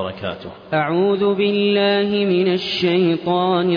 وبركاته. أعوذ بالله من الشيطان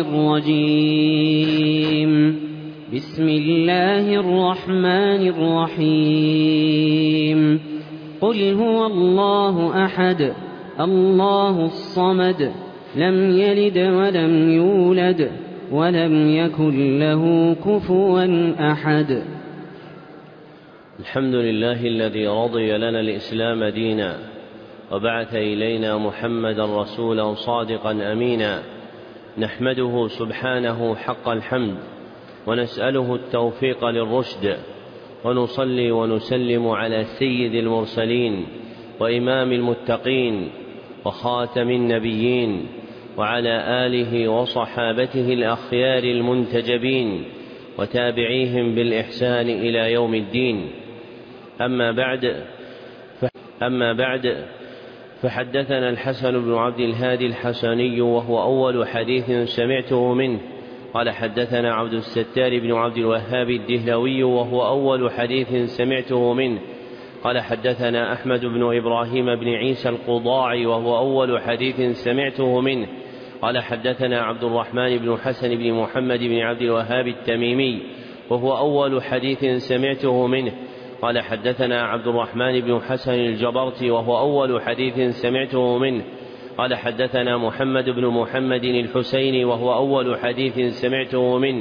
الرجيم. بسم الله الرحمن الرحيم. قل هو الله أحد الله الصمد لم يلد ولم يولد ولم يكن له كفوا أحد. الحمد لله الذي رضي لنا الإسلام دينا وبعث إلينا محمدا رسولا صادقا أمينا، نحمده سبحانه حق الحمد ونسأله التوفيق للرشد، ونصلي ونسلم على سيد المرسلين وإمام المتقين وخاتم النبيين وعلى آله وصحابته الأخيار المنتجبين وتابعيهم بالإحسان إلى يوم الدين. أما بعد فحدثنا الحسن بن عبد الهادي الحسني وهو أول حديث سمعته منه، قال حدثنا عبد الستار بن عبد الوهاب الدهلوي وهو أول حديث سمعته منه، قال حدثنا أحمد بن إبراهيم بن عيسى القضاعي وهو أول حديث سمعته منه، قال حدثنا عبد الرحمن بن حسن بن محمد بن عبد الوهاب التميمي وهو أول حديث سمعته منه، قال حدثنا عبد الرحمن بن حسن الجبرتي وهو أول حديث سمعته منه، قال حدثنا محمد بن محمد الحسيني وهو أول حديث سمعته منه.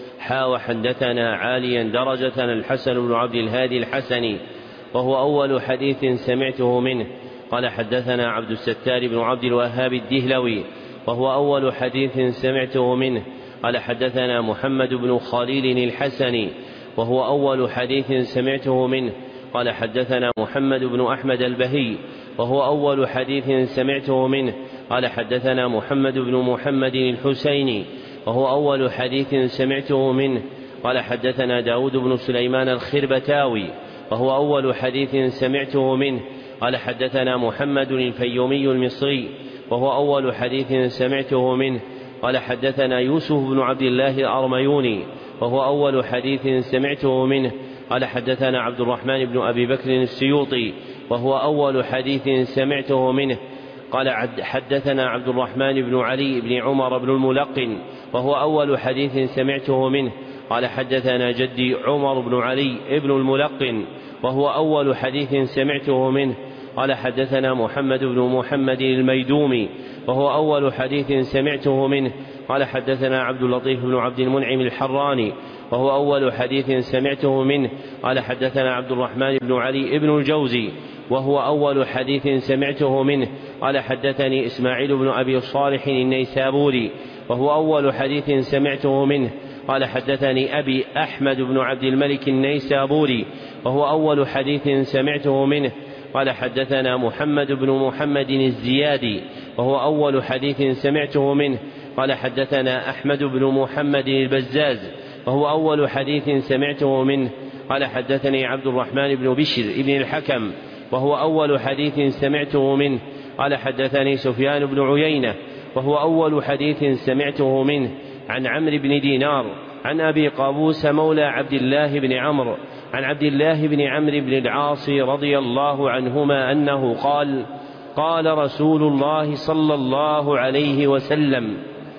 وحدثنا عاليا درجة الحسن بن عبد الهادي الحسني وهو أول حديث سمعته منه، قال حدثنا عبد الستار بن عبد الوهاب الدهلوي وهو أول حديث سمعته منه، قال حدثنا محمد بن خليل الحسني وهو أول حديث سمعته منه، قال حدثنا محمد بن أحمد البهي وهو أول حديث سمعته منه، قال حدثنا محمد بن محمد الحسيني وهو أول حديث سمعته منه، قال حدثنا داود بن سليمان الخربتاوي وهو أول حديث سمعته منه، قال حدثنا محمد الفيومي المصري وهو أول حديث سمعته منه، قال حدثنا يوسف بن عبد الله الأرميوني وهو أول حديث سمعته منه، قال حدثنا عبد الرحمن بن أبي بكر السيوطي وهو أول حديث سمعته منه، قال حدثنا عبد الرحمن بن علي بن عمر بن الملقن وهو أول حديث سمعته منه، قال حدثنا جدي عمر بن علي بن الملقن وهو أول حديث سمعته منه، قال حدثنا محمد بن محمد الميدومي وهو أول حديث سمعته منه، قال حدثنا عبد اللطيف بن عبد المنعم الحراني وهو أول حديث سمعته منه، قال حدثنا عبد الرحمن بن علي بن الجوزي وهو أول حديث سمعته منه، قال حدثني إسماعيل بن أبي صالح النيسابوري وهو أول حديث سمعته منه، قال حدثني أبي أحمد بن عبد الملك النيسابوري وهو أول حديث سمعته منه، قال حدثنا محمد بن محمد الزيادي وهو أول حديث سمعته منه، قال حدثنا أحمد بن محمد البزاز وهو أول حديث سمعته منه، قال حدثني عبد الرحمن بن بشر بن الحكم وهو أول حديث سمعته منه، قال حدثني سفيان بن عيينة وهو أول حديث سمعته منه، عن عمرو بن دينار عن أبي قابوس مولى عبد الله بن عمرو عن عبد الله بن عمرو بن العاص رضي الله عنهما أنه قال: قال رسول الله صلى الله عليه وسلم: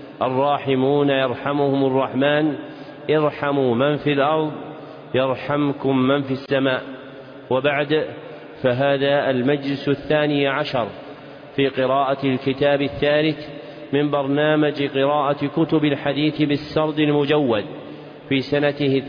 الراحمون يرحمهم الرحمن ارحموا من في الأرض يرحمكم من في السماء. وبعد، فهذا المجلس 12 في قراءة الكتاب الثالث من برنامج قراءة كتب الحديث بالسرد المجود في سنته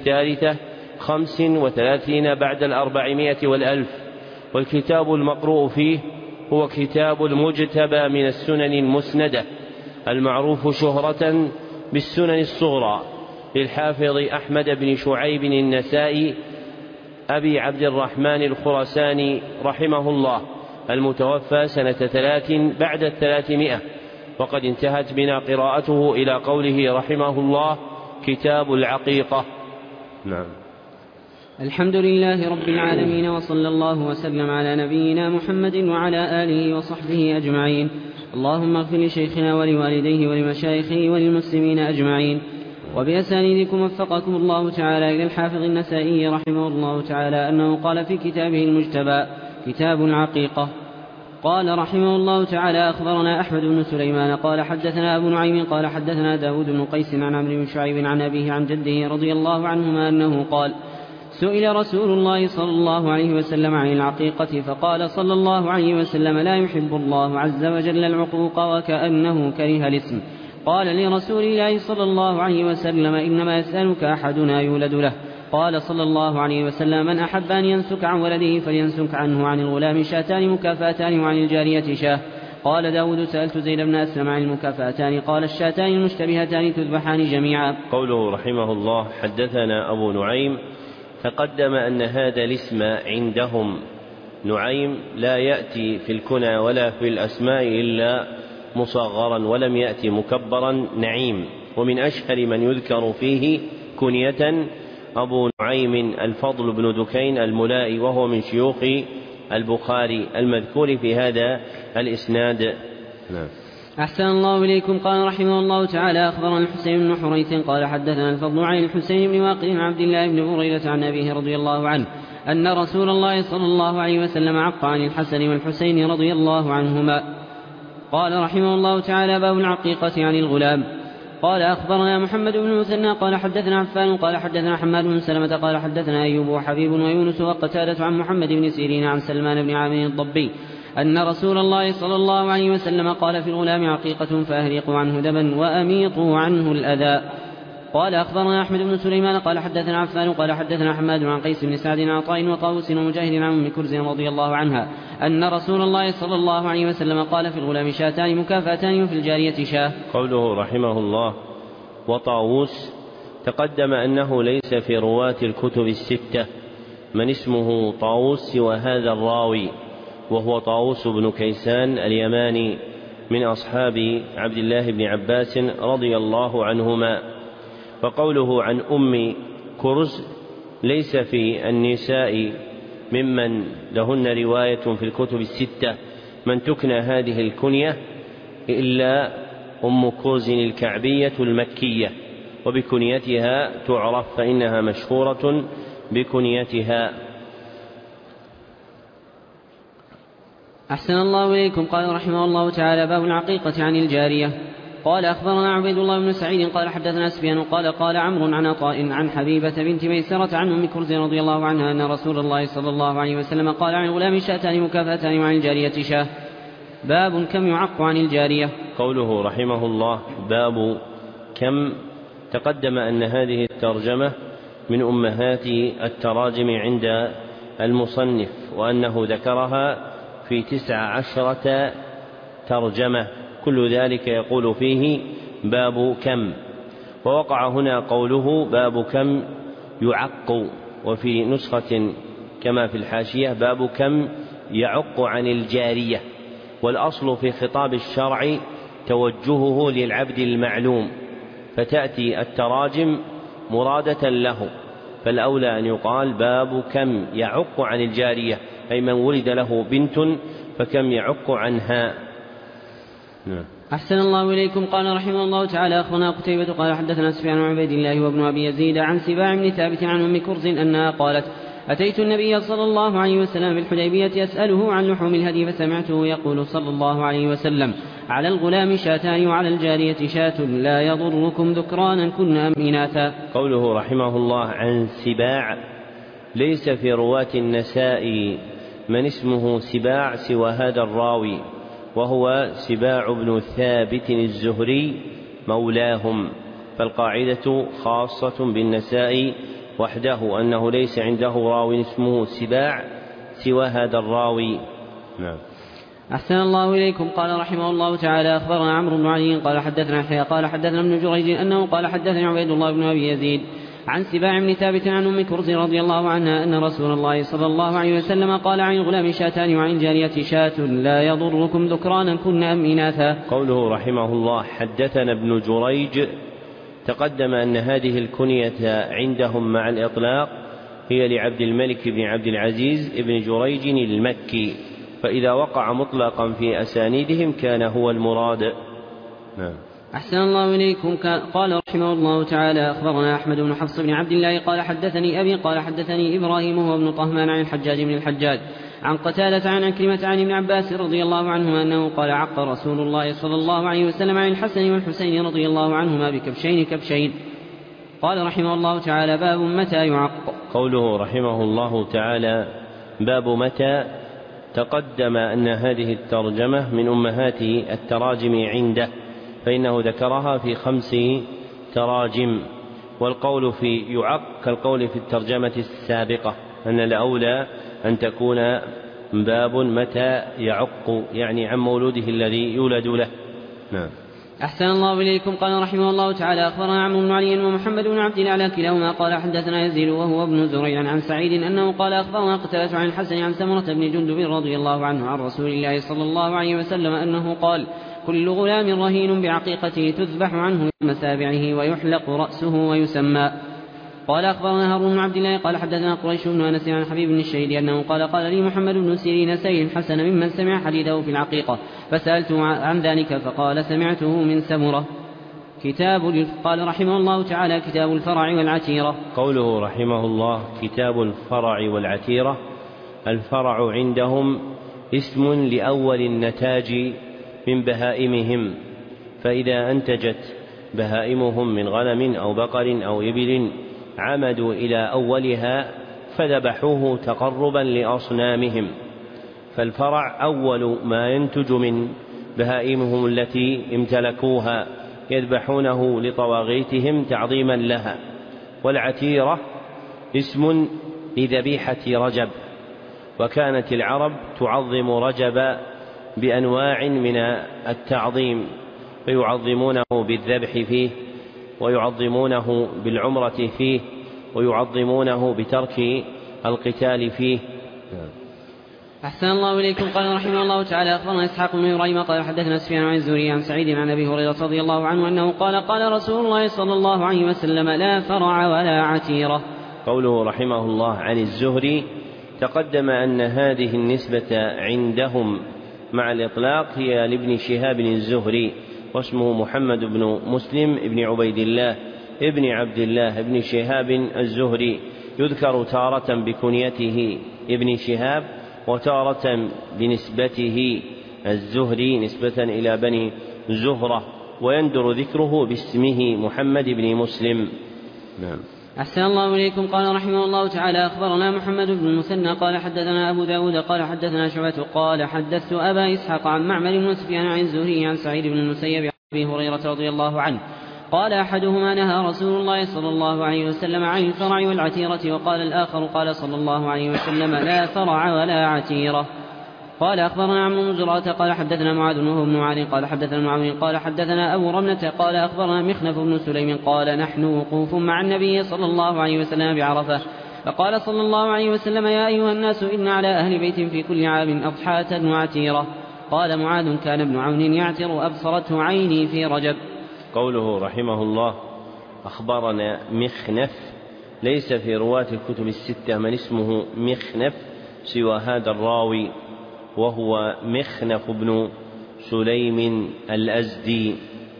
35 بعد 400 والألف، والكتاب المقروء فيه هو كتاب المجتبى من السنن المسندة المعروف شهرة بالسنن الصغرى للحافظ أحمد بن شعيب النسائي أبي عبد الرحمن الخراساني رحمه الله، المتوفى سنة 3 بعد 300، وقد انتهت بنا قراءته إلى قوله رحمه الله: كتاب العقيقة. نعم. الحمد لله رب العالمين، وصلى الله وسلم على نبينا محمد وعلى آله وصحبه أجمعين. اللهم اغفر لشيخنا ولوالديه ولمشايخه وللمسلمين أجمعين. وبأسانيدكم وفقكم الله تعالى إلى الحافظ النسائي رحمه الله تعالى أنه قال في كتابه المجتبى: كتاب العقيقة. قال رحمه الله تعالى: أخبرنا أحمد بن سليمان قال حدثنا أبو نعيم قال حدثنا داود بن قيس عن عمرو بن شعيب عن أبيه عن جده رضي الله عنهما أنه قال: سئل رسول الله صلى الله عليه وسلم عن العقيقة فقال صلى الله عليه وسلم: لا يحب الله عز وجل العقوق وكأنه كره الاسم. قال لرسول الله صلى الله عليه وسلم: إنما يسألك أحدنا يولد له. قال صلى الله عليه وسلم: من أحب أن ينسك عن ولده فلينسك عنه، عن الغلام شاتان مكافاتان وعن الجارية شاه. قال داود: سألت زيد بن أسلم عن المكافاتان قال: الشاتان المشتبهتان تذبحان جميعا. قوله رحمه الله: حدثنا أبو نعيم. تقدم أن هذا الاسم عندهم نعيم لا يأتي في الكنى ولا في الأسماء إلا مصغرا، ولم يأتي مكبرا نعيم. ومن أشهر من يذكر فيه كنية أبو نعيم الفضل بن دكين الملائي، وهو من شيوخ البخاري المذكور في هذا الإسناد. نعم. أحسن الله إليكم. قال رحمه الله تعالى: أخبرنا الحسين بن حريث قال حدثنا الفضل عن الحسين بن واقد عن عبد الله بن بريدة عن أبيه رضي الله عنه أن رسول الله صلى الله عليه وسلم عق عن الحسن والحسين رضي الله عنهما. قال رحمه الله تعالى: باب العقيقة عن الغلام. قال أخبرنا محمد بن المثنى قال حدثنا عفان قال حدثنا حماد بن سلمة قال حدثنا أيوب وحبيب ويونس وقتادة عن محمد بن سيرين عن سلمان بن عامر الضبي أن رسول الله صلى الله عليه وسلم قال: في الغلام عقيقة فأهرقوا عنه دما وأميطوا عنه الأذى. قال أخبرنا أحمد بن سليمان قال حدثنا عفان قال حدثنا حماد عن قيس بن سعد عن عطاء وطاووس ومجاهد عن أم كرز رضي الله عنها أن رسول الله صلى الله عليه وسلم قال: في الغلام شاتان مكافاتان وفي الجارية شاه. قوله رحمه الله: وطاووس. تقدم أنه ليس في رواة الكتب الستة من اسمه طاووس سوى هذا الراوي، وهو طاووس بن كيسان اليماني من أصحاب عبد الله بن عباس رضي الله عنهما. فقوله عن أم كرز ليس في النساء ممن لهن رواية في الكتب الستة من تكنى هذه الكنية إلا أم كرز الكعبية المكية، وبكنيتها تعرف فإنها مشهورة بكنيتها. أحسن الله إليكم. قال رحمه الله تعالى: باب العقيقة عن الجارية. قال أخبرنا عبيد الله بن سعيد قال حدثنا سفيان قال عمرو عن عطاء عن حبيبة بنت ميسرة عن أم كرز رضي الله عنها أن رسول الله صلى الله عليه وسلم قال: عن الغلام شاتان مكافاتان وعن الجارية شاه. باب كم يعق عن الجارية. قوله رحمه الله: باب كم. تقدم أن هذه الترجمة من أمهات التراجم عند المصنف، وأنه ذكرها في 19 ترجمة، كل ذلك يقول فيه باب كم. ووقع هنا قوله باب كم يعق، وفي نسخة كما في الحاشية باب كم يعق عن الجارية. والأصل في خطاب الشرع توجهه للعبد المعلوم، فتأتي التراجم مرادة له، فالأولى أن يقال باب كم يعق عن الجارية، أي من ولد له بنت فكم يعق عنها. أحسن الله إليكم. قال رحمه الله تعالى: أخبرنا قتيبة قال حدثنا سفيان عن عبيد الله وابن أبي يزيد عن سباع بن ثابت عن أم كرز أنها قالت: أتيت النبي صلى الله عليه وسلم بالحديبية أسأله عن لحوم الهدي فسمعته يقول صلى الله عليه وسلم: على الغلام شاتان وعلى الجارية شاة لا يضركم ذكرانا كن أم إناثا. قوله رحمه الله عن سباع، ليس في رواة النساء من اسمه سباع سوى هذا الراوي، وهو سباع بن ثابت الزهري مولاهم، فالقاعدة خاصة بالنساء وحده أنه ليس عنده راوي اسمه سباع سوى هذا الراوي. نعم. أحسن الله إليكم. قال رحمه الله تعالى: أخبرنا عمرو بن علي قال حدثنا يحيى قال حدثنا ابن جريج أنه قال حدثني عبيد الله بن أبي يزيد عن سباع بن ثابت عن أم كرز رضي الله عنها أن رسول الله صلى الله عليه وسلم قال: عن الغلام شاتان وعن الجارية شاة لا يضركم ذكرانا كن أم إناثا. قوله رحمه الله حدثنا ابن جريج. تقدم أن هذه الكنية عندهم مع الإطلاق هي لعبد الملك بن عبد العزيز ابن جريج المكي، فإذا وقع مطلقا في أسانيدهم كان هو المراد. نعم. أحسن الله إليكم. قال رحمه الله تعالى: أخبرنا أحمد بن حفص بن عبد الله قال حدثني أبي قال حدثني إبراهيم هو ابن طهمان عن الحجاج بن الحجاج عن قتادة عن عكرمة عن ابن عباس رضي الله عنهما أنه قال عق رسول الله صلى الله عليه وسلم عن الحسن والحسين رضي الله عنهما بكبشين كبشين. قال رحمه الله تعالى: باب متى يعق. قوله رحمه الله تعالى: باب متى، تقدم أن هذه الترجمة من أمهات التراجم عنده، فإنه ذكرها في 5 تراجم، والقول في يعق كالقول في الترجمة السابقة، أن الأولى أن تكون باب متى يعق، يعني عن مولوده الذي يولد له. نعم. أحسن الله إليكم. قال رحمه الله تعالى: أخبرنا عمرو بن علي ومحمد بن عبد الأعلى كلاهما قال حدثنا يزيد وهو ابن زريع عن سعيد أنه قال أخبرنا قتادة عن الحسن عن سمرة بن جندب رضي الله عنه عن رسول الله صلى الله عليه وسلم أنه قال: كل غلام رهين بعقيقته تذبح عنه مسابعه ويحلق رأسه ويسمى. قال أخبرنا هارون بن عبد الله قال حدثنا قريش بن أنس عن حبيب بن الشهيد أنه قال: قال لي محمد بن سيرين: سيل الحسن ممن سمع حديثه في العقيقة، فسألته عن ذلك فقال: سمعته من سمرة. قال رحمه الله تعالى: كتاب الفرع والعتيرة. قوله رحمه الله: كتاب الفرع والعتيرة. الفرع عندهم اسم لأول النتاج من بهائمهم، فإذا أنتجت بهائمهم من غنم أو بقر أو إبل عمدوا إلى أولها فذبحوه تقربا لأصنامهم، فالفرع أول ما ينتج من بهائمهم التي امتلكوها يذبحونه لطواغيتهم تعظيما لها. والعتيرة اسم لذبيحة رجب، وكانت العرب تعظم رجب بأنواع من التعظيم، فيعظمونه بالذبح فيه، ويعظمونه بالعمرة فيه، ويعظمونه بترك القتال فيه. أحسن الله إليكم. قال رحمه الله تعالى: أخبرنا إسحاق بن إبراهيم قال حدثنا سفيان عن الزهري عن سعيد عن أبي هريرة رضي الله عنه أنه قال: قال رسول الله صلى الله عليه وسلم: لا فرع ولا عتيرة. قوله رحمه الله عن الزهري، تقدم أن هذه النسبة عندهم مع الإطلاق هي لابن شهاب الزهري، واسمه محمد بن مسلم بن عبيد الله ابن عبد الله ابن شهاب الزهري، يذكر تارة بكنيته ابن شهاب وتارة بنسبته الزهري نسبة إلى بني زهرة، ويندر ذكره باسمه محمد بن مسلم. نعم. أحسن الله إليكم. قال رحمه الله تعالى: أخبرنا محمد بن المثنى قال حدثنا أبو داود قال حدثنا شعبة قال حدثت أبا إسحاق عن معمر بن سفيان عن الزهري عن سعيد بن المسيب عن أبي هريرة رضي الله عنه قال: أحدهما نهى رسول الله صلى الله عليه وسلم عن الفرع والعتيرة، وقال الآخر: قال صلى الله عليه وسلم: لا فرع ولا عتيرة. قال أخبرنا عمرو بن زرعة قال حدثنا معاذ وهو بن معاذ قال حدثنا معاذ قال حدثنا أبو رملة قال أخبرنا مخنف بن سليم قال: نحن وقوف مع النبي صلى الله عليه وسلم بعرفة، فقال صلى الله عليه وسلم: يا أيها الناس، إن على أهل بيت في كل عام أضحاة وعتيرة. قال معاذ: كان ابن عون يعتر أبصرته عيني في رجب. قوله رحمه الله: أخبرنا مخنف، ليس في رواة الكتب الستة من اسمه مخنف سوى هذا الراوي، وهو مخنف بن سليم الأزدي.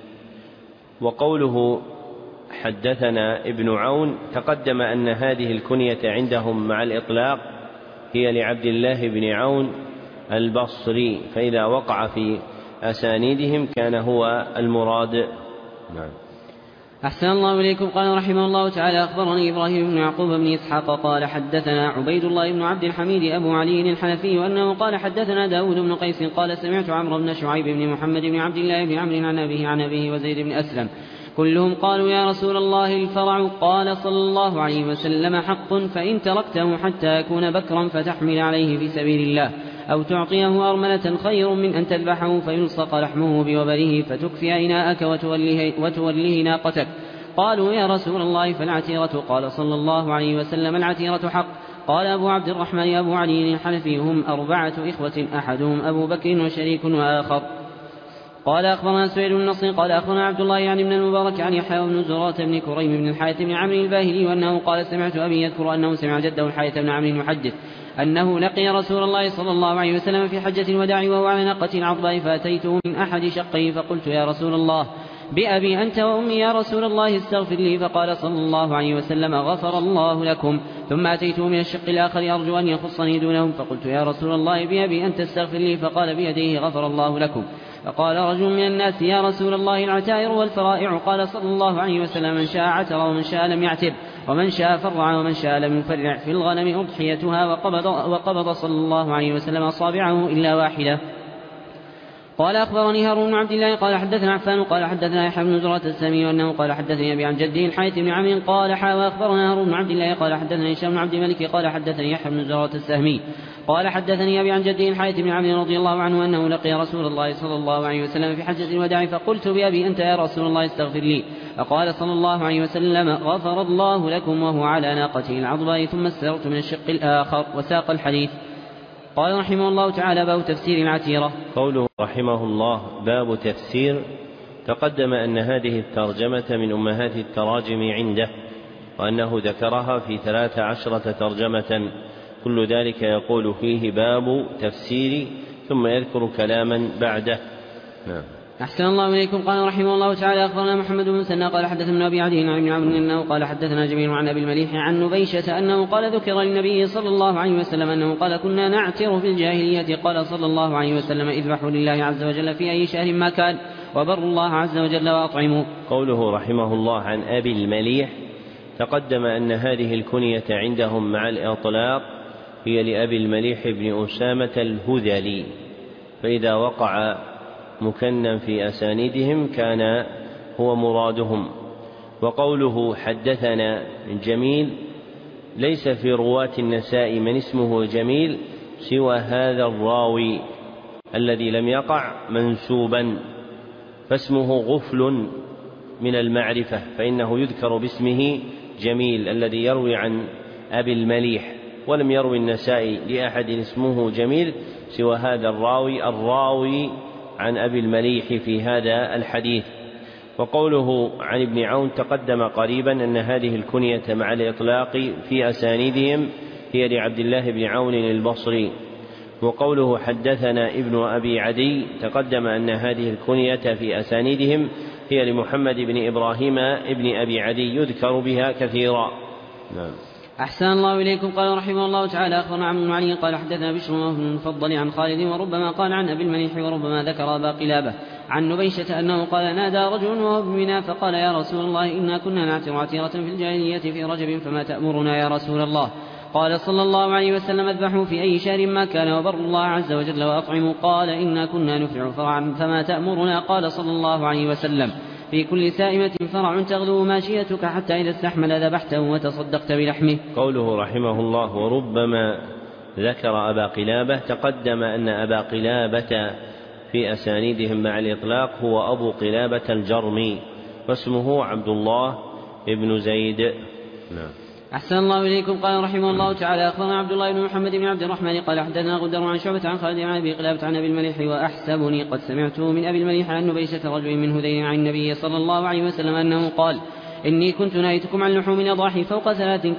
وقوله حدثنا ابن عون، تقدم أن هذه الكنية عندهم مع الإطلاق هي لعبد الله بن عون البصري، فإذا وقع في أسانيدهم كان هو المراد. نعم. أحسن الله إليكم. قال رحمه الله تعالى: أخبرني إبراهيم بن يعقوب بن إسحاق قال حدثنا عبيد الله بن عبد الحميد أبو علي الحنفي أنه قال حدثنا داود بن قيس قال: سمعت عمرو بن شعيب بن محمد بن عبد الله بن عمرو عن أبيه وزيد بن أسلم كلهم قالوا: يا رسول الله، الفرع. قال صلى الله عليه وسلم: حق، فإن تركته حتى يكون بكرا فتحمل عليه في سبيل الله، أو تعطيه أرملة، خير من أن تذبحه فيلصق لحمه بوبره فتكفي إناءك وتوليه ناقتك. قالوا: يا رسول الله، فالعتيرة؟ قال صلى الله عليه وسلم: العتيرة حق. قال أبو عبد الرحمن أبو علي الحنفي: هم 4 إخوة، أحدهم أبو بكر وشريك وآخر. قال أخبرنا سعيد بن نصر قال أخبرنا عبد الله يعني بن المبارك عن يحيى بن زرارة بن كريم بن الحارث بن عمرو الباهلي وأنه قال: سمعت أبي يذكر أنه سمع جده الحارث بن عمرو يحدث أنه لقي رسول الله صلى الله عليه وسلم في حجة الوداع وهو على ناقة عضباء، فأتيته من أحد شقيه فقلت: يا رسول الله، بأبي أنت وأمي يا رسول الله استغفر لي، فقال صلى الله عليه وسلم غفر الله لكم. ثم أتيته من الشق الآخر أرجو أن يخصني دونهم، فقلت يا رسول الله بأبي أنت استغفر لي، فقال بيديه غفر الله لكم. فقال رجل من الناس يا رسول الله العتائر والفرائع، قال صلى الله عليه وسلم من شاء عتر ومن شاء لم يعتر ومن شاء فرع ومن شاء لم يفرع، في الغنم أضحيتها. وقبض صلى الله عليه وسلم أصابعه إلا واحدة. قال أخبرني هارون بن عبد الله قال حدثنا عفان قال حدثنا يحيى بن زرعة السامي وأنه قال حدثني أبي عن جده الحارث بن عمرو قال وأخبرنا هارون بن عبد الله قال حدثني هشام بن عبد الملك قال حدثني يحيى بن زرعة السهمي قال حدثني أبي عن جده الحارث بن عمرو رضي الله عنه أنه لقي رسول الله صلى الله عليه وسلم في حجة الوداع، فقلت بأبي أنت يا رسول الله استغفر لي، فقال صلى الله عليه وسلم غفر الله لكم، وهو على ناقته العضباء. ثم استرت من الشق الآخر وساق الحديث. قال رحمه الله تعالى باب تفسير العتيرة. قوله رحمه الله باب تفسير، تقدم أن هذه الترجمة من أمهات التراجم عنده، وأنه ذكرها في 13 ترجمة، كل ذلك يقول فيه باب تفسير، ثم يذكر كلاما بعده. نعم. أحسن الله إليكم. قال رحمه الله تعالى أخبرنا محمد بن مسنى قال حدثنا أبي عدي عن ابن عمرو أنه قال حدثنا جميل عن أبي المليح عن نبيشة أنه قال ذكر للنبي صلى الله عليه وسلم أنه قال كنا نعتر في الجاهلية، قال صلى الله عليه وسلم اذبحوا لله عز وجل في أي شهر ما كان، وبروا الله عز وجل وأطعموا. قوله رحمه الله عن أبي المليح، تقدم أن هذه الكنية عندهم مع الإطلاق هي لأبي المليح بن أسامة الهذلي، فإذا وقع مكنا في أسانيدهم كان هو مرادهم. وقوله حدثنا جميل، ليس في رواة النساء من اسمه جميل سوى هذا الراوي الذي لم يقع منسوبا، فاسمه غفل من المعرفة، فإنه يذكر باسمه جميل الذي يروي عن أبي المليح، ولم يروي النسائي لأحد اسمه جميل سوى هذا الراوي عن أبي المليح في هذا الحديث. وقوله عن ابن عون تقدم قريبا أن هذه الكنية مع الإطلاق في أسانيدهم هي لعبد الله بن عون البصري. وقوله حدثنا ابن أبي عدي تقدم أن هذه الكنية في أسانيدهم هي لمحمد بن إبراهيم ابن أبي عدي يذكر بها كثيرا. نعم. أحسن الله إليكم. قال رحمه الله تعالى أخبرنا عمرو بن علي قال حدثنا بشر بن المفضل عن خالد، وربما قال عن أبي المليح وربما ذكر أبا قلابة عن نبيشة أنه قال نادى رجل وهو بمنى فقال يا رسول الله إنا كنا نعتر عتيرة في الجاهلية في رجب فما تأمرنا يا رسول الله؟ قال صلى الله عليه وسلم اذبحوا في أي شهر ما كان، وبروا الله عز وجل وأطعموا. قال إنا كنا نفرع فرعا فما تأمرنا؟ قال صلى الله عليه وسلم في كل سائمة فرع تغدو ماشيتك حتى إذا استحمل ذبحته وتصدقت بلحمه. قوله رحمه الله وربما ذكر أبا قلابة، تقدم أن أبا قلابة في أسانيدهم مع الإطلاق هو أبو قلابة الجرمي، فاسمه عبد الله بن زيد. نعم. أحسن الله إليكم. قال رحمه الله تعالى أخبرنا عبد الله بن محمد بن عبد الرحمن قال حدثنا غندر عن شعبة عن خالد عن أبي قلابة عن أبي المليح، وأحسبني قد سمعته من أبي المليح عن نبيشة رجل من هذيل عن النبي صلى الله عليه وسلم أنه قال إني كنت نهيتكم عن لحوم الأضاحي فوق 3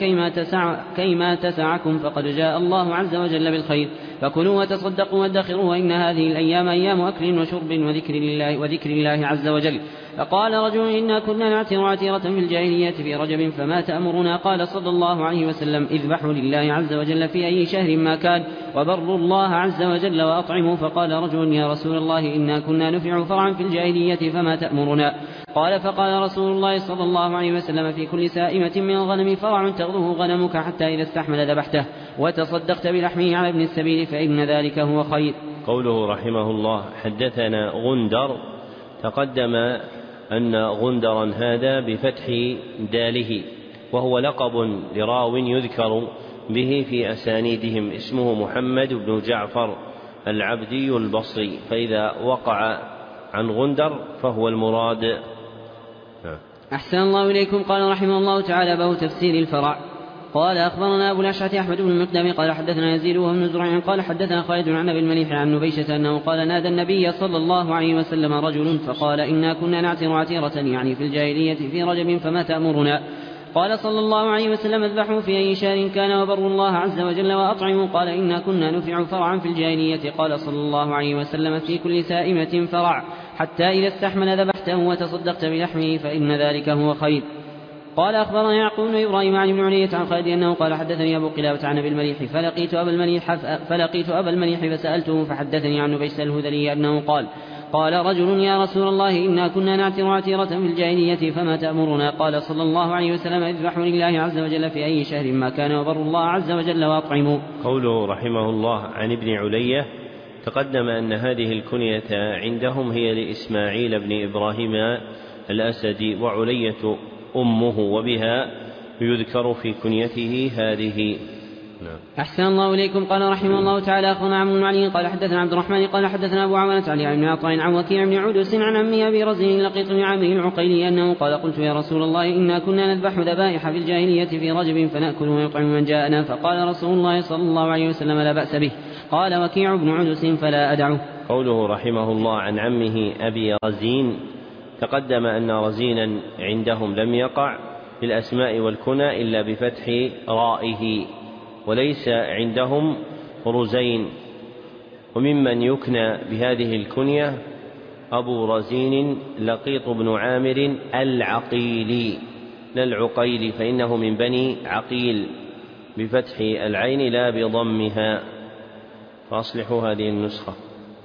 كيما تسعكم، فقد جاء الله عز وجل بالخير، فكلوا وتصدقوا وادخروا، وإن هذه الأيام أيام أكل وشرب وذكر الله عز وجل. فقال رجل إنا كنا نعتر عتيرة في الجاهلية في رجب فما تأمرنا؟ قال صلى الله عليه وسلم اذبحوا لله عز وجل في أي شهر ما كان، وبروا الله عز وجل وأطعموا. فقال رجل يا رسول الله إنا كنا نفرع فرعا في الجاهلية فما تأمرنا؟ قال فقال رسول الله صلى الله عليه وسلم في كل سائمة من الغنم فرع تغدوه غنمك حتى إذا استحمل ذبحته وتصدقت بلحمه على ابن السبيل فإن ذلك هو خير. قوله رحمه الله حدثنا غندر، تقدم أن غندرا هذا بفتح داله، وهو لقب لراو يذكر به في أسانيدهم، اسمه محمد بن جعفر العبدي البصري، فإذا وقع عن غندر فهو المراد. أحسن الله إليكم. قال رحمه الله تعالى باب تفسير الفرع. قال أخبرنا أبو الأشعث أحمد بن المقدم قال حدثنا يزيد وهو بن زرع قال حدثنا خالد عن أبي المليح عن نبيشة أنه قال نادى النبي صلى الله عليه وسلم رجل فقال إنا كنا نعتر عتيرة يعني في الجاهلية في رجب فما تأمرنا؟ قال صلى الله عليه وسلم اذبحوا في أي شهر كان وبروا الله عز وجل وأطعموا. قال إنا كنا نفرع فرعا في الجاهلية. قال صلى الله عليه وسلم في كل سائمة فرع حتى إذا استحمل ذبحته وتصدقت بلحمه فإن ذلك هو خير. قال أخبرنا يعقوب بن إبراهيم عن ابن علية عن خالد أنه قال حدثني أبو قلابة عن أبي المليح فلقيت أبا المليح فسألته فحدثني عن نبيس الهذلي أنه قال رجل يا رسول الله إنا كنا نعتر عتيرة في الجاهلية فما تأمرنا؟ قال صلى الله عليه وسلم اذبحوا لله عز وجل في أي شهر ما كان وبروا الله عز وجل وأطعموا. قوله رحمه الله عن ابن علية تقدم أن هذه الكنية عندهم هي لإسماعيل بن إبراهيم الأسدي وعلية أمه وبها يذكر في كنيته هذه. أحسن الله إليكم. قال رحمه الله تعالى أخونا عمرو بن علي قال حدثنا عبد الرحمن قال حدثنا أبو عوانة علي بن عطاء عن وكيع بن عدس عن عمي أبي رزين لقيط بن عامر العقيلي أنه قال قلت يا رسول الله إنا كنا نذبح ذبائح في الجاهلية في رجب فنأكل ويطعم من جاءنا. فقال رسول الله صلى الله عليه وسلم لا بأس به. قال وكيع بن عدس فلا أدعه. قوله رحمه الله عن عمه أبي رزين تقدم أن رزينا عندهم لم يقع في الأسماء والكنى إلا بفتح رائه وليس عندهم رزين. وممن يكنى بهذه الكنية أبو رزين لقيط بن عامر العقيلي لا العقيلي فإنه من بني عقيل بفتح العين لا بضمها. فأصلحوا هذه النسخة.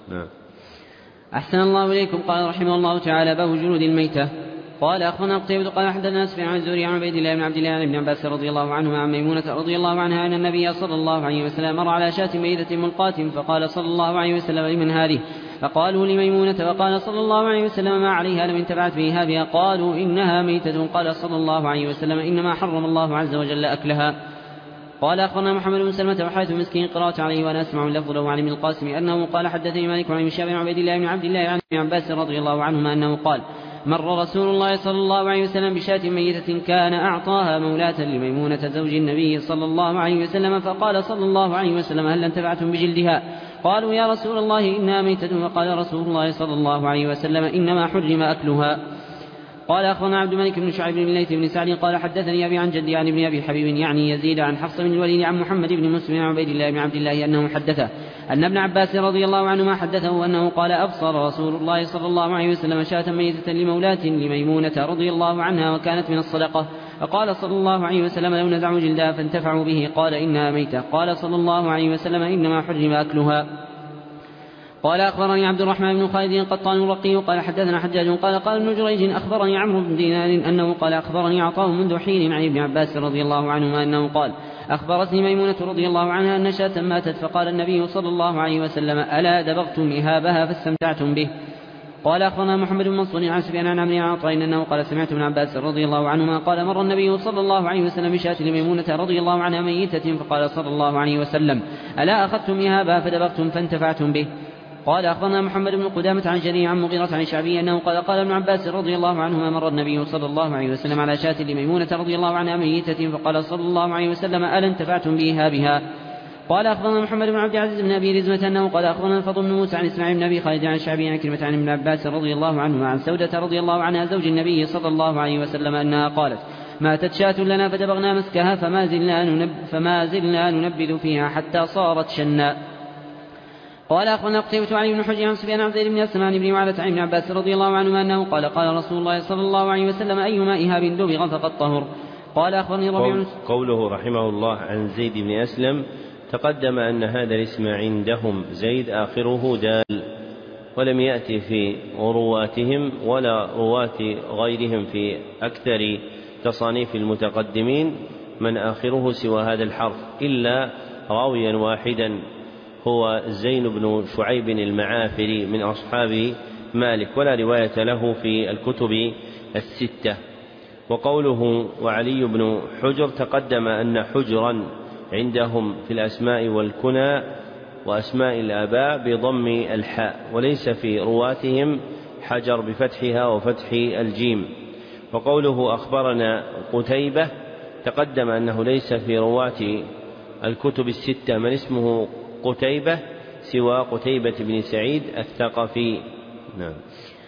أحسن الله إليكم. قال رحمه الله تعالى باب جلود الميتة. قال أخونا قتيبة قال حدثنا سفيان عن الزهري عن عبيد الله بن عبد الله بن عباس رضي الله عنهما عن ميمونة رضي الله عنها أن النبي صلى الله عليه وسلم مر على شاة ميتة ملقاة فقال صلى الله عليه وسلم لمن هذه؟ فقالوا لميمونة. وقال صلى الله عليه وسلم ما عليها لم انتفعت بها بها؟ قالوا إنها ميتة. قال صلى الله عليه وسلم إنما حرم الله عز وجل أكلها. قال أخبرنا محمد بن سلمة وحارث مسكين قراءة عليه وأنا أسمع اللفظ له عن ابن القاسم أنه قال حدثني مالك عن شاب عبيد الله بن عبد الله عن ابن عباس رضي الله عنهما أنه قال مر رسول الله صلى الله عليه وسلم بشاة ميتة كان أعطاها مولاة لميمونة زوج النبي صلى الله عليه وسلم فقال صلى الله عليه وسلم هل انتفعتم بجلدها؟ قالوا يا رسول الله إنها ميتة. وقال رسول الله صلى الله عليه وسلم إنما حرم أكلها. قال أخبرنا عبد الملك بن شعيب بن الليث بن سعد قال حدثني أبي عن جدي عن ابن أبي حبيب يعني يزيد عن حفص بن الوليد عن محمد بن مسلم عن عبيد الله بن عبد الله أنه حدثه أن ابن عباس رضي الله عنهما حدثه أنه قال أبصر رسول الله صلى الله عليه وسلم شاة ميتة لمولاة لميمونة رضي الله عنها وكانت من الصدقة فقال صلى الله عليه وسلم لو نزعوا جلدها فانتفعوا به قال إنها ميتة. قال صلى الله عليه وسلم إنما حرم أكلها. قال أخبرني عبد الرحمن بن خالد القطان الرقي قال حدثنا حجاج قال ابن جريج أخبرني عمرو بن دينار أنه قال أخبرني عطاء منذ حين عن ابن عباس رضي الله عنهما أنه قال أخبرتني ميمونة رضي الله عنها أن شاة ماتت فقال النبي صلى الله عليه وسلم ألا دبغتم إهابها فاستمتعتم به. قال أخبرنا محمد بن منصور عن سفيان عن عمرو بن عطاء أنه قال سمعت ابن عباس رضي الله عنهما قال مر النبي صلى الله عليه وسلم بشاة لميمونة رضي الله عنها ميتة فقال صلى الله عليه وسلم ألا أخذتم إهابها فدبغتم فانتفعتم به. قال أخبرنا محمد بن قدامة عن جرير عن مغيرة عن شعبي أنه قال ابن عباس رضي الله عنهما مر النبي صلى الله عليه وسلم على شاة لميمونة رضي الله عنها ميتة فقال صلى الله عليه وسلم ألا انتفعتم بها؟ قال أخبرنا محمد بن عبد العزيز بن أبي رزمة أنه قال أخبرنا الفضل بن موسى عن إسماعيل بن أبي خالد عن شعبي عن كلمة عن ابن عباس رضي الله عنهما عن سودة رضي الله عنها زوج النبي صلى الله عليه وسلم أنها قالت ماتت شاة لنا فدبغنا مسكها فما زلنا ننبذ فيها حتى صارت شناء. قال أخبرنا قتيبة علي بن حجر عن سفيان عن زيد بن أسمان بن وعلة عن ابن عباس رضي الله عنهما أنه قال رسول الله صلى الله عليه وسلم أيما إهاب دبغ فقد طهر. قال أخبرني ربيع قوله رحمه الله عن زيد بن أسلم تقدم أن هذا الاسم عندهم زيد آخره دال ولم يأتي في رواتهم ولا رواة غيرهم في أكثر تصانيف المتقدمين من آخره سوى هذا الحرف إلا راويا واحدا هو زين بن شعيب المعافري من أصحاب مالك ولا رواية له في الكتب الستة. وقوله وعلي بن حجر تقدم أن حجرا عندهم في الأسماء والكنى وأسماء الآباء بضم الحاء وليس في رواتهم حجر بفتحها وفتح الجيم. وقوله أخبرنا قتيبة تقدم أنه ليس في رواة الكتب الستة من اسمه قتيبة سوى قتيبة بن سعيد الثقفي. نعم.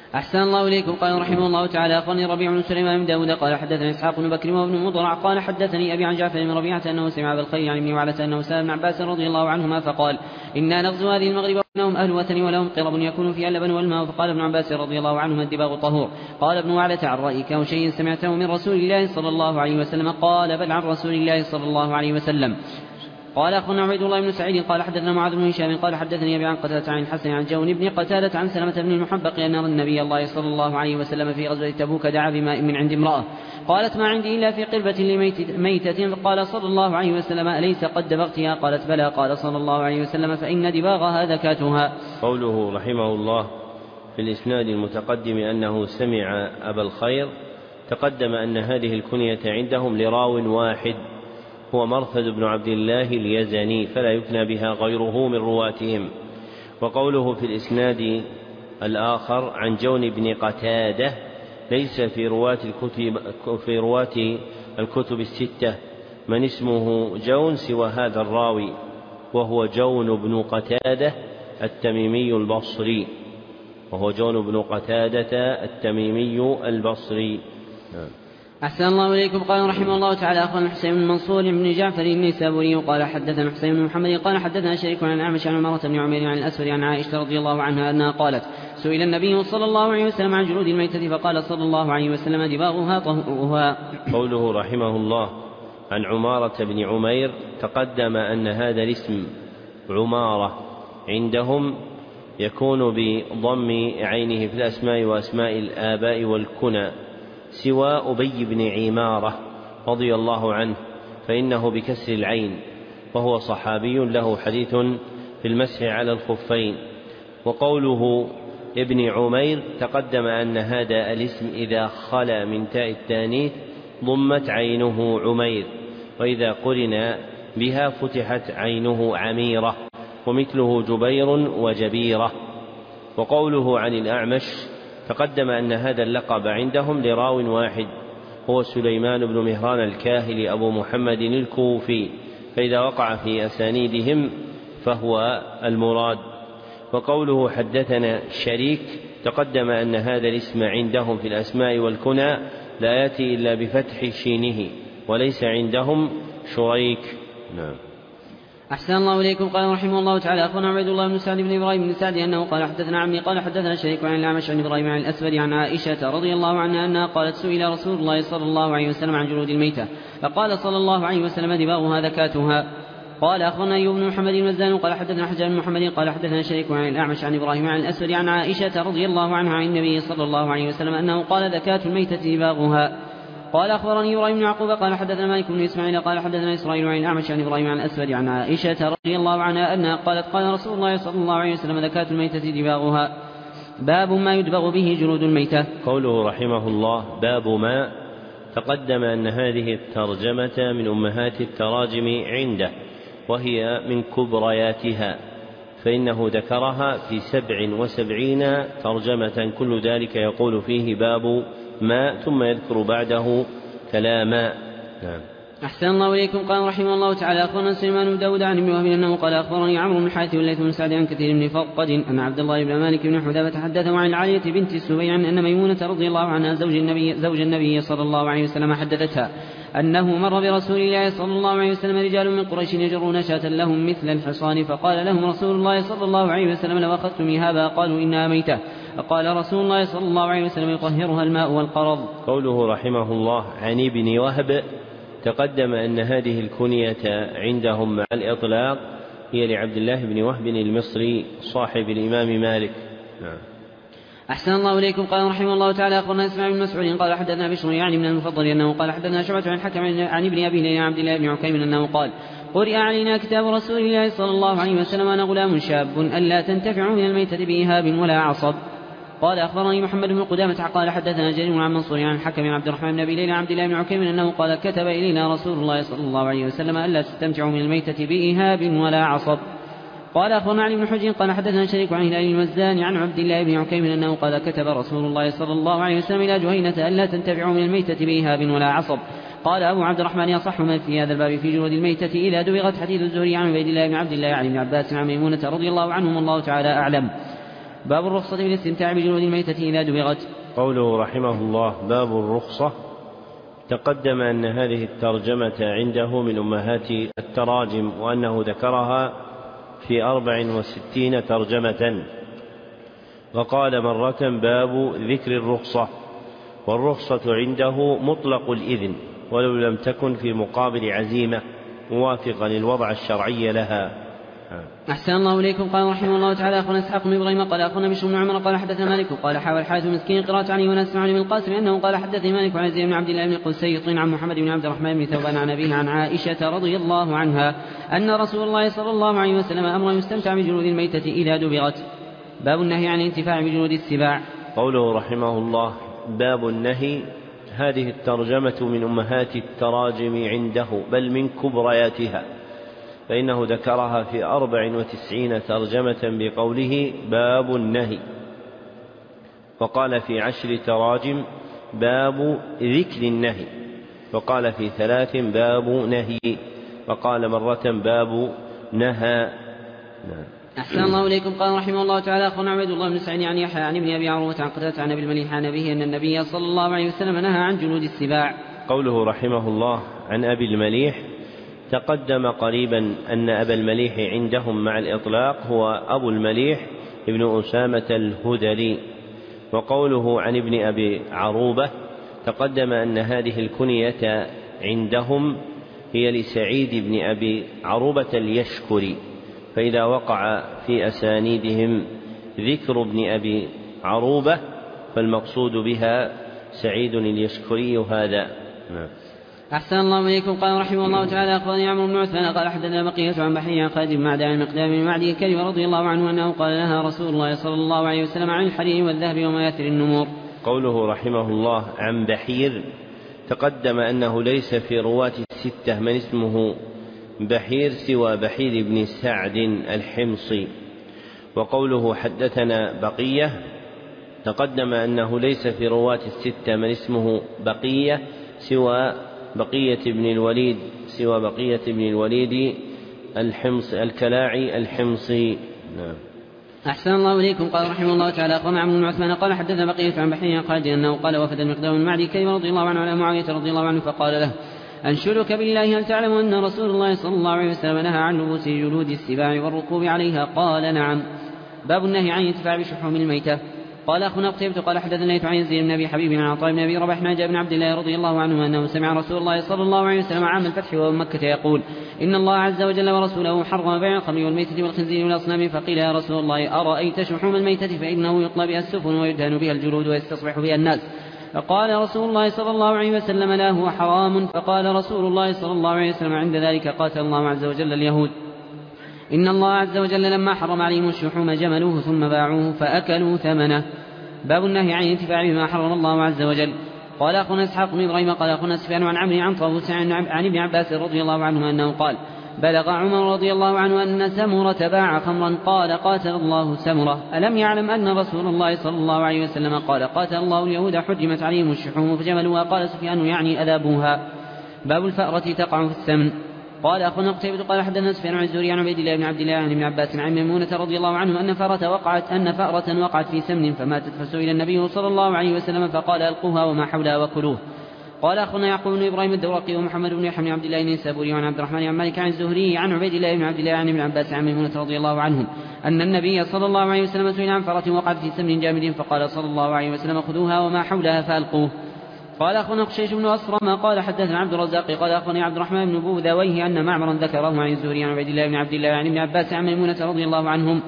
أحسن الله إليكم. قال رحمه الله تعالى: أخبرني ربيع بن سليمان بن داود قال حدثني إسحاق بن بكر وابن مضرع قال حدثني أبي عن جعفر بن ربيعة أنه سمع أبا الخير عن ابن وعلة أنه سأل ابن عباس رضي الله عنهما فقال: إنا نغزو هذه المغرب وإنهم أهل وثن ولهم قرب يكون فيها اللبن والماء. فقال ابن عباس رضي الله عنهما: الدباغ طهور. قال ابن وعلة: عن رأيك أو شيء سمعته من رسول الله صلى الله عليه وسلم؟ قال: بل عن رسول الله صلى الله عليه وسلم. قال أخبرنا عبيد الله بن سعيد قال حدثنا معاذ بن هشام قال حدثني أبي عن قتادة عن الحسن عن جون بن قتادة عن سلمة بن المحبق أن النبي الله صلى الله عليه وسلم في غزوة تبوك دعا بماء من عند امرأة قالت: ما عندي إلا في قربة لميتة. فقال صلى الله عليه وسلم: أليس قد دبغتها؟ قالت: بلى. قال صلى الله عليه وسلم: فإن دباغها ذكاتها. قوله رحمه الله في الإسناد المتقدم أنه سمع أبا الخير، تقدم أن هذه الكنية عندهم لراو واحد هو مرثد بن عبد الله اليزني، فلا يكنى بها غيره من رواتهم. وقوله في الإسناد الآخر عن جون بن قتادة ليس في رواة الكتب الستة من اسمه جون سوى هذا الراوي، وهو جون بن قتادة التميمي البصري. أحسن الله إليكم. قال رحمه الله تعالى: أخبرنا حسين بن منصور بن جعفر النيسابوري قال حدثنا حسين بن محمد قال حدثنا شريك عن الأعمش عن عمارة بن عمير عن الأسود عن عائشة رضي الله عنها أنها قالت: سئل النبي صلى الله عليه وسلم عن جلود الميتة فقال صلى الله عليه وسلم: دباغها طهورها. قوله رحمه الله عن عمارة بن عمير، تقدم أن هذا الاسم عمارة عندهم يكون بضم عينه في الأسماء وأسماء الآباء والكنى، سوى أبي بن عمارة رضي الله عنه فإنه بكسر العين، وهو صحابي له حديث في المسح على الخفين. وقوله ابن عمير، تقدم أن هذا الاسم إذا خلا من تاء التانيث ضمت عينه عمير، وإذا قرن بها فتحت عينه عميرة، ومثله جبير وجبيرة. وقوله عن الأعمش، تقدم أن هذا اللقب عندهم لراو واحد هو سليمان بن مهران الكاهلي أبو محمد الكوفي، فإذا وقع في أسانيدهم فهو المراد. وقوله حدثنا شريك، تقدم أن هذا الاسم عندهم في الأسماء والكنى لا يأتي إلا بفتح شينه، وليس عندهم شريك. نعم. أحسن الله إليكم. قال رحمه الله تعالى: أخبرنا عبيد الله بن سعد بن إبراهيم بن سعد أنه قال حدثنا عمي قال حدثنا شريك عن الأعمش عن إبراهيم عن الأسود عن عائشة رضي الله عنها أنها قالت: سئل رسول الله صلى الله عليه وسلم عن جلود الميتة فقال صلى الله عليه وسلم: دباغها ذكاتها. قال أخبرنا أيوب بن محمد المزان قال حدثنا حجاج بن محمد قال حدثنا شريك عن الأعمش عن إبراهيم عن الأسود عن عائشة رضي الله عنها عن النبي صلى الله عليه وسلم أنه قال: ذكاة الميتة دباغها. قال أخبرني إبراهيم بن يعقوب قال حدثنا مالك بن إسماعيل قال حدثنا إسرائيل عن الأعمش عن إبراهيم عن الأسود عن عائشة رضي الله عنها أنها قالت: قال رسول الله صلى الله عليه وسلم: ذكاة الميتة دباغها. باب ما يدبغ به جلود الميتة. قوله رحمه الله: باب ما، تقدم أن هذه الترجمة من أمهات التراجم عنده، وهي من كبرياتها، فإنه ذكرها في 77 ترجمة، كل ذلك يقول فيه باب ما، ثم يذكر بعده كلاما. نعم. أحسن الله إليكم. قال رحمه الله تعالى: أخبرنا سليمان بن داود عن ابن وهب أنه قال: أخبرني عمرو بن الحارث والليث بن سعد عن كثير بن فرقد أن عبد الله بن مالك بن حذافة حدثه عن العالية بنت السبيع أن ميمونة رضي الله عنها زوج النبي صلى الله عليه وسلم حدثتها أنه مر برسول الله صلى الله عليه وسلم رجال من قريش يجرون شاة لهم مثل الحصان، فقال لهم رسول الله صلى الله عليه وسلم: لو أخذتم إيهابا؟ قالوا: إنها ميتة. فقال رسول الله صلى الله عليه وسلم: يطهرها الماء والقرض. قوله رحمه الله عن ابن وهب، تقدم أن هذه الكنية عندهم مع الإطلاق هي لعبد الله بن وهب المصري صاحب الإمام مالك. نعم. أحسن الله إليكم. قال رحمه الله تعالى: أخبرنا إسماعيل بن مسعود قال حدثنا بشر يعني من المفضل أنه قال حدثنا شعبة عن الحكم عن ابن أبي ليلى عبد الله بن عكيم أنه قال: قرئ علينا كتاب رسول الله صلى الله عليه وسلم أنا غلام شاب ألا تنتفع من الميتة بإيهاب ولا عصب. قال أخبرني محمد بن قدامة قال حدثنا جرير عن منصور عن الحكم عبد الرحمن بن أبي ليلى عبد الله بن عكيم أنه قال: كتب إلينا رسول الله صلى الله عليه وسلم ألا تستمتعوا من الميتة بإيهاب ولا عصب. قال أخبرنا علي بن حجر قال حدثنا شريك عن هلال المزان عن عبد الله بن عكيم أنه قال: كتب رسول الله صلى الله عليه وسلم إلى جهينة ألا تنتفعوا من الميتة بإيهاب ولا عصب. قال أبو عبد الرحمن: يصح ما في هذا الباب في جلود الميتة إذا دبغت. حديث الزهري عن عبيد الله بن عبد الله عن ابن عباس عن ميمونة رضي الله عنهم والله تعالى أعلم. باب الرخصة في الاستمتاع بجلود الميتة إذا دبغت. قوله رحمه الله باب الرخصة، تقدم أن هذه الترجمة عنده من أمهات التراجم، وأنه ذكرها في 64 ترجمة، وقال مرة باب ذكر الرخصة. والرخصة عنده مطلق الإذن ولو لم تكن في مقابل عزيمة موافقا للوضع الشرعي لها. أحسن الله إليكم. قال رحمه الله تعالى أخونا إسحاق بن إبراهيم قال أخونا بشر بن عمر قال حدثنا مالك قال حاول الحارث مسكين قراءة عني ونسمع بن القاسم أنه قال حدثني مالك عن زيد بن عبد الله بن قسيط عن محمد بن عبد الرحمن بن ثوبان عن أبيه عن عائشة رضي الله عنها أن رسول الله صلى الله عليه وسلم أمر يستمتع بجلود الميتة إذا دبغت. باب النهي عن الانتفاع بجلود السباع. قوله رحمه الله باب النهي، هذه الترجمة من أمهات التراجم عنده بل من كبرياتها، فإنه ذكرها في 94 ترجمة بقوله باب النهي، وقال في 10 تراجم باب ذكر النهي، وقال في 3 باب نهي، وقال مرة باب نهى. أحسن الله إليكم. قال رحمه الله تعالى أخونا عبد الله بن سعيد عن يحيى عن ابن أبي عروة عن قتادة عن أبي المليح عن أبيه أن النبي صلى الله عليه وسلم نهى عن جلود السباع. قوله رحمه الله عن أبي المليح، تقدم قريبا أن أبا المليح عندهم مع الإطلاق هو أبو المليح ابن أسامة الهذلي. وقوله عن ابن أبي عروبة، تقدم أن هذه الكنية عندهم هي لسعيد بن أبي عروبة اليشكري، فإذا وقع في أسانيدهم ذكر ابن أبي عروبة فالمقصود بها سعيد اليشكري هذا. أحسن الله إليكم. قال رحمه الله تعالى أخبرني عمرو بن عثمان قال حدثنا بقية عن بحرين عن خالد بن معدان المقدام بن معدي كلمة رضي الله عنه أنه قال نهى رسول الله صلى الله عليه وسلم عن الحرير والذهب ومياثر النمور. قوله رحمه الله عن بحير، تقدم أنه ليس في رواة 6 من اسمه بحير سوى بحير بن سعد الحمصي. وقوله حدثنا بقية، تقدم أنه ليس في رواة 6 من اسمه بقية سوى بقية بن الوليد الحمص الكلاعي الحمصي. أحسن الله إليكم. قال رحمه الله تعالى أخبرنا عمرو بن عثمان قال حدثنا بقية عن بحرين عن خالد أنه قال وفد المقدام بن معدي كلمة رضي الله عنه على معاوية رضي الله عنه فقال له أنشدك بالله هل تعلم أن رسول الله صلى الله عليه وسلم نهى عن لبوس جلود السباع والركوب عليها؟ قال نعم. باب النهي عن الانتفاع بشحوم الميتة. قال أخونا قتيبة قال حدثنا الليث عن يزيد بن أبي حبيب عن عطاء بن أبي رباح عن جابر بن عبد الله رضي الله عنه أنه سمع رسول الله صلى الله عليه وسلم عام الفتح وهو مكة يقول إن الله عز وجل ورسوله حرم بيع الخمر والميتة والخنزير والأصنام. فقيل يا رسول الله أرأيت شحوم الميتة فإنه يطلى بها السفن ويدهن بها الجلود ويستصبح بها الناس. فقال رسول الله صلى الله عليه وسلم لا هو حرام. فقال رسول الله صلى الله عليه وسلم عند ذلك قاتل الله عز وجل اليهود. إن الله عز وجل لما حرم عليهم الشحوم جملوه ثم باعوه فأكلوا ثمنه. باب النهي عن الانتفاع بما حرم الله عز وجل. قال أخونا إسحاق بن إبراهيم قال أخونا سفيان عن عمرو عن طاووس عن ابن عباس رضي الله عنه أنه قال بلغ عمر رضي الله عنه أن سمرة باع خمرا قال قاتل الله سمرة ألم يعلم أن رسول الله صلى الله عليه وسلم قال قاتل الله اليهود حرمت عليهم الشحوم فجملوها. قال سفيان يعني أذابوها. باب الفأرة تقع في السمن. قال أخونا قتيبة قال حدثنا سفيان عن الزهري عن عبيد الله بن عبد الله عن ابن عباس عن ميمونة رضي الله عنه أن فأرة وقعت في سمن فماتت فسئل النبي صلى الله عليه وسلم فقال ألقوها وما حولها وكلوه. قال أخونا يعقوب بن إبراهيم الدورقي ومحمد بن يحيى بن عبد الله النسابوري عن عبد الرحمن عن مالك عن الزهري عن عبيد الله بن عبد الله عن ابن عباس عن ميمونة رضي الله عنهم أن النبي صلى الله عليه وسلم سئل عن فرة وقعت في سمن جامد فقال صلى الله عليه وسلم خذوها وما حولها فألقوه. قال أخونا خشيش بن أسرم قال حدثنا عبد الرزاق قال أخونا عبد الرحمن بن بوذويه أن معمرا ذكره عن الزهري عن عبيد الله بن عبد الله عن ابن عباس عن ميمونة رضي الله عنهم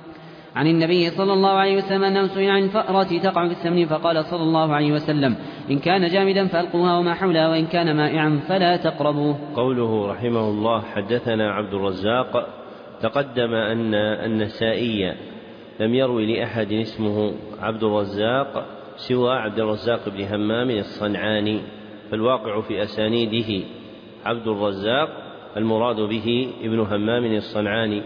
عن النبي صلى الله عليه وسلم أنه سئل عن الفأرة تقع في السمن فقال صلى الله عليه وسلم إن كان جامدا فألقوها وما حولها وإن كان مائعا فلا تقربوه. قوله رحمه الله حدثنا عبد الرزاق، تقدم أن النسائي لم يروي لأحد اسمه عبد الرزاق سوى عبد الرزاق بن همام الصنعاني، فالواقع في أسانيده عبد الرزاق المراد به ابن همام الصنعاني.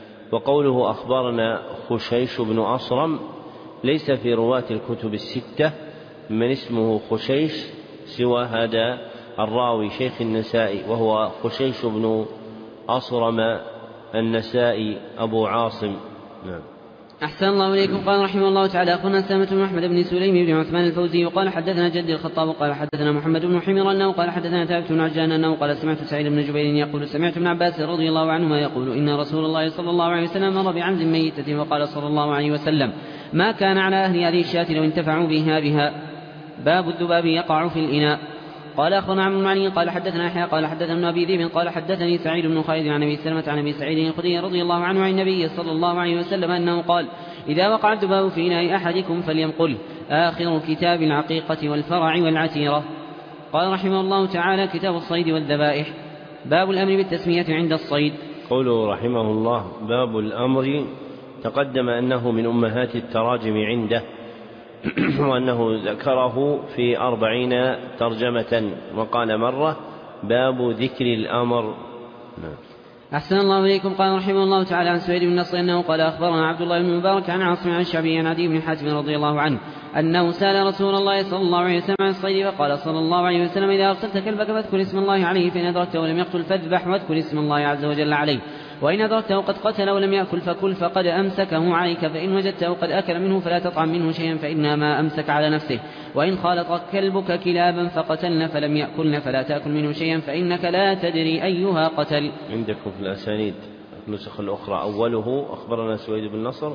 وقوله أخبرنا خشيش بن أصرم ليس في رواة الكتب 6 من اسمه خشيش سوى هذا الراوي شيخ النسائي وهو خشيش بن أصرم النسائي أبو عاصم. نعم. أحسن الله إليكم. قال رحمه الله تعالى أخونا سامة بن أحمد بن سليم بن عثمان الفوزي وقال حدثنا جدي الخطاب قال حدثنا محمد بن حمير أنه قال حدثنا ثابت بن عجلان أنه قال سمعت سعيد بن جبير يقول سمعت ابن عباس رضي الله عنهما يقول إن رسول الله صلى الله عليه وسلم مر بعنز ميتة وقال صلى الله عليه وسلم ما كان على أهل هذه الشاة لو انتفعوا بها. باب الذباب يقع في الإناء. قال أخبرنا عمرو بن علي قال حدثنا يحيى قال حدثنا ابن أبي ذئب قال حدثني سعيد بن خالد عن أبي سلمة عن أبي سعيد الخدري رضي الله عنه عن النبي صلى الله عليه وسلم أنه قال إذا وقع الذباب في إناء أحدكم فلينقله آخر كتاب العقيقة والفرع والعتيرة. قال رحمه الله تعالى كتاب الصيد والذبائح. باب الأمر بالتسمية عند الصيد. قوله رحمه الله باب الأمر تقدم أنه من أمهات التراجم عنده وأنه ذكره في 40 ترجمة وقال مرة باب ذكر الأمر. أحسن الله إليكم. قال رحمه الله تعالى عن سويد بن نصر أنه قال أخبرنا عبد الله بن مبارك عن عاصم عن الشعبي عن عدي بن حاتم رضي الله عنه أنه سأل رسول الله صلى الله عليه وسلم عن الصيد فقال صلى الله عليه وسلم إذا أرسلت كلبك فاذكر اسم الله عليه فإن أدركته ولم يقتل فاذبح واذكر اسم الله عز وجل عليه وإن أدركته قد قتل ولم يأكل فكل فقد أمسكه عليك فإن وجدته قد أكل منه فلا تطعم منه شيئا فإنما أمسك على نفسه وإن خالط كلبك كلابا فقتلن فلم يأكلن فلا تأكل منه شيئا فإنك لا تدري أيها قتل. عندكم في الأسانيد النسخ الأخرى أوله أخبرنا سويد بن نصر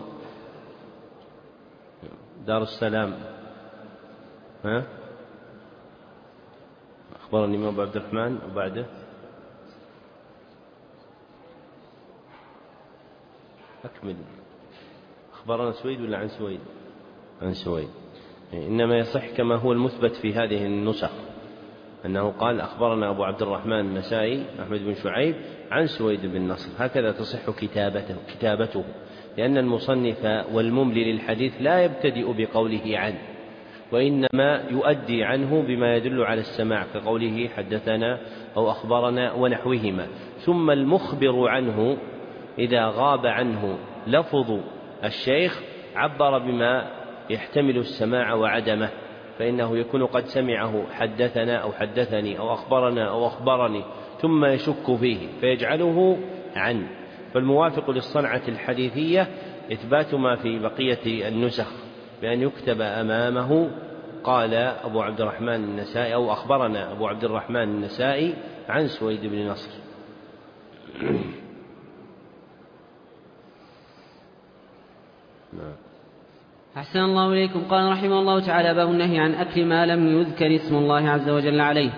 دار السلام أخبرني إمام أبو عبد الرحمن وبعده أكمل أخبرنا سويد ولا عن سويد؟ عن سويد. إنما يصح كما هو المثبت في هذه النسخ أنه قال أخبرنا أبو عبد الرحمن النسائي أحمد بن شعيب عن سويد بن نصر هكذا تصح كتابته لأن المصنف والمملي للحديث لا يبتدئ بقوله عن وإنما يؤدي عنه بما يدل على السماع كقوله حدثنا أو أخبرنا ونحوهما ثم المخبر عنه إذا غاب عنه لفظ الشيخ عبر بما يحتمل السماع وعدمه فإنه يكون قد سمعه حدثنا أو حدثني أو أخبرنا أو أخبرني ثم يشك فيه فيجعله عن. فالموافق للصنعة الحديثية إثبات ما في بقية النسخ بأن يكتب أمامه قال أبو عبد الرحمن النسائي أو أخبرنا أبو عبد الرحمن النسائي عن سويد بن نصر. أحسن الله إليكم. قال رحمه الله تعالى باب النهي عن أكل ما لم يذكر اسم الله عز وجل عليه.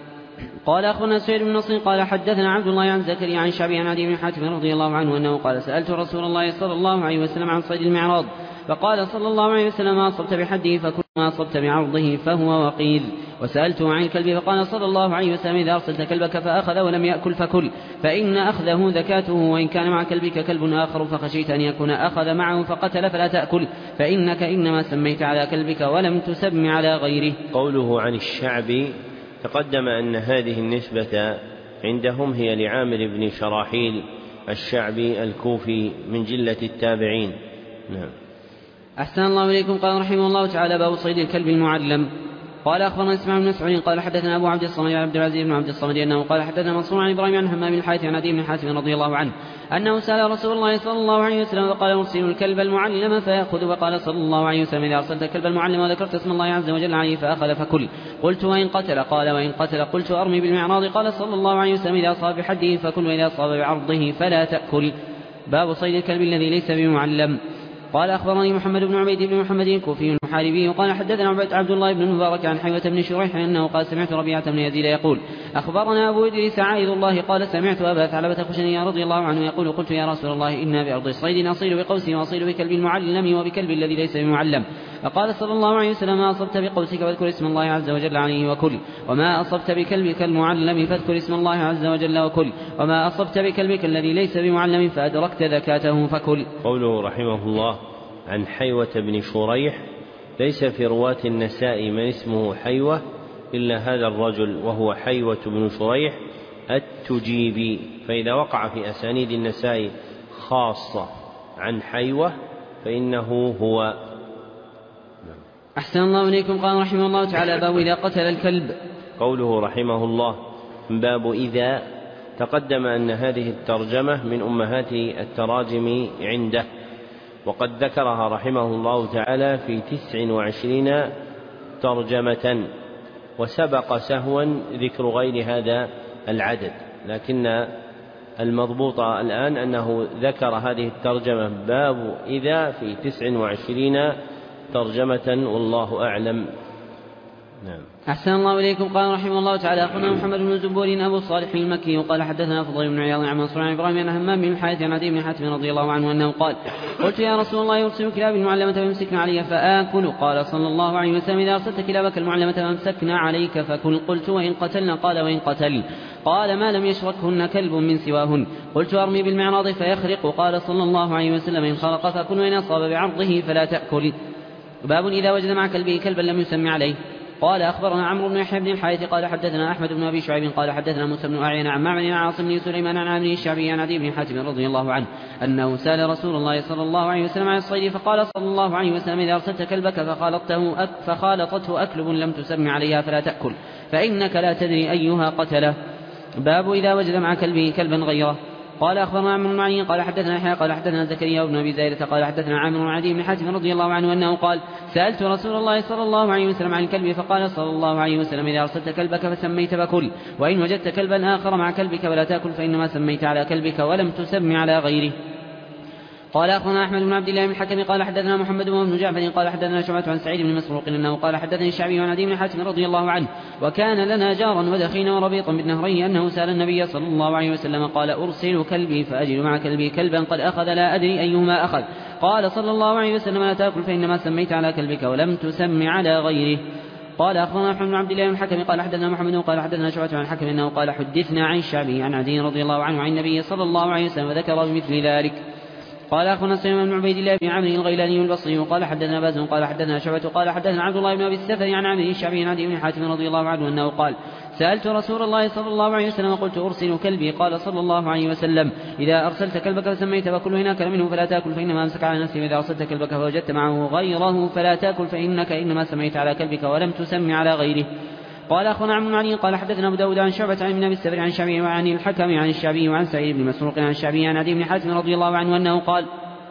قال أخونا سعيد بن نصر قال حدثنا عبد الله عن زكريا عن شعبي عن عدي بن حاتم رضي الله عنه أنه قال سألت رسول الله صلى الله عليه وسلم عن صيد المعراض فقال صلى الله عليه وسلم ما أصبت بحده فكل ما أصبت بعرضه فهو وقيذ وسألته عن الكلب فقال صلى الله عليه وسلم إذا أرسلت كلبك فأخذ ولم يأكل فكل فإن أخذه ذكاته وإن كان مع كلبك كلب آخر فخشيت أن يكون أخذ معه فقتل فلا تأكل فإنك إنما سميت على كلبك ولم تسم على غيره. قوله عن الشعبي تقدم أن هذه النسبة عندهم هي لعامر بن شراحيل الشعبي الكوفي من جلة التابعين. نعم. أحسن الله إليكم. قال رحمه الله تعالى باب صيد الكلب المعلم. قال أخبرنا إسماعيل بن مسعود قال حدثنا أبو عبد الصمد عبد العزيز بن عبد الصمد أنه قال حدثنا منصور عن إبراهيم عن همام بن الحارث عن عدي بن حاتم رضي الله عنه أنه سأل رسول الله صلى الله عليه وسلم وقال أرسل الكلب المعلم فيأخذ وقال صلى الله عليه وسلم إذا أرسلت الكلب المعلم وذكرت اسم الله عز وجل عليه فأخذ فكل. قلت وإن قتل؟ قال وإن قتل. قلت أرمي بالمعراض؟ قال صلى الله عليه وسلم إذا أصاب بحده فكل وإذا أصاب بعرضه فلا تأكل. باب صيد الكلب الذي ليس بمعلم. قال أخبرني محمد بن عبيد بن محمد الكوفي المحاربي وقال حدثنا عبد الله بن مبارك عن حيوة بن شريح أنه قال سمعت ربيعة بن يزيد يقول أخبرنا أبو إدريس عائذ الله قال سمعت أبا ثعلبة الخشني رضي الله عنه يقول قلت يا رسول الله إنا بأرض الصيد نصيد بقوسي وأصيد بكلب المعلم وبكلب الذي ليس بمعلم فقال صلى الله عليه وسلم ما أصبت بقوسك فاذكر اسم الله عز وجل عليه وكل وما أصبت بكلبك المعلم فاذكر اسم الله عز وجل وكل وما أصبت بكلبك الذي ليس بمعلم فأدركت ذكاته فكل. قوله رحمه الله عن حيوة بن شريح ليس في رواة النساء من اسمه حيوة إلا هذا الرجل وهو حيوة بن شريح التجيبي فإذا وقع في أسانيد النساء خاصة عن حيوة فإنه هو. أحسن الله إليكم. قال رحمه الله تعالى باب إذا قتل الكلب. قوله رحمه الله باب إذا تقدم أن هذه الترجمة من أمهات التراجم عنده وقد ذكرها رحمه الله تعالى في 29 ترجمة، وسبق سهوا ذكر غير هذا العدد، لكن المضبوط الآن أنه ذكر هذه الترجمة باب إذا في 29 ترجمة، والله أعلم. نعم. أحسن الله إليكم. قال رحمه الله تعالى: أخبرنا محمد بن زبور أبو الصالح المكي قال حدثنا فضيل بن عياض عن منصور عن إبراهيم عن همام بن الحارث عن عدي بن حاتم رضي الله عنه أنه قال: قلت يا رسول الله يرسل كلابي المعلمة فيمسكن علي فآكل؟ قال صلى الله عليه وسلم: إذا أرسلت كلابك المعلمة فامسكن عليك فكل. قلت: وإن قتلن؟ قال: وإن قتل؟ قال: ما لم يشركهن كلب من سواهن. قلت: أرمي بالمعراض فيخرق؟ قال صلى الله عليه وسلم: إن خرق فكل، وإن أصاب بعرضه فلا تأكل. باب إذا وجد مع كلبه كلبا لم يسمي عليه. قال: أخبرنا عمرو بن يحيى بن الحارث قال حدثنا أحمد بن أبي شعيب قال حدثنا موسى بن أعين عن معمر عن عاصم بن سليمان عن عامر الشعبي عن عدي بن حاتم رضي الله عنه أنه سأل رسول الله صلى الله عليه وسلم عن الصيد، فقال صلى الله عليه وسلم: إذا أرسلت كلبك فخالطته أكلب لم تسمي عليها فلا تأكل، فإنك لا تدري أيها قتله. باب إذا وجد مع كلبه كلبا غيره. قال: أخبرنا عمرو بن معين قال حدثنا يحيى قال حدثنا زكريا بن أبي زايدة قال حدثنا عامر بن عدي بن حاتم رضي الله عنه أنه قال: سألت رسول الله صلى الله عليه وسلم عن الكلب، فقال صلى الله عليه وسلم: إذا أرسلت كلبك فسميت فكل، وإن وجدت كلبا آخر مع كلبك فلا تأكل، فإنما سميت على كلبك ولم تسم على غيره. قال: أخبرنا أحمد بن عبد الله بن الحكم قال حدثنا محمد بن جعفر قال حدثنا شعبة عن سعيد بن مسروق أنه قال حدثني الشعبي عن عدي بن حاتم رضي الله عنه: وكان لنا جارا ودخينا وربيطا بالنهرين أنه سأل النبي صلى الله عليه وسلم قال: أرسل كلبي فأجد مع كلبي كلبا قد أخذ لا أدري أيهما أخذ. قال صلى الله عليه وسلم: لا تأكل، فإنما سميت على كلبك ولم تسم على غيره. قال: أخبرنا أحمد بن عبد الله بن الحكم قال حدثنا محمد قال حدثنا شعبة عن الحكم أنه قال: حدثنا عن الشعبي عن عدي رضي الله عنه عن النبي صلى الله عليه وسلم وذكر بمثل ذلك. قال: أخبرنا سليمان بن عبيد الله بن عمرو الغيلاني البصري قال حدثنا باز قال حدثنا شعبة قال حدثنا عبد الله بن أبي السفر عن عمرو الشعبي عن عدي بن حاتم رضي الله عنه أنه قال: سألت رسول الله صلى الله عليه وسلم قلت: أرسل كلبي؟ قال صلى الله عليه وسلم: إذا أرسلت كلبك فسميت فكل، هناك منه فلا تأكل، فإنما أمسك على نفسه، وإذا أرسلت كلبك فوجدت معه غيره فلا تأكل، فإنك إنما سميت على كلبك ولم تسم على غيره. قال: أخونا عمرو بن علي قال حدثنا أبو داود عن شعبة عن ابن أبي السفر عن الشعبي وعن الحكم عن الشعبي وعن سعيد بن مسروق عن الشعبي عن عدي بن حاتم رضي الله عنه أنه قال: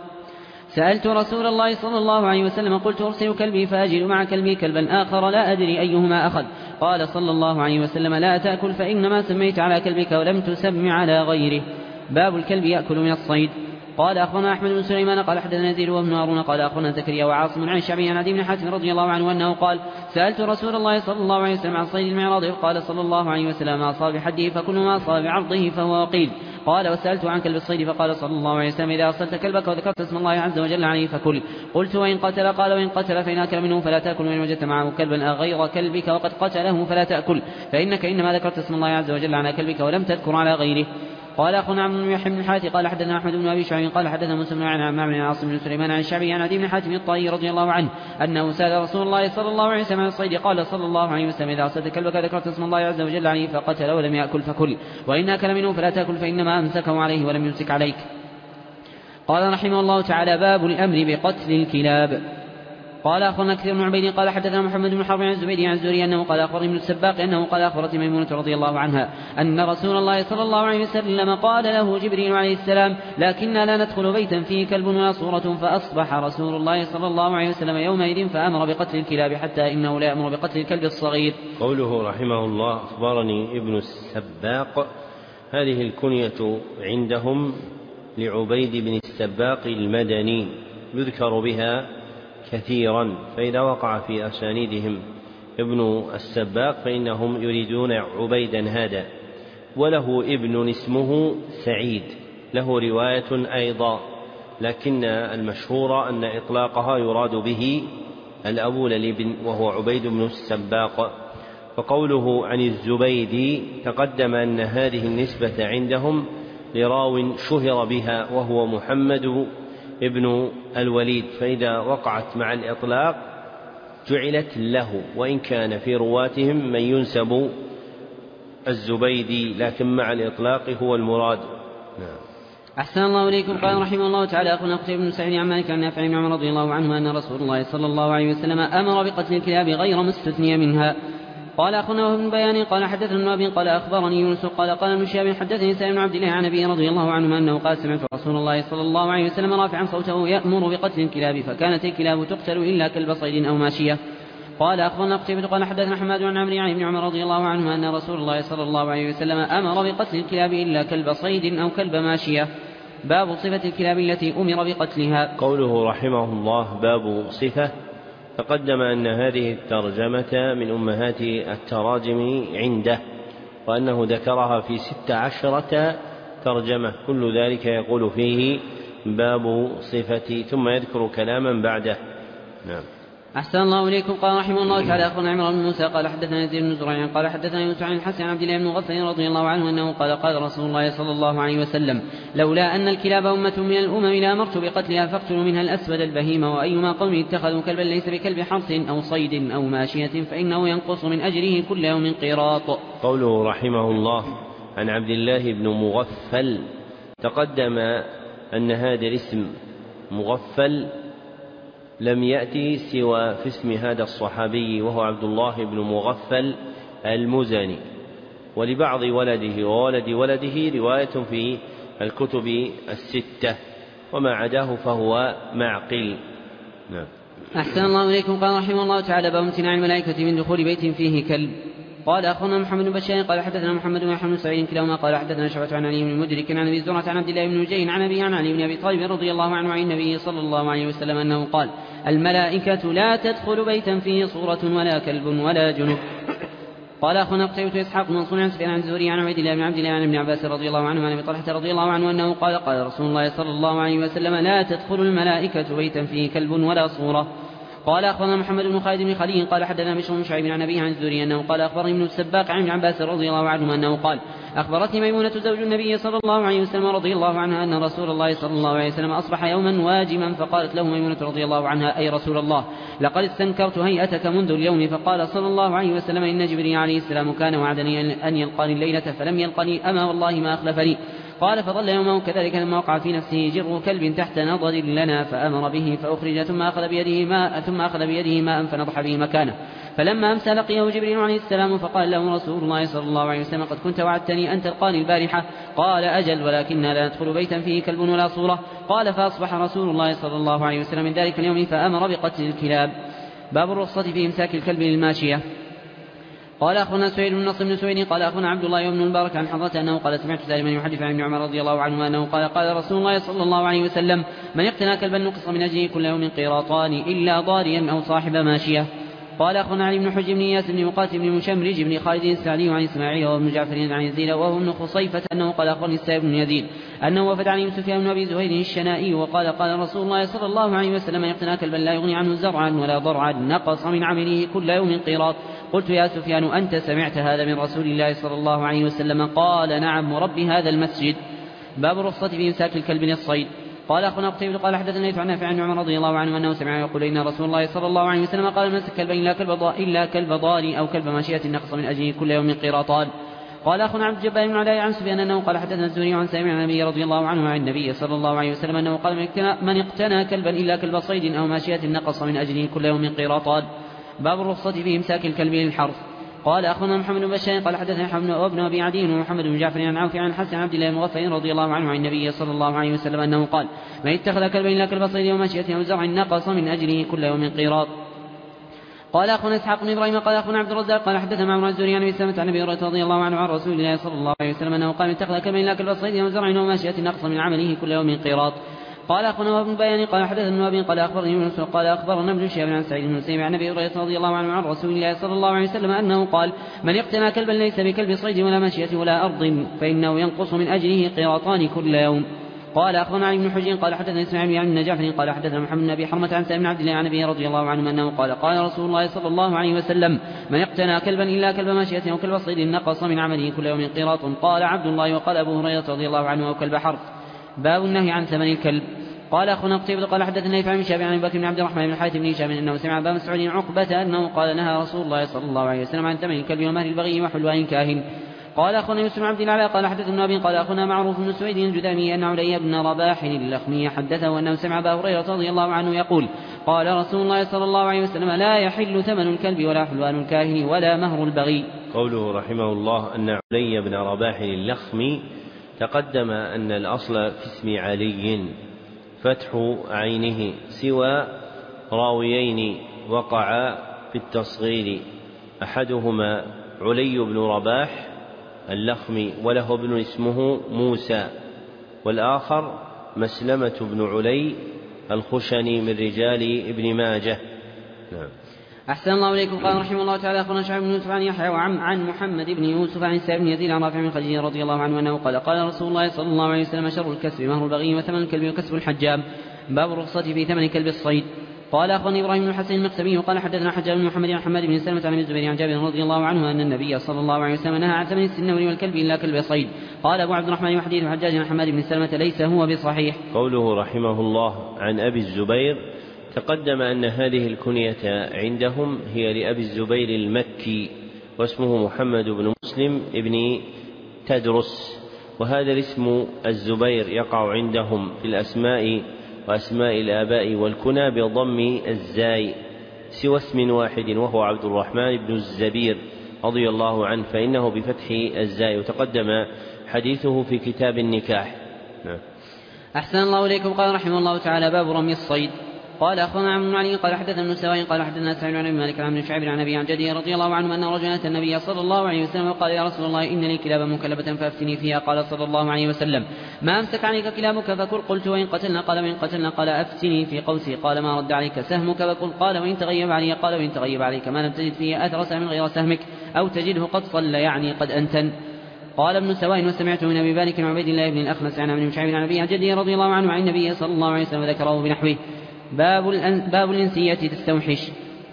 سألت رسول الله صلى الله عليه وسلم قلت: أرسل كلبي فأجد مع كلبي كلبا آخر لا أدري أيهما أخذ. قال صلى الله عليه وسلم: لا تأكل، فإنما سميت على كلبك ولم تسم على غيره. باب الكلب يأكل من الصيد. قال: أخبرنا أحمد بن سليمان قال حدثنا يزيد وابن هارون قال أخبرنا زكريا وعاصم عن الشعبي عن عدي بن حاتم رضي الله عنه أنه قال: سألت رسول الله صلى الله عليه وسلم عن صيد المعراض، قال صلى الله عليه وسلم: ما أصاب بحده فكل ما أصاب بعرضه فهو وقيل. قال: وسألت عن كلب الصيد، فقال صلى الله عليه وسلم: إذا أرسلت كلبك وذكرت اسم الله عز وجل عليه فكل. قلت: وإن قتل؟ قال: وإن قتل فإن أكل منه فلا تأكل، وإن وجدت معه كلبا غير كلبك وقد قتله فلا تأكل، فإنك إنما ذكرت اسم الله عز وجل على كلبك ولم تذكر على غيره. قال: أخونا عمرو بن يحيى بن الحارث قال حدثنا أحمد بن أبي شعيب قال حدثنا موسى بن عن معمر عن عاصم بن سليمان عن الشعبي عن عدي بن حاتم الطائي رضي الله عنه أنه سأل رسول الله صلى الله عليه وسلم عن الصيد، قال صلى الله عليه وسلم: إذا أرسلت كلبك ذكرت اسم الله عز وجل عليه فقتل ولم يأكل فكل، وإن أكل منه فلا تأكل، فإنما أمسكه عليه ولم يمسك عليك. قال رحمه الله تعالى: باب الأمر بقتل الكلاب. قال: أخبرنا كثير بن عبيد قال حدثنا محمد بن حرب عن الزبيدي عن الزهري أنه قال: أخبرني ابن السباق أنه قال: أخبرتني ميمونة رضي الله عنها أن رسول الله صلى الله عليه وسلم قال له جبريل عليه السلام: لكننا لا ندخل بيتا فيه كلب ولا صورة. فأصبح رسول الله صلى الله عليه وسلم يومئذ فأمر بقتل الكلاب، حتى إنه لا يأمر بقتل الكلب الصغير. قوله رحمه الله: أخبرني ابن السباق، هذه الكنية عندهم لعبيد بن السباق المدني، يذكر بها كثيرا، فإذا وقع في أسانيدهم ابن السباق فإنهم يريدون عبيدا هذا. وله ابن اسمه سعيد، له رواية أيضا، لكن المشهور أن إطلاقها يراد به الأب للابن وهو عبيد بن السباق. فقوله عن الزبيدي تقدم أن هذه النسبة عندهم لراو شهر بها وهو محمد ابن الوليد، فإذا وقعت مع الإطلاق جعلت له، وإن كان في رواتهم من ينسب الزبيدي، لكن مع الإطلاق هو المراد. أحسن الله إليكم. قال رحمه الله تعالى: أخونا قتيبة بن سعيد عن مالك عن نافع بن عمر رضي الله عنه أن رسول الله صلى الله عليه وسلم أمر بقتل الكلاب غير ما استثني منها. قال أخونا وهو ابن بيان قال حدثنا ابن أبي قال أخبرني يونس قال ابن شهاب حدثني سالم بن عبد الله عن أبي رضي الله عنه أنه قال سمعت رسول الله صلى الله عليه وسلم رافعا صوته يأمر بقتل الكلاب فكانت الكلاب تقتل إلا كلب صيد أو ماشية. قال أخبرنا قتيبة قال حدثنا حماد عن عمرو عن ابن عمر رضي الله عنه أن رسول الله صلى الله عليه وسلم أمر بقتل الكلاب إلا كلب صيد أو كلب ماشية. باب صفة الكلاب التي أمر بقتلها. قوله رحمه الله باب صفة، تقدم أن هذه الترجمة من أمهات التراجم عنده، وأنه ذكرها في 16 ترجمة، كل ذلك يقول فيه باب صفة، ثم يذكر كلاما بعده. نعم. أحسن الله إليكم. قال رحمه الله تعالى أخبرنا عمرو بن موسى قال حدثنا يزيد بن زريع قال حدثنا يوسف عن الحسن عن عبد الله بن مغفل رضي الله عنه أنه قال قال رسول الله صلى الله عليه وسلم لولا أن الكلاب أمة من الأمم لأمرت بقتلها فاقتلوا منها الأسود البهيمة، وأيما قوم اتخذوا كلبا ليس بكلب حرث أو صيد أو ماشية فإنه ينقص من أجره كل يوم قيراط. قوله رحمه الله عن عبد الله بن مغفل، تقدم أن هذا الاسم مغفل لم يأتي سوى في اسم هذا الصحابي وهو عبد الله بن مغفل المزني، ولبعض ولده وولد ولده رواية في الكتب 6 وما عداه فهو معقل. نعم. أحسن الله إليكم. قال رحمه الله تعالى باب امتناع الملائكة من دخول بيت فيه كلب. قال أخونا محمد بن بشار قال حدثنا محمد بن محمد سعيد كلاهما قال حدثنا شعبة عن علي بن مدرك عن أبي زرعة عن عبد الله بن نجين عن أبي عن علي بن أبي طالب رضي الله عنه عن النبي صلى الله عليه وسلم أنه قال الملائكة لا تدخل بيتا فيه صورة ولا كلب ولا جنب. قال أخونا قتيبة إسحاق منصور عن سفيان عن الزهري عن عبد الله بن عبد الله عن ابن عباس رضي الله عنه عن أبي طلحة رضي الله عنه أنه قال قال رسول الله صلى الله عليه وسلم لا تدخل الملائكة بيتا فيه كلب ولا صورة. قال أخبرنا محمد بن خالد بن خليل قال حدثنا بشر بن شعيب عن أبيه عن الزهري أنه قال أخبرني ابن السباق عن ابن عباس رضي الله عنه أنه قال أخبرتني ميمونة زوج النبي صلى الله عليه وسلم رضي الله عنها أن رسول الله صلى الله عليه وسلم أصبح يوما واجما، فقالت له ميمونة رضي الله عنها أي رسول الله لقد استنكرت هيئتك منذ اليوم. فقال صلى الله عليه وسلم إن جبريل عليه السلام كان وعدني أن يلقاني الليلة فلم يلقني، أما والله ما أخلفني. قال فظل يومه كذلك لما وقع في نفسه جر كلب تحت نضد لنا فأمر به فأخرج ثم أخذ بيده ماء فنضح به مكانه، فلما أمسى لقيه جبريل عليه السلام فقال له رسول الله صلى الله عليه وسلم قد كنت وعدتني أن تلقاني البارحة. قال أجل ولكننا لا ندخل بيتا فيه كلب ولا صورة. قال فأصبح رسول الله صلى الله عليه وسلم من ذلك اليوم فأمر بقتل الكلاب. باب الرخصة في إمساك الكلب للماشية. قال أخونا سهيل بن نصر بن سويد قال أخونا عبد الله بن المبارك عن حضرته أنه قال سمعت سالما يحدث عن ابن عمر رضي الله عنه أنه قال قال رسول الله صلى الله عليه وسلم من اقتنى كلبا نقص من أجله كل يوم قيراطان إلا ضاريا أو صاحب ماشية. قال أخونا علي بن حجر بن ياس بن مقاتل بن مشمرج بن خالد السعدي عن إسماعيل وابن جعفر عن يزيد وهو ابن خصيفة أنه قال أخبرني السائب بن يزيد أنه وفد عليه سفيان بن أبي زهير الشنائي وقال قال رسول الله صلى الله عليه وسلم يقتنى كلبا لا يغني عنه زرعا ولا ضرعا نقص من عمله كل يوم قيراط. قلت يا سفيان أنت سمعت هذا من رسول الله صلى الله عليه وسلم؟ قال نعم ورب هذا المسجد. باب الرخصة في إمساك الكلب للصيد. قال أخونا قتيبة قال حدثنا يسوع عن نافع عن عمر رضي الله عنه أنه سمع يقول إن رسول الله صلى الله عليه وسلم قال مسك كلبا إلا كلب ضاري أو كلب ماشية نقص من أجله كل يوم قيراطان. قال أخونا عبد الجبار بن علاء عن سفيان أنه قال حدثنا الزهري عن سامع عن النبي رضي الله عنه عن النبي صلى الله عليه وسلم أنه قال من اقتنى كلبا إلا كلب صيد أو ماشية نقص من أجله كل يوم قيراطان. باب الرخصة في إمساك الكلب للحرث. قال أخونا محمد بن بشار قال حدثنا حبن وابن أبي عدي ومحمد بن جعفر عن عوف عن حسن عبد الله المغفل رضي الله عنه عن النبي صلى الله عليه وسلم أنه قال من اتخذ كلبا إلا كلب صيد وماشية أو زرع نقص من أجله كل يوم قيراط. قال أخونا إسحاق بن إبراهيم قال أخونا عبد الرزاق قال حدثنا معمر الزهري عن أبي سلمة عن أبي هريرة رضي الله عنه عن رسول الله صلى الله عليه وسلم أنه قال من اتخذ كلبا إلا كلب صيد أو زرع وماشية نقص من عمله كل يوم قيراط. قال أخونا ابن بيان قال حدثنا ابن أبي قال أخبرني يونس قال أخبرنا ابن شهاب عن سعيد بن المسيب عن أبي هريرة رضي الله عنه عن رسول الله صلى الله عليه وسلم أنه قال من اقتنى كلبا ليس بكلب صيد ولا ماشية ولا أرض فإنه ينقص من أجله قيراطان كل يوم. قال أخبرنا علي بن حجر قال حدثنا إسماعيل عن جعفر قال حدثنا محمد بن أبي حرمة عن سالم بن عبد الله عن أبي رضي الله عنه أنه قال قال رسول الله صلى الله عليه وسلم من اقتنى كلبا إلا كلب ماشية أو كلب صيد نقص من عمله كل يوم قيراط. قال عبد الله وقال أبو هريرة رضي الله عنه أو كلب حرث. باب النهي عن ثمن الكلب. قال أخونا قتيبة قال حدثنا يفعل من شافعي عن بكر بن عبد الرحمن بن الحارث بن هشام أنه سمع أبا مسعود عقبة أنه قال نهى رسول الله صلى الله عليه وسلم عن ثمن الكلب ومهر البغي وحلوان كاهن. قال أخونا يوسف بن عبد العلاء قال حدثنا أبي قال أخونا معروف بن سويد الجذامي أن علي بن رباح اللخمي حدثه أنه سمع أبا هريرة رضي الله عنه يقول قال رسول الله صلى الله عليه وسلم لا يحل ثمن الكلب ولا حلوان الكاهن ولا مهر البغي. قوله رحمه الله أن علي بن رباح اللخمي تقدم أن الأصل في اسم علي فتح عينه سوى راويين وقع في التصغير أحدهما علي بن رباح اللخمي وله ابن اسمه موسى، والآخر مسلمة بن علي الخشني من رجال ابن ماجه. نعم. أحسن الله إليكم. قال رحمه الله تعالى أخبرنا شعيب بن يوسف عن يحيى عن محمد بن يوسف عن سعيد بن يزيد عن رافع بن خديجة رضي الله عنه أنه قال قال رسول الله صلى الله عليه وسلم شر الكسب مهر البغي وثمن الكلب وكسب الحجام باب الرخصة في ثمن كلب الصيد. قال أخبرني إبراهيم بن الحسن المقسمي قال حدثنا حجاج بن محمد عن حماد بن سلمة عن الزبير عن جابر رضي الله عنه أن النبي صلى الله عليه وسلم نهى عن ثمن السنور والكلب إلا كلب صيد. قال أبو عبد الرحمن وحديث حجاج عن حماد بن سلمة ليس هو بصحيح. قوله رحمه الله عن أبي الزبير تقدم أن هذه الكنية عندهم هي لأبي الزبير المكي واسمه محمد بن مسلم ابن تدرس، وهذا الاسم الزبير يقع عندهم في الأسماء وأسماء الآباء والكنى بضم الزاي سوى اسم واحد وهو عبد الرحمن بن الزبير رضي الله عنه فإنه بفتح الزاي، وتقدم حديثه في كتاب النكاح. أحسن الله إليكم. قال رحمه الله تعالى باب رمي الصيد. قال أخبرنا عمرو بن علي قال حدثنا ابن سواء قال حدثنا سعيد بن مالك عن ابن شعيب عن أبي عن جده رضي الله عنه أن رجلا أتى النبي صلى الله عليه وسلم وقال يا رسول الله إن لي كلابا مكلبة فأفتني فيها. قال صلى الله عليه وسلم ما أمسك عليك كلابك فكل. قلت وإن قتلنا؟ قال وإن قتلنا. قال أفتني في قوسي. قال ما رد عليك سهمك فكل. قال وإن تغيب علي؟ قال وإن تغيب عليك ما لم تجد فيه أثر سهم غير سهمك أو تجده قد صلى يعني قد أنتن. قال ابن سواء وسمعت من أبي مالك وعبيد الله بن الأخنس عن ابن شعيب عن أبي عن جده رضي الله عنه عن النبي صلى الله عليه وسلم ذكره بنحوه. باب الإنسية تستوحش.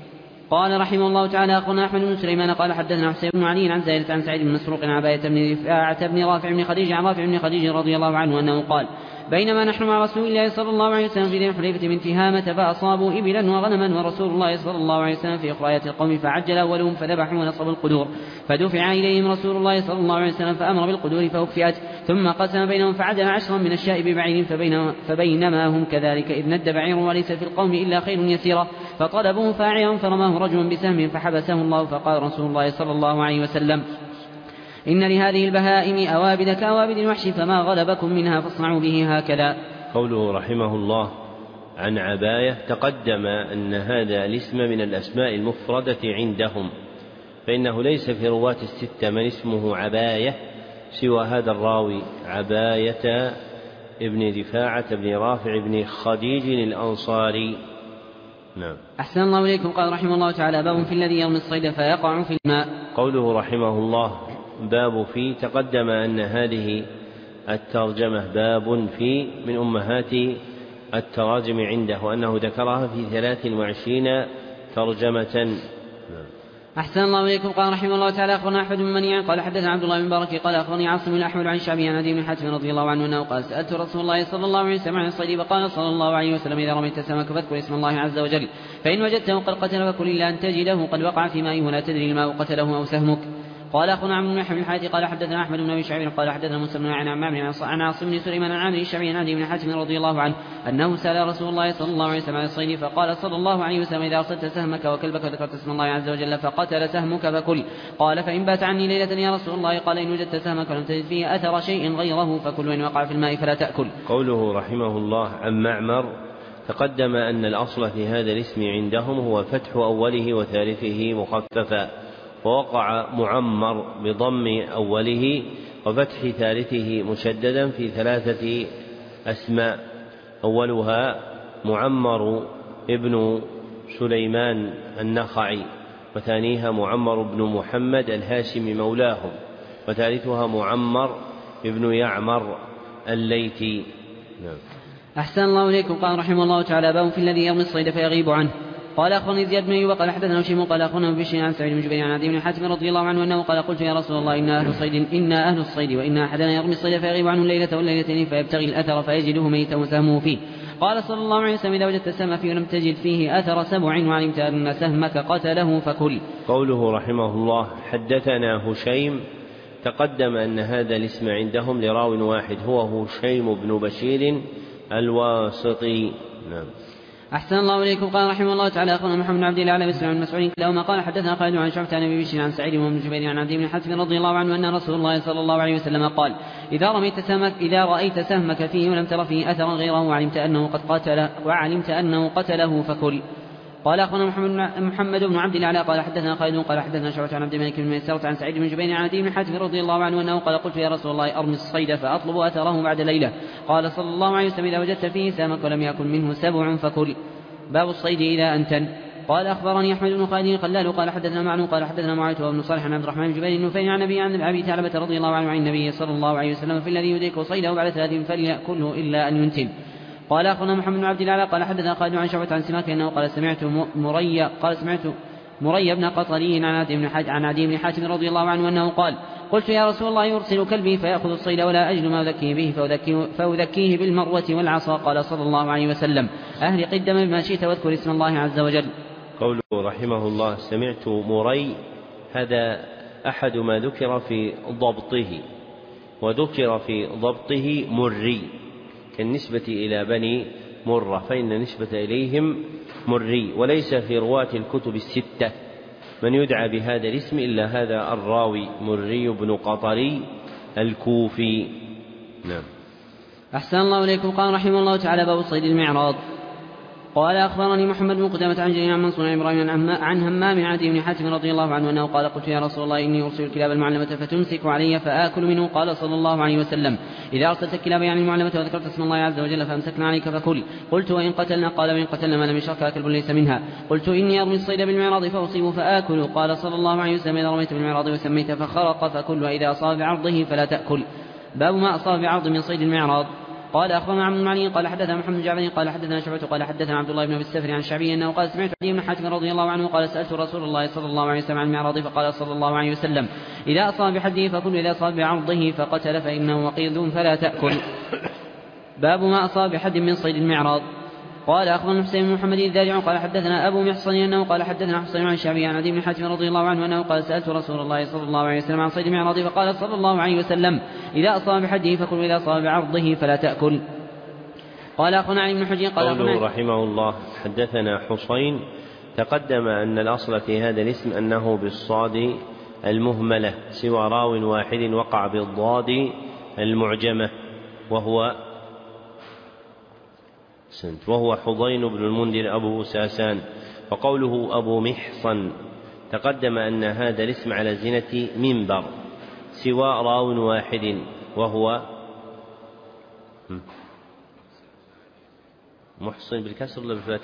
قال رحمه الله تعالى أخونا أحمد بن سليمان قال حدثنا حسين بن علي عن زائدة عن سعيد بن مسروق عن عباية بن رفاعة بن رافع بن خديجة عن رافع بن خديجة رضي الله عنه أنه قال بينما نحن مع رسول الله صلى الله عليه وسلم في ذي الحليفة من تهامة فأصابوا إبلا وغنما ورسول الله صلى الله عليه وسلم في أخريات القوم فعجل أولهم فذبحوا ونصبوا القدور فدفع إليهم رسول الله صلى الله عليه وسلم فأمر بالقدور فأكفئت ثم قسم بينهم فعدل 10 من الشاء ببعير فبينما هم كذلك إذ ند بعير وليس في القوم إلا خير يسيرة فطلبوه فاعيا فرماه رجل بسهم فحبسه الله فقال رسول الله صلى الله عليه وسلم إن لهذه البهائم أوابد كأوابد الوحش فما غلبكم منها فاصنعوا به هكذا. قوله رحمه الله عن عباية تقدم أن هذا الاسم من الأسماء المفردة عندهم، فإنه ليس في رواة الستة من اسمه عباية سوى هذا الراوي عباية ابن رفاعة بن رافع بن خديج الأنصاري. نعم. أحسن الله إليكم. قال رحمه الله تعالى باب في الذي يرمي الصيد فيقع في الماء. قوله رحمه الله باب في تقدم أن هذه الترجمة باب في من أمهات التراجم عنده وأنه ذكرها في 23 ترجمة. أحسن الله إليكم. قال رحمه الله تعالى أخبرنا أحمد بن منيع قال حدثنا عبد الله بن مبارك قال أخبرني عاصم الأحول عن شعبي عن عدي بن حاتم رضي الله عنه أنه قال سألت رسول الله صلى الله عليه وسلم عن الصيد فقال صلى الله عليه وسلم إذا رميت سمك فاذكر اسم الله عز وجل فإن وجدته قد قتل فكل إلا أن تجده قد وقع في مائه ولا تدري الماء قتله أو سهمك. قال أخونا عمرو بن حاتم الحاتي قال حدثنا أحمد بن أبي شعيب قال حدثنا موسى بن عن عاصم بن سليمان عن عامر الشعبي عن عدي بن حاتم رضي الله عنه أنه سأل رسول الله صلى الله عليه وسلم عن الصيد فقال صلى الله عليه وسلم إذا أرسلت سهمك وكلبك ذكرت اسم الله عز وجل فقتل سهمك فكل. قال فإن بات عني ليلة يا رسول الله قال إن وجدت سهمك ولم تجد فيه أثر شيء غيره فكل وإن وقع في الماء فلا تأكل. قوله رحمه الله عن معمر تقدم أن الأصل في هذا الاسم عندهم هو فتح أوله وثالثه مخففا، ووقع معمر بضم أوله وفتح ثالثه مشددا في 3 أسماء، أولها معمر ابن سليمان النخعي، وثانيها معمر بن محمد الهاشمي مولاهم، وثالثها معمر ابن يعمر الليثي. أحسن الله إليكم. قال رحمه الله تعالى باب في الذي يرمي الصيد فيغيب عنه. قال أخبرني زياد بن أيوب قال حدثنا هشيم قال أخبرنا بشير عن سعيد بن جبير عن عدي بن حاتم رضي الله عنه أنه قال قلت يا رسول الله إنا أهل الصيد وإن أحدنا يرمي الصيد فيغيب عنه الليلة والليلتين فيبتغي الأثر فيجده ميتا وسهمه فيه. قال صلى الله عليه وسلم إذا وجدت سهم فيه ولم تجد فيه أثر 7 وعلمت أن سهمك قتله فكل. قوله رحمه الله حدثنا هشيم تقدم أن هذا الاسم عندهم لراو واحد هو هشيم بن بشير الواسطي. نعم. أحسن الله إليكم. قال رحمه الله تعالى أخبرنا محمد بن عبد الله على بن عن مسعود كلاهما قال حدثنا خالد عن شعبة عن أبي بشر عن سعيد بن جبير عن عبد بن حاتم رضي الله عنه أن رسول الله صلى الله عليه وسلم قال إذا رأيت سهمك فيه ولم تر فيه أثرا غيره وعلمت أنه قتله فكل. قال أخبرنا محمد بن عبد الله قال حدثنا خالد قال حدثنا شعبة عن عبد الملك بن ميسرة عن سعيد بن جبير عن عدي بن حاتم رضي الله عنه أنه قال قلت يا رسول الله أرمي الصيد فأطلب أثره بعد ليلة. قال صلى الله عليه وسلم إذا وجدت فيه سامك ولم يكن منه سبع فكل. باب الصيد إذا أنتن. قال أخبرني أحمد بن خالد الخلال قال حدثنا معن قال حدثنا معاوية بن صالح عن عبد الرحمن بن جبير النفيل عن أبي ثعلبة رضي الله عنه عن النبي صلى الله عليه وسلم في الذي يدرك صيده بعد 3 فليأكله إلا أن ينتن. قال أخبرنا محمد بن عبد الله قال حدثنا خالد عن شعبة عن سماك أنه قال سمعت مري بن قطري عن عدي بن حاتم رضي الله عنه أنه قال قلت يا رسول الله يرسل كلبي فيأخذ الصيد ولا أجد ما أذكيه به فأذكيه بالمروة والعصا. قال صلى الله عليه وسلم أهرق الدم بما شئت واذكر اسم الله عز وجل. قوله رحمه الله سمعت مري، هذا أحد ما ذكر في ضبطه، وذكر في ضبطه مري كالنسبة إلى بني مرة، فإن نسبة إليهم مري، وليس في رواة الكتب 6 من يدعى بهذا الاسم إلا هذا الراوي مري بن قطري الكوفي. نعم. أحسن الله إليكم. قال رحمه الله تعالى باب صيد المعراض. قال أخبرني محمد بن قدامة عن جرير عن منصور عن إبراهيم عن همام عن عدي بن حاتم رضي الله عنه أنه قال قلت يا رسول الله إني أرسل الكلاب المعلمة فتمسك علي فآكل منه. قال صلى الله عليه وسلم إذا أرسلت الكلاب يعني المعلمة وذكرت اسم الله عز وجل فأمسكنا عليك فكل. قلت وإن قتلنا؟ قال وإن قتلنا ما لم يشركها كلب ليس منها. قلت إني أرمي الصيد بالمعراض فأصيب فآكل. قال صلى الله عليه وسلم إذا رميت بالمعراض وسميت فخرق فكل، وإذا أصاب بعرضه فلا تأكل. باب ما أصاب بعرض من صيد المعراض. قال أخبرنا عمرو بن علي قال حدثنا محمد بن جعفر قال حدثنا شعبة قال حدثنا عبد الله بن أبي السفر عن الشعبي أنه قال سمعت عدي بن حاتم رضي الله عنه قال سألت رسول الله صلى الله عليه وسلم عن المعراض فقال صلى الله عليه وسلم إذا أصاب بحده فكل، إذا أصاب بعرضه فقتل فإنه وقيض فلا تأكل. باب ما أصاب بحد من صيد المعراض. قال أخبرنا حسين بن محمد الذارع قال حدثنا أبو محصن أنه قال حدثنا حسين عن الشعبي عن عدي بن حاتم رضي الله عنه أنه قال سألت رسول الله صلى الله عليه وسلم عن صيد المعراض فقال صلى الله عليه وسلم إذا أصاب بحده فكل، وإذا أصاب بعرضه فلا تأكل. قال أخونا علي بن حجر قوله رحمه الله حدثنا حسين، تقدم أن الأصل في هذا الاسم أنه بالصاد المهملة سوى راو واحد وقع بالضاد المعجمة وهو حضين بن المنذر أبو ساسان. وقوله أبو محصن تقدم أن هذا الاسم على زنة منبر سوى راو واحد وهو محصن بالكسر ولا بالفتح؟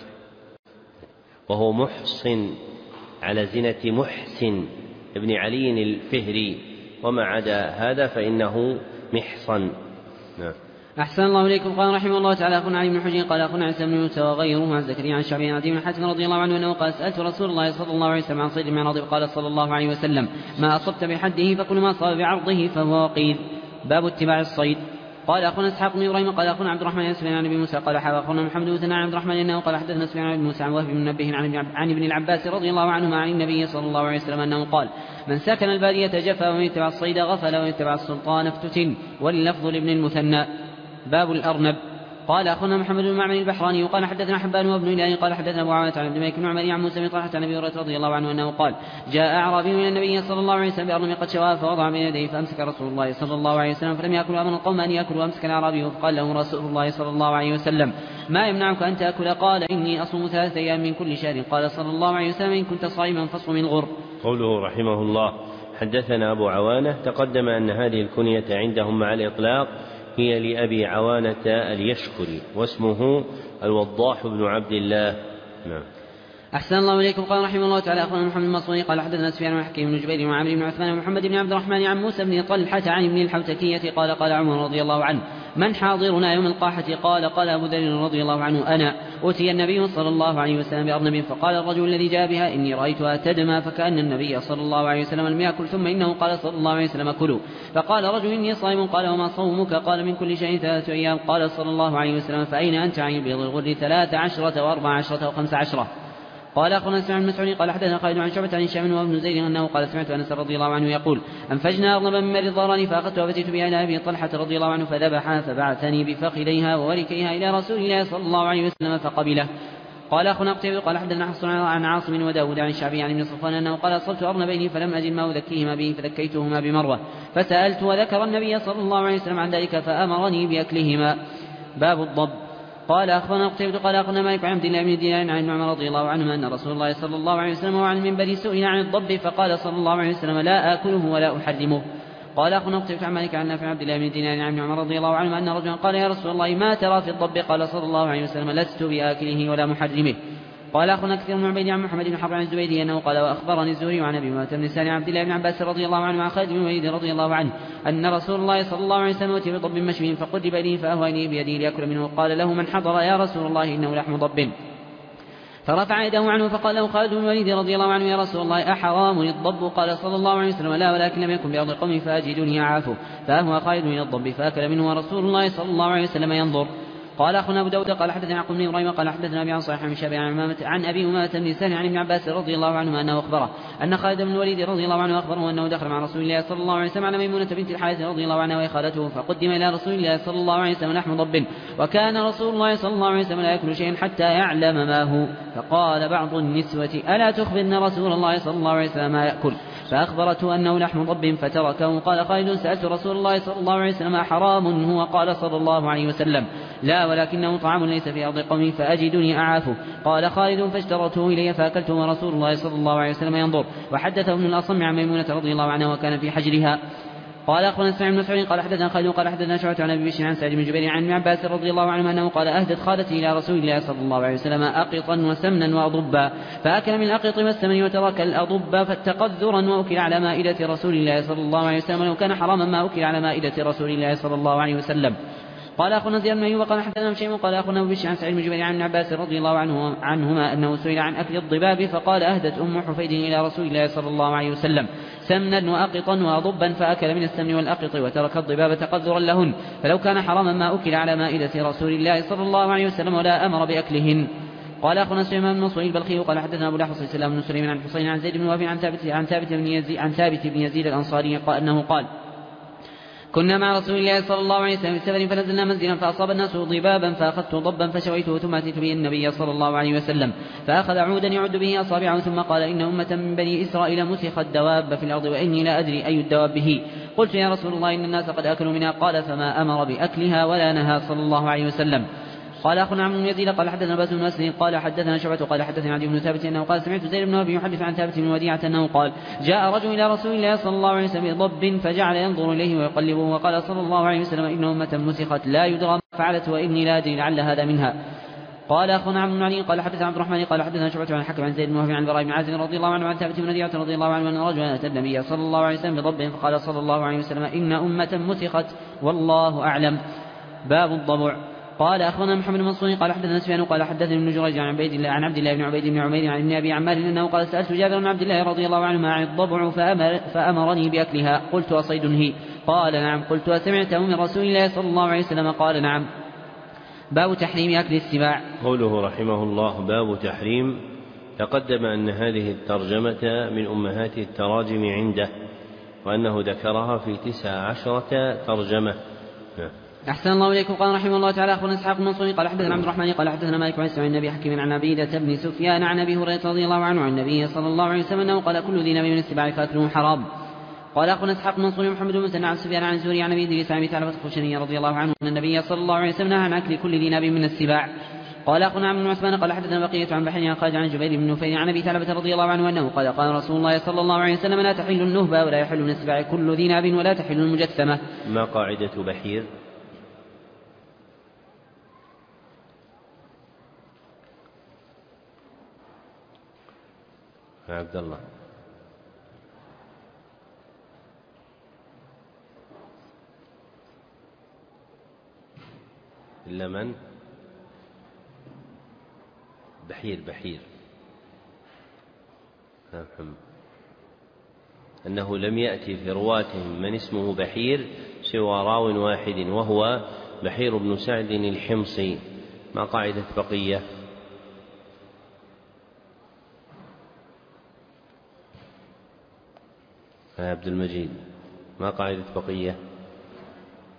وهو محصن على زنة محسن ابن علي الفهري، وما عدا هذا فإنه محصن. نعم. أحسن الله إليكم. قال رحمه الله تعالى أخونا علي بن حجر قال أخونا عيسى بن يونس وغيره عن زكريا عن الشعبي عن عدي بن حاتم رضي الله عنه أنه قال سألت رسول الله صلى الله عليه وسلم عن صيد المعراض فقال صلى الله عليه وسلم ما أصبت بحده فكل ما أصاب بعرضه فهو وقيد. باب اتباع الصيد. قال أخونا إسحاق بن إبراهيم قال أخونا عبد الرحمن بن سفيان عن أبي موسى قال أخونا محمد بن عبد الرحمن أنه قال حدثنا سفيان بن موسى عن وهب بن منبه عن ابن العباس رضي الله عنهما عن النبي صلى الله عليه وسلم أنه قال من سكن البادية جفا ومن يتبع الصيد غفل ومن يتبع السلطان افتتن. واللفظ لابن المثنى. باب الأرنب. قال أخونا محمد بن معمر البحراني وقال حدثنا حبان وابن إلهي قال حدثنا أبو عوانة عن عبد الملك بن عمر عن موسى بن طلحة عن أبي هريرة رضي الله عنه أنه قال جاء أعرابي من النبي صلى الله عليه وسلم بأرنب قد شواها فوضع بين يديه فأمسك رسول الله صلى الله عليه وسلم فلم يأكل أمر القوم أن يأكلوا. وأمسك الأعرابي فقال له رسول الله صلى الله عليه وسلم ما يمنعك أن تأكل؟ قال إني أصوم 3 أيام من كل شهر. قال صلى الله عليه وسلم إن كنت صائما فاصم الغر. قوله رحمه الله حدثنا أبو عوانة، تقدم أن هذه الكنية عندهم مع الإطلاق هي لأبي عوانة اليشكري واسمه الوضاح بن عبد الله. نعم. أحسن الله إليكم. قال رحمه الله تعالى أخونا محمد المصري قال حدثنا سفيان وحكيم بن جبير وعمر بن عثمان ومحمد بن عبد الرحمن عن موسى بن طلحة عن ابن الحوتكية قال قال عمر رضي الله عنه من حاضرنا يوم القاحة؟ قال أبو ذر رضي الله عنه أنا. أتي النبي صلى الله عليه وسلم بأرنب فقال الرجل الذي جاء بها إني رأيتها تدمى فكأن النبي صلى الله عليه وسلم لم يأكل، ثم إنه قال صلى الله عليه وسلم كلوا. فقال رجل إني صائم. قال وما صومك؟ قال من كل شيء 3 أيام. قال صلى الله عليه وسلم فأين أنت عن بيض الغر 13 و14 و15. قال أخونا سمع بن مسعود قال حدثنا خالد عن شعبة عن هشام وابن زيد أنه قال سمعت أنس رضي الله عنه يقول أنفجنا أرنبا من مريض ضراني فأخذتها فأتيت بها إلى أبي طلحة رضي الله عنه فذبحها فبعثني بفخذيها ووركيها إلى رسول الله صلى الله عليه وسلم فقبله. قال أخونا قتيبة قال حدثنا حفص عن عاصم وداود عن الشعبي عن ابن صفوان أنه قال أصبت أرنبين فلم أجد ما أذكيهما به فذكيتهما بمروة فسألت وذكر النبي صلى الله عليه وسلم عن ذلك فأمرني بأكلهما. باب الضب. قال أخونا قتيبة قال أخونا مالك عن عبد الله بن دينار عن عمر رضي الله عنه أن رسول الله صلى الله عليه وسلم وعن المنبر سئل عن الضب فقال صلى الله عليه وسلم لا آكله ولا أحرمه. قال أخونا قتيبة عن مالك عن نافع عبد الله بن دينار عن عمر رضي الله عنه أن رجلا قال يا رسول الله ما ترى في الضب؟ قال صلى الله عليه وسلم لست بآكله ولا محرمه. قال أخونا كثير بن عبيد عن محمد بن حرب عن الزبيدي أنه قال وأخبرني الزهري عن أبي أمامة بن سالم عبد الله بن عباس رضي الله عنه وعن خالد بن الوليد رضي الله عنه أن رسول الله صلى الله عليه وسلم أتي بضب مشوي فقرب إليه فأهوى إليه بيده ليأكل منه. قال له من حضر يا رسول الله إنه لحم ضب. فرفع يده عنه فقال له خالد بن الوليد رضي الله عنه يا رسول الله أحرام الضب؟ قال صلى الله عليه وسلم لا ولكن لم يكن بأرض القوم فأجدني أعافه. فأهوى خالد إلى الضب فأكل منه ورسول الله صلى الله عليه وسلم ينظر. قال أخونا أبو داود قال حدثنا يعقوب بن إبراهيم قال حدثنا أبي عن صالح عن شابه عن أبي أمامة بن سالم عن ابن عباس رضي الله عنهما أنه أخبره أن خالد بن الوليد رضي الله عنه أخبره أنه دخل مع رسول الله صلى الله عليه وسلم على ميمونة بنت الحارث رضي الله عنها وهي خالته فقدم إلى رسول الله صلى الله عليه وسلم لحم ضب وكان رسول الله صلى الله عليه وسلم لا يأكل شيئا حتى يعلم ما هو. فقال بعض النسوة ألا تخبرن رسول الله صلى الله عليه وسلم ما يأكل؟ فأخبرته أنه لحم ضب فتركه. قال خالد سألت رسول الله صلى الله عليه وسلم حرام هو؟ قال صلى الله عليه وسلم لا ولكنه طعام ليس في أرض قومي فأجدني أعافه. قال خالد فاشترته إلي فأكلته ورسول الله صلى الله عليه وسلم ينظر. وحدثه ابن الأصم عن ميمونة رضي الله عنها وكان في حجرها. قال أخونا سعيد بن مسعود قال حدثنا خالد قال حدثنا شعبة عن أبي بشر عن سعيد بن جبير عن ابن عباس رضي الله عنه أنه قال أهدت خالتي إلى رسول الله صلى الله عليه وسلم أقطا وسمنا وأضبا فأكل من الأقط والسمن وترك الأضب فتقذرا وأكل على مائدة رسول الله صلى الله عليه وسلم ولو كان حراما ما أكل على مائدة رسول الله صلى الله عليه وسلم. قال أخونا زياد بن أيوب قال حدثنا هشيم قال أخونا أبو بشر عن سعيد بن جبير عن ابن عباس رضي الله عنهما أنه سئل عن أكل الضباب فقال أهدت أم حفيد إلى رسول الله صلى الله عليه وسلم سمنا وأقطا وأضبا فأكل من السمن والأقط وترك الضباب تقذرا لهن فلو كان حراما ما أكل على مائدة رسول الله صلى الله عليه وسلم ولا أمر بأكلهن. قال أخونا سليمان بن منصور البلخي قال حدثنا أبو الأحوص سلام بن سليمان عن حسين عن زيد بن وهب عن ثابت بن يزيد الأنصاري أنه قال كنا مع رسول الله صلى الله عليه وسلم في سفر فنزلنا منزلا فأصاب الناس ضبابا فأخذت ضبا فشويته ثم أتيت به النبي صلى الله عليه وسلم فأخذ عودا يعد به أصابعه ثم قال إن أمة من بني إسرائيل مسخت دواب في الأرض وإني لا أدري أي الدواب به. قلت يا رسول الله إن الناس قد أكلوا منها. قال فما أمر بأكلها ولا نهى صلى الله عليه وسلم. قال أخونا عمرو بن يزيد قال حدثنا باز بن مسلم قال حدثنا شعبة قال حدثنا عدي بن ثابت أنه قال سمعت زيد بن وهب يحدث عن ثابت بن وديعة أنه قال جاء رجل إلى رسول الله صلى الله عليه وسلم بضب فجعل ينظر إليه ويقلبه وقال صلى الله عليه وسلم إن أمة مسخت لا يدرى ما فعلت وإني لا أدري لعل هذا منها. قال أخونا عمرو بن علي قال حدثنا عبد الرحمن قال حدثنا شعبة عن الحكم عن زيد بن وهب عن البراء بن عازب رضي الله عنه عن ثابت بن وديعة رضي الله عنه أن رجلا أتى النبي صلى الله عليه وسلم بضب فقال صلى الله عليه وسلم إن أمة مسخت والله أعلم. باب الضبع. قال أخبرنا محمد بن منصور قال حدثنا سفيان قال حدثني ابن جريج عن عبد الله بن عبيد بن عمير عن ابن أبي عمار أنه قال سألت جابر بن عبد الله رضي الله عنهما عن الضبع فأمرني بأكلها. قلت أصيد هي؟ قال نعم. قلت أسمعته من رسول الله صلى الله عليه وسلم؟ قال نعم. باب تحريم أكل السباع. قوله رحمه الله باب تحريم. تقدم أن هذه الترجمة من أمهات التراجم عنده وأنه ذكرها في 19 ترجمة. أحسن الله إليكم. قال رحمه الله تعالى أخبرنا إسحاق بن منصور قال حدثنا عبد الرحمن قال حدثنا مالك عن عن النبي حكيم عن عبيدة بن سفيان عن أبي هريرة رضي الله عنه عن النبي صلى الله عليه وسلم أنه قال كل ذي نبي من السباع فأكله حرام. قال أخبرنا إسحاق بن منصور محمد بن مسنى عن سفيان عن زهري عن أبي إدريس عن أبي ثعلبة الخشني رضي الله عنه أن النبي صلى الله عليه وسلم نهى عن أكل كل ذي نبي من السباع. قال أخونا عمرو بن عثمان قال حدثنا بقية عن بحر عن خالد عن جبير بن نفير عن أبي ثعلبة رضي الله عنه أنه قال رسول الله صلى الله عليه وسلم لا تحل النهبة ولا يحل من السباع كل ذي ناب ولا تحل المجثمة. ما قاعدة بحير؟ عبد الله إلا من بحير أنه لم يأتي في رواتهم من اسمه بحير سوى راو واحد وهو بحير بن سعد الحمصي. ما قاعدة بقية؟ عبد المجيد ما قاعدة بقية؟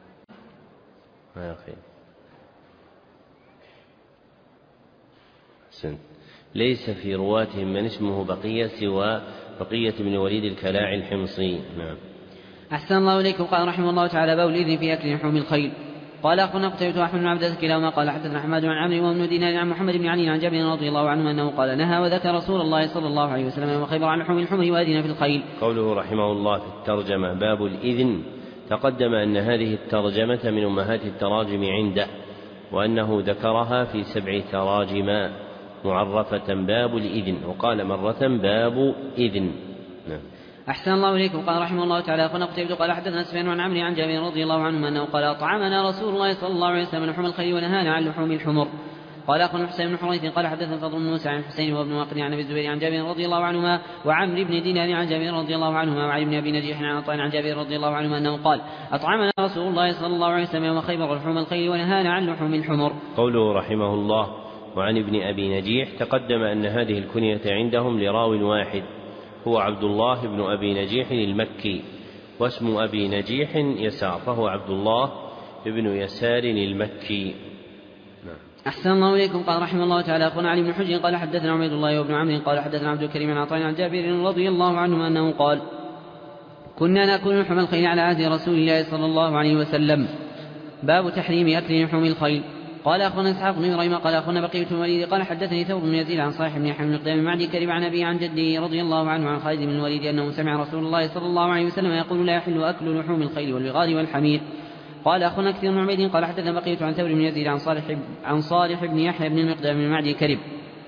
يا أخي ليس في رواتهم من اسمه بقية سوى بقية بن وليد الكلاعي الحمصي. نعم. أحسن الله إليكم. قال رحمه الله تعالى: باب الإذن في أكل لحوم الخيل. قال أخونا قتيبة أحمد بن عبد كلاهما قال حدثنا حماد عن عمرو وابن دينار عن محمد بن علي عن جابر رضي الله عنه أنه قال: نهى وذكر رسول الله صلى الله عليه وسلم يوم خيبر عن لحوم الحمر وأذن في الخيل. قوله رحمه الله في الترجمة باب الإذن، تقدم أن هذه الترجمة من أمهات التراجم عنده، وأنه ذكرها في 7 تراجم معرفة باب الإذن، وقال مرة باب إذن. نعم. أحسن الله إليكم. قال رحمه الله تعالى: أخونا قتيبة قال حدثنا سفيان عن عمرو عن جابر رضي الله عنه أنه قال: أطعمنا رسول الله صلى الله عليه وسلم لحوم الخيل ونهانا عن لحوم الحمر. قال أخونا حسين بن حريث قال حدثنا فضل بن موسى عن حسين وابن واقد عن أبي الزبير عن جابر رضي الله عنهما وعمرو بن دينار عن جابر رضي الله عنهما وعلي بن أبي نجيح عن عطاء عن جابر رضي الله عنهما أنه قال: أطعمنا رسول الله صلى الله عليه وسلم يوم خيبر لحوم الخيل ونهانا عن لحوم الحمر. قوله رحمه الله وعن ابن أبي نجيح، تقدم أن هذه الكنية عندهم لراو واحد هو عبد الله بن أبي نجيح المكي، واسم أبي نجيح يسار، فهو عبد الله بن يسار المكي. أحسن الله إليكم. قال رحمه الله تعالى: أخونا علي بن حجر قال حدثنا عبيد الله وابن عمرو قال حدثنا عبد الكريم عن عطاء عن جابر رضي الله عنه أنه قال: كنا نأكل لحوم الخيل على عهد رسول الله صلى الله عليه وسلم. باب تحريم أكل لحوم الخيل. قال أخونا إسحاق بن إبراهيم قال أخونا بقية بن الوليد قال حدثني ثور بن يزيد عن صالح بن يحيى بن مقدام معدي كرب عن أبي عن جده رضي الله عنه عن خالد بن الوليد أنه سمع رسول الله صلى الله عليه وسلم يقول: لا يحل أكل لحوم الخيل والبغال والحمير. قال أخونا كثير بن عبيد قال حدثنا بقية عن ثور بن يزيد عن صالح بن يحيى بن المقدام من معدي كرب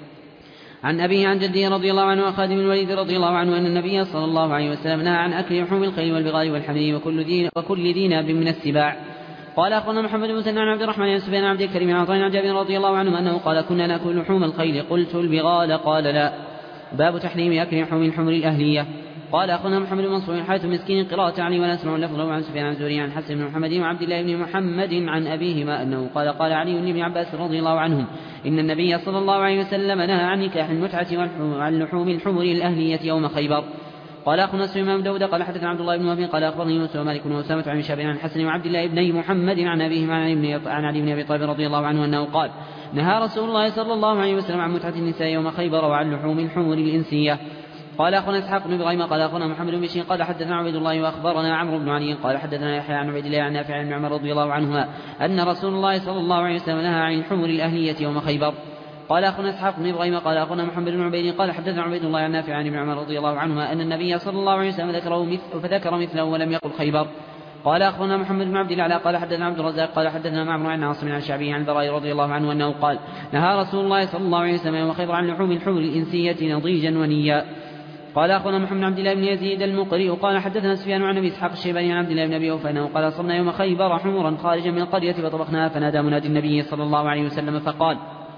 عن أبيه عن جده رضي الله عنه وخالد بن الوليد رضي الله عنه أن النبي صلى الله عليه وسلم نهى عن أكل لحوم الخيل والبغال والحمير وكل ذي ناب من السباع. قال أخونا محمد بن سنان عن عبد الرحمن بن سفيان عبد الكريم عن عطاء عن جابر رضي الله عنه أنه قال: كنا نأكل لحوم الخيل. قلت: البغال؟ قال: لا. باب تحريم أكل لحوم الحمر الأهلية. قال أخونا محمد بن منصور حيث مسكين قراءة علي ولا أسمع اللفظ عن سفيان عن زهري عن حسن بن محمد وعبد الله بن محمد عن أبيهما أنه قال: قال علي بن عباس رضي الله عنهم: إن النبي صلى الله عليه وسلم نهى عن نكاح المتعة وعن لحوم الحمر الأهلية يوم خيبر. قال أخونا سليمان بن داود قال حدثنا عبد الله بن وهب قال أخبرني يونس ومالك وأسامة عن شاب عن حسن وعبد الله بن محمد عن أبيهما عن علي بن أبي طالب رضي الله عنه أنه قال: نهى رسول الله صلى الله عليه وسلم عن متعة النساء يوم خيبر وعن لحوم الحمر الإنسية. قال أخونا إسحاق بن إبراهيم قال أخونا محمد بن بشير قال حدثنا عبيد الله وأخبرنا عمرو بن علي قال حدثنا يحيى عن عبيد الله عن نافع عن عمر رضي الله عنهما أن رسول الله صلى الله عليه وسلم نهى عن الحمر الأهلية يوم خيبر. قال أخونا إسحاق بن إبراهيم قال أخونا محمد بن عبيد قال حدثنا عبيد الله عن نافع عن ابن عمر رضي الله عنهما أن النبي صلى الله عليه وسلم فذكر مثله ولم يقل خيبر. قال أخونا محمد بن عبد الله قال حدثنا عبد الرزاق قال حدثنا معمر عن عاصم عن شعبي عن البراء رضي الله عنه أنه قال: نهى رسول الله صلى الله عليه وسلم يوم خيبر عن لحوم الحمر الإنسية نضيجا ونيا. قال أخونا محمد بن عبد الله بن يزيد المقري قال حدثنا سفيان عن أبي إسحاق الشيباني عن عبد الله بن أبي أوفى أنه قال: صرنا يوم خيبر حمرا خارجا من القرية فطبخناها فنادى منادي النبي صلى الله عليه وسلم فقال: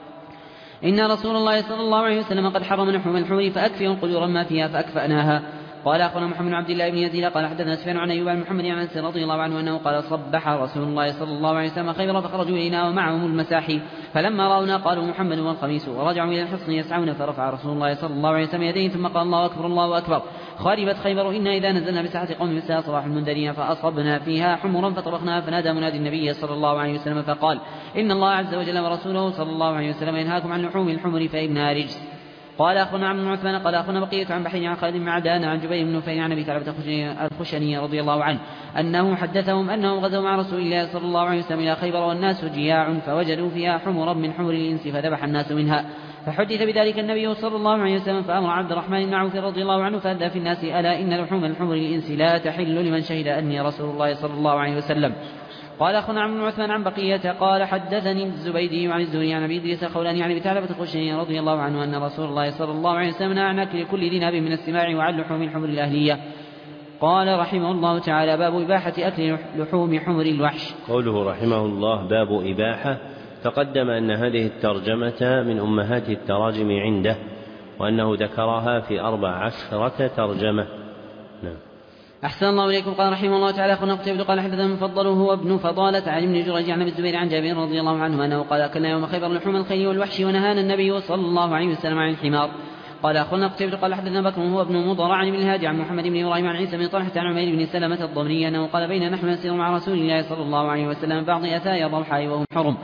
إن رسول الله صلى الله عليه وسلم قد حرم لحوم الحمر فأكفئوا قدورا ما فيها فأكفأناها. قال أخونا محمد بن عبد الله بن يزيد قال حدثنا سفيان عن أيوب عن محمد عن أنس رضي الله عنه أنه قال: صبح رسول الله صلى الله عليه وسلم خيبر فخرجوا إلينا ومعهم المساحي فلما رأونا قالوا: محمد والخميس، ورجعوا إلى الحصن يسعون فرفع رسول الله صلى الله عليه وسلم يديه ثم قال: الله أكبر الله أكبر، خربت خيبر، إنا إذا نزلنا بساحة قوم مساء صباح المنذرين فأصبنا فيها حمرا فطبخناها فنادى منادي النبي صلى الله عليه وسلم فقال: إن الله عز وجل ورسوله صلى الله عليه وسلم ينهاكم عن لحوم الحمر فإنها رجس. قال أخونا عمرو بن عثمان قال أخونا بقية عن بحير عن خالد بن معدان عن جبير بن نفيل عن أبي ثعلبة الخشني رضي الله عنه أنه حدثهم أنهم غزوا مع رسول الله صلى الله عليه وسلم إلى خيبر والناس جياع فوجدوا فيها حمرا من حمر الإنس فذبح الناس منها، فحدث بذلك النبي صلى الله عليه وسلم فأمر عبد الرحمن بن عوف رضي الله عنه فأذى في الناس: ألا إن لحوم الحمر الإنس لا تحل لمن شهد أني رسول الله صلى الله عليه وسلم. قال أخونا عمرو بن عثمان عن بقية قال حدثني الزبيدي عن الزهري عن أبي إدريس الخولاني عن أبي ثعلبة الخشني رضي الله عنه أن رسول الله صلى الله عليه وسلم نهى عن أكل كل ذي ناب من السماع وعن لحوم الحمر الأهلية. قال رحمه الله تعالى: باب إباحة أكل لحوم حمر الوحش. قوله رحمه الله باب إباحة، تقدم أن هذه الترجمة من أمهات التراجم عنده، وأنه ذكرها في 14 ترجمة. نعم. أحسن الله إليكم. قال رحمه الله تعالى: أخونا قتيبة قال حدثنا المفضل هو ابن فضالة عن ابن جريج عن أبي الزبير عن جابر رضي الله عنه أنه قال: أكلنا يوم خيبر لحوم الخيل والوحش ونهانا النبي صلى الله عليه وسلم عن الحمار. قال أخونا قتيبة قال حدثنا بكر هو ابن مضر عن ابن الهادي عن محمد بن إبراهيم عن عيسى بن طلحة عن عمير بن سلمة الضمري أنه قال: بين نحن نسير مع رسول الله صلى الله عليه وسلم بعض أثايا الروحاء وهم حرم،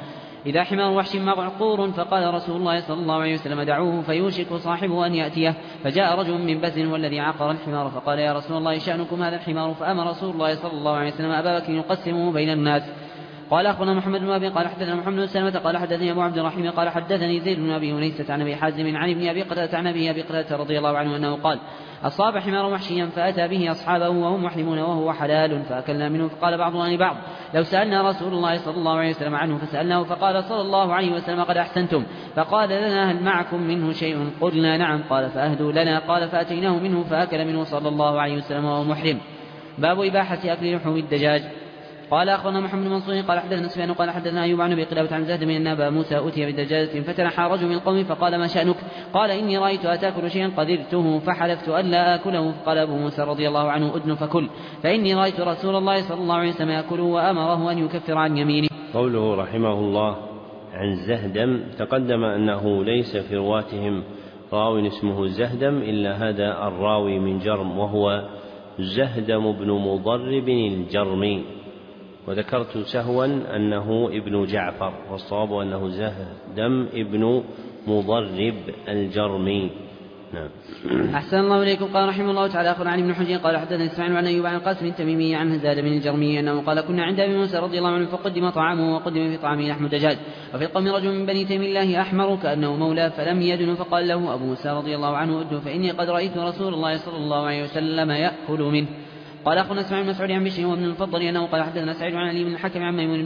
إذا حمار وحش معقور، فقال رسول الله صلى الله عليه وسلم دعوه فيوشك صاحبه أن يأتيه. فجاء رجل من بزن والذي عقر الحمار فقال يا رسول الله شأنكم هذا الحمار؟ فأمر رسول الله صلى الله عليه وسلم أبا بكر يقسمه بين الناس. قال أخبرنا محمد بن أبي قال حدثنا محمد بن سلمة قال حدثني أبو عبد الرحيم قال حدثني زيد بن أبي أنيسة عن أبي حازم عن ابن أبي قتادة عن أبي قتادة رضي الله عنه أنه قال أصاب حمار وحشيا فأتى به أصحابه وهم محرمون وهو حلال فأكلنا منه. فقال بعضنا لبعض لو سألنا رسول الله صلى الله عليه وسلم عنه فسألناه فقال صلى الله عليه وسلم قد أحسنتم. فقال لنا هل معكم منه شيء؟ قلنا نعم. قال فأهدوا لنا. قال فأتيناه منه فأكل منه صلى الله عليه وسلم وهو محرم. باب إباحة أكل لحوم الدجاج. قال أخبرنا محمد بن منصور قال حدثنا سفيان قال حدثنا أيوب عن أبي قلابة عن زهد من أبا موسى أتي بدجاجة فتنحى رجل من القوم فقال ما شأنك؟ قال إني رأيت أتاكل شيئا قدرته فحلفت ألا آكله. فقال أبو موسى رضي الله عنه أدن فكل فإني رأيت رسول الله صلى الله عليه وسلم يأكله وأمره أن يكفر عن يمينه. قوله رحمه الله عن زهدم تقدم أنه ليس في رواتهم راوي اسمه زهدم إلا هذا الراوي من جرم وهو زهدم بن مضرب الجرمي، وذكرت سهوا أنه ابن جعفر والصواب أنه زهدم ابن مضرب الجرمي. نعم. أحسن الله إليكم. قال رحمه الله تعالى أخبرنا عن ابن حجر قال حدثنا إسماعيل عن أيوب عن القاسم التميمي عن هزال بن الجرمي أنه قال كنا عند أبي موسى رضي الله عنه فقدم طعامه وقدم في طعامه لحم دجاج وفي القوم رجل من بني تيم الله أحمر كأنه مولى فلم يدن فقال له أبو موسى رضي الله عنه أدن فإني قد رأيت رسول الله صلى الله عليه وسلم يأكل منه. قال أخونا اسماعيل بن مسعود عن بشر وابن المفضل أنه قال حدثنا سعيد عن علي بن الحكم عن ميمون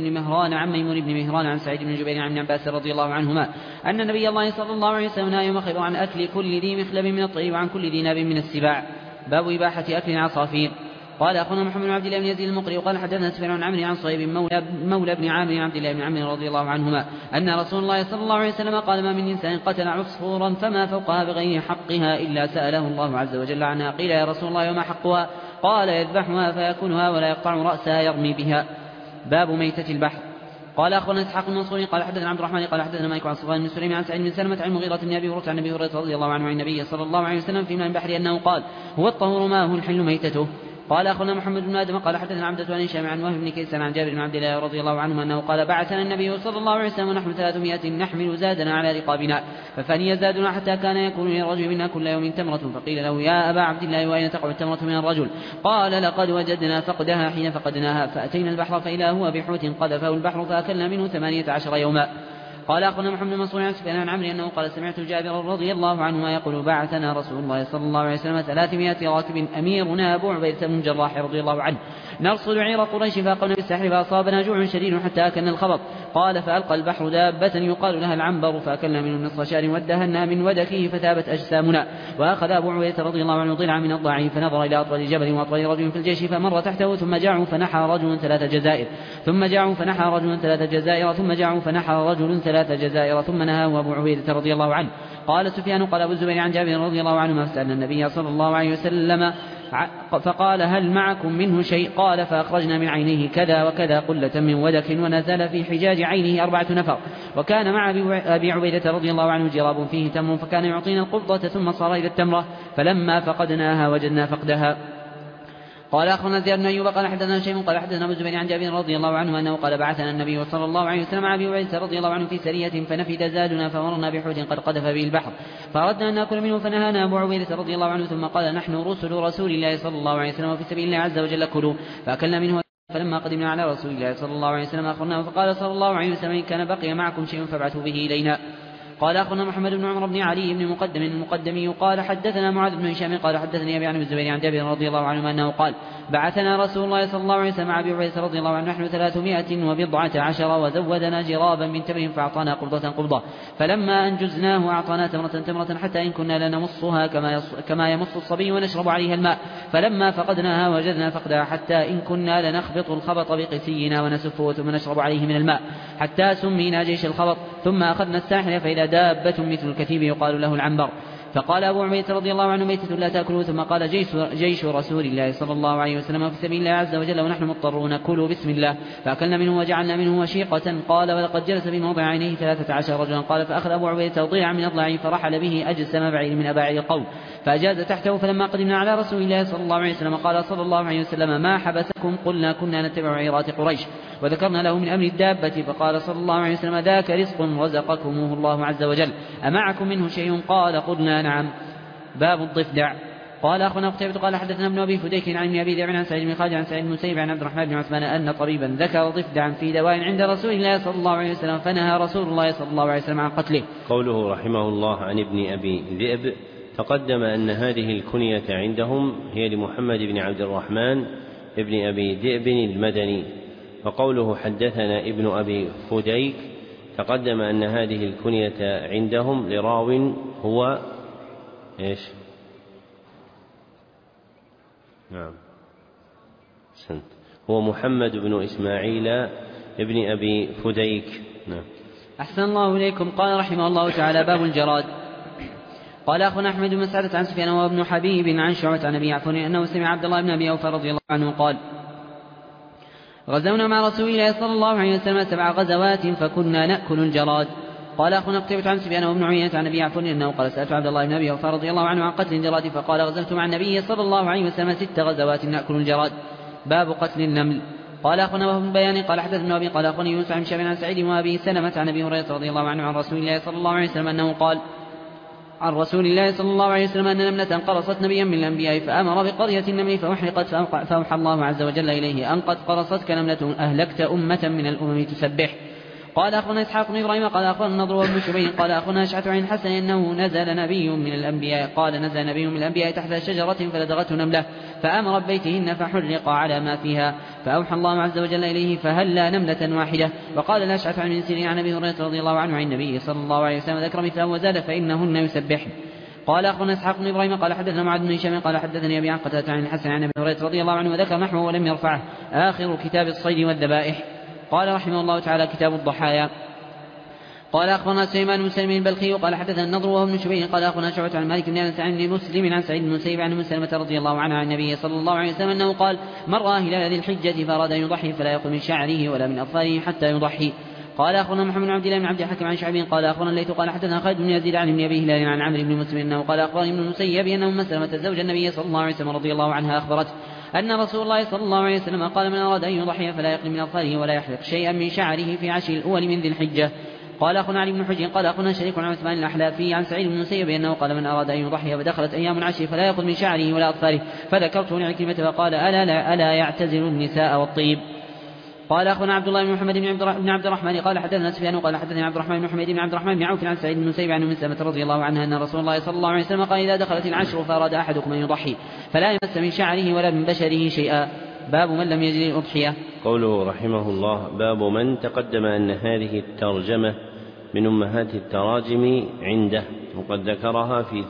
بن مهران عن سعيد بن جبير عن ابن عباس رضي الله عنهما أن نبي الله صلى الله عليه وسلم نهى يوم خيبر عن أكل كل ذي مخلب من الطير وعن كل ذي ناب من السباع. باب إباحة أكل العصافير. قال أخونا محمد بن عبد الله بن يزيد المقري وقال حدثنا سفيان عن عمرو عن صهيب مولى بن عامر عبد الله بن عمرو رضي الله عنهما أن رسول الله صلى الله عليه وسلم قال ما من إنسان قتل عصفورا فما فوقها بغير حقها إلا سأله الله عز وجل عنها. قيل يا رسول الله وما حقها؟ قال يذبحها فيأكلها ولا يقطع رأسها يرمي بها. باب ميتة البحر. قال أخبرنا إسحاق بن منصور قال حدثنا عبد الرحمن قال حدثنا مالك عن صفوان بن سليم عن سعيد بن سلمة عن مغيرة بن أبي هريرة عن أبي هريرة رضي الله عنه عن النبي صلى الله عليه وسلم في ماء البحر أنه قال هو الطهور ماءه الحل ميتته. قال أخونا محمد بن آدم قال حدثنا عبدة عن هشام عن وهب بن كيسان عن جابر بن عبد الله رضي الله عنه أنه قال بعثنا النبي صلى الله عليه وسلم ونحن 300 نحمل زادنا على رقابنا ففني زادنا حتى كان يكون للرجل منا كل يوم تمرة. فقيل له يا أبا عبد الله وأين تقع التمرة من الرجل؟ قال لقد وجدنا فقدها حين فقدناها فأتينا البحر فإذا هو بحوت قذفه البحر فأكلنا منه 18 يوما. قال أخونا محمد بن منصور عن سفيان عن عمرو أنه قال سمعت جابر رضي الله عنه يقول بعثنا رسول الله صلى الله عليه وسلم 300 راكب أميرنا أبو عبيدة بن الجراح رضي الله عنه نرصد عير قريش فأقمنا بالسحر فأصابنا جوع شديد حتى أكلنا الخبط. قال فألقى البحر دابة يقال لها العنبر فأكلنا منه نصف شهر ودهنا من ودكه فثابت أجسامنا. وأخذ أبو عبيدة رضي الله عنه ضلعا من الضعيف فنظر إلى أطول جبل وأطول رجل في الجيش فمر تحته ثم جاعوا فنحى رجل 3 جزائر ثم جاعوا فنحى رجل 3 جزائر ثم جاعوا فنحى رجل 3 جزائر ثم نهاه أبو عبيدة رضي الله عنه. قال سفيان قال أبو الزبير عن جابر رضي الله عنه فسألنا النبي صلى الله عليه وسلم فقال هل معكم منه شيء؟ قال فأخرجنا من عينيه كذا وكذا قلة من ودك ونزل في حجاج عينه 4 نفر. وكان مع أبي عبيدة رضي الله عنه جراب فيه تمر فكان يعطينا القبضة ثم صار إلى التمرة فلما فقدناها وجدنا فقدها. قال أخبرنا زياد بن أيوب قال حدثنا شيء قال حدثنا أبو الزبير عن جابر رضي الله عنه أنه قال بعثنا النبي صلى الله عليه وسلم مع أبي عبيدة رضي الله عنه في سرية فنفد زادنا فمرنا بحوت قد قذف به البحر فأردنا أن نأكل منه فنهانا أبو عبيدة رضي الله عنه ثم قال نحن رسل رسول الله صلى الله عليه وسلم وفي سبيل الله عز وجل كلوا فأكلنا منه. فلما قدمنا على رسول الله صلى الله عليه وسلم أخبرناه فقال صلى الله عليه وسلم إن كان بقي معكم شيء فابعثوا به إلينا. قال أخونا محمد بن عمر بن علي بن المقدمي قال حدثنا معاذ بن هشام قال حدثني أبي عن الزبير عن جابر رضي الله عنه أنه قال بعثنا رسول الله صلى الله عليه وسلم مع أبي عبيدة رضي الله عنه نحن 314 وزودنا جرابا من تمر فأعطانا قبضة فلما أنجزناه أعطانا تمرة حتى إن كنا لنمصها كما يمص الصبي ونشرب عليها الماء فلما فقدناها وجدنا فقدها حتى إن كنا لنخبط الخبط بقسينا ونسفه ثم نشرب عليه من الماء حتى سمينا جيش الخبط ثم أخذنا الساحل فإذا دابة مثل الكتيب يقال له العنبر. فقال أبو عبيدة رضي الله عنه ميتة لا تأكلوا ثم قال جيش رسول الله صلى الله عليه وسلم في سبيل الله عز وجل ونحن مضطرون كلوا بسم الله فأكلنا منه وجعلنا منه وشيقة. قال ولقد جلس في موضع عينيه 13 رجلا. قال فأخذ أبو عبيدة ضلعا من الضلع فرحل به أجسم بعير من أباعد القوم فأجاز تحته. فلما قدمنا على رسول الله صلى الله عليه وسلم قال صلى الله عليه وسلم ما حبسكم؟ قلنا كنا نتبع عيرات قريش. وذكرنا له من أمر الدابة فقال صلى الله عليه وسلم ذاك رزق رزقكموه الله عز وجل أمعكم منه شيء قال قلنا نعم. باب الضفدع. قال أخونا قتيبة قال حدثنا ابن أبي فديك عن ابن أبي ذئب عن سعيد بن خالد عن سعيد بن المسيب عن عبد الرحمن بن عثمان أن طبيبا ذكر ضفدعا في دواء عند رسول الله صلى الله عليه وسلم فنهى رسول الله صلى الله عليه وسلم عن قتله. قوله رحمه الله عن ابن أبي ذئب تقدم أن هذه الكنية عندهم هي لمحمد بن عبد الرحمن ابن أبي ذئب المدني. وقوله حدثنا ابن أبي فديك تقدم أن هذه الكنية عندهم لراو هو إيش؟ نعم سنت هو محمد بن إسماعيل ابن أبي فديك. نعم. أحسن الله إليكم. قال رحمه الله تعالى باب الجراد. قال أخونا أحمد بن مسعدة عن سفيان وابن حبيب عن شعبة عن أبي عفان أنه سمع عبد الله بن أبي أوفى رضي الله عنه قال غزونا مع رسول الله صلى الله عليه وسلم 7 غزوات فكنا نأكل الجراد. قال أخونا قتيبة عن سفيان وابن عيينة عن أبي عفان أنه قال سألت عبد الله بن أبي أوفى رضي الله عنه عن قتل الجراد فقال غزوت مع النبي صلى الله عليه وسلم 6 غزوات نأكل الجراد. باب قتل النمل. قال أخونا وهو من بيان قال حدثنا أبي قال أخونا يونس عن شاب عن سعيد وأبي سلمة عن أبي هريرة رضي الله عنه عن رسول الله صلى الله عليه وسلم أنه قال عن رسول الله صلى الله عليه وسلم أن نملة قرصت نبيا من الأنبياء فأمر بقرية النمل فأحرقت فأوحى الله عز وجل إليه أن قد قرصتك نملة أهلكت أمة من الأمم تسبح. قال أخونا إسحاق بن إبراهيم قال أخونا النضر وابن شبيب قال أخونا أشعث عن الحسن أنه نزل نبي من الأنبياء قال نزل نبي من الأنبياء تحت شجرة فلدغته نملة فأمر ببيتهن فحرق على ما فيها فأوحى الله عز وجل إليه فهلا نملة واحدة. وقال الأشعث عن من سيرين عن أبي هريرة رضي الله عنه عن النبي صلى الله عليه وسلم ذكر مثله وزاد فإنهن يسبحن. قال أخونا إسحاق بن إبراهيم قال حدثنا معاذ بن هشام قال حدثني أبي عن قتادة عن الحسن عن أبي هريرة رضي الله عنه وذكر نحوه ولم يرفعه. آخر كتاب الصيد والذبائح. قال رحمه الله تعالى كتاب الضحايا. قال أخبرنا سليمان بن سلم البلخي قال حدثنا النضر وهو ابن شبيب قال أخبرنا شعبة عن مالك بن أنس عن مسلم عن سعيد بن المسيب عن أم سلمة رضي الله عنها عن النبي صلى الله عليه وسلم أنه قال من رأى هلال ذي الحجة فأراد أن يضحي فلا يأخذ من شعره ولا من أظفاره حتى يضحي. قال أخبرنا محمد بن عبد الله بن عبد الحكيم عن شعبين قال أخبرنا الليث قال حدثنا خالد بن يزيد عن ابن أبي هلال عن عمرو بن مسلم أنه قال أخبرني ابن المسيب أن أم سلمة زوج النبي صلى الله عليه وسلم رضي الله عنها أخبرته أن رسول الله صلى الله عليه وسلم قال من أراد أن يضحي فلا يقل من أظفاره ولا يحلق شيئا من شعره في عشر الأول من ذي الحجة. قال أخونا علي بن حجر قال أخونا شريك عن عثمان الأحلافي عن سعيد بن المسيب أنه قال من أراد أن يضحي فدخلت أيام العشر فلا يأخذ من شعره ولا أظفاره فذكرته لعكرمة فقال ألا يعتزل النساء والطيب. قال أخونا عبد الله بن محمد بن عبد الرحمن قال حدثنا سفيان قال حدثني عبد الرحمن بن حميد بن عبد الرحمن بن عوف عن سعيد بن المسيب عن أم سلمة رضي الله عنها أن رسول الله صلى الله عليه وسلم قال إذا دخلت العشر فأراد أحدكم أن يضحي فلا يمس من شعره ولا من بشره شيئا. باب من لم يجد الأضحية. قوله رحمه الله باب من تقدم أن هذه الترجمة من أمهات التراجم عنده وقد ذكرها في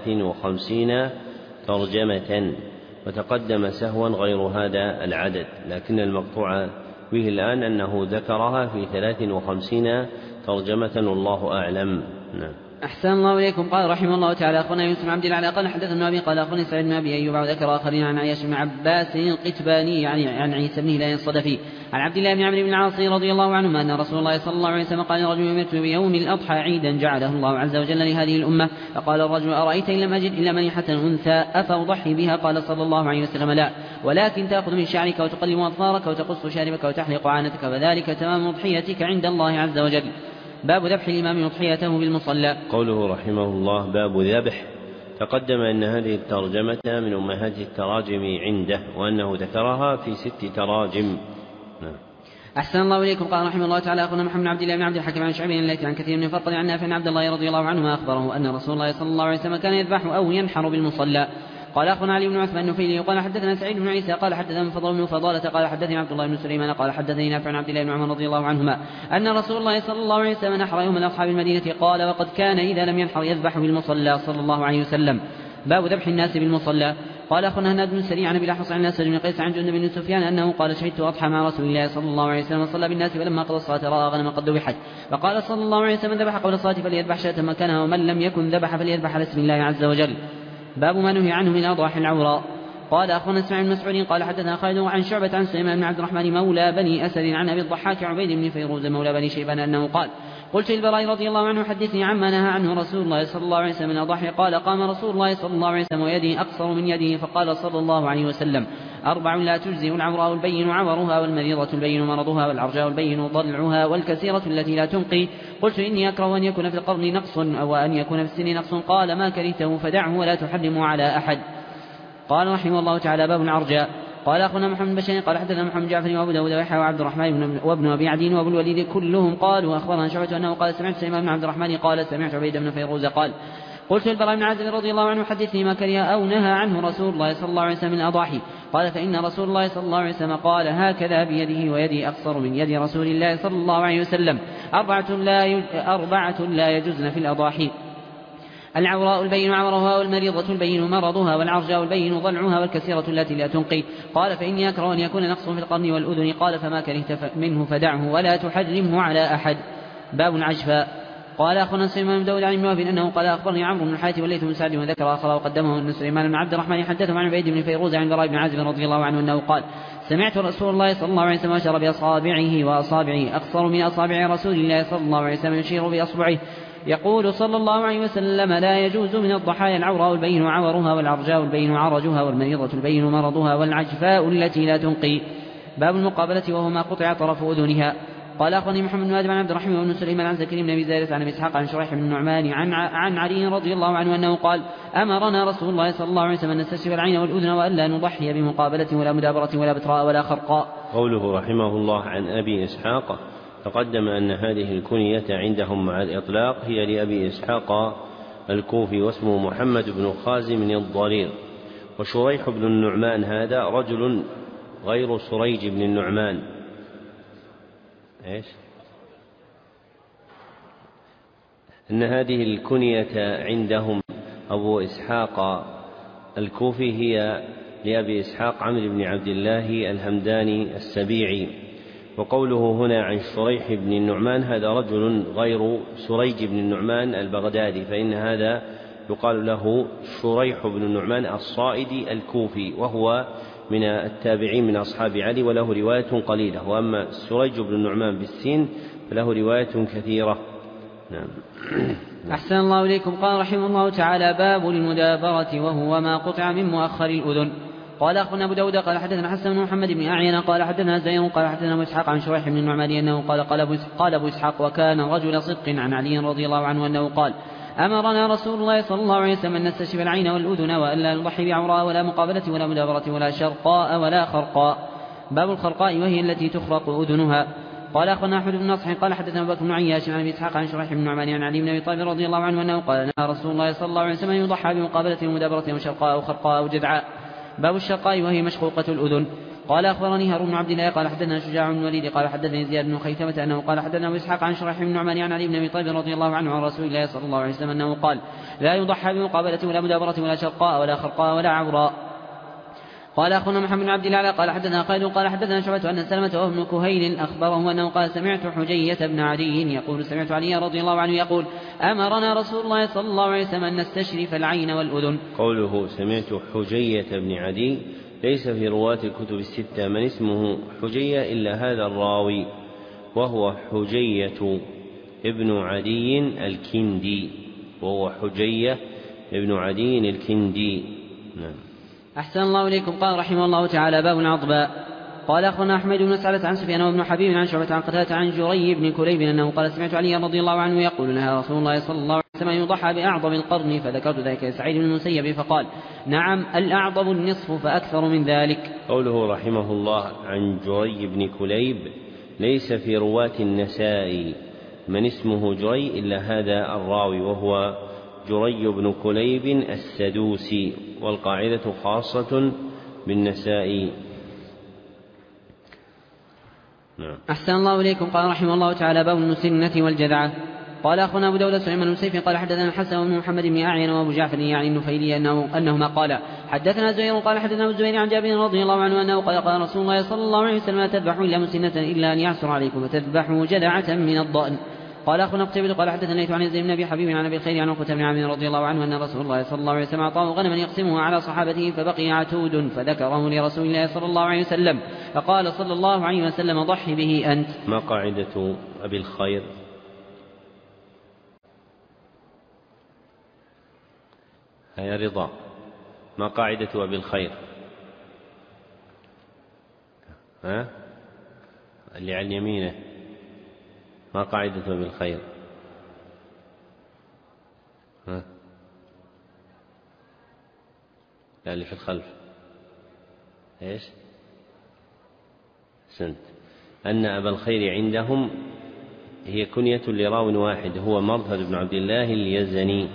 53 ترجمة وتقدم سهوا غير هذا العدد لكن المقطوع به الآن أنه ذكرها في 53 ترجمة والله أعلم. نعم. أحسن الله إليكم. قال رحمه الله تعالى أخونا يوسف بن عبد الله قال حدثنا أبي قال أخونا سعيد بن أبي أيوب وذكر آخرين عن عياش بن عباس القتباني يعني عن عيسى بن هلال الصدفي عن عبد الله بن عمرو بن العاص رضي الله عنهما أن رسول الله صلى الله عليه وسلم قال الرجل يمت بيوم الأضحى عيدا جعله الله عز وجل لهذه الأمة فقال الرجل أرأيت إن لم أجد إلا منيحة أنثى أفأضحي بها قال صلى الله عليه وسلم لا ولكن تأخذ من شعرك وتقلم أظفارك وتقص شاربك وتحلق عانتك فذلك تمام أضحيتك عند الله عز وجل. باب ذبح الإمام أضحيته بالمصلى. قوله رحمه الله باب ذبح تقدم أن هذه الترجمة من أمهات التراجم عنده وأنه ذكرها في 6 تراجم. أحسن الله إليكم. قال رحمه الله تعالى أخونا محمد بن عبد الله بن عبد الحكيم عن شعبين التي عن كثير من فضل عن نافع عن عبد الله رضي الله عنهما أخبره أن رسول الله صلى الله عليه وسلم كان يذبح أو ينحر بالمصلى. قال أخونا علي بن عثمان النفيلي قال حدثنا سعيد بن عيسى قال حدثنا فضل بن فضالة قال حدثني عبد الله بن سليمان قال حدثني نافع عن عبد الله بن عمر رضي الله عنهما أن رسول الله صلى الله عليه وسلم نحر يوم الأضحى بالمدينة قال وقد كان إذا لم ينحر يذبح بالمصلى صلى الله عليه وسلم. باب ذبح الناس بالمصلى. قال أخونا هناد بن سريع عن أبي الأحوص عن الأسود بن قيس عن جندب بن سفيان أنه قال شهدت أضحى مع رسول الله صلى الله عليه وسلم صلى بالناس فلما قضى الصلاة رأى غنما قد ذبحت فقال صلى الله عليه وسلم ذبح قبل الصلاة فليذبح شاة مكانها ومن لم يكن ذبح فليذبح على اسم الله عز وجل. باب ما نهي عنه من أضاحي العوراء. قال أخونا اسماعيل بن مسعود قال حدثنا خالد عن شعبة عن سليمان بن عبد الرحمن مولى بني أسد عن أبي الضحاك عبيد بن فيروز مولى بني شيبان أنه قال قلت للبراء رضي الله عنه حدثني عما نهى عنه رسول الله صلى الله عليه وسلم من الأضاحي. قال قام رسول الله صلى الله عليه وسلم ويده أقصر من يده فقال صلى الله عليه وسلم 4 لا تجزئ العوراء البين عورها والمريضة البين مرضها والعرجاء البين ضلعها والكثيرة التي لا تنقي. قلت إني أكره أن يكون في القرن نقص أو أن يكون في السن نقص. قال ما كرهته فدعه ولا تحرمه على أحد. قال رحمه الله تعالى باب العرجاء. قال أخونا محمد بن بشير قال حدثنا محمد جعفر وأبو داود ويحيى وعبد الرحمن وابن أبي عدي وأبو الوليد كلهم قالوا أخبرنا شعبة أنه قال سمعت سليمان بن عبد الرحمن قال سمعت عبيد بن فيروز قال قلت للبراء بن عازب رضي الله عنه حدثني ما كره أو نهى عنه رسول الله صلى الله عليه وسلم من الأضاحي. قال فإن رسول الله صلى الله عليه وسلم قال هكذا بيده ويدي أقصر من يد رسول الله صلى الله عليه وسلم 4 لا يجزن في الأضاحي: العوراء البين عورها والمريضة البين مرضها والعرجاء البين ضلعها والكثيرة التي لا تنقي. قال فإني أكره أن يكون نقص في القرن والأذن. قال فما كرهت منه فدعه ولا تحرمه على أحد. باب العجفاء. قال أخونا سليمان بن داود عن ابن وهب أنه قال أخبرني عمرو بن الحارث والليث بن سعد وذكر آخر وقدمه أن سليمان بن عبد الرحمن حدثه عن عبيد بن فيروز عن البراء بن عازب رضي الله عنه أنه قال سمعت رسول الله صلى الله عليه وسلم أشار بأصابعه وأصابعه أقصر من أصابع رسول الله صلى الله عليه وسلم يشير بأصبعه يقول صلى الله عليه وسلم لا يجوز من الضحايا العوراء البين عورها والعرجاء البين عرجها والمريضة البين مرضها والعجفاء التي لا تنقي. باب المقابلة وهو ما قطع طرف أذنها. قال أخبرني محمد بن آدم عن عبد الرحمن بن سليمان عن زكريا بن أبي زائدة عن أبي إسحاق عن شريح بن النعمان عن علي رضي الله عنه أنه قال أمرنا رسول الله صلى الله عليه وسلم أن نستشفي العين والأذن وألا نضحي بمقابلة ولا مدابرة ولا بتراء ولا خرقاء. قوله رحمه الله عن أبي إسحاق تقدم أن هذه الكنية عندهم مع الإطلاق هي لأبي إسحاق الكوفي واسمه محمد بن خازم الضرير. وشريح بن النعمان هذا رجل غير سريج بن النعمان. إن هذه الكنية عندهم أبو إسحاق الكوفي هي لأبي إسحاق عمرو بن عبد الله الهمداني السبيعي. وقوله هنا عن شريح بن النعمان هذا رجل غير سريج بن النعمان البغدادي، فإن هذا يقال له شريح بن النعمان الصائدي الكوفي، وهو من التابعين من أصحاب علي وله رواية قليلة. وأما سريج بن النعمان بالسين فله رواية كثيرة. نعم. أحسن الله إليكم. قال رحمه الله تعالى باب المدابرة وهو ما قطع من مؤخر الأذن. قال أخونا أبو داود قال حدثنا حسن بن محمد بن أعين قال حدثنا زيد قال حدثنا أبو إسحاق عن شريح بن النعمان أنه قال أبو إسحاق وكان رجل صدق عن علي رضي الله عنه أنه قال أمرنا رسول الله صلى الله عليه وسلم أن نستشفي العين والأذن وألا نضحي بعوراء ولا مقابلة ولا مدابرة ولا شرقاء ولا خرقاء. باب الخرقاء وهي التي تخرق أذنها. قال أخونا أحمد بن نصح قال حدثنا أبو بكر بن عياش عن أبي إسحاق عن شريح بن النعمان عن علي بن أبي طالب رضي الله عنه أنه قال نهى رسول الله صلى الله عليه وسلم أن يضحى بمقابلة ومدابرة وشرقاء أو خرقاء أو جدعاء. باب الشرقاء وهي مشقوقة الأذن. قال أخبرني هارون بن عبد الله قال حدثنا شجاع بن الوليد قال حدثني زياد بن خيثمة أنه قال حدثنا أبو إسحاق عن شريح بن النعمان عن علي بن أبي طالب رضي الله عنه عن رسول الله صلى الله عليه وسلم أنه قال لا يضحى بمقابلة ولا مدابرة ولا شرقاء ولا خرقاء ولا عوراء. قال أخونا محمد بن عبد الله قال حدثنا خالد قال حدثنا شعبة أن سلمة وابن كهيل أخبره أنه قال سمعت حجية بن عدي يقول سمعت علي رضي الله عنه يقول أمرنا رسول الله صلى الله عليه وسلم أن نستشرف العين والأذن. قوله سمعت حجية بن عدي ليس في رواة الكتب الستة من اسمه حجية إلا هذا الراوي، وهو حجية ابن عدي الكندي، وهو حجية ابن عدي الكندي. نعم. أحسن الله إليكم. قال رحمه الله تعالى باب العضباء. قال أخونا أحمد بن سعلة عن سفيان وابن حبيب عن شعبة عن قتادة عن جري بن كليب أنه قال سمعت علي رضي الله عنه يقول نهى رسول الله صلى الله عليه وسلم أن يضحى بأعظم القرن، فذكرت ذلك لسعيد بن المسيب فقال نعم الأعظم النصف فأكثر من ذلك. قوله رحمه الله عن جري بن كليب ليس في رواة النسائي من اسمه جري إلا هذا الراوي، وهو جري بن كليب السدوسي، والقاعدة خاصة بالنسائي. نعم. أحسن الله إليكم. قال رحمه الله تعالى باب المسنة والجذعة. قال أخونا أبو داود سليمان بن سيف قال حدثنا الحسن بن محمد بن أعين وأبو جعفر يعني النفيلي أنهما قال حدثنا زهير قال حدثنا أبو الزبير عن جابر رضي الله عنه أنه قال رسول الله صلى الله عليه وسلم لا تذبحوا إلا مسنة إلا أن يعسر عليكم وتذبحوا جذعة من الضأن. قال أخونا قتيبة قال حدثنا عن زيد بن أبي حبيب عن أبي الخير عن عقبة بن عامر رضي الله عنه أن رسول الله صلى الله عليه وسلم أعطاه غنما يقسمها على صحابته فبقي عتود فذكره لرسول الله صلى الله عليه وسلم فقال صلى الله عليه وسلم ضحي به أنت. ما قاعدة أبي الخير؟ هي رضا. ما قاعدة أبي الخير؟ اللي عن يمينه ما قاعدة أبي الخير؟ لا، اللي في الخلف إيش؟ سنت أن أبا الخير عندهم هي كنية لراو واحد هو مرثد بن عبد الله اليزني.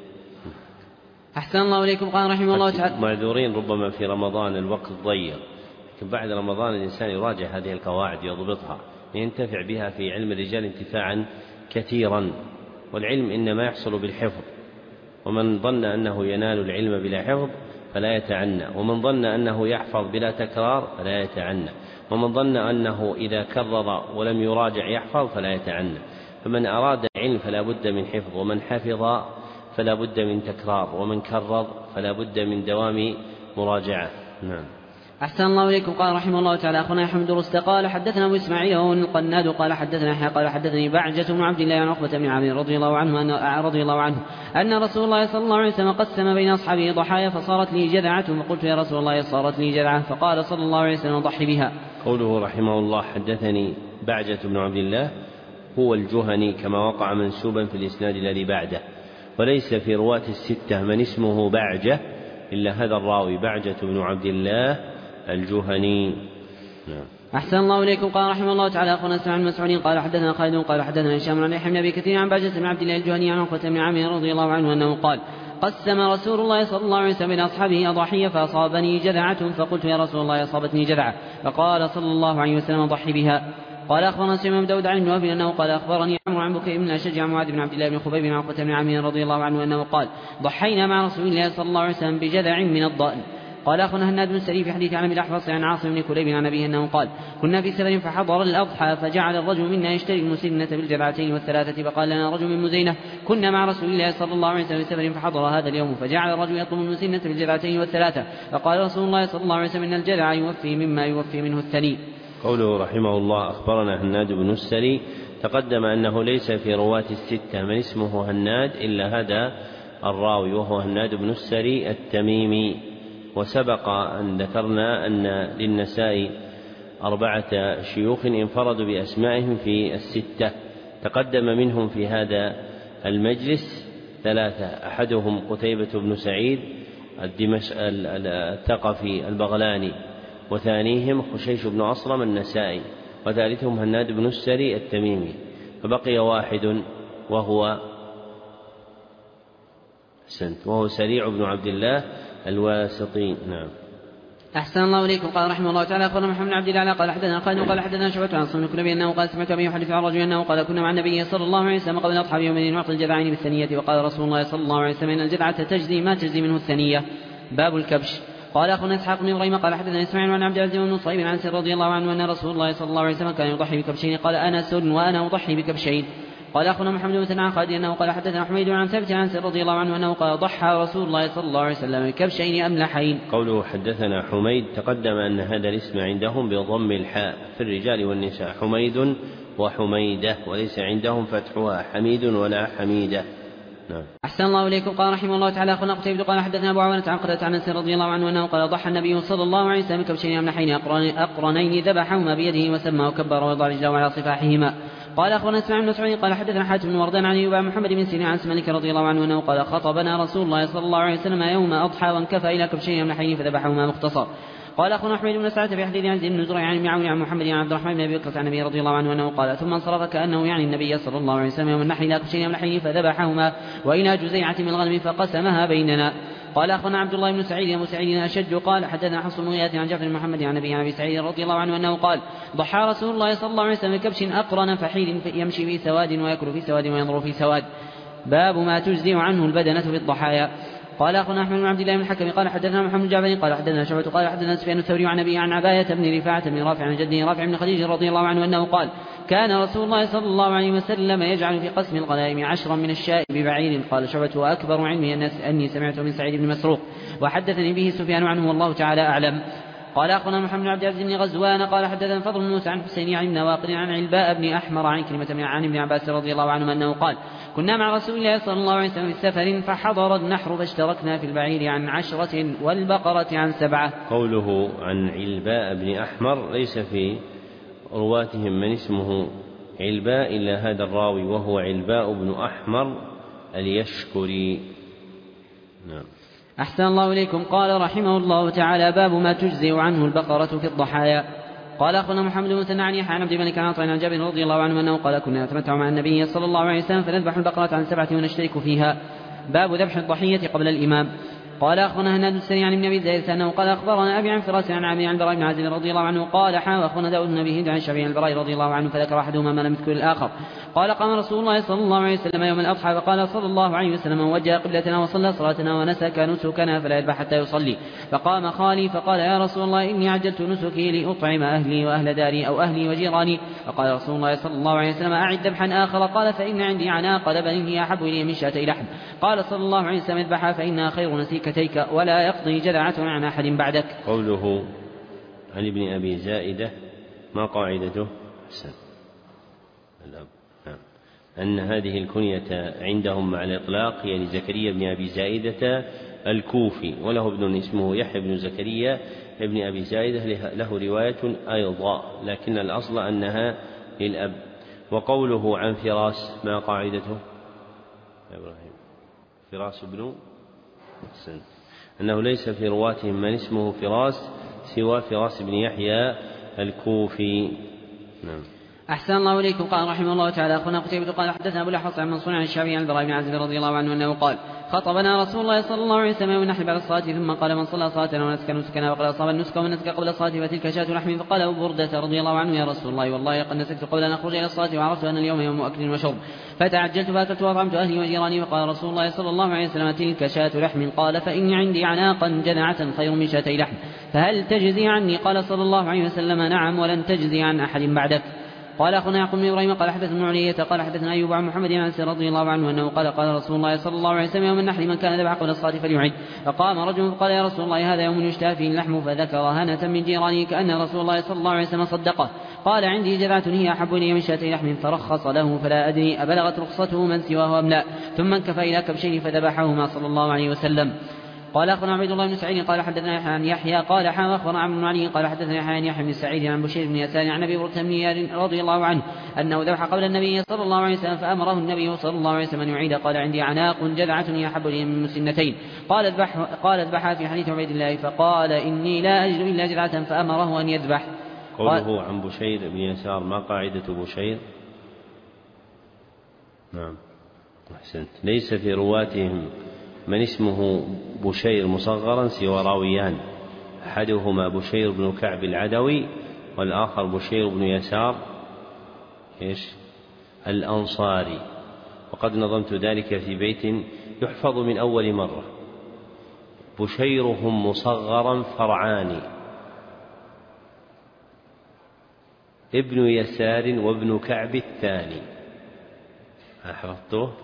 أحسن الله إليكم. قال رحمه الله تعالى: معذورين ربما في رمضان الوقت ضيق، لكن بعد رمضان الإنسان يراجع هذه القواعد يضبطها ينتفع بها في علم الرجال انتفاعا كثيرا. والعلم إنما يحصل بالحفظ، ومن ظن أنه ينال العلم بلا حفظ فلا يتعنى، ومن ظن أنه يحفظ بلا تكرار فلا يتعنى، ومن ظن أنه إذا كرر ولم يراجع يحفظ فلا يتعنى. فمن أراد العلم فلا بد من حفظ، ومن حفظ فلا بد من تكرار، ومن كرر فلا بد من دوام مراجعة. نعم. أحسن الله إليكم. قال رحمه الله تعالى: أخونا حمد رست قال حدثنا أبو إسماعيل القناد قال حدثنا يحيى قال حدثني بعجة بن عبد الله عن عقبة بن عامر رضي الله عنه أن رسول الله صلى الله عليه وسلم قسم بين أصحابه ضحايا فصارت لي جذعة، فقلت يا رسول الله صارت لي جذعة، فقال صلى الله عليه وسلم ضحي بها. قوله رحمه الله حدثني بعجة بن عبد الله هو الجهني كما وقع منسوبا في الإسناد الذي بعده، وليس في رواة الستة من اسمه بعجة إلا هذا الراوي بعجة بن عبد الله الجهني. نعم. أحسن الله إليكم. قال رحمه الله تعالى: أخونا سمع بن مسعود قال حدثنا خالد قال حدثنا هشام عن يحيى بن أبي كثير عن بعجة بن عبد الله الجهني عن عقبة بن عامر رضي الله عنه أنه قال: قسم رسول الله صلى الله عليه وسلم بين أصحابه أضحية فأصابني جذعة، فقلت يا رسول الله أصابتني جذعة، فقال صلى الله عليه وسلم ضحي بها. قال أخبرنا سليمان بن داود عن ابن وهب أنه قال أخبرني عمرو عن بكير بن أشج عن معاذ بن عبد الله بن خبيب عن عقبة بن عامر رضي الله عنه أنه قال: ضحينا مع رسول الله صلى الله عليه وسلم بجذع من الضأن. قال أخونا هناد بن سري في حديث عن الأحوص عن عاصم بن كليب عن أبيه أنه قال: كنا في سفر فحضر الأضحى فجعل الرجل منا يشتري المسنة بالجذعتين والثلاثة، فقال لنا رجل من مزينة: كنا مع رسول الله صلى الله عليه وسلم في سفر فحضر هذا اليوم فجعل الرجل يطلب المسنة بالجذعتين والثلاثة، فقال رسول الله صلى الله عليه وسلم: إن الجذع يوفي مما يوفي منه الثني. قوله رحمه الله أخبرنا هناد بن السري تقدم أنه ليس في رواة الستة من اسمه هناد إلا هذا الراوي وهو هناد بن السري التميمي. وسبق أن ذكرنا أن للنسائي 4 شيوخ انفردوا بأسمائهم في الستة، تقدم منهم في هذا المجلس 3: أحدهم قتيبة بن سعيد الثقفي البغلاني، وثانيهم خشيش بن أصرم النسائي، وثالثهم هناد بن السري التميمي، فبقي واحد وهو سريع بن عبد الله الواسطي. نعم. أحسن الله إليكم. قال رحمه الله تعالى: أخبرنا محمد بن عبد الله قال حدثنا خالد قال حدثنا شعبة عن صلى الله عليه أنه قال: سمعت أبي يحدث عن رجل أنه قال: كنا مع النبي صلى الله عليه وسلم قبل أضحى بيومين نعطي الجذعين بالثنية، وقال رسول الله صلى الله عليه وسلم: إن الجذعة تجزي ما تجزي منه الثنية. باب الكبش. قال أخونا إسحاق بن إبراهيم قال حدثنا إسماعيل عن عبد العزيز بن صهيب عن أنس رضي الله عنه أن رسول الله صلى الله عليه وسلم كان يضحي بكبشين. قال أنس: وأنا أضحي بكبشين. قال أخونا محمد بن مسلم عن خالد أنه قال حدثنا حميد عن ثابت عن أنس رضي الله عنه أنه قال: ضحى رسول الله صلى الله عليه وسلم بكبشين أملحين. قوله حدثنا حميد تقدم أن هذا الاسم عندهم بضم الحاء في الرجال والنساء، حميد وحميدة، وليس عندهم فتحها حميد ولا حميدة. نعم. أحسن الله إليكم. قال رحمه الله تعالى: أخونا قتيبة قال حدثنا أبو عوانة عن قتادة عن أنس رضي الله عنه أنه قال: ضحى النبي صلى الله عليه وسلم بكبشين أملحين أقرنين ذبحهما بيده وسمى وكبر ووضع رجله على صفاحهما. قال أخونا اسماعيل بن مسعود قال حدثنا حاتم بن وردان عن أيوب عن محمد بن سيرين عن مالك رضي الله عنه أنه قال: خطبنا رسول الله صلى الله عليه وسلم يوم أضحى وانكفى إلى كبشين أملحين فذبحهما مختصر. قال أخونا أحمد بن سعد في حديث عن بن زريع عن ابن عون عن محمد عن عبد الرحمن بن أبي بكر عن النبي رضي الله عنه أنه قال: ثم انصرف كأنه يعني النبي صلى الله عليه وسلم يوم النحر إلى كبشين أملحين فذبحهما وإلى جزيعة من الغنم فقسمها بيننا. قال أخونا عبد الله بن سعيد أبو سعيد أشج قال حدثنا حفص بن غياث عن جعفر بن محمد عن أبي سعيد رضي الله عنه أنه قال: ضحى رسول الله صلى الله عليه وسلم بكبش أقرن فحيل يمشي في سواد ويأكل في سواد وينظر في سواد. باب ما تجزئ عنه البدنة في الضحايا. قال أخونا أحمد بن عبد الله بن الحكم قال حدثنا محمد بن جعفر قال حدثنا شعبة قال حدثنا سفيان الثوري عن أبي عن عباية بن رفاعة بن رافع عن جده رافع بن خديج رضي الله عنه أنه قال: كان رسول الله صلى الله عليه وسلم يجعل في قسم الغنائم 10 من الشاء ببعير. قال شعبة: وأكبر علمي أني سمعت من سعيد بن مسروق وحدثني به سفيان عنه والله تعالى أعلم. قال أخونا محمد بن عبد العزيز بن غزوان قال حدثنا فضل بن موسى عن حسين عن نواقل عن علباء بن أحمر عن كلمة عن ابن عباس رضي الله عنه أنه قال كنا مع رسول الله صلى الله عليه وسلم في سفر فحضر النحر فاشتركنا في البعير عن 10 والبقرة عن 7. قوله عن علباء بن أحمر ليس في رواتهم من اسمه علباء إلا هذا الراوي وهو علباء بن أحمر اليشكري. نعم. أحسن الله إليكم. قال رحمه الله تعالى باب ما تجزئ عنه البقرة في الضحايا. قال أخونا محمد بن مثنى عن يحيى عن عبد الملك عن جابر رضي الله عنه أنه قال كنا نتمتع مع النبي صلى الله عليه وسلم فنذبح البقرة عن 7 ونشترك فيها. باب ذبح الضحية قبل الإمام. قال أخونا هناد السري عن ابن أبي زيد أنه قال أخبرنا أبي عن فراس عن عامر عن البراء بن عازب رضي الله عنه قال وأخونا داود بن أبي هند عن الشافعي عن البراء رضي الله عنه فذكر أحدهما ما لم يذكر الآخر. قال قام رسول الله صلى الله عليه وسلم يوم الأضحى فقال صلى الله عليه وسلم وجه قبلتنا وصلى صلاتنا ونسك نسكنا فلا يذبح حتى يصلي. فقام خالي فقال يا رسول الله إني عجلت نسكي لأطعم أهلي وأهل داري أو أهلي وجيراني. فقال رسول الله صلى الله عليه وسلم أعد ذبحا آخر. قال فإن عندي عناق لبن هي أحب إلي من شاتي لحم. قال صلى الله عليه وسلم اذبحها فإنها خير نسيكتيك ولا يقضي جذعة عن أحد بعدك. قوله عن ابن أبي زائدة ما قاعدته؟ أن هذه الكنية عندهم مع الإطلاق هي لزكريا بن أبي زائدة الكوفي وله ابن اسمه يحيى بن زكريا ابن أبي زائدة له رواية أيضا لكن الأصل أنها للأب. وقوله عن فراس ما قاعدته؟ إبراهيم فراس بن أنه ليس في رواتهم من اسمه فراس سوى فراس بن يحيى الكوفي. نعم. أحسن الله إليكم. قال رحمه الله تعالى أخونا قتيبة قال حدثنا أبو الأحوص عن منصور عن الشافعي عن البراء بن عازب رضي الله عنه أنه قال خطبنا رسول الله صلى الله عليه وسلم ونحن بعد الصلاة ثم قال من صلى صلاتنا ونسك نسكنا وقد أصاب النسك ومن نسك قبل الصلاة فتلك شاة لحم. فقال أبو بردة رضي الله عنه يا رسول الله والله قد نسكت قبل أن أخرج إلى الصلاة وعرفت أن اليوم يوم أكل وشرب فتعجلت فأكلت وأطعمت أهلي وجيراني. وقال رسول الله صلى الله عليه وسلم تلك شاة لحم. قال فإني عندي عناقا جذعة خير من شاتي لحم فهل تجزي عني؟ قال صلى الله عليه وسلم نعم ولن تجزي عن أحد بعدك. قال أخونا يعقوب بن إبراهيم قال حدثنا معلية قال حدثنا أيوب عن محمد عن أنس رضي الله عنه أنه قال قال رسول الله صلى الله عليه وسلم يوم النحر من كان ذبح قبل الصلاة فليعد. فقام رجل فقال يا رسول الله هذا يوم يشتهى فيه اللحم فذكر هنة من جيرانه كأن رسول الله صلى الله عليه وسلم صدقه. قال عندي جذعة هي أحب إلي من شاتي لحم فرخص له فلا أدري أبلغت رخصته من سواه أم لا. ثم انكفى إلى كبشين فذبحهما صلى الله عليه وسلم. قال أخبرنا عبد الله بن سعيد قال حدثنا يحيى عن يحيى قال أخبرنا عمرو بن علي قال حدثنا يحيى عن يحيى بن سعيد عن بشير بن يسار عن أبي برة بن يار رضي الله عنه أنه ذبح قبل النبي صلى الله عليه وسلم فأمره النبي صلى الله عليه وسلم أن يعيد. قال عندي عناق جذعة هي أحب لي من مسنتين. قال اذبحها في حديث عبيد الله فقال إني لا أجد إلا جذعة فأمره أن يذبح. قوله عن بشير بن يسار ما قاعدة بشير؟ نعم أحسنت. ليس في رواتهم من اسمه بشير مصغرا سوى راويان أحدهما بشير بن كعب العدوي والآخر بشير بن يسار الأنصاري. وقد نظمت ذلك في بيت يحفظ من أول مرة بشيرهم مصغرا فرعان ابن يسار وابن كعب الثاني. أحفظته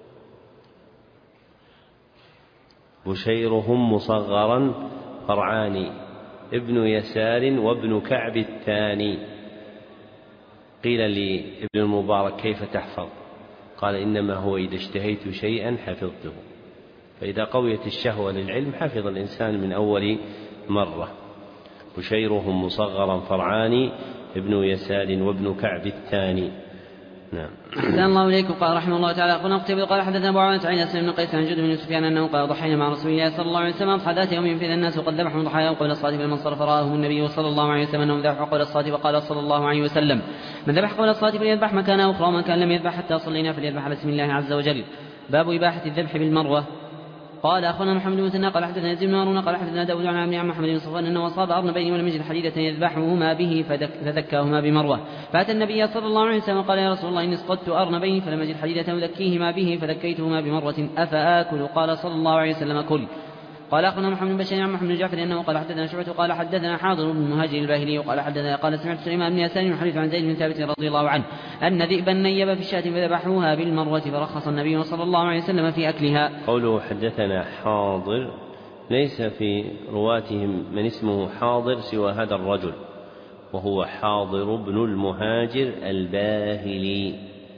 بشيرهم مصغرا فرعان ابن يسار وابن كعب الثاني. قيل لابن المبارك كيف تحفظ؟ قال إنما هو إذا اشتهيت شيئا حفظته. فإذا قويت الشهوة للعلم حفظ الإنسان من أول مرة. بشيرهم مصغرا فرعان ابن يسار وابن كعب الثاني. نعم. أحسن الله إليكم. قال رحمه الله تعالى أخونا قتيبة قال حدثنا أبو عوانة عن أسلم بن قيس عن جد بن سفيان أنه قال ضحينا مع رسول الله صلى الله عليه وسلم أضحى ذات يوم فإذا الناس قد ذبحوا ضحاياهم قبل الصلاة فلما انصرف رآهم النبي صلى الله عليه وسلم أنهم ذبحوا قبل الصلاة فقال صلى الله عليه وسلم من ذبح قبل الصلاة فليذبح مكانه أخرى ومن كان لم يذبح حتى صلينا فليذبح بسم الله عز وجل. باب إباحة الذبح بالمروة. قال أخونا محمد بن مثنى قال حدثنا يزيد بن هارون قال حدثنا داود عن عن محمد بن صفوان أنه أصاب أرنبين ولم يجد حديدة يذبحهما به فذكاهما بمروة. فأتى النبي صلى الله عليه وسلم قال يا رسول الله إني اصطدت أرنبين فلم أجد حديدة أذكيهما به فذكيتهما بمروة أفآكل؟ قال صلى الله عليه وسلم كل. قال أخونا محمد بن بشير عن محمد بن جعفر أنه قال حدثنا شعبة قال حدثنا حاضر بن المهاجر الباهلي قال سمعت سليمان بن يسار يحدث عن زيد بن ثابت رضي الله عنه أن ذئبا نيب في الشاة فذبحوها بالمروة فرخص النبي صلى الله عليه وسلم في أكلها. قوله حدثنا حاضر ليس في رواتهم من اسمه حاضر سوى هذا الرجل، وهو حاضر بن المهاجر الباهلي.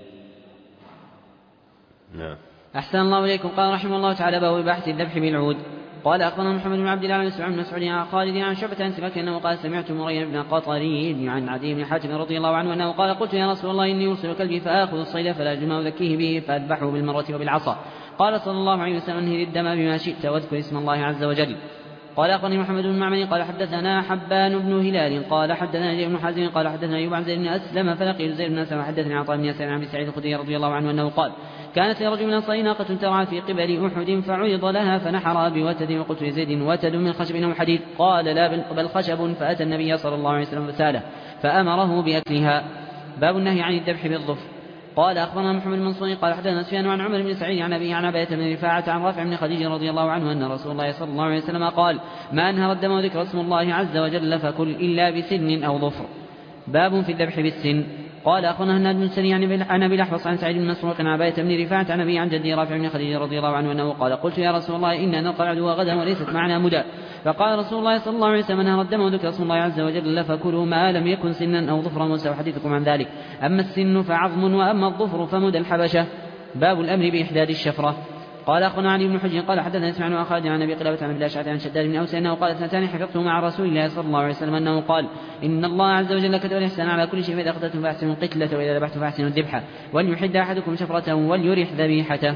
نعم. أحسن الله إليكم. قال رحمه الله تعالى: باب بحث الذبح بالعود. قال أخبرنا محمد بن عبد الله بن مسعود عن خالد عن شعبة عن سماك أنه قال: سمعت مريم بن قطري عن عدي بن حاتم رضي الله عنه أنه قال: قلت يا رسول الله إني أرسل كلبي فآخذ الصيد فلا أجمع أذكيه به فأذبحه بالمرة وبالعصا. قال صلى الله عليه وسلم: انهر الدم بما شئت واذكر اسم الله عز وجل. قال أخبرني محمد بن معمر قال حدثنا حبان بن هلال قال حدثنا زيد بن حازم قال حدثنا أيوب عن زيد بن أسلم فلقي زيد بن أسلم حدثني عطاء بن يسار عن سعيد الخدري رضي الله عنه أنه قال: كانت لرجل من الأنصار ناقة ترعى في قبل أحد فعرض لها فنحرها بوتد، وقلت لزيد: وتد من خشب أو حديد؟ قال: لا بل خشب. فأتى النبي صلى الله عليه وسلم فساله فأمره بأكلها. باب النهي عن الذبح بالظفر. قال أخبرنا محمد بن منصور قال حدثنا سفيان عن عمر بن سعيد عن أبيه عن عبادة بن رفاعة عن رافع بن خديج رضي الله عنه أن رسول الله صلى الله عليه وسلم قال: ما أنهر الدم وذكر اسم الله عز وجل فكل إلا بسن أو ظفر. باب في الذبح بالسن. قال أخبرنا هناد بن سري عن أبي الأحوص عن سعيد بن مسروق عن عبادة بن رفاعة عن أبيه عن جدي رافع بن خديج رضي الله عنه أنه قال: قلت يا رسول الله إنا نلقى العدو غدا وليست معنا مدى. فقال رسول الله صلى الله عليه وسلم: أنهر الدم وذكر اسم الله عز وجل فكلوا ما لم يكن سنا أو ظفرا، وسأحدثكم عن ذلك. أما السن فعظم وأما الظفر فمدى الحبشة. باب الأمر بإحداد الشفرة. قال أخونا علي بن حجر قال حدثنا اسماعيل بن خالد عن أبي قلابة عن الأشعث عن شداد بن أوس أنه قال: اثنتان حفظته مع رسول الله صلى الله عليه وسلم أنه قال: إن الله عز وجل كتب الإحسان على كل شيء، فإذا قتلتم فأحسنوا القتلة وإذا ذبحتم فأحسنوا الذبحة وليحد أحدكم شفرته وليرح ذبيحته.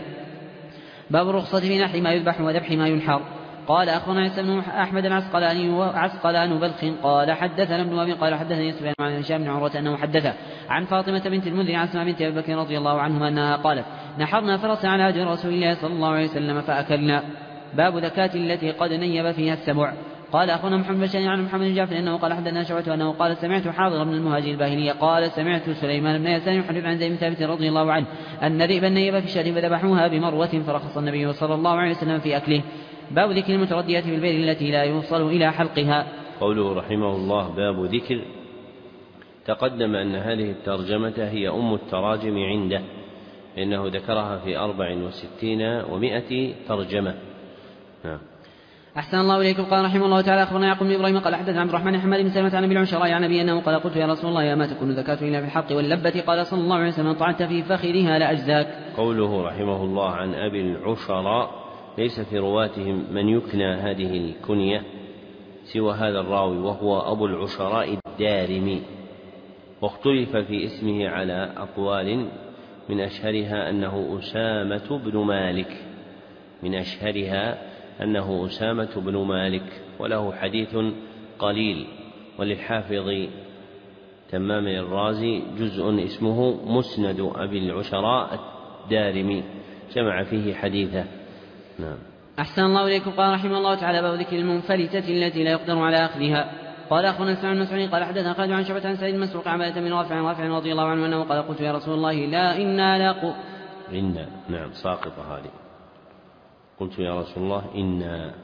باب الرخصة في نحر ما يذبح وذبح ما ينحر. قال أخونا عيسى بن أحمد عسقلان بلخ قال حدثنا ابن وهب قال حدثني سفيان عن هشام بن عروة أنه حدثه عن فاطمة بنت المنذر عن أسماء بنت أبي بكر رضي الله عنهما أنها قالت: نحرنا فرسا على هدي رسول الله صلى الله عليه وسلم فأكلنا. باب ذكاة التي قد نيب فيها السبع. قال أخونا محمد بن بشار عن محمد بن جعفر أنه قال حدثنا شعبة أنه قال: سمعت حاضر بن المهاجر الباهلية قال: سمعت سليمان بن يسار يحدث عن زيد بن ثابت رضي الله عنه أن ذئبا نيب في الشاة فذبحوها بمروة فرخص النبي صلى الله عليه وسلم في أكله. باب ذكر المتردية في البئر التي لا يوصل إلى حلقها. قوله رحمه الله: باب ذكر. تقدم أن هذه الترجمة هي أم التراجم عنده، إنه ذكرها في 64 و100 ترجمة. أحسن الله إليكم. قال رحمه الله تعالى: أخبرنا يعقوب بن إبراهيم قال حدثنا عبد الرحمن حماد بن سلمة عن أبي العشراء عن أبي أنه قال: قلت يا رسول الله: يا ما تكون الزكاة إلا في الحق واللبة؟ قال صلى الله عليه وسلم: طعنت في فخذها لأجزاك. قوله رحمه الله عن أبي العشراء ليس في رواتهم من يكنى هذه الكنية سوى هذا الراوي، وهو أبو العشراء الدارمي، واختلف في اسمه على أقوال، من أشهرها أنه أسامة بن مالك، وله حديث قليل. وللحافظ تمام الرازي جزء اسمه مسند أبي العشراء الدارمي جمع فيه حديثه. نعم. أحسن الله إليكم. قال رحمه الله تعالى: باب ذكر المنفلتة التي لا يقدر على أخذها. قال أخونا سعيد بن مسعود قال حدثنا خالد عن شعبة عن سعيد مسروق عن عبادة بن رافع رضي الله عنه أنه قال: قلت يا رسول الله: نعم ساقطة هذه. قلت يا رسول الله إنا.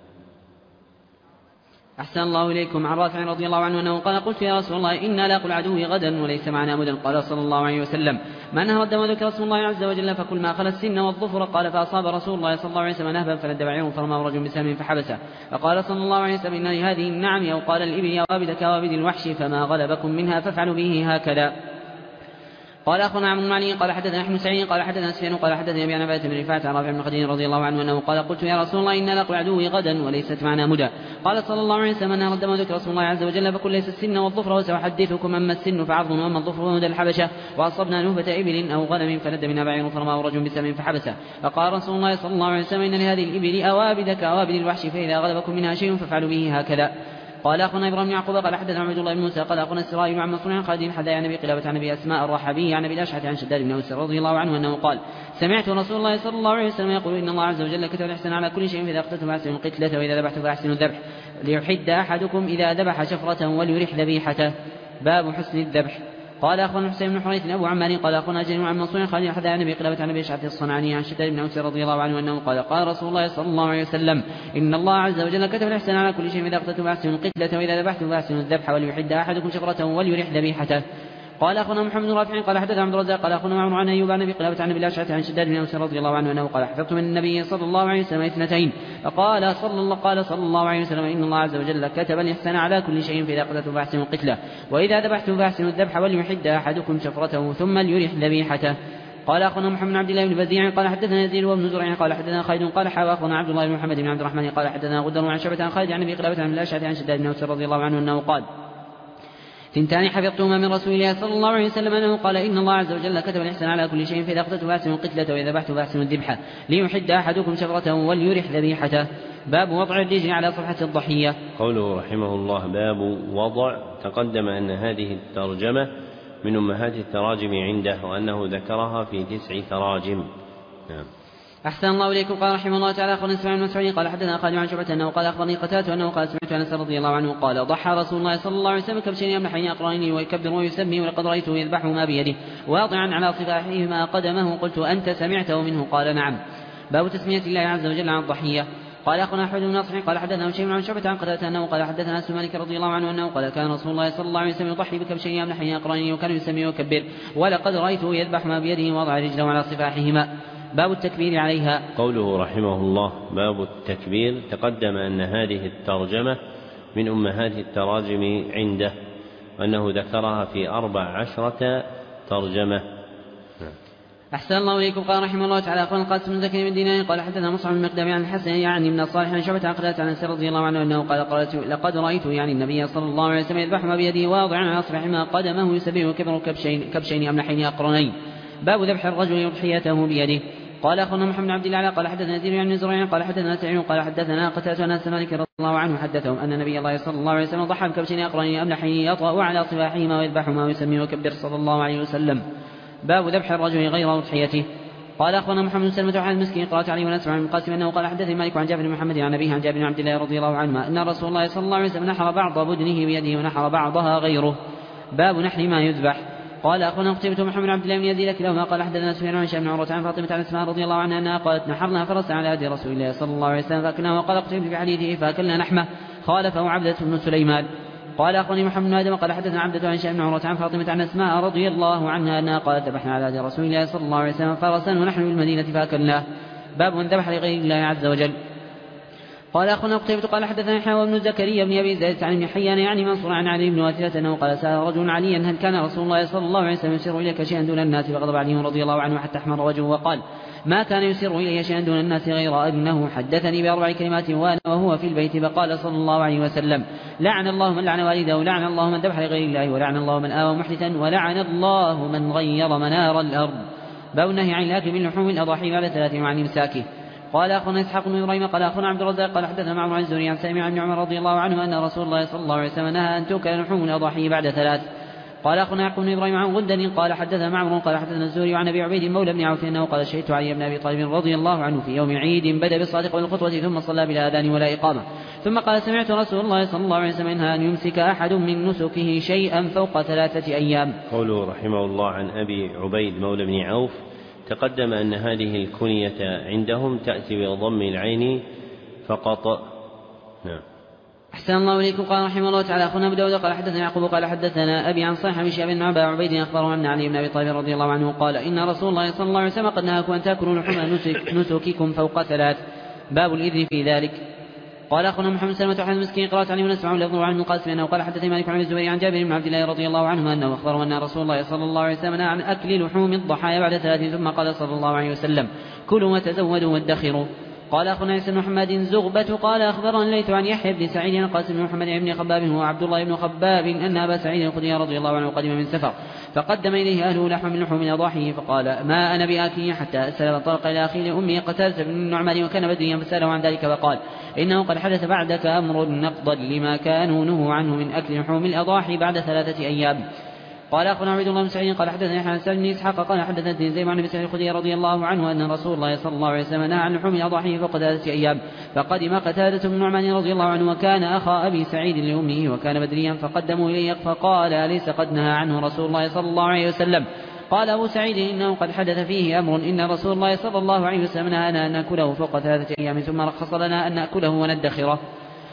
أحسن الله إليكم. عن رافع رضي الله عنه أنه قال: قلت يا رسول الله: إنا لاقوا العدو غدا وليس معنا مدى. قال صلى الله عليه وسلم: ما نهر الدم وذكر اسم الله عز وجل فكل ما خلا السن والظفر. قال: فأصاب رسول الله صلى الله عليه وسلم نهبا فلد بعيره فرماه رجل بسهم فحبسه. فقال صلى الله عليه وسلم: إن لهذه النعم أو قال الإبل أوابد كوابد الوحش، فما غلبكم منها فافعلوا به هكذا. قال أخونا عمرو بن علي قال حدثنا أحمد سعيد قال حدثنا سفيان قال حدثني أبي عن عبادة بن رفاعة عن رافع بن خديج رضي الله عنه أنه قال: قلت يا رسول الله: إنا لاقوا العدو غدا وليست معنا مدى. قال صلى الله عليه وسلم: نهر الدم وذكر اسم الله عز وجل فكل ليس السن والظفر، وسأحدثكم: أما السن فعظم وأما الظفر فمدى الحبشة. وأصبنا نهبة إبل أو غنم فلد منها بعير فرماه رجل بسهم فحبسه. فقال رسول الله صلى الله عليه وسلم: إن لهذه الإبل أوابد كأوابد الوحش، فإذا غلبكم منها شيء فافعلوا به هكذا. قال أخونا إبراهيم بن يعقوب قال حدثنا عبد الله بن موسى قال أخونا إسرائيل عن منصور عن خالد حدثنا عن أبي قلابة عن أبي أسماء الرحبي عن أبي الأشعث عن شداد بن أوس رضي الله عنه أنه قال: سمعت رسول الله صلى الله عليه وسلم يقول: إن الله عز وجل كتب الإحسان على كل شيء، فإذا قتلتم فأحسنوا القتلة وإذا ذبحتم فأحسنوا الذبح ليحد أحدكم إذا ذبح شفرة وليرح ذبيحته. باب حسن الذبح. قال أخونا حسين بن حريث أبو عمار قال أخونا جرير عن منصور خالد حدثنا عن أبي قلابة عن أبي أشعث الصنعاني عن شداد بن أوس رضي الله عنه أنه قال: قال رسول الله صلى الله عليه وسلم: إن الله عز وجل كتب الإحسان على كل شيء، إذا قتلتم فأحسنوا القتلة وإذا ذبحتم فأحسنوا الذبح وليحد أحدكم شفرة وليرح ذبيحته. قال أخونا محمد بن رافع قال حدثنا عبد الرزاق قال أخونا معمر عن أيوب عن أبي قلابة عن أبي الأشعث عن شداد بن أوس رضي الله عنه أنه قال حفظت من النبي صلى الله عليه وسلم 2 فقال صلى الله عليه وسلم إن الله عز وجل كتب الإحسان على كل شيء فإذا قتلتم فأحسنوا القتلة وإذا ذبحتم فأحسنوا الذبح وليحد أحدكم شفرته ثم ليرح ذبيحته. قال أخونا محمد بن عبد الله بن بديع قال حدثنا يزيد وابن زرع قال حدثنا خالد قال حاوى أخونا عبد الله بن محمد بن عبد الرحمن قال حدثنا غدر عن شعبة عن خالد عن أبي قلابة عن الأشعث عن شداد بن أوس رضي الله عنه أنه قال 2 حفظتهما من رسول الله صلى الله عليه وسلم أنه قال إن الله عز وجل كتب الإحسان على كل شيء فإذا قتلتم فأحسنوا القتلة وإذا ذبحتم فأحسنوا الذبح ليحد أحدكم شفرته وليرح ذبيحته. باب وضع الرجل على صفحة الضحية. قوله رحمه الله باب وضع، تقدم أن هذه الترجمة من أمهات التراجم عنده وأنه ذكرها في 9 تراجم. نعم. أحسن الله إليكم. قال رحمه الله تعالى أخبرنا اسماعيل بن مسعود قال حدثنا خالد عن شعبة أنه قال أخبرني قتادة أنه قال سمعت أنس رضي الله عنه قال ضحى رسول الله صلى الله عليه وسلم كبشين يمنحين أقرانين ويكبر ويسمي ولقد رأيته يذبحهما بيده واضعا على صفاحهما قدمه قلت أنت سمعته منه قال نعم. باب تسمية الله عز وجل عن الضحية. قال أخونا أحمد بن نصر قال حدثنا هشيم عن شعبة عن قتادة أنه قال حدثنا أنس مالك رضي الله عنه أنه قال كان رسول الله صلى الله عليه وسلم يضحي بكبشين يمنحين أقرانين وكان يسمي ويكبر ولقد رأيته يذبحهما بيده ووضع رجله على صفاحهما. باب التكبير عليها. قوله رحمه الله باب التكبير، تقدم أن هذه الترجمة من أمهات التراجم عنده وأنه ذكرها في 14 ترجمة. أحسن الله إليكم. قال رحمه الله تعالى أخبرنا القاسم بن زكريا بن دينار قال حدثنا مصعب بن مقدام عن الحسن يعني من الصالح عن شعبة عن قتادة عن أنس رضي الله عنه أنه قال لقد رأيت يعني النبي صلى الله عليه وسلم يذبحهما بيده واضعا على أصبعهما قدمه يسبه كبر كبشين أملحين أقرنين. باب ذبح الرجل أضحيته بيده. قال أخونا محمد بن عبد الله قال حدثنا يزيد عن زريع قال حدثنا سعيد قال حدثنا قتادة عن أنس مالك رضي الله عنه حدثهم أن النبي الله صلى الله عليه وسلم ضحى بكبشين أقرنين أملحين يطأ على صباحهما ويذبحهما ويسمي وكبر صلى الله عليه وسلم. باب ذبح الرجل غير أضحيته. قال أخونا محمد بن سلمة عن المسكين قرأت عليه ونسمع من القاسم أنه قال حدثني مالك عن جابر بن محمد عن أبيه عن جابر بن عبد الله رضي الله عنهما أن رسول الله صلى الله عليه وسلم نحر بعض بدنه بيده ونحر بعضها غيره. باب نحر ما يذبح. قال أخونا قتيبة محمد بن عبد الله بن يزيد كلاهما قال حدثنا سفيان عن هشام بن عروة عن فاطمة عن أسماء رضي الله عنها أنها قالت نحرنا فرسا على يد رسول الله صلى الله عليه وسلم فأكلنا وقال قتيبة في حديثه فأكلنا لحمه خالفه عبدة بن سليمان. قال أخونا محمد بن آدم قال حدثنا عبدة عن هشام بن عروة عن فاطمة عن أسماء رضي الله عنها أنها قالت ذبحنا على يد رسول الله صلى الله عليه وسلم فرسا ونحن بالمدينة فأكلناه. باب من ذبح لغير الله عز وجل. قال أخونا قتيبة قال حدثنا يحيى بن زكريا بن أبي زيد عن ابن حيان يعني منصور عن علي بن واثلة أنه قال سأل رجل عليا هل كان رسول الله صلى الله عليه وسلم يسر إليك شيئا دون الناس فغضب عليه رضي الله عنه حتى أحمر وجهه وقال ما كان يسر إلي شيئا دون الناس غير أنه حدثني ب4 كلمات وأنا وهو في البيت فقال صلى الله عليه وسلم لعن الله من لعن والده ولعن الله من ذبح لغير الله ولعن الله من آوى محدثا ولعن الله من غير منار الأرض. باب النهي عن الأكل من لحوم الأضاحي بعد 3 وعن إمساكه. قال أخونا إسحاق بن إبراهيم قال أخونا عبد الرزاق قال حدثنا معمر عن الزهري عن سالم عن عمر رضي الله عنه أن رسول الله صلى الله عليه وسلم نهى أن تؤكل لحوم الأضاحي بعد 3. قال أخونا يعقوب بن إبراهيم عن غندن قال حدثنا معمر قال حدثنا الزهري عن أبي عبيد مولى بن عوف أنه قال شهدت علي بن أبي طالب رضي الله عنه في يوم عيد بدأ بالصادق والخطوة ثم صلى بلا أذان ولا إقامة ثم قال سمعت رسول الله صلى الله عليه وسلم إنها أن يمسك أحد من نسكه شيئا فوق 3 أيام. قوله رحمه الله عن أبي عبيد مولى بن عوف، تقدم أن هذه الكنية عندهم تأتي بضم العين فقط. نعم. أحسن الله إليكم. قال رحمه الله تعالى أخونا أبو داود قال حدثنا يعقوب قال حدثنا أبي عن صالح بن شهاب بن أبي عبيد أخبره أن علي بن أبي طالب رضي الله عنه قال إن رسول الله صلى الله عليه وسلم قد نهاكم أن تأكلوا لحوم نسككم فوق 3. باب الإذن في ذلك. قال أخونا محمد سلمة عن المسكين قرأت عليه ونسمع لفظ عن القاسم أنه قال حدثني مالك عن الزبير عن جابر بن عبد الله رضي الله عنه أنه أخبره أن رسول الله صلى الله عليه وسلم نهى عن أكل لحوم الضحايا بعد 3 ثم قال صلى الله عليه وسلم كلوا وتزودوا وادخروا. قال أخونا عيسى بن محمد زغبة قال أخبرنا الليث عن يحيى بن سعيد عن القاسم بن محمد بن خباب وعبد الله بن خباب أن أبا سعيد الخدري رضي الله عنه قدم من سفر فقدم إليه أهله لحم من لحوم الأضاحي فقال ما أنا بآكل حتى أسلم انطلق إلى أخيه أمي قتادة بن النعمان وكان بدريا فسأله عن ذلك فقال إنه قد حدث بعدك أمر نقضا لما كانوا نهوا عنه من أكل لحوم الأضاحي بعد 3 أيام. قال أخونا عبد الله بن سعيد قال حدثنا يحيى عن سعد بن إسحاق قال حدثني زيد بن سعيد الخدري رضي الله عنه أن رسول الله صلى الله عليه وسلم نهى عن لحوم الأضاحي فوق 3 أيام فقدم قتادة بن النعمان رضي الله عنه وكان أخا أبي سعيد لأمه وكان بدريا فقدموا إليه فقال أليس قد نهى عنه رسول الله صلى الله عليه وسلم؟ قال أبو سعيد إنه قد حدث فيه أمر إن رسول الله صلى الله عليه وسلم نهانا أن نأكله فوق 3 أيام ثم رخص لنا أن نأكله وندخره.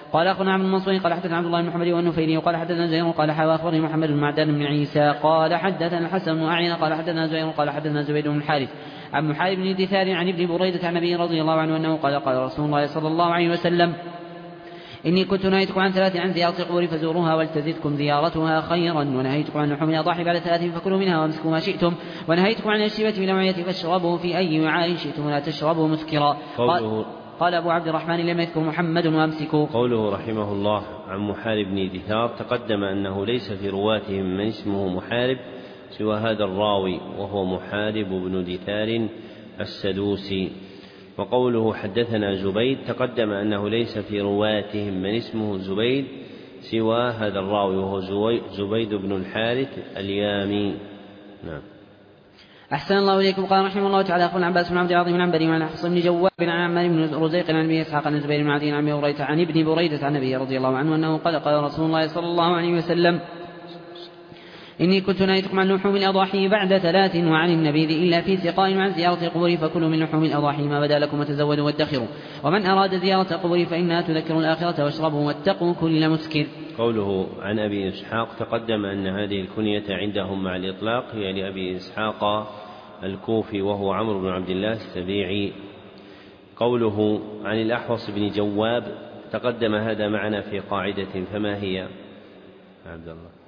قال أخونا عبد المنصور قال حدثنا عبد الله بن محمد والنفيلي قال حدثنا زهير قال أخبرني محمد بن معدان بن عيسى قال حدثنا الحسن بن أعين قال حدثنا زهير قال حدثنا زبيد بن الحارث عن محارب بن دثار عن ابن بريدة عن النبي رضي الله عنه أنه قال رسول الله صلى الله عليه وسلم إني كنت نهيتكم عن 3 عن زيارة القبور فزوروها ولتزدكم زيارتها خيرا، ونهيتكم عن لحوم الأضاحي بعد 3 فكلوا منها وامسكوا ما شئتم، ونهيتكم عن الشيبة بالأوعية فاشربوا في أي وعاء شئتم ولا تشربوا مسكرا. قال أبو عبد الرحمن لم يذكر محمد وامسكوا. قوله رحمه الله عن محارب بن دثار تقدم أنه ليس في رواتهم من اسمه محارب سوى هذا الراوي وهو محارب بن دثار السدوسي. وقوله حدثنا زبيد تقدم أنه ليس في رواتهم من اسمه زبيد سوى هذا الراوي وهو زبيد بن الحارث اليامي. نعم. أحسن الله إليكم. قال رحمه الله تعالى أخونا عباس بن عبد العظيم عن عنبري وعن حفص بن جواب عن عمار بن رزيق عن أبي إسحاق عن زبير بن عدي عن ابن بريدة عن النبي رضي الله عنه أنه قال رسول الله صلى الله عليه وسلم إني كنت نهيتكم عن لحوم الأضاحي بعد 3 وعن النبيذ إلا في سقاء وعن زيارة القبور فكلوا من لحوم الأضاحي ما بدا لكم وتزودوا وادخروا، ومن أراد زيارة القبور فإنها تذكر الآخرة واشربوا واتقوا كل مسكر. قوله عن أبي إسحاق تقدم أن هذه الكنية عندهم مع الإطلاق هي لأبي إسحاق الكوفي وهو عمرو بن عبد الله السبيعي. قوله عن الأحوص بن جواب تقدم هذا معنا في قاعدة فما هي؟ عبد الله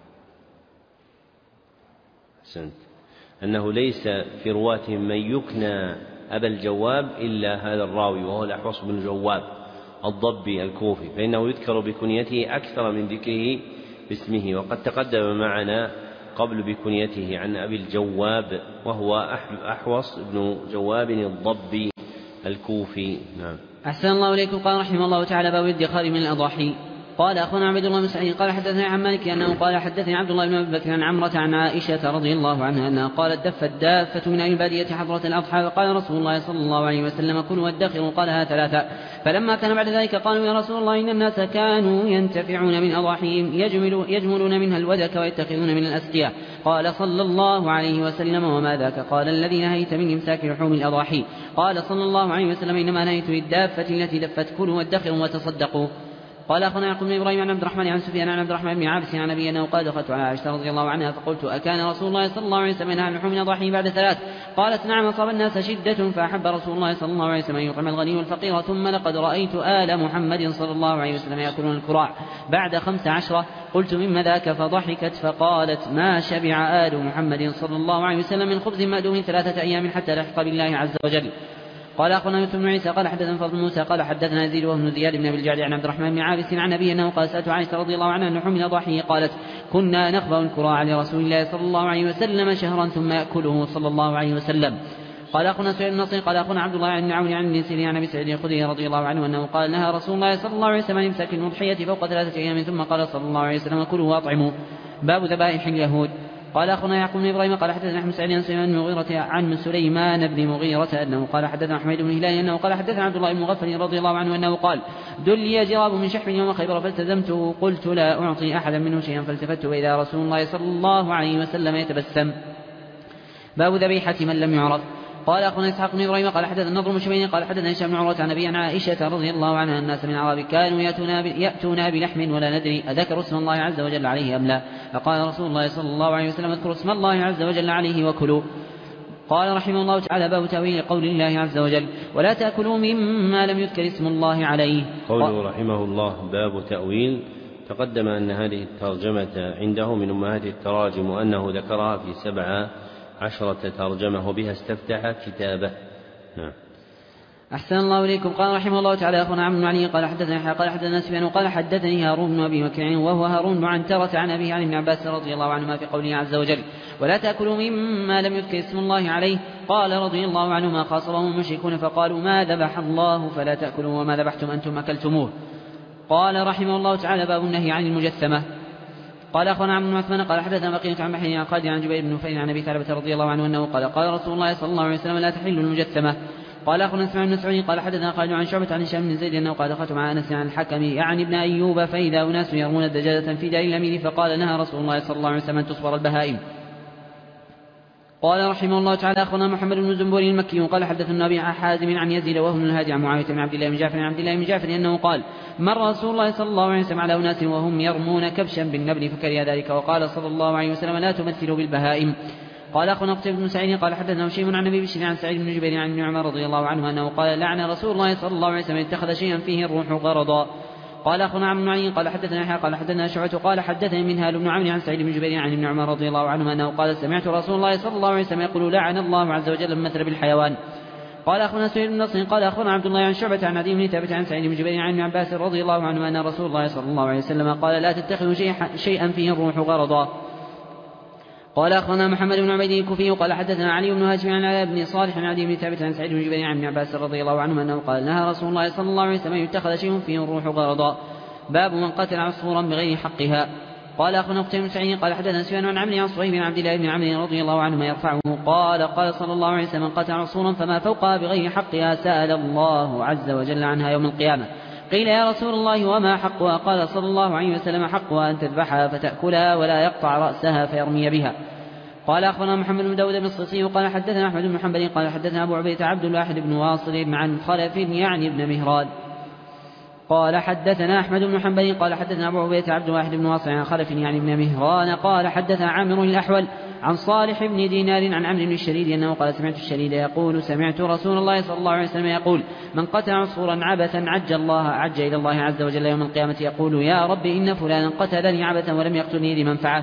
أحسنت. أنه ليس في رواتهم من يكنى أبا الجواب إلا هذا الراوي وهو الأحوص بن جواب الضبي الكوفي، فإنه يذكر بكنيته أكثر من ذكره باسمه، وقد تقدم معنا قبل بكنيته عن أبي الجواب وهو أحوص بن جواب الضبي الكوفي. نعم. أحسن الله إليكم. قال رحمه الله تعالى باب الادخار من الأضاحي. قال أخونا عبد الله بن سعيد قال حدثني عن مالك أنه قال حدثني عبد الله بن أبي بكر عن عمرة عن عائشة رضي الله عنها أنها قالت دفت دافة من أهل البادية حضرة الأضحى فقال رسول الله صلى الله عليه وسلم كلوا وادخروا قالها 3. فلما كان بعد ذلك قالوا يا رسول الله إن الناس كانوا ينتفعون من أضاحيهم يجملون منها الودك ويتخذون من الأسقية. قال صلى الله عليه وسلم وما ذاك؟ قال الذي نهيت من إمساك لحوم الأضاحي. قال صلى الله عليه وسلم إنما نهيت للدافة التي دفت كلوا وادخروا وتصدقوا. قال أخونا يعقوب بن إبراهيم عن عبد الرحمن عن سفيان عن عبد الرحمن بن عابس عن أبي أنه قال دخلت على عائشة رضي الله عنها فقلت أكان رسول الله صلى الله عليه وسلم ينهى عن لحوم الأضاحي بعد 3؟ قالت نعم أصاب الناس شدة فأحب رسول الله صلى الله عليه وسلم أن يطعم الغني والفقير ثم لقد رأيت آل محمد صلى الله عليه وسلم يأكلون الكراع بعد 15. قلت مما ذاك؟ فضحكت فقالت ما شبع آل محمد صلى الله عليه وسلم من خبز مأدوم 3 أيام حتى لحق بالله عز وجل. قال أخونا يوسف بن عيسى قال حدثنا فضل موسى قال حدثنا يزيد وابن زياد بن أبي الجعد عن عبد الرحمن بن عابس عن أبي أنه قال سألت عائشة رضي الله عنها عن لحوم الأضاحي قالت كنا نخبأ الكراع لرسول الله صلى الله عليه وسلم شهرا ثم يأكله صلى الله عليه وسلم. قال أخونا سعيد بن نصر قال أخونا عبد الله بن عون عن ابن سيرين عن أبي سعيد الخدري رضي الله عنه أنه قال نهى رسول الله صلى الله عليه وسلم عن إمساك المضحية فوق 3 أيام ثم قال صلى الله عليه وسلم كلوا وأطعموا. باب ذبائح اليهود. قال أخونا يعقوب بن إبراهيم قال حدثنا أحمد سعيد عن سليمان بن مغيرة عن سليمان بن مغيرة أنه قال حدثنا حميد بن هلال أنه قال حدثنا عبد الله بن مغفل رضي الله عنه أنه قال دلي جراب من شحم يوم خيبر فالتزمته قلت لا أعطي أحدا منه شيئا فالتفت وإذا رسول الله صلى الله عليه وسلم يتبسم. باب ذبيحة من لم يعرف. قال أخونا إسحاق بن إبراهيم قال حدثنا النضر بن شبيب قال حدثنا هشام بن عروة عن أبي عن عائشة رضي الله عنها الناس من العرب كانوا يأتون بلحم ولا ندري أذكر اسم الله عز وجل عليه أم لا؟ فقال رسول الله صلى الله عليه وسلم اذكروا اسم الله عز وجل عليه وكلوا. قال رحمه الله تعالى باب تأويل قول الله عز وجل ولا تأكلوا مما لم يذكر اسم الله عليه. قوله رحمه الله باب تأويل تقدم أن هذه الترجمة عنده من أمهات التراجم وأنه ذكرها في 17 ترجمة وبها استفتح كتابه. نعم. أحسن الله إليكم. قال رحمه الله تعالى أخونا عمرو بن علي قال حدثنا قال حدثنا سفيان قال حدثني هارون بن أبي بكر وهو هارون بن عنترة عن أبيه عن ابن عباس رضي الله عنهما في قوله عز وجل ولا تأكلوا مما لم يذكر اسم الله عليه. قال رضي الله عنهما خاصمهم المشركون فقالوا ما ذبح الله فلا تأكلوا وما ذبحتم أنتم أكلتموه. قال رحمه الله تعالى باب النهي عن المجثمة. قال أخونا عمرو بن عثمان قال حدثنا بقية عن محمد عن خالد عن جبير بن نفيل عن أبي ثعلبة رضي الله عنه أنه قال رسول الله صلى الله عليه وسلم لا تحل المجثمة. قال أخونا اسماعيل بن سعيد قال حدثنا خالد عن شعبة عن هشام بن زيد أنه قال دخلت مع أنس عن الحكم يعني ابن أيوب فإذا أناس يرمون الدجاجة في دار الأمير فقال نهى رسول الله صلى الله عليه وسلم أن تصبر البهائم. قال رحمه الله تعالى أخبرنا محمد بن زنبور المكي قال حدثنا أبي حازم عن يزيد وهو بن الهادي عن معاوية بن عبد الله بن جعفر أنه قال مر رسول الله صلى الله عليه وسلم على أناس وهم يرمون كبشا بالنبل فكره ذلك وقال صلى الله عليه وسلم لا تمثلوا بالبهائم. قال أخونا قتيبة بن سعيد قال حدثنا هشيم عن النبي بشر عن سعيد بن جبير عن ابن عمر رضي الله عنه أنه قال لعن رسول الله صلى الله عليه وسلم اتخذ شيئا فيه الروح غرضا. قال أخونا عمرو بن علي قال حدثنا يحيى قال حدثنا شعبة قال حدثني منهال بن عمرو عن سعيد بن جبير عن ابن عمر رضي الله عنه أنه قال سمعت رسول الله صلى الله عليه وسلم يقول لعن الله عز وجل المثل بالحيوان. قال أخونا سعيد بن نصر قال أخونا عبد الله عن شعبة عن عدي بن ثابت عن سعيد بن جبير عن ابن عباس رضي الله عنه أن رسول الله صلى الله عليه وسلم قال لا تتخذوا شيئا فيه الروح غرضا. قال أخونا محمد بن عبيد الكوفي قال حدثنا علي بن هاشم عن علاء بن صالح عن عدي بن ثابت عن سعيد بن جبير عن ابن عباس رضي الله عنه أنه قال نهى رسول الله صلى الله عليه وسلم يتخذ شيء فيه الروح غرضا. باب من قتل عصفورا بغير حقها. قال أخونا قتيبة بن سعيد قال حدثنا سفيان عن عمرو عن صهيب بن عبد الله بن عمرو رضي الله عنهما يرفعه قال صلى الله عليه وسلم من قتل عصفورا فما فوقها بغير حقها سأل الله عز وجل عنها يوم القيامة. قيل يا رسول الله وما حقها؟ قال صلى الله عليه وسلم حقها أن تذبحها فتأكلها ولا يقطع رأسها فيرمي بها. قال أخبرنا محمد بن داود بن الصيصي قال حدثنا أحمد بن حنبل قال حدثنا أبو عبيدة عبد الواحد بن واصل عن خلف يعني ابن مهران قال حدثنا أحمد بن حنبل قال حدثنا أبو عبيدة عبد الواحد بن واصل عن خلف يعني ابن مهران قال حدثنا عامر الأحول عن صالح بن دينار عن عمرو بن الشريد أنه قال سمعت الشريد يقول سمعت رسول الله صلى الله عليه وسلم يقول من قتل عصفورا عبثا عج إلى الله عز وجل يوم القيامة يقول يا رب إن فلانا قتلني عبثا ولم يقتلني لمنفعة.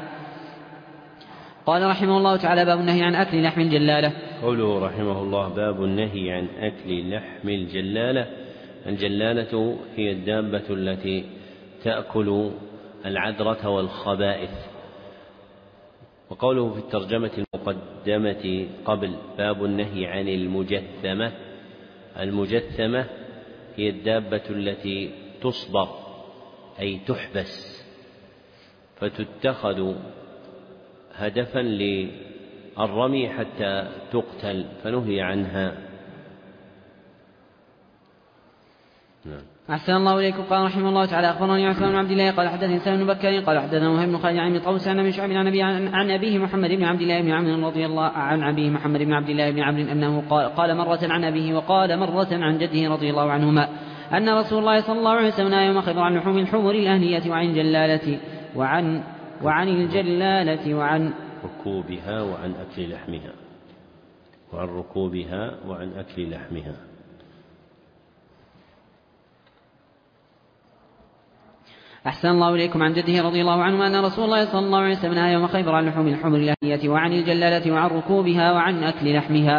قال رحمه الله تعالى باب النهي عن أكل لحم الجلالة. قوله رحمه الله باب النهي عن أكل لحم الجلالة. الجلالة هي الدابة التي تأكل العذرة والخبائث. وقوله في الترجمة المقدمة قبل باب النهي عن المجثمة. المجثمة هي الدابة التي تصبر أي تحبس فتتخذ هدفا للرمي حتى تقتل فنهي عنها. أحسن الله إليكم. قال رحمه الله تعالى أخبرني عثمان بن عبد الله قال حدثني سالم بن بكر قال حدثنا وهيب بن خالد عن طوس عن ابي شعب عن أبيه محمد بن عبد الله بن عمرو رضي الله عن أبيه محمد بن عبد الله بن عمرو أنه قال مرة عن أبيه وقال مرة عن جده رضي الله عنهما أن رسول الله صلى الله عليه وسلم يوم خيبر عن لحوم الحمر الأهلية وعن الجلالة وعن الجلالة وعن ركوبها وعن أكل لحمها وعن ركوبها وعن أكل لحمها. أحسن الله إليكم. عن جده رضي الله عنه أن رسول الله صلى الله عليه وسلم نهى يوم خيبر عن لحوم الحمر الأهلية وعن الجلالة وعن ركوبها وعن أكل لحمها.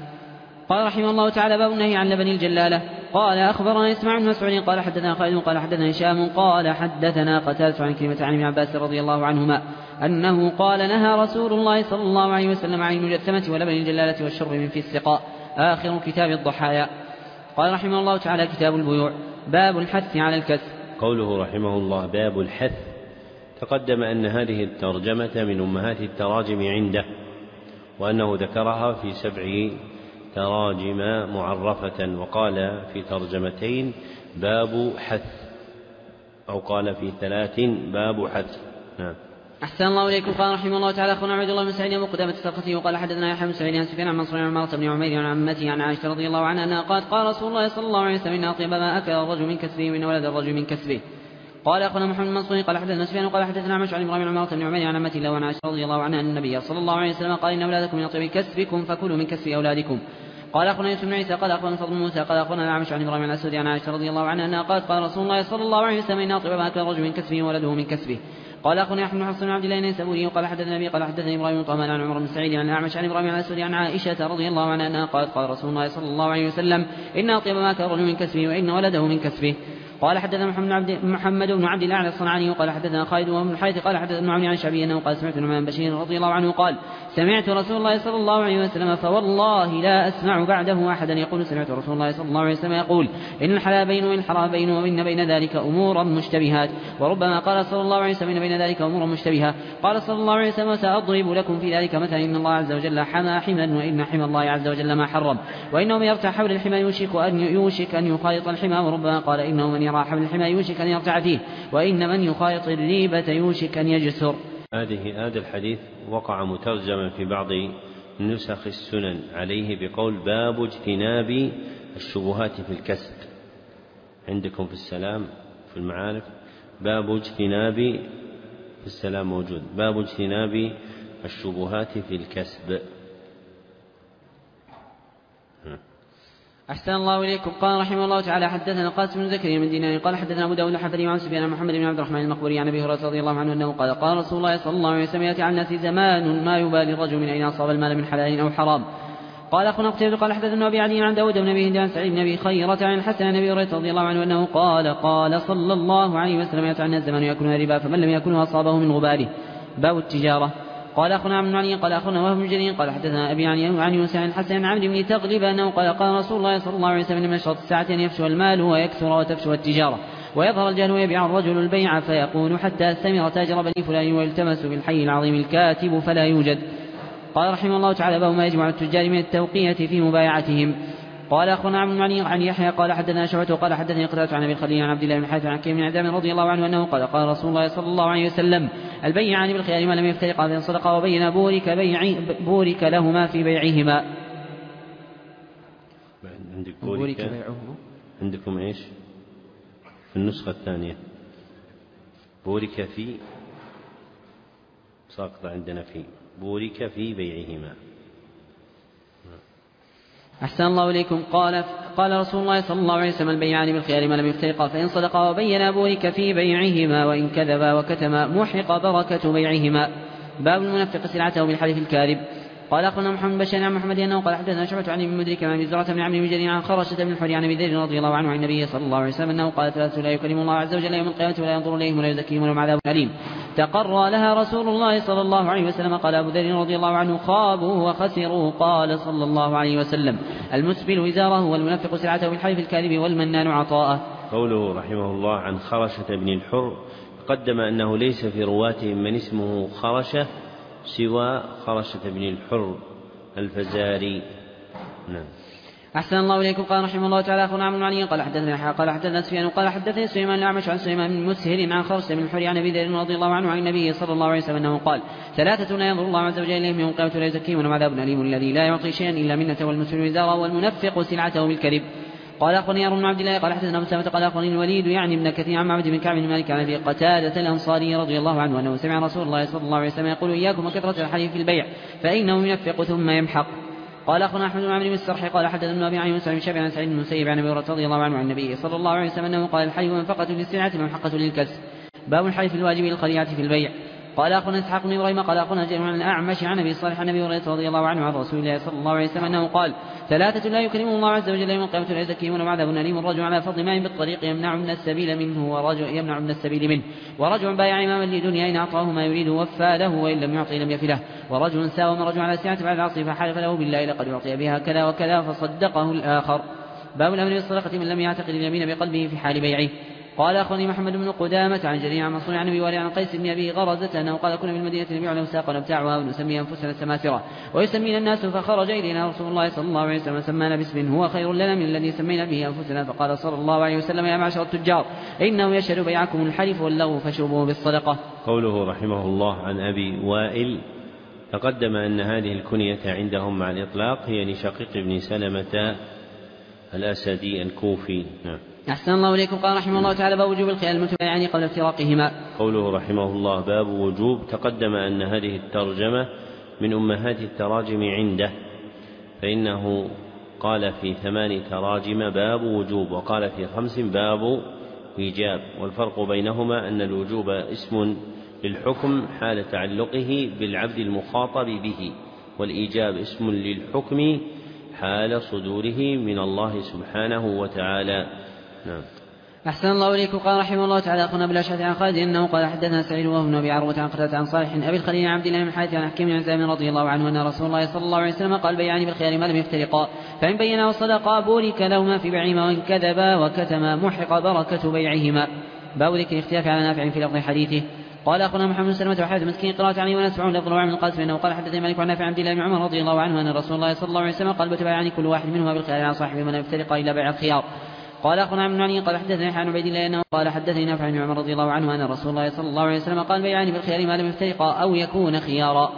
قال رحمه الله تعالى باب النهي عن لبن الجلالة. قال أخبرنا إسماعيل بن مسعود قال حدثنا خالد قال حدثنا هشام قال حدثنا قتادة عن كلمة عن ابن عباس رضي الله عنهما أنه قال نهى رسول الله صلى الله عليه وسلم عن المجثمة ولبن الجلالة والشرب من في السقاء. آخر كتاب الضحايا. قال رحمه الله تعالى كتاب البيوع. باب الحث على الكسب. قوله رحمه الله باب الحث. تقدم أن هذه الترجمة من أمهات التراجم عنده وأنه ذكرها في 7 تراجم معرفة وقال في ترجمتين باب حث أو قال في 3 باب حث. نعم. أحسن الله إليكم. قال رحمه الله تعالى أخونا عبد الله بن سعيد وقدامة الثقفي وقال حدثنا يحيى بن سعيد عن سفيان عن منصور عن عمارة بن عمير عن عمته عن عائشة رضي الله عنها أنها قالت قال رسول الله صلى الله عليه وسلم إن أطيب ما أكل الرجل من كسبه من ولد الرجل من كسبه. قال أخونا محمد بن منصور قال حدثنا سفيان وقال حدثنا عمش عن إبراهيم عن عمارة بن عمير عن عمته الله وعن عائشة رضي الله عنها أن النبي صلى الله عليه وسلم قال إن أولادكم من أطيب كسبكم فكلوا من كسب أولادكم. قال أخونا يوسف بن عيسى قال أخونا فضل بن موسى قال أخونا الأعمش عن إبراهيم عن الأسود عن عائشة رضي الله عنها أنها قالت قال رسول الله صلى الله عليه وسلم إن أطيب ما أكل الرجل من كسبه ولده من كسبه. قال أخونا يحيى بن حفص بن عبد الله النيسابوري قال حدثنا أبي قال حدثني إبراهيم بن طهمان عن عمر بن سعيد عن الأعمش عن إبراهيم عن الأسود عن عائشة رضي الله عنها أنها قالت قال رسول الله صلى الله عليه وسلم إن أطيب ما أكل الرجل من كسبه وإن ولده من كسبه. قال حدثنا محمد بن عبد الأعلى الصنعاني وقال حدثنا خالد وابن الحارث قال حدثنا ابن عون عن شعبي أنه قال سمعت النعمان بن بشير رضي الله عنه قال سمعت رسول الله صلى الله عليه وسلم فوالله لا أسمع بعده أحدا يقول سمعت رسول الله صلى الله عليه وسلم يقول إن الحلال بين وإن الحرام بين وإن بين ذلك أمورا مشتبهات. وربما قال صلى الله عليه وسلم إن بين ذلك أمورا مشتبهة. قال صلى الله عليه وسلم سأضرب لكم في ذلك مثلا إن الله عز وجل حمى حما وإن حمى الله عز وجل ما حرم وإنه من يرتع حول الحمى يوشك أن يخالط الحمى. وربما قال إنه من يرى حول الحمى يوشك أن يرتع فيه وإن من يخالط الريبة يوشك أن يجسر. هذا الحديث وقع مترجما في بعض نسخ السنن عليه بقول باب اجتناب الشبهات في الكسب. عندكم في السلام في المعارف باب اجتناب، في السلام موجود باب اجتناب الشبهات في الكسب. أحسن الله إليكم. قال رحمه الله تعالى حدثنا قاسم بن زكريا من دينار قال حدثنا أبو داود الحفري عن سفيان محمد بن عبد الرحمن المقبوري عن أبي هريرة رضي الله عنه أنه قال قال رسول الله صلى الله عليه وسلم يأتي على الناس زمان ما يبالي الرجل من أين أصاب المال من حلال أو حرام. قال أخونا قتيبة قال حدثنا أبي عدي عن داود بن أبي هند عن سعيد بن أبي خيرة عن الحسن عن أبي هريرة رضي الله عنه أنه قال صلى الله عليه وسلم يأتي على الناس زمان يأكلها ربا فمن لم يأكله أصابه من غباره. باب التجارة. قال أخونا عبد علي قال أخونا وهب بن جرير قال حدثنا أبي عن يوسف عن الحسن عن عبد بن تغلب أنه قال رسول الله صلى الله عليه وسلم من شرط الساعة أن يفشو المال ويكثر وتفشو التجارة ويظهر الجهل ويبيع الرجل البيع فيقول حتى استمر تاجر بني فلان ويلتمس في الحي العظيم الكاتب فلا يوجد. قال رحمه الله تعالى باب ما يجمع التجار من التوقية في مبايعتهم. قال أخونا عبد علي عن يحيى قال حدثنا شعبة قال حدثني قتادة عن أبي الخليل عن عبد الله بن حارث عن كريم بن عدام رضي الله عنه أنه قال رسول الله صلى الله عليه وسلم البيعان بالخيار ما لم يفترقا فإن صدقا وبين بورك لهما في بيعهما. بورك عندكم ايش في النسخة الثانية؟ بورك في ساقط عندنا في بورك في بيعهما. أحسن الله إليكم. قال رسول الله صلى الله عليه وسلم البيعان بالخيار ما لم يفترقا فإن صدقا وبينا بورك في بيعهما وإن كذبا وكتما محق بركة بيعهما. باب المنفق سلعته بالحلف الكاذب. قال أخونا محمد بشار عن محمد أنه قال حدثنا شعبة عن ابن مدرك عن زرعة بن عمرو بن جرير عن خرشة بن الحري عن أبي ذر رضي الله عنه عن النبي صلى الله عليه وسلم أنه قال ثلاثة لا يكلم الله عز وجل يوم القيامة ولا ينظر إليهم ولا يزكيهم ولهم عذاب أليم تقرى لها رسول الله صلى الله عليه وسلم. قال أبو ذر رضي الله عنه خابوا وخسروا. قال صلى الله عليه وسلم المسبل وزاره والمنفق سلعته بالحلف الكاذب والمنان عطاءه. قوله رحمه الله عن خرشة بن الحر قدم أنه ليس في رواتهم من اسمه خرشة سوى خرشة بن الحر الفزاري. نعم. أحسن الله إليكم. قال رحمه الله تعالى أخونا عمرو علي قال حدثنا سفيان قال حدثني سليمان الأعمش عن سليمان بن مسهر عن خرشة بن الحري عن أبي ذر رضي الله عنه عن النبي صلى الله عليه وسلم أنه قال ثلاثة لا ينظر الله عز وجل إليهم يوم القيامة ولا يزكيهم ولهم عذاب أليم الذي لا يعطي شيئا إلا منة والمسلم وزاره والمنفق سلعته بالكذب. قال أخبرني هارون بن عبد الله قال حدثنا مسلمة قال أخبرني الوليد يعني ابن كثير عن معبد بن كعب بن مالك عن أبي قتادة الأنصاري رضي الله عنه أنه سمع رسول الله صلى الله عليه وسلم يقول إياكم وكثرة الحليف في البيع فإنه ينفق ثم يمحق. قال أخونا أحمد بن عمرو بن السرح قال حدثنا ابن أبي عن يونس بن شيبة عن سعيد بن المسيب عن أبي هريرة رضي الله عنه عن النبي صلى الله عليه وسلم أنه قال الحلف منفقة للسلعة ممحقة للكسب. باب الحلف الواجب للخليعة في البيع. قال أخونا إسحاق بن إبراهيم قال أخونا جرير عن الأعمش عن أبي صالح عن أبي هريرة رضي الله عنه عن رسول الله صلى الله عليه وسلم أنه قال ثلاثة لا يكرمهم الله عز وجل يوم القيامة ولا يزكيهم ولهم عذاب أليم الرجل على فضل ماء بالطريق يمنع من السبيل منه ورجل بايع إماما لدنيا إن أعطاه ما يريد وفى له وإن لم يعطي لم يفله ورجل ساوم رجل على ساعة بعد العصر فحلف له بالله لقد أعطي بها كذا وكذا فصدقه الآخر. باب الأمر بالصدقة من لم يعتقد اليمين بقلبه في حال بيعه. قال أخواني محمد بن قدامة عن جرير عن منصور عن أبي وائل عن قيس بن أبي غرزة أنه قال كنا بالمدينة نبيع له ساقا نبتاعها ونسمي أنفسنا السماسرة ويسمينا الناس فخرج إلينا رسول الله صلى الله عليه وسلم سمانا باسم هو خير لنا من الذي سمينا به أنفسنا فقال صلى الله عليه وسلم يا معشر التجار إنه يشهد بيعكم الحلف واللغو فشربوه بالصدقة. قوله رحمه الله عن أبي وائل تقدم أن هذه الكنية عندهم مع الإطلاق هي لشقيق بن سلمة الأسدي الكوفي. أحسن الله إليكم. قال رحمه الله تعالى باب وجوب الخيار المتبايعان قبل افتراقهما. قوله رحمه الله باب وجوب تقدم أن هذه الترجمة من أمهات التراجم عنده فإنه قال في 8 تراجم باب وجوب وقال في 5 باب إيجاب والفرق بينهما أن الوجوب اسم للحكم حال تعلقه بالعبد المخاطب به والإيجاب اسم للحكم حال صدوره من الله سبحانه وتعالى. نعم. أحسن الله إليكم. قال رحمه الله تعالى أخونا بالأشعث عن خالد أنه قال حدثنا سعيد وهو بن أبي عروة عن قتادة عن صالح أبي الخليل عن عبد الله بن حارث عن حكيم عن زامن رضي الله عنه أن رسول الله صلى الله عليه وسلم قال بيعان بالخيار ما لم يفترقا فإن بينا وصدقا بورك لهما في بيعهما وإن كذبا وكتما محق بركة بيعهما. باب ذكر الاختلاف على نافع في لفظ حديثه. قال أخونا محمد بن سلمة وحارث مسكين قراءة عني ونسمع لفظ عن القاسم أنه قال حدثني مالك عن نافع عن عبد الله بن عمر رضي الله عنه أن رسول الله صلى الله عليه وسلم قال بتبايعان كل واحد منهما بالخيار عن صاحبه من يفترق إلى بيع الخيار. قال أخونا عن علي قال حدثني عن عبيد الله أنه قال حدثني نافع بن عمر رضي الله عنه أن رسول الله صلى الله عليه وسلم قال بيعان بالخيار ما لم يفترقا أو يكون خيارا.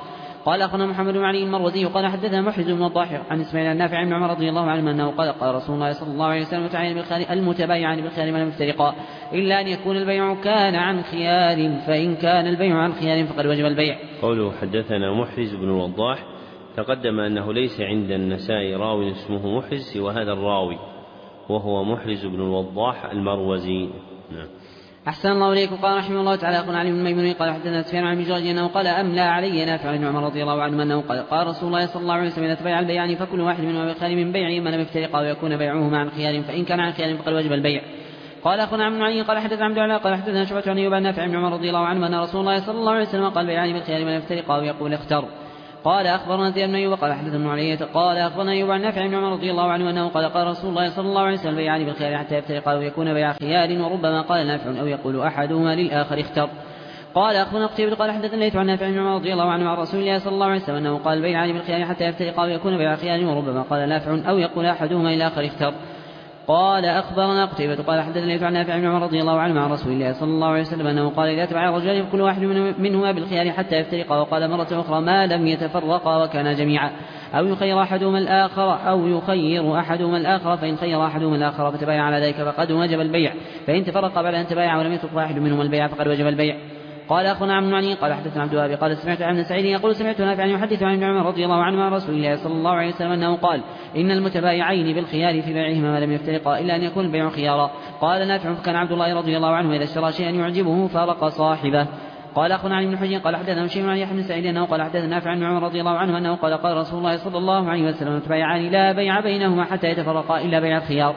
قال أخبرنا محمد بن علي المروزي قال حدثنا محرز بن وضاح عن إسماعيل النافع بن عمر رضي الله عنه أنه قال قال رسول الله صلى الله عليه وسلم المتبايعان بالخيار ما لم يفترقا إلا أن يكون البيع كان عن خيار فإن كان البيع عن خيار فقد وجب البيع. قوله حدثنا محرز بن الوضاح تقدم أنه ليس عند النسائي راوي اسمه محرز سوى هذا الراوي وهو محرز بن الوضاح المروزي. نعم. أحسن الله إليكم. قال رحمه الله تعالى أخونا علي بن ميمون قال حدثنا سفيان عن جريج أنه قال أملى علي نافع بن عمر رضي الله عنه أنه قال رسول الله صلى الله عليه وسلم إذا تبايع البيعان فكل واحد منهما بخير من بيعه ما لم يفترقا ويكون بيعهما عن خيار فإن كان عن خيار فقد وجب البيع. قال أخونا عبد علي قال حدثنا عبد الله قال حدثنا شعبة عن أيوب عن نافع بن عمر رضي الله عنه أن رسول الله صلى الله عليه وسلم قال بيعان بالخيار ما لم يفترقا ويقول اختر. قال أخبرنا زياد بن أيوب قال حدثنا علي قال أخبرنا أيوب عن نافع بن عمر رضي الله عنه أنه قال رسول الله صلى الله عليه وسلم بيعان بالخيار حتى يفترقا ويكون بيع خيار وربما قال نافع أو يقول أحدهما للآخر اختر. قال أخبرنا قتيبة قال حدثنا الليث عن نافع بن عمر رضي الله عنه عن رسول الله صلى الله عليه وسلم أنه قال بيعان بالخيار حتى يفترقا ويكون بيع خيار وربما قال نافع أو يقول أحدهما للآخر اختر. قال أخبرنا قتيبة قال حدثنا الليث عن نافع بن عمر رضي الله عنه عن رسول الله صلى الله عليه وسلم أنه قال إذا تبع الرجلان كل واحد منهما بالخيار حتى يفترقا وقال مرة أخرى ما لم يتفرقا وكانا جميعا أو يخير أحدهما الآخر فإن خير أحدهما الآخر فتبايع على ذلك فقد وجب البيع فإن تفرقا بعد أن تبايع ولم يترك واحد منهما البيع فقد وجب البيع. قال أخونا عبد المعني قال حدثنا عبد الوهاب قال سمعت عن سعيد يقول سمعت نافعا يحدث عن ابن عمر رضي الله عنه عن رسول الله صلى الله عليه وسلم أنه قال إن المتبايعين بالخيار في بيعهما ما لم يفترقا إلا أن يكون البيع خيارا. قال نافع فكان عبد الله رضي الله عنه إذا اشترى شيئا يعجبه فارق صاحبه. قال أخونا علي بن حجين قال حدثنا شيء عن يحيى بن سعيد أنه قال حدثنا نافع عن عمر رضي الله عنه أنه قال رسول الله صلى الله عليه وسلم المتبايعان لا بيع بينهما حتى يتفرقا إلا بيع الخيار.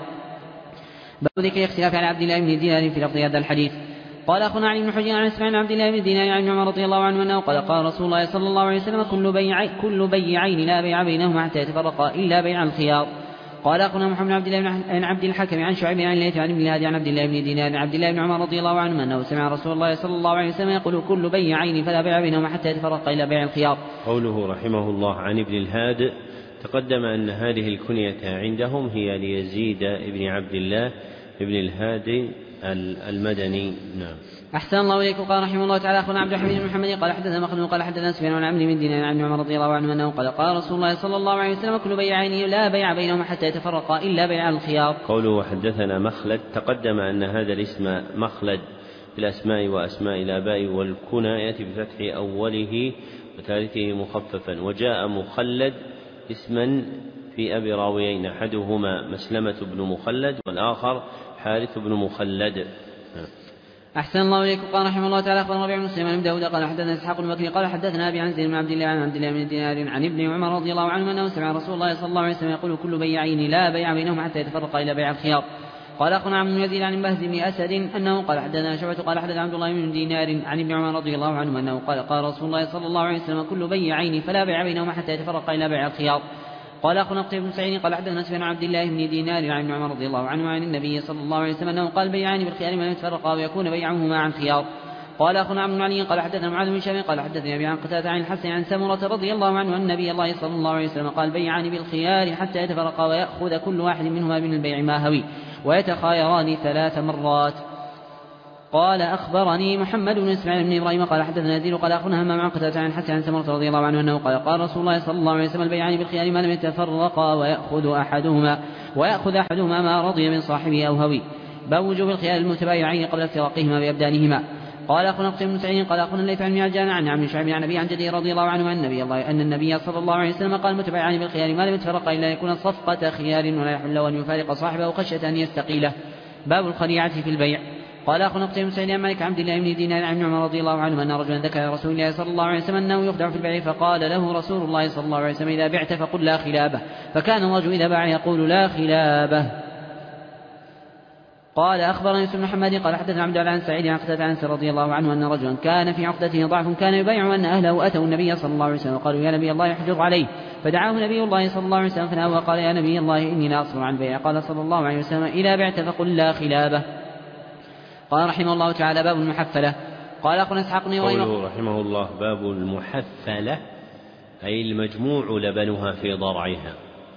باب ذكر الاختلاف على عبد الله بن دينار في لفظ هذا الحديث. قال أخونا علي بن حجين عن اسماعيل عن عبد الله بن دينار عن عمر رضي الله عنه أنه قال رسول الله صلى الله عليه وسلم كل بيعين لا بيع بينهما حتى يتفرقا إلا بيع الخيار. قال أخونا محمد عبد الله بن عبد الحكم عن شعيب عن الليث عن ابن الهادي عن عبد الله بن دينار عن عبد الله بن عمر رضي الله عنه أنه سمع رسول الله صلى الله عليه وسلم يقول كل بيعين فلا بيع بينهما حتى يتفرقا إلا بيع الخيار. قوله رحمه الله عن ابن الهاد تقدم أن هذه الكنية عندهم هي ليزيد ابن عبد الله ابن الهادي المدني. نعم. أحسن الله إليكم. قال رحمه الله تعالى أخونا عبد الحميد بن محمد قال حدثنا مخلد قال حدثنا سفيان عن عمرو بن دينار عن عمر رضي الله عنه أنه قال رسول الله صلى الله عليه وسلم كل بيعين لا بيع بينهما حتى يتفرقا إلا بيع الخيار. قوله حدثنا مخلد تقدم أن هذا الاسم مخلد في الأسماء وأسماء الآباء والكنى يأتي بفتح أوله وثالثه مخففا وجاء مخلد اسما في أبي راويين أحدهما مسلمة بن مخلد والآخر حارث بن مخلد. أحسن الله إليكم. قال رحمه الله تعالى أخبرنا ربيع بن سليمان بن داود قال حدثنا إسحاق بن بكر قال حدثنا أبي عن زيد بن عبد الله عن عبد الله بن دينار عن ابن عمر رضي الله عنه أنه سمع رسول الله صلى الله عليه وسلم يقول كل بيعين لا بيع بينهما حتى يتفرقا إلى بيع الخيار. قال أخونا عبد يزيد عن بهز بن أسد أنه قال حدثنا شعبة قال حدثنا عبد الله بن دينار عن ابن عمر رضي الله عنه أنه قال رسول الله صلى الله عليه وسلم كل بيعين فلا بيع بينهما حتى يتفرقا إلى بيع الخيار. قال أخونا قتيبة بن سعيد قال حدثنا سفيان عن عبد الله بن دينار عن ابن عمر رضي الله عنه عن النبي صلى الله عليه وسلم أنه قال بيعان بالخيار ما لم يتفرقا ويكون بيعهما عن خيار. قال أخونا عبد المعلي قال حدثنا معاذ بن شامي قال حدثني أبي عن قتادة عن الحسن عن سمرة رضي الله عنه أن النبي الله صلى الله عليه وسلم قال بيعان بالخيار حتى يتفرقا ويأخذ كل واحد منهما من البيع ما هوي ويتخايران 3 مرات. قال أخبرني محمد بن إسماعيل بن إبراهيم قال حدثنا يزيد قال أخونا همام عن قتادة عن الحسن عن سمرة رضي الله عنه أنه قال رسول الله صلى الله عليه وسلم البيعان بالخيار ما لم يتفرقا ويأخذ أحدهما ما رضي من صاحبه أو هوي. باب وجوب الخيار المتبايعين قبل افتراقهما بأبدانهما. قال أخونا قتيبة بن سعيد قال أخونا الليث عن عجلان عن عم شعيب عن أبي عن جده رضي الله عنه أن النبي صلى الله عليه وسلم قال المتبايعان بالخيار ما لم يتفرقا إلا يكون صفقة خيار ولا يحل أن يفارق صاحبه خشية أن يستقيله. باب الخديعة في البيع. قال أخونا قتيبة بن سعيد عن مالك عبد الله بن دينار عن عمر رضي الله عنه أن رجلا ذكر رسول الله صلى الله عليه وسلم أنه يخدع في البيع فقال له رسول الله صلى الله عليه وسلم إذا بعت فقل لا خلابه فكان الرجل إذا باع يقول لا خلابه. قال أخبرنا يوسف بن محمد قال حدثنا عبد الله عن سعيد عن قتادة عن رضي الله عنه أن رجلا كان في عقدته ضعف كان يبيع أن أهله أتوا النبي صلى الله عليه وسلم وقالوا يا نبي الله يحجر عليه فدعاه نبي الله صلى الله عليه وسلم فنهى وقال يا نبي الله إني لا أصبر عن البيع. قال صلى الله عليه وسلم إذا بعت فقل لا خلابه. قال رحمه الله تعالى باب المحفلة. قال أخونا إسحاق بن إبراهيم قوله رحمه الله باب المحفلة أي المجموع لبنها في ضرعها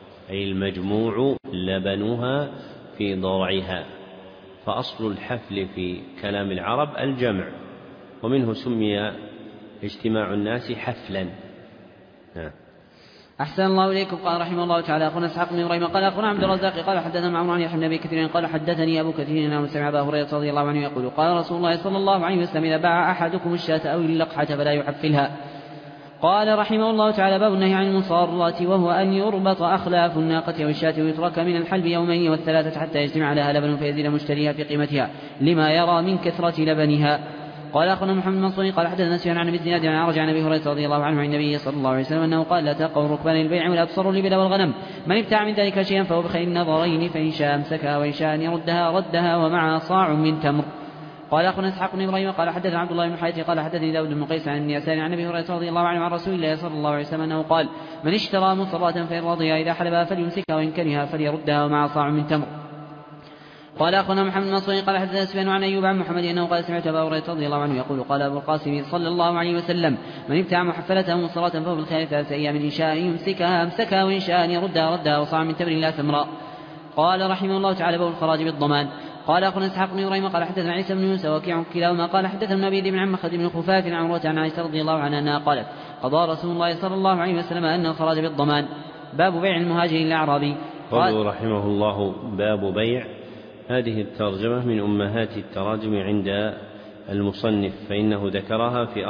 في ضرعها. فأصل الحفل في كلام العرب الجمع ومنه سمي اجتماع الناس حفلا أحسن الله إليكم. قال رحمه الله تعالى أخونا إسحاق بن إبراهيم قال أخونا عبد الرزاق قال حدثنا معمر عن يحيى بن أبي كثير قال حدثني أبو كثير أنه سمع أبا هريرة رضي الله عنه يقول قال رسول الله صلى الله عليه وسلم إذا باع أحدكم الشاة أو اللقحة فلا يحفلها. قال رحمه الله تعالى باب النهي عن المصارات وهو أن يربط أخلاف الناقة أو الشاة ويترك من الحلب يومين والثلاثة حتى يجتمع لها لبن فيزيد مشتريها في قيمتها لما يرى من كثرة لبنها. قال أخونا محمد المنصوري قال حدثنا سفيان عن ابي الزناد عن أعرج عن أبي هريرة رضي الله عنه عن النبي صلى الله عليه وسلم أنه قال لا تقوا ركبان البيع ولا تصروا الإبل والغنم من ابتاع من ذلك شيئا فهو بخير النظرين فإن شاء أمسكها وإن شاء أن يردها ردها ومعها صاع من تمر. قال أخونا إسحاق بن إبراهيم قال حدثنا عبد الله بن حيث قال حدثني داود بن قيس عن يسار عن أبي هريرة رضي الله عنه عن رسول الله صلى الله عليه وسلم أنه قال من اشترى مصرة فإن رضيها إذا حلبها فليمسكها وإن كرهها فليردها ومعها صاع من تمر. قال أخونا محمد المنصوري قال حدثنا سفيان عن أيوب عن محمد أنه قال سمعت أبا هريرة رضي الله عنه يقول قال أبو القاسم صلى الله عليه وسلم من ابتاع محفلته مصرة فهو بالخير 3 أيام إن شاء يمسكها أمسكها وإن شاء أن يردها ردها وصاع من تمر لا تمرا. قال رحمه الله تعالى باب الخراج بالضمان. قال أخونا إسحاق بن إبراهيم قال حدثنا عيسى بن يونس وكيع كلاهما قال حدثنا أبي ذئب عن مخلد بن خفاف عن عروة عن عائشة رضي الله عنها أنها قالت قضى رسول الله صلى الله عليه وسلم أن الخراج بالضمان. باب بيع المهاجر الأعرابي. قال رحمه الله باب بيع. هذه الترجمة من أمهات التراجم عند المصنف فإنه ذكرها في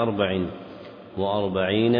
44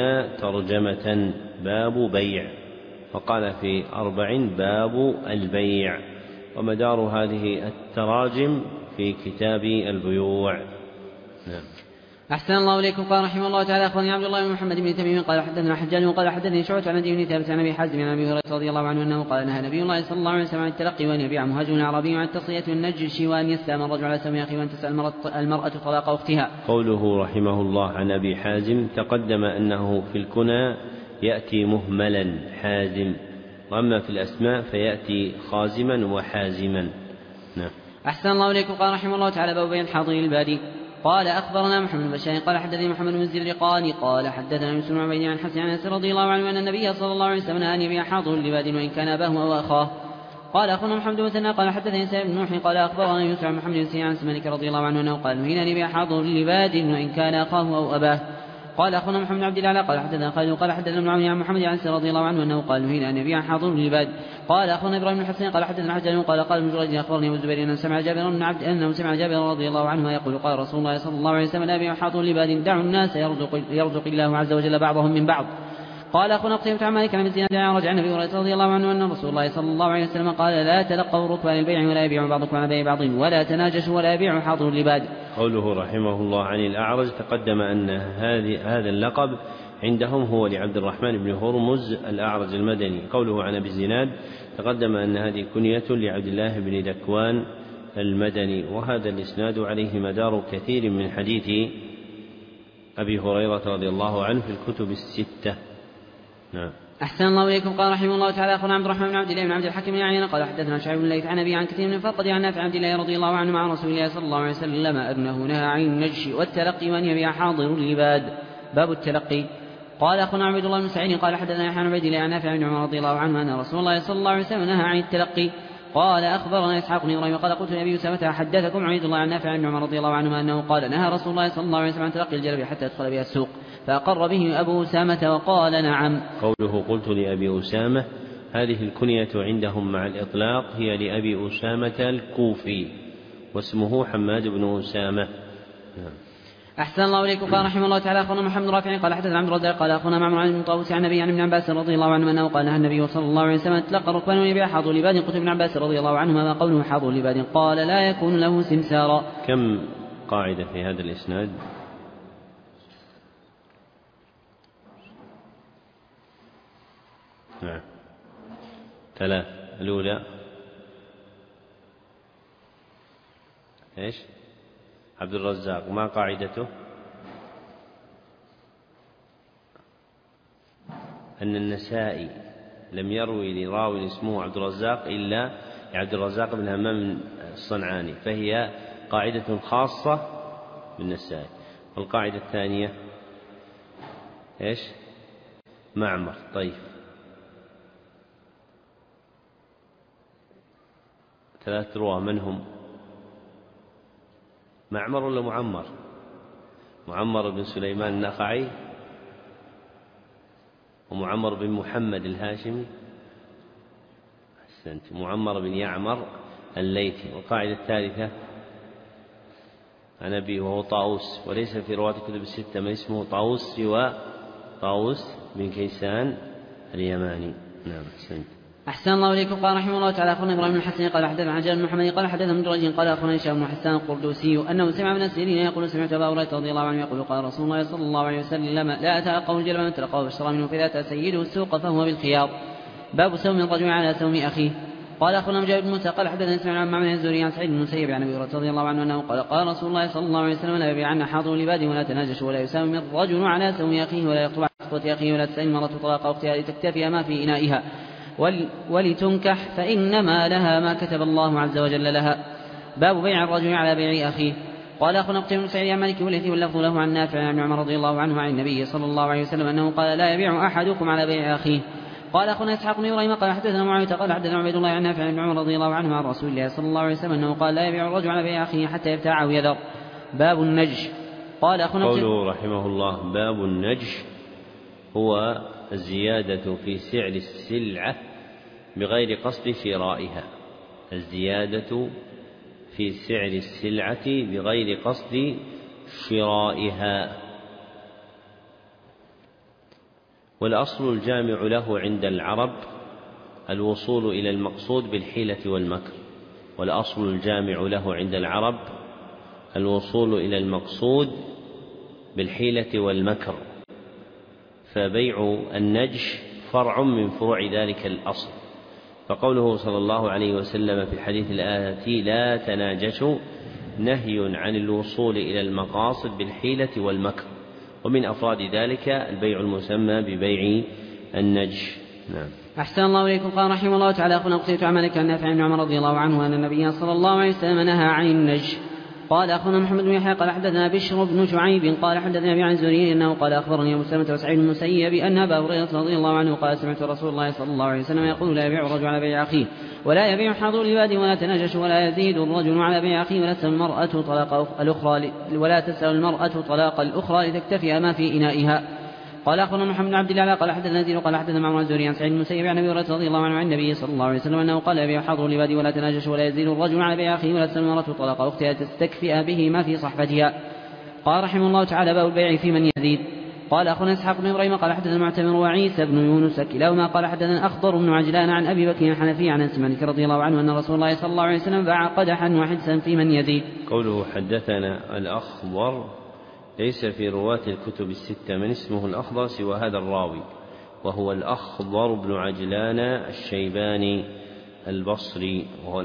ترجمة باب بيع وقال في 40 باب البيع ومدار هذه التراجم في كتاب البيوع. نعم. أحسن الله إليكم. قال رحمه الله تعالى أخبرني عبد الله بن محمد بن تميم قال حدثنا حجاج قال حدثني شعبة عن ابي بن ثابت عن ابي حازم عن ابي هريرة رضي الله عنه انه قال نهى نبي الله صلى الله عليه وسلم عن التلقي وان يبيع مهاجر اعرابي عن التصفية والنجش وان يستأمن الرجل على سم اخيه وان تسأل المرأة طلاق اختها. قوله رحمه الله عن ابي حازم تقدم انه في الكنى يأتي مهملا حازم واما في الاسماء فيأتي خازما وحازما. نعم. أحسن الله إليكم. قال رحمه الله تعالى باب بين حاضر البادي. قال أخبرنا محمد بن بشار قال حدثني محمد بن الزبرقاني قال حدثنا يوسف بن عبيد عن حسن عن أنس رضي الله عنه أن النبي صلى الله عليه وسلم أن يبيع حاضر لباد وإن كان أباه أو أخاه. قال أخونا محمد بن مثنى قال حدثني سعيد بن نوح قال أخبرنا يوسف عن محمد بن سيرين عن سمالك رضي الله عنه أنه قال نهينا أن يبيع حاضر لباد وإن كان أخاه أو أباه. قال أخونا محمد بن عبد الله قال حدثنا خالد قال حدثنا ابن عون عن محمد عن سير رضي الله عنه أنه قال نهينا أن يبيع حاضر للباد. قال أخونا إبراهيم بن حسين قال حدثنا حجاج قال ابن جريج أخبرني أبو الزبير أنه سمع جابر رضي الله عنه يقول قال رسول الله صلى الله عليه وسلم لا يبيع حاضر لباد دعوا الناس يرزق الله عز وجل بعضهم من بعض. قال أخونا قتيبة عن مالك عن الزناد عن رجع النبي رضي الله عنه أن رسول الله صلى الله عليه وسلم قال لا تلقوا ركبان البيع ولا يبيع بعضكم على بيع بعض ولا تناجشوا ولا يبيع حاضر لباد. قوله رحمه الله عن الأعرج تقدم أن هذا اللقب عندهم هو لعبد الرحمن بن هرمز الأعرج المدني. قوله عن أبي الزناد تقدم أن هذه كنية لعبد الله بن ذكوان المدني. وهذا الإسناد عليه مدار كثير من حديث أبي هريرة رضي الله عنه في الكتب الستة. نعم. أحسن الله إليكم. قال رحمه الله تعالى أخونا عبد الرحمن بن عبد الله بن عبد الحكيم يعني قال حدثنا شعيب بن الليث عن أبي عن كثير من الفقد عن نافع عبد الله رضي الله عنه مع رسول الله صلى الله عليه وسلم أنه نهى عن النجش والتلقي وأن يبيع حاضر لباد. باب التلقي. قال أخونا عبد الله بن سعيد قال حدثنا يحيى بن عبد الله عن نافع بن عمر رضي الله عنه أن رسول الله صلى الله عليه وسلم نهى عن التلقي. قال أخبرنا إسحاق بن إبراهيم قال قلت لأبي أسامة حدثكم عبد الله عن نافع بن عمر رضي الله عنه أنه قال نهى رسول الله صلى الله عليه وسلم عن تلقي الجلب حتى يدخل بها السوق فأقر به أبو أسامة وقال نعم. قوله قلت لأبي أسامة هذه الكنية عندهم مع الإطلاق هي لأبي أسامة الكوفي واسمه حماد بن أسامة. أحسن الله إليكم. قال رحمه الله تعالى أخونا محمد بن رافع قال حدثنا عبد الرزاق قال أخونا معمر عن طاووس عن النبي عن ابن عباس رضي الله عنه أنه قال نهى النبي صلى الله عليه وسلم تلقى الركبان ويبيع حاضر لباد. قلت ابن عباس رضي الله عنهما ما قوله حاضر لباد قال لا يكون له سمسارا. كم قاعدة في هذا الإسناد؟ نعم 3. الأولى إيش؟ عبد الرزاق ما قاعدته؟ أن النسائي لم يروي لراوي اسمه عبد الرزاق إلا عبد الرزاق بن همام الصنعاني فهي قاعدة خاصة بالنسائي. والقاعدة الثانية إيش؟ معمر. طيب 3 رواه من هم؟ معمر ولا معمر؟ معمر بن سليمان النخعي ومعمر بن محمد الهاشمي، أحسنت، معمر بن يعمر الليثي. والقاعدة الثالثة عن أبي وهو طاووس، وليس في رواة الكتب الستة من اسمه طاووس سوى طاووس بن كيسان اليماني. نعم أحسنت. أحسن الله إليكم. قال رحمه الله تعالى أخبرنا إبراهيم بن الحسن قال حدثنا عن بن محمد قال حدثنا من درج قال أخبرنا هشام بن حسان القردوسي أنه سمع من السيرين يقول سمعت أبا هريرة رضي الله عنه يقول قال رسول الله صلى الله عليه وسلم لا أتلقاه الجلب من تلقاه فاشترى منه فإذا أتى سيده السوق فهو بالخيار. باب سوم الرجل على سوم أخيه. قال أخبرنا مجاهد بن موسى قال حدثنا اسماعيل عن معمر الزهري عن سعيد بن المسيب عن أبي هريرة رضي الله عنه أنه قال قال رسول الله صلى الله عليه وسلم لا يبيعن حاضر لباد ولا تناجش ولا يساوم الرجل على سوم أخيه ولا يقطع خطوة أخيه ولا تسأل المرأة طلاق أختها لتكتفي ما في إنائها ولتنكح فإنما لها ما كتب الله عز وجل لها. باب بيع الرجل على بيع أخيه. قال أخونا قتيبة بن سعيد عن مالك والليثي واللفظ له عن نافع عن ابن عمر رضي الله عنه عن النبي صلى الله عليه وسلم أنه قال لا يبيع أحدكم على بيع أخيه. قال أخونا إسحاق بن إبراهيم قال حدثنا معاوية قال حدثنا عبيد الله عن نافع عن ابن عمر رضي الله عنه عن رسول الله صلى الله عليه وسلم أنه قال لا يبيع الرجل على بيع أخيه حتى يبتاعه يذر. باب النجش. قال أخونا قوله رحمه الله باب النجش هو الزيادة في سعر السلعة بغير قصد شرائها، الزيادة في سعر السلعة بغير قصد شرائها. والأصل الجامع له عند العرب الوصول إلى المقصود بالحيلة والمكر، والأصل الجامع له عند العرب الوصول إلى المقصود بالحيلة والمكر، فبيع النجش فرع من فروع ذلك الأصل. فقوله صلى الله عليه وسلم في الحديث الآتي لا تناجشوا نهي عن الوصول إلى المقاصد بالحيلة والمكر، ومن أفراد ذلك البيع المسمى ببيع النجش. نعم. أحسن الله إليكم. قال رحمه الله تعالى أخونا قتيبة عن مالك عن نافع بن عمر رضي الله عنه أن النبي صلى الله عليه وسلم نهى عن النجش. قال أخونا محمد بن يحيى قال حدثنا بشر بن شعيب قال حدثنا أبي عن الزهري أنه قال أخبرني أبو سلمة وسعيد بن المسيب أن أبا هريرة رضي الله عنه قال سمعت رسول الله صلى الله عليه وسلم يقول لا يبيع الرجل على بيع أخيه ولا يبيع حاضر لباد ولا تناجش ولا يزيد الرجل على بيع أخيه ولا تسأل المرأة طلاق الأخرى لتكتفي ما في إنائها. قال أخبرنا محمد بن عبد الله قال حدثنا زيد قال حدثنا معمر الزهري عن سعيد بن المسيب عن أبي هريرة رضي الله عنه عن النبي صلى الله عليه وسلم أنه قال يبيع حاضر لباد ولا تناجش ولا يزيد الرجل على بيع أخيه ولا تسأل المرأة طلاق أختها تستكفئ به ما في صحفتها. قال رحمه الله تعالى باب البيع في من يزيد. قال أخونا إسحاق بن إبراهيم قال حدثنا معتمر وعيسى بن يونس كلاهما قال حدثنا أخضر بن عجلان عن أبي بكر الحنفي عن أنس مالك رضي الله عنه أن رسول الله صلى الله عليه وسلم باع قدحا وحدسا في من يزيد. قوله حدثنا الأخضر ليس في رواة الكتب الستة من اسمه الأخضر سوى هذا الراوي، وهو الأخضر بن عجلان الشيباني البصري،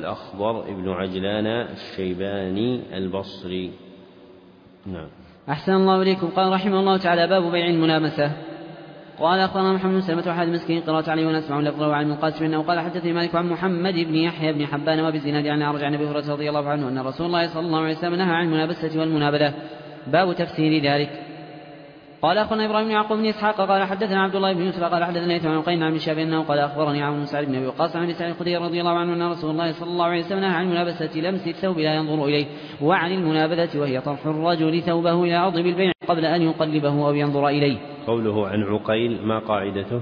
نعم. أحسن الله إليكم. قال رحمه الله تعالى باب بيع الملامسة. قال أخبرنا محمد بن سلمة وحاد مسكين قراءة عليه ونسمع لفظه عن القاسم أنه قال حدثني مالك عن محمد بن يحيى بن حبان وابي الزناد عن أعرج عن أبي هريرة رضي الله عنه أن رسول الله صلى الله عليه وسلم نهى عن الملابسة والمنابذة. باب تفسير ذلك. قال أخونا إبراهيم بن يعقوب بن إسحاق قال حدثنا عبد الله بن يوسف قال حدثنا ليث عن عقيل عن شاب أنه قال أخبرني عن بن سعد بن أبي وقاص عن سعيد الخدري رضي الله عنه أن رسول الله صلى الله عليه وسلم نهى عن ملابسة لمس الثوب لا ينظر إليه، وعن المنابذة وهي طرح الرجل ثوبه إلى عرض بالبيع قبل أن يقلبه أو ينظر إليه. قوله عن عقيل ما قاعدته؟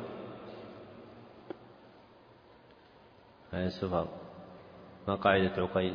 ما قاعدة عقيل؟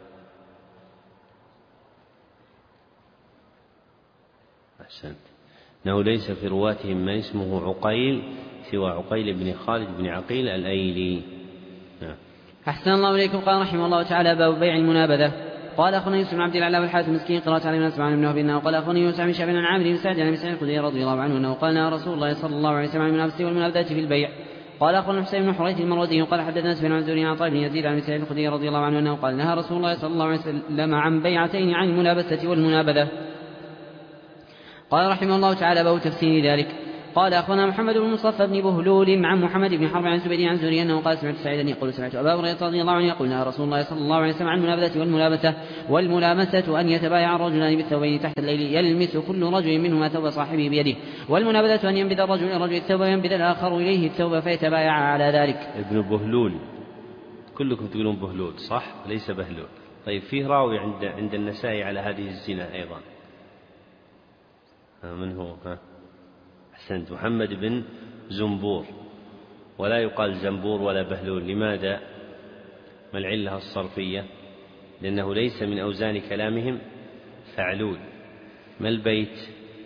أحسنت. إنه ليس في رواتهم من اسمه عقيل سوى عقيل بن خالد بن عقيل الأيلي. أحسن الله إليكم. قال رحمه الله تعالى باب بيع المنابذة. قال أخونا يوسف بن عبد الله والحارث المسكين قراءة عليه ونسمع عن ابن وهب أنه قال أخونا يوسف بن شعب عن عامر بن سعد عن سعيد الخدري رضي الله عنه أنه قال نهى رسول الله صلى الله عليه وسلم عن المنابذة والمنابذة في البيع. قال أخونا حسين بن حريث المروزي قال حدثنا سفيان عن الزهري عن عطاء بن يزيد عن سعيد الخدري رضي الله عنه أنه قال نهى رسول الله صلى الله عليه وسلم عن بيعتين عن الملابسة والمنابذة. قال رحمه الله تعالى باب تفسير ذلك. قال أخونا محمد بن مصطفى بن بهلول عن محمد بن حرب عن زبيد عن زهري أنه قال سمعت سعيدا يقول سمعت أبا هريرة رضي الله عنه يقول نهى رسول الله صلى الله عليه وسلم عن المنابذة والملابسة. والملامسة أن يتبايع الرجلان بالثوبين تحت الليل يلمس كل رجل منهما ثوب صاحبه بيده، والمنابذة أن ينبذ الرجل إلى الرجل الثوب وينبذ الآخر إليه الثوب فيتبايع على ذلك. ابن بهلول، كلكم تقولون بهلول صح؟ ليس بهلول. طيب فيه راوي عند النسائي على هذه الزنا أيضا، من هو؟ أحسنت، محمد بن زنبور، ولا يقال زنبور ولا بهلول. لماذا؟ ما العلة الصرفية؟ لأنه ليس من أوزان كلامهم فعلول. ما البيت؟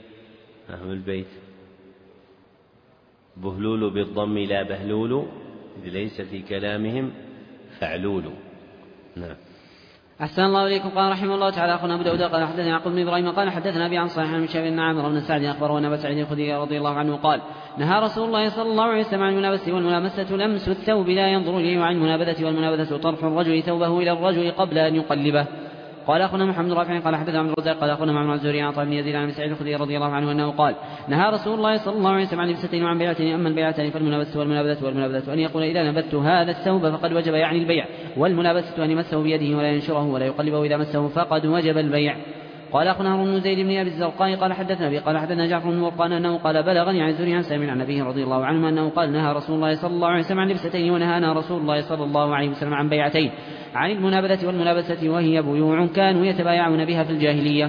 بهلول بالضم لا بهلول، إذ ليس في كلامهم فعلول. نعم. أحسن الله إليكم. قال رحمه الله تعالى أخونا أبو داود قال حدثنا يعقوب بن إبراهيم قال حدثنا أبي عن صالح عن شعيب بن عامر بن سعد أخبره أن أبا سعيد الخدري رضي الله عنه قال نهى رسول الله صلى الله عليه وسلم عن المنابذة، والملامسة لمس الثوب لا ينظر إليه، وعن المنابذة والمنابذة طرح الرجل ثوبه إلى الرجل قبل أن يقلبه. قال أخونا محمد رافع قال حدثنا عبد الرزاق قال أخونا معمر الزهري عن عطاء بن يزيد عن سعيد الخدري رضي الله عنه أنه قال نهى رسول الله صلى الله عليه وسلم عن لبستين وعن بيعتين، أما البيعتان فالمنابذة والمنابذة أن يقول إذا نبذت هذا الثوب فقد وجب يعني البيع، والمنابذة أن يمسه بيده ولا ينشره ولا يقلبه إذا مسه فقد وجب البيع. قال أخونا هارون بن زيد بن أبي الزرقاء قال حدثنا أبي قال حدثنا جعفر بن وقان أنه قال بلغني عن الزهري عن سالم عن أبيه رضي الله عنه أنه قال نهى رسول الله صلى الله عليه وسلم عن لبستين، ونهانا رسول الله صلى الله عليه وسلم عن بيعتين، عن المنابذة والملابسة، وهي بيوع كانوا يتبايعون بها في الجاهلية.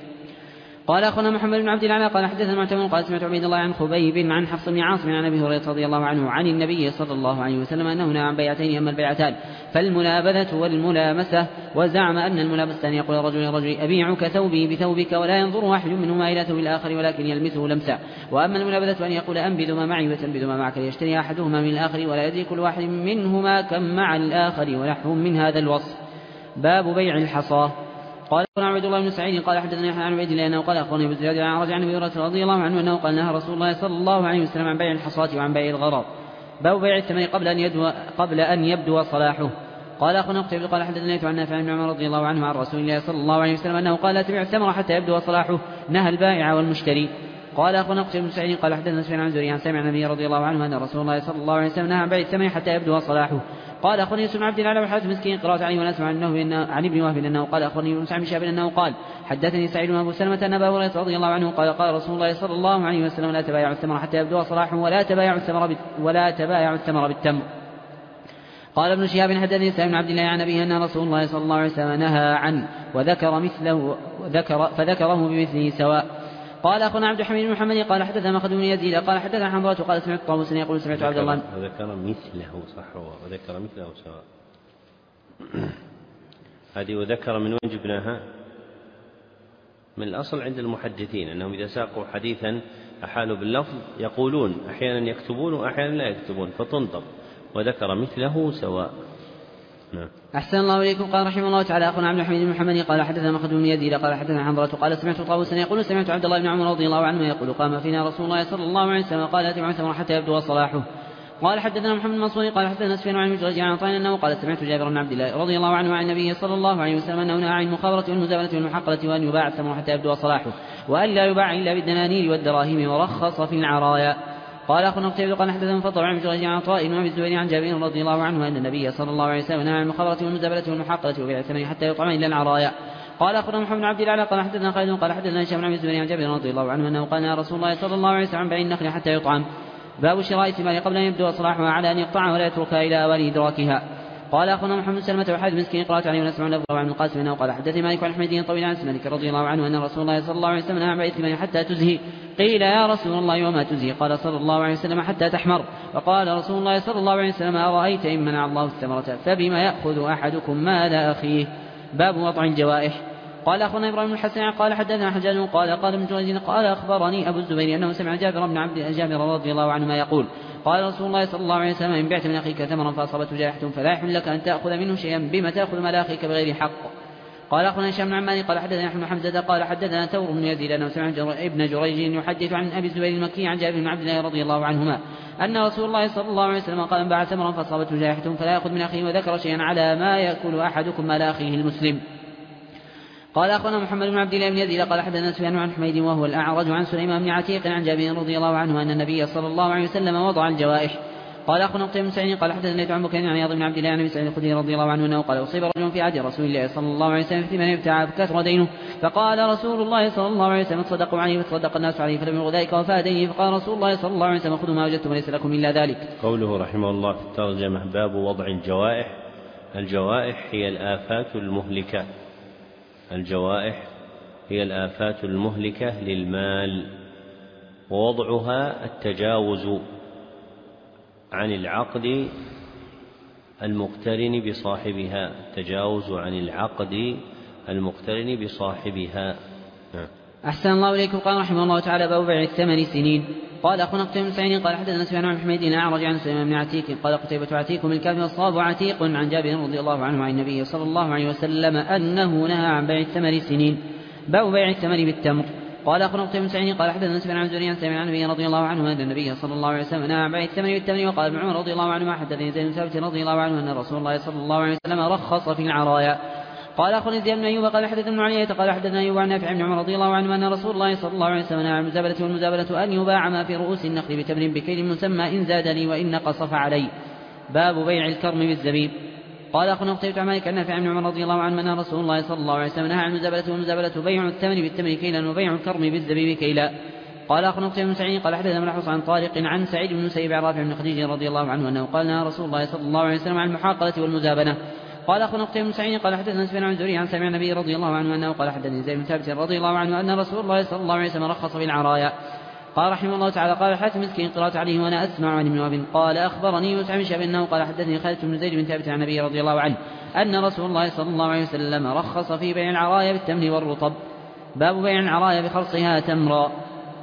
قال أخونا محمد بن عبد الله قال حدثنا معتمر قال سمعت عبيد الله عن خبيب عن حفص بن عاصم عن أبي هريرة رضي الله عنه عن النبي صلى الله عليه وسلم أنه نهى عن بيعتين، أما البيعتان فالمنابذة والملامسة، وزعم أن الملامسة أن يقول الرجل للرجل أبيعك ثوبي بثوبك، ولا ينظر واحد منهما إلى ثوب الآخر ولكن يلمسه لمسا، وأما المنابذة أن يقول أنبذ ما معي وتنبذ ما معك ليشتري أحدهما من الآخر ولا يدري كل واحد منهما كم مع الآخر، ونحو من هذا الوصف. باب بيع الحصى. قال عبد الله بن سعيد قال حدثنا يحيى عن عبيد الله انه قال اخبرني ابو زياد عن رجع عن ابي هريره رضي الله عنه انه قال نهى رسول الله صلى الله عليه وسلم عن بيع الحصاة وعن بيع الغرض. باب بيع الثمن قبل ان يبدو صلاحه. قال اخونا قتيبة قال حدثنا عن نافع بن عمر رضي الله عنه عن رسول الله صلى الله عليه وسلم انه قال لا تبيع الثمر حتى يبدو صلاحه، نهى البائع والمشتري. قال اخونا قتيبة بن سعيد قال حدثنا سفيان عن زهري عن سامع النبي رضي الله عنه ان رسول الله صلى الله عليه وسلم نهى عن بيع الثمن حتى يبدو صلاحه. قال أخبرني يوسف بن عبد الله والحارث مسكين قرأت عليه ونسمع عن ابن وهب أنه قال أخبرني ابن سعد بن شهاب أنه قال حدثني سعيد بن أبو سلمة أن أبا هريرة رضي الله عنه قال قال رسول الله صلى الله عليه وسلم لا تبايعوا الثمر حتى يبدو صلاحه ولا تبايعوا الثمر بالتمر. قال ابن شهاب حدثني سعيد بن عبد الله عن أبيه أن رسول الله صلى الله عليه وسلم نهى عنه فذكره بمثله سواء. قال أخونا عبد الحميد بن محمد قال حدثنا مخلد بن يزيد قال حدثنا حنظلة قال سمعت طاووس يقول سمعت عبد الله وذكر مثله صح وذكر مثله سواء. هذه وذكر من وين جبناها؟ من الأصل عند المحدثين أنهم إذا ساقوا حديثا أحالوا باللفظ يقولون أحيانا يكتبون وأحيانا لا يكتبون فتنطق وذكر مثله سواء. أحسن الله إليكم. قال رحمه الله تعالى أخونا عبد الحميد بن محمد قال حدثنا مخلد بن يزيد قال حدثنا حنظلة قال سمعت طاووسا يقول سمعت عبد الله بن عمر رضي الله عنه يقول قام فينا رسول الله صلى الله عليه وسلم قال لا تبيعوا الثمر حتى يبدو صلاحه. قال حدثنا محمد بن منصور قال حدثنا سفيان عن مجرد عن عطاء انه قال سمعت جابر بن عبد الله رضي الله عنه عن النبي صلى الله عليه وسلم انه نهى عن المخابرة والمزابنة والمحقرة وان يباع الثمر حتى يبدو صلاحه، وان لا يباع الا بالدنانير والدراهم، ورخص في العرايا. قال أخونا قتيبة قال حدثنا فضل عن مجرد عن عطاء وعن الزبير عن جابر رضي الله عنه أن النبي صلى الله عليه وسلم نهى عن المخابرة والمزابلة والمحاقلة وبيع الثمن حتى يطعم إلا العرايا. قال أخونا محمد بن عبد الله قال حدثنا خالد قال حدثنا هشام عن الزبير عن جابر رضي الله عنه أنه قال نهى رسول الله صلى الله عليه وسلم عن بيع النخل حتى يطعم. باب شراء الثمار قبل أن يبدو صلاحها على أن يقطعها ولا يتركها إلى أوان إدراكها. قال أخونا محمد بن سلمة وحاد مسكين قرأت عليه ونسمع له عن القاسم أنه قال حدثني مالك عن حميدين طويل عن مالك رضي الله عنه أن رسول الله صلى الله عليه وسلم نهى عن بيع الثمار حتى تزهي. قيل يا رسول الله وما تزهي؟ قال صلى الله عليه وسلم حتى تحمر. فقال رسول الله صلى الله عليه وسلم أرأيت إن منع الله الثمرة فبما يأخذ أحدكم مال أخيه. باب وضع الجوائح. قال أخونا إبراهيم بن الحسن قال حدثنا حجاج قال ابن جريج قال أخبرني أبو الزبير أنه سمع جابر رضي الله عنهما يقول قال رسول الله صلى الله عليه وسلم إن بعت من أخيك ثمرا فأصابته جائحة فلا يحل لك أن تأخذ منه شيئا بما تأخذ مال أخيك بغير حق. قال أخونا هشام بن عمار قال حدثنا أحمد بن حمزة قال حدثنا ثور بن يزيد أنه سمع ابن جريج يحدث عن أبي الزبير المكي عن جابر بن عبد الله رضي الله عنهما أن رسول الله صلى الله عليه وسلم قال من باع ثمرا فأصابته جائحة فلا يأخذ من أخيه، وذكر شيئا على ما يأكل أحدكم مال أخيه المسلم. قال أخونا محمد بن عبد الله بن يزيد قال حدثنا سفيان عن حميد وهو الأعرج عن سليمان بن عتيق عن جابر رضي الله عنه أن النبي صلى الله عليه وسلم وضع الجوائح. قال أخونا قتيبة بن سعيد قال حدثنا ليث عن بكير عن عياض بن عبد الله عن أبي سعيد الخدري رضي الله عنه أنه قال أصيب رجل في عهد رسول الله صلى الله عليه وسلم في من ابتاع فكثر دينه، فقال رسول الله صلى الله عليه وسلم تصدقوا عليه فتصدق الناس عليه فلم يبلغ ذلك وفاء دينه، فقال رسول الله صلى الله عليه وسلم خذوا ما وجدتم وليس لكم إلا ذلك. قوله رحمه الله في الترجمة باب وضع الجوائح. الجوائح هي الآفات المهلكة، الجوائح هي الآفات المهلكة للمال، ووضعها التجاوز عن العقد المقترن بصاحبها، التجاوز عن العقد المقترن بصاحبها. أحسن الله إليكم. قال رحمه الله تعالى: باب بيع الثمن سنين. قال أخونا قتيبة بن سعيد قال حدثنا سفيان عن حميد أعرج عن سليمان بن عتيك قال قتيبة عتيك بالكاف والصواب عتيق عن جابر رضي الله عنه عن النبي صلى الله عليه وسلم أنه نهى عن بيع الثمن سنين. باب بيع الثمن بالتمر. قال أخونا قتيبة بن سعيد قال حدثنا سفيان عن زهري عن سليمان عن النبي رضي الله عنه أن النبي صلى الله عليه وسلم نهى عن بيع الثمن بالتمر. وقال ابن عمر رضي الله عنه حدثني زيد بن ثابت رضي الله عنه أن رسول الله صلى الله عليه وسلم رخص في العرايا. قال أخونا زياد بن أيوب قال حدثنا ابن علية قال حدثنا أيوب عن نافع بن عمر رضي الله عنه أن رسول الله صلى الله عليه وسلم نهى عن المزابلة، والمزابلة أن يباع ما في رؤوس النخل بتمر بكيل مسمى إن زادني وإن نقص فعلي. باب بيع الكرم بالزبيب. قال أخونا قتيبة عن مالك عن نافع بن عمر رضي الله عنه أن رسول الله صلى الله عليه وسلم نهى عن المزابلة، والمزابلة بيع الثمن بالتمر كيلا وبيع الكرم بالزبيب كيلا. قال أخونا قتيبة بن سعيد قال حدثنا ملحوص عن طارق عن سعيد بن المسيب عن رافع بن خديج رضي الله عنه أنه قال نهى رسول الله صلى الله عليه وسلم عن المحاقلة والمزابنة. قال أخونا قتيبة بن سعيد قال حدثنا سفيان عن زهري عن سامع النبي رضي الله عنه أنه قال حدثني زيد بن ثابت رضي الله عنه أن رسول الله صلى الله عليه وسلم رخص في العرايا. قال رحمه الله تعالى: قال حاتم مسكين قرأت عليه وأنا أسمع عن ابن وهب قال أخبرني يوسف بن شهاب أنه قال حدثني خالد بن زيد بن ثابت عن النبي رضي الله عنه أن رسول الله صلى الله عليه وسلم رخص في بيع العرايا بالتمر والرطب. باب بيع العرايا بخرصها تمرا.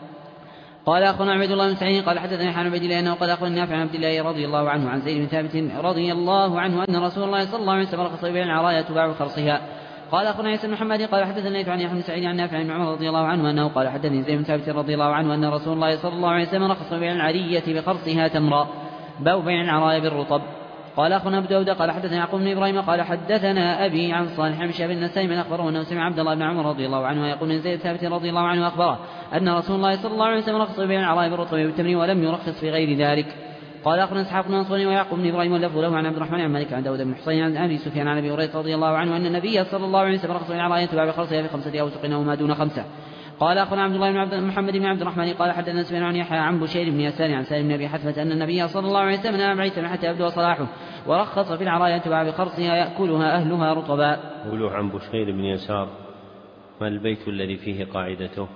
قال أخونا عبد الله بن سعيد قال حدثني حان عبد الله أنه قال أخونا نافع عن عبد الله رضي الله عنه عن زيد بن ثابت رضي الله عنه أن رسول الله صلى الله عليه وسلم رخص في بيع العرايا تباع خرصها. قال أخونا عيسى بن محمد قال حدثني عن يحيى بن سعيد عن نافع بن عمر رضي الله عنه أنه قال حدثني زيد بن ثابت رضي الله عنه أن رسول الله صلى الله عليه وسلم رخص في بيع العرية بخرصها تمرا. باب بيع العرايا بالرطب. قال أخونا أبو داود قال حدثنا يعقوب بن إبراهيم قال حدثنا أبي عن صالح بن شهاب النسائي من أخبره أنه سمع عبد الله بن عمر رضي الله عنه يقول من زيد ثابت رضي الله عنه أخبره أن رسول الله صلى الله عليه وسلم رخص بين العرايا بالرطب والتمر ولم يرخص في غير ذلك. قال أخونا إسحاق بن منصور ويعقوب بن إبراهيم واللفظ له عن عبد الرحمن عن مالك عن داود بن حصين عن أبي سفيان عن أبي هريرة رضي الله عنه أن النبي صلى الله عليه وسلم رخص بين العرايا تباع بخرصها في 5 أوسق أو ما دون 5. قال أخونا عبد الله بن محمد بن عبد الرحمن قال حدثنا سفيان عن يحيى عن بشير بن يسار عن سالم بن أبي حثمة أن النبي صلى الله عليه وسلم نهى عن بيع حتى يبدو صلاحه ورخص في العرايا تباع بخرصها يأكلها أهلها رطبا. قوله عن بشير بن يسار، ما البيت الذي فيه قاعدته؟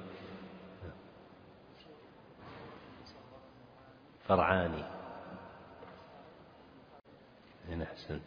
فرعاني. أحسنت.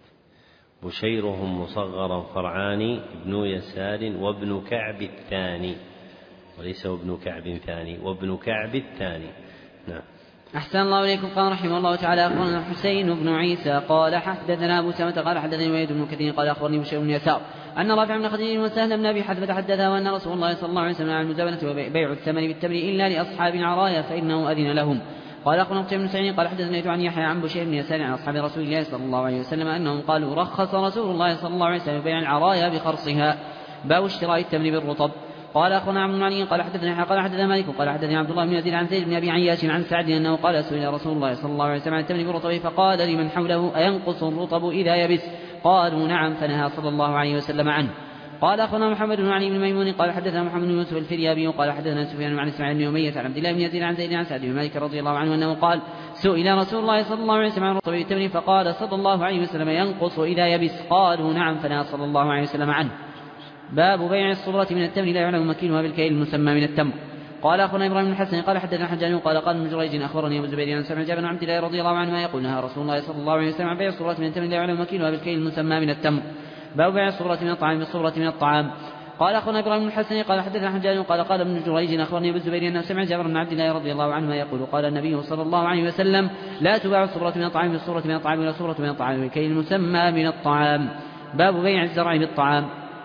بشيرهم مصغرا فرعاني ابن يسار وابن كعب الثاني، وليس ابن كعب ثاني، وابن كعب الثاني. نعم. أحسن الله إليكم. قال رحمه الله تعالى أخبرنا حسين بن عيسى قال حدثنا أبو سامة قال حدثني وليد بن كثير قال أخبرني بشير بن يسار أن رافع بن خديج وسهل بن أبي حثمة حدثه وأن رسول الله صلى الله عليه وسلم عن المزابنة وبيع الثمن بالتمر إلا لأصحاب العرايا فإنه أذن لهم. قال أخونا قتيبة بن سعيد قال حدثني عن يحيى عن بشير بن يسار عن أصحاب رسول الله صلى الله عليه وسلم أنهم قالوا رخص رسول الله صلى الله عليه وسلم بيع العرايا بخرصها. باب اشتراء التمر بالرطب. قال أخونا عبد المعنى قال حدثنا مالك قال حدثني عبد الله بن يزيد عن زيد بن أبي عياش عن سعد أنه قال سئل رسول الله صلى الله عليه وسلم عن التمر بالرطب فقال لمن حوله أينقص الرطب إذا يبس؟ قالوا نعم، فنهى صلى الله عليه وسلم عنه. قال أخونا محمد بن علي بن ميمون قال حدثنا محمد بن يوسف الفريابي قال حدثنا سفيان عن إسماعيل بن أمية عن عبد الله بن يزيد عن زيد عن سعد بن مالك رضي الله عنه أنه قال سئل رسول الله صلى الله عليه وسلم عن الرطب بالتمر فقال صلى الله عليه وسلم ينقص إذا يبس؟ قالوا نعم، فنهى صلى الله عليه وسلم عنه. باب بيع الصبرة من التمر لا يعلم مكينها بالكيل المسمى من التمر. قال أخونا إبراهيم بن الحسن قال حدثنا حجاج قال ابن جريج أخبرني أبو الزبير عن سمع جابر بن عبد الله رضي الله عنهما يقول نهى رسول الله صلى الله عليه وسلم عن بيع الصبرة من التمر لا يعلم مكينها بالكيل المسمى من التمر. باب بيع الصبرة من الطعام بالصبرة من الطعام. قال أخونا إبراهيم بن الحسن قال حدثنا حجاج قال ابن جريج أخبرني أبو الزبير أنه سمع جابر بن عبد الله رضي الله عنهما يقول قال النبي صلى الله عليه وسلم لا تباع الصبرة من الطعام بالصبرة من الطعام ولا الصبرة من الطعام بالكيل المسمى من الطعام. باب بيع الزرع بالطعام.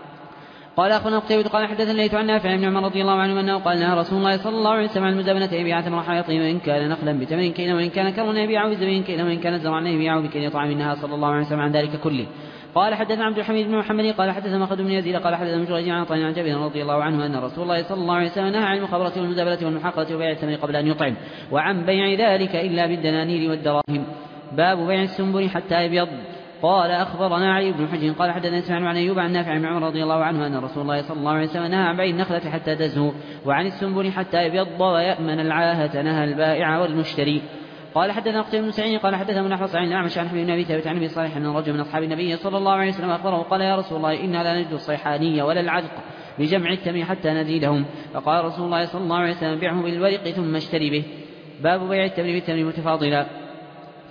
قال أخونا قتيبة قال حدثنا ليث عن نافع بن عمر رضي الله عنه أنه قال نهى رسول الله صلى الله عليه وسلم عن المزابنة يبيع تمر حياطه وإن كان نخلا بتمر كيلا وإن كان كرما يبيعه بزبيب كيلا وإن كان زرعا يبيعه بكيل طعام. نهى صلى الله عليه وسلم عن ذلك كله. قال حدثنا عبد الحميد بن محمد قال حدثنا مخلد بن يزيد قال حدثنا جريج عن طعن عن جابر رضي الله عنه أن رسول الله صلى الله عليه وسلم نهى عن المخابرة والمزابلة والمحاقلة وبيع الثمن قبل أن يطعم وعن بيع ذلك إلا بالدنانير والدراهم. باب بيع السنبل حتى يبيض. قال أخبرنا علي بن حجر قال حدثنا إسماعيل عن أيوب عن نافع بن عمر رضي الله عنه أن رسول الله صلى الله عليه وسلم نهى عن بيع النخلة حتى تزهو وعن السنبل حتى يبيض ويأمن العاهة نهى البائع والمشتري. قال حدثنا قتيبة بن سعيد قال حدثنا نحوص عن الأعمش عن حبيب بن أبي ثابت عن أبي صالح أن رجل من أصحاب النبي صلى الله عليه وسلم أخبره قال يا رسول الله إنا لا نجد الصيحانية ولا العلق بجمع التمر حتى نزيدهم. فقال رسول الله صلى الله عليه وسلم بيعه بالورق ثم اشتري به. باب بيع التمر بالتمر متفاضلا.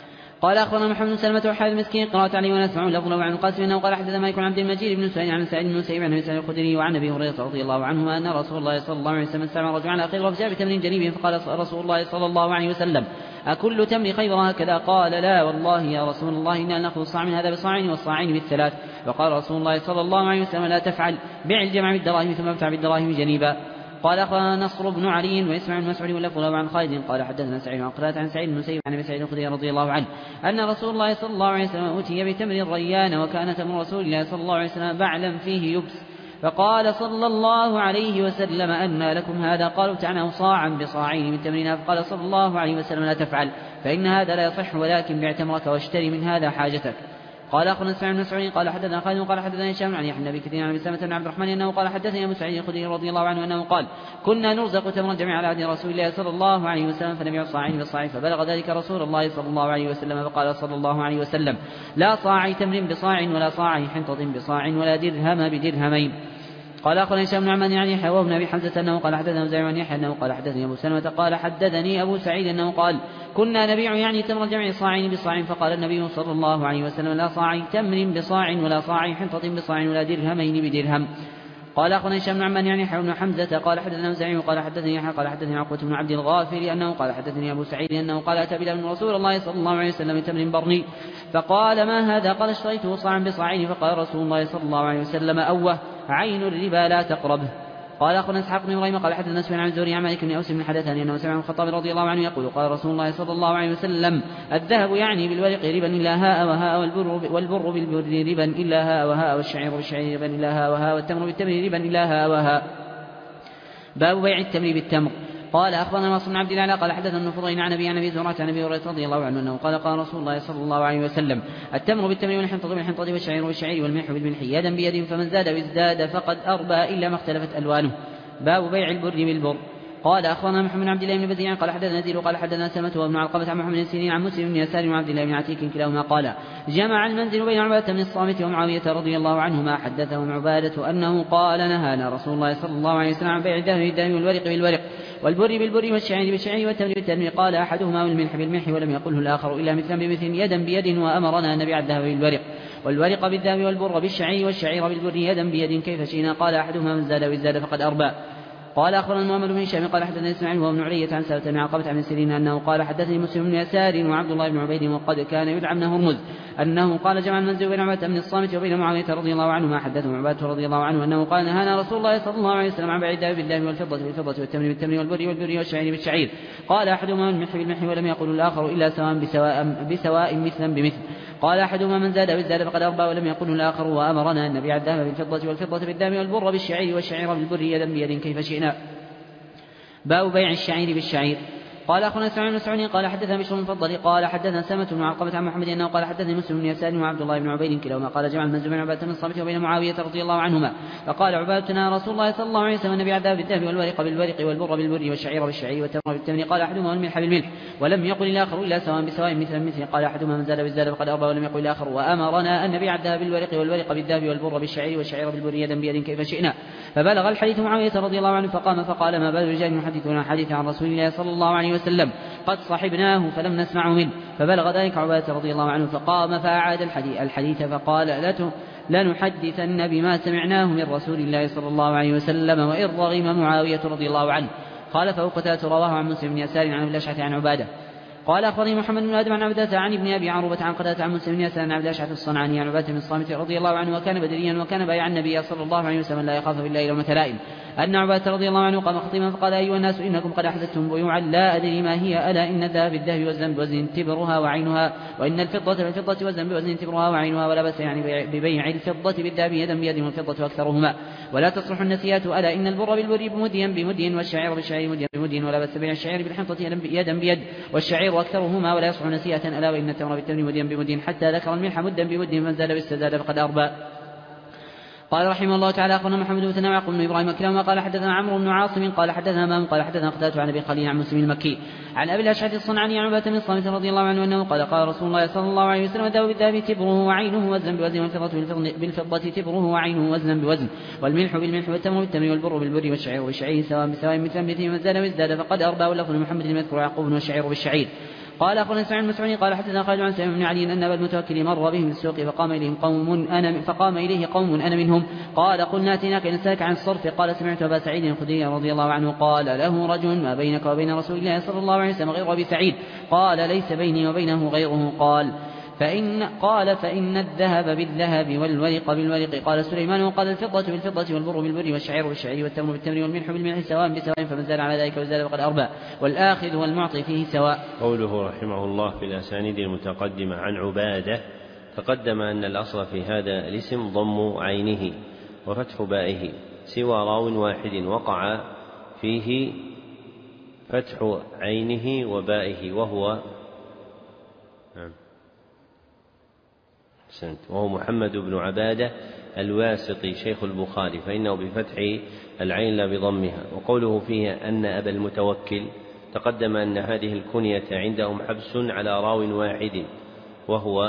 قال أخبرنا محمد بن سلمة وحارث المسكين قراءة عليه ونسمع لفظه عن القاسم أنه قال حدثنا مالك بن عبد المجيد بن سعيد عن سعيد بن المسيب عن أبي سعيد الخدري وعن أبي هريرة رضي الله عنهما أن رسول الله صلى الله عليه وسلم استعمل رجلا على خيبر فجاء بتمر جنيب فقال رسول الله صلى الله عليه وسلم أكل تمر خيبر هكذا؟ قال لا والله يا رسول الله إنا نأخذ الصاع من هذا بصاعين والصاعين بالثلاث. فقال رسول الله صلى الله عليه وسلم لا تفعل، بع الجمع بالدراهم ثم ابتع بالدراهم جنيبا. قال أخبرنا نصر بن علي وإسماعيل بن مسعود واللفظ له عن خالد قال حدثنا سعيد عن قتادة عن سعيد بن المسيب عن أبي سعيد الخدري رضي الله عنه أن رسول الله صلى الله عليه وسلم أوتي بتمر الريان وكان تمر رسول الله صلى الله عليه وسلم بعلا فيه يبس، فقال صلى الله عليه وسلم أنى لكم هذا؟ قالوا ابتعناه صاعا بصاعين من تمرنا. فقال صلى الله عليه وسلم لا تفعل فإن هذا لا يصح، ولكن بع تمرك واشتري من هذا حاجتك. قال أخبرنا سعيد بن مسعود قال حدثنا خالد قال حدثنا هشام عن يحيى بن كثير عن أبي سلمة بن عبد الرحمن أنه قال حدثني أبو سعيد الخدري رضي الله عنه أنه قال كنا نرزق تمرا جميعا على عهد رسول الله صلى الله عليه وسلم فنبيع صاعين بصاع، فبلغ ذلك رسول الله صلى الله عليه وسلم فقال صلى الله عليه وسلم لا صاع تمر بصاع ولا صاع حنطة بصاع ولا درهم بدرهمين. قال أخبرنا هشام بن عمار عن يحيى وابن أبي حمزة أنه قال حدثنا زيد بن يحيى أنه قال حدثني أبو سلمة قال حدثني أبو سعيد أنه قال كنا نبيع يعني تمر الجمع صاعين بصاع، فقال النبي صلى الله عليه وسلم لا صاع تمر بصاع ولا صاع حنطة بصاع ولا درهمين بدرهم. قال أخبرنا هشام بن عمار عن يحيى بن حمزة قال حدثنا زيد قال حدثني يحيى قال حدثني عقبة بن عبد الغافر أنه قال حدثني أبو سعيد أنه قال أتى بلال من رسول الله صلى الله عليه وسلم تمر برني، فقال ما هذا؟ قال اشتريته صاعا بصاعين، فقال رسول الله صلى الله عليه وسلم أوه عين الربا لا تقربه. قال أخبرنا إسحاق بن إبراهيم قال حدثنا سفيان عن الزهري عن مالك بن أوس بن حدثني أنه سمع الخطاب رضي الله عنه يقول قال رسول الله صلى الله عليه وسلم الذهب يعني بالورق ربا إلا هاء وهاء، والبر بالبر ربا إلا هاء وهاء، والشعير بالشعير ربا إلا هاء وهاء، والتمر بالتمر ربا إلا هاء وهاء. باب بيع التمر بالتمر. قال أخبرنا ناصر بن عبد الله قال حدثنا النفضين عن أبي زرعة عن أبي هريرة رضي الله عنه أنه قال قال رسول الله صلى الله عليه وسلم التمر بالتمر والحنطة بالحنطة والشعير بالشعير والملح بالملح يدا بيد، فمن زاد وازداد فقد أربى إلا ما اختلفت ألوانه. باب بيع البر بالبر. قال أخبرنا محمد بن عبد الله بن بزيع قال حدثنا نزيل قال حدثنا سلمة وابن علقمة عن محمد بن سيرين عن مسلم بن يسار وعبد الله بن عتيك كلاهما قال جمع المنزل بين عبادة بن الصامت ومعاوية رضي الله عنهما. حدثهم عبادة أنه قال نهانا رسول الله صلى الله عليه وسلم عن بيع الذهب بالذهب والورق بالورق والبر بالبر والشعير بالشعير والتمر بالتمر. قال أحدهما والملح بالملح ولم يقله الآخر إلا مثلا بمثل يدا بيد، وأمرنا أن نبيع الذهب بالورق والورق بالذهب والبر بالشعير والشعير بالبر يدا بيد كيف شئنا. قال أحدهما من زاد وازداد فقد أربى. قال أخبرنا محمد بن هشام قال حدثنا إسماعيل وابن علية عن سلمة بن عقبة عن سيرين أنه قال حدثني مسلم بن يسار وعبد الله بن عبيد وقد كان يدعى ابن هرمز أنه قال جمع المنزل بين عبادة بن الصامت وبين معاوية رضي الله عنهما. حدثهم عبادة رضي الله عنه أنه قال نهانا رسول الله صلى الله عليه وسلم عن بيع الذهب بالذهب والفضة بالفضة والتمر بالتمر والبر والبر والشعير بالشعير. قال أحدهما الملح بالملح ولم يقل الآخر إلا سواء بسواء مثلا بمثل. قال أحدهما من زاد بالزاد فقد أربى ولم يقل الآخر، وأمرنا أن نبيع الذهب بالفضة والفضة بالذهب والبر بالشعير والشعير بالبر يدا بيد كيف شئنا. باب بيع الشعير بالشعير. قال أخونا سعيد بن مسعود قال حدثنا بشر بن فضل قال حدثنا سلمة بن علقمة عن محمد أنه قال حدثني مسلم بن يسار وعبد الله بن عبيد كلاهما قال جمع المنزل بين عبادة بن الصامت وبين معاوية رضي الله عنهما. فقال عبادتنا رسول الله صلى الله عليه وسلم نبيع الذهب بالذهب والورق بالورق والبر بالبر والشعير بالشعير والتمر بالتمر. قال أحدهما والملح بالملح ولم يقل الآخر إلا سواء بسواء مثلا مثل. قال أحدهما من زاد بالزاد فقد أربى ولم يقل الآخر، وأمرنا أن نبيع الذهب بالورق والورق بالذهب والبر بالشعير والشعير بالبر يدا بيد كيف شئنا. فبلغ الحديث معاوية رضي الله عنه فقام فقال ما بال رجال يحدثون حديث عن رسول الله صلى الله عليه وسلم قد صحبناه فلم نسمع منه. فبلغ ذلك عبادة رضي الله عنه فقام فأعاد الحديث فقال لنحدثن بما سمعناه من رسول الله صلى الله عليه وسلم وإن رغم معاوية رضي الله عنه. قال فأوقتات رواه عن مسلم بن يسار عن الأشعث عن عبادة. قال أخبرني محمد بن آدم عن عبدة عن ابن أبي عروبة عن قتادة عن مسلم بن يسار عن عبد الأشعث الصنعاني عن عبادة بن الصامت رضي الله عنه وكان بدريا وكان بايع النبي صلى الله عليه وسلم لا يخاف بالله لومة لائم أن عبادة رضي الله عنه قام خطيبا فقال أيها الناس إنكم قد أحدثتم بيوعا لا أدري ما هي، ألا إن الذهب بالذهب والزن بوزن تبرها وعينها، وإن الفضة بالفضة والزن بوزن تبرها وعينها، ولا بأس يعني ببيع الفضة بالذهب يدا بيد والفضة أكثرهما، ولا تصلح النسيات، ألا إن البر بالبر بمدين والشعير بالشعير مدين بمدين، ولا بأس بيع الشعير بالحنطة يدا بيد والشعير أكثرهما ولا يصلح نسيئة، ألا وإن التمر بالتمر مدين بمدين، حتى ذكر الملح مدا بمد من زاد بالسزاد فقد أربى. قال رحمه الله تعالى أخبرنا محمد بن ثناء ويعقوب بن إبراهيم كلاهما قال حدثنا عمرو بن عاصم قال حدثنا مام قال حدثنا قتادة عن أبي خليل عن مسلم المكي عن أبي الأشعث الصنعاني عن عبادة بن الصامت رضي الله عنه أنه قال قال رسول الله صلى الله عليه وسلم الذهب بالذهب تبره وعينه وزنا بوزن، والفضة بالفضة تبره وعينه وزنا بوزن، والملح بالملح والتمر بالتمر والبر بالبر والشعير بالشعير سواء بسواء مثل مثل من زاد وازداد فقد أربى. واللفظ محمد المذكور يعقوب والشعير بالشعير. قال أخبرنا إسماعيل المسعودي قال حدثنا خالد عن سليمان بن علي أن أبا المتوكل مر بهم في السوق فقام إليه قوم أنا منهم قال قلنا أتيناك نسألك عن الصرف قال سمعت أبا سعيد الخدري رضي الله عنه قال له رجل ما بينك وبين رسول الله صلى الله عليه وسلم غير أبي سعيد قال ليس بيني وبينه غيره فإن الذهب بالذهب والورق بالورق قال سليمان وقال الفضة بالفضة والبر بالبر والشعير بالشعير والتمر بالتمر والملح بالملح سواء بسواء فمن زاد على ذلك وزاد فقد أربى والآخذ والمعطي فيه سواء. قوله رحمه الله في الأسانيد المتقدمة عن عبادة تقدم أن الأصل في هذا الاسم ضم عينه وفتح بائه سوى راو واحد وقع فيه فتح عينه وبائه وهو محمد بن عبادة الواسطي شيخ البخاري فإنه بفتح العين لا بضمها. وقوله فيه أن أبا المتوكل تقدم أن هذه الكنية عندهم حبس على راو واحد وهو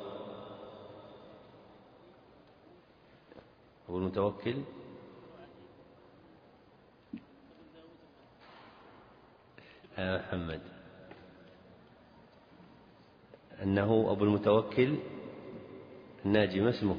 أبو المتوكل محمد أنه أبو المتوكل الناجي واسمه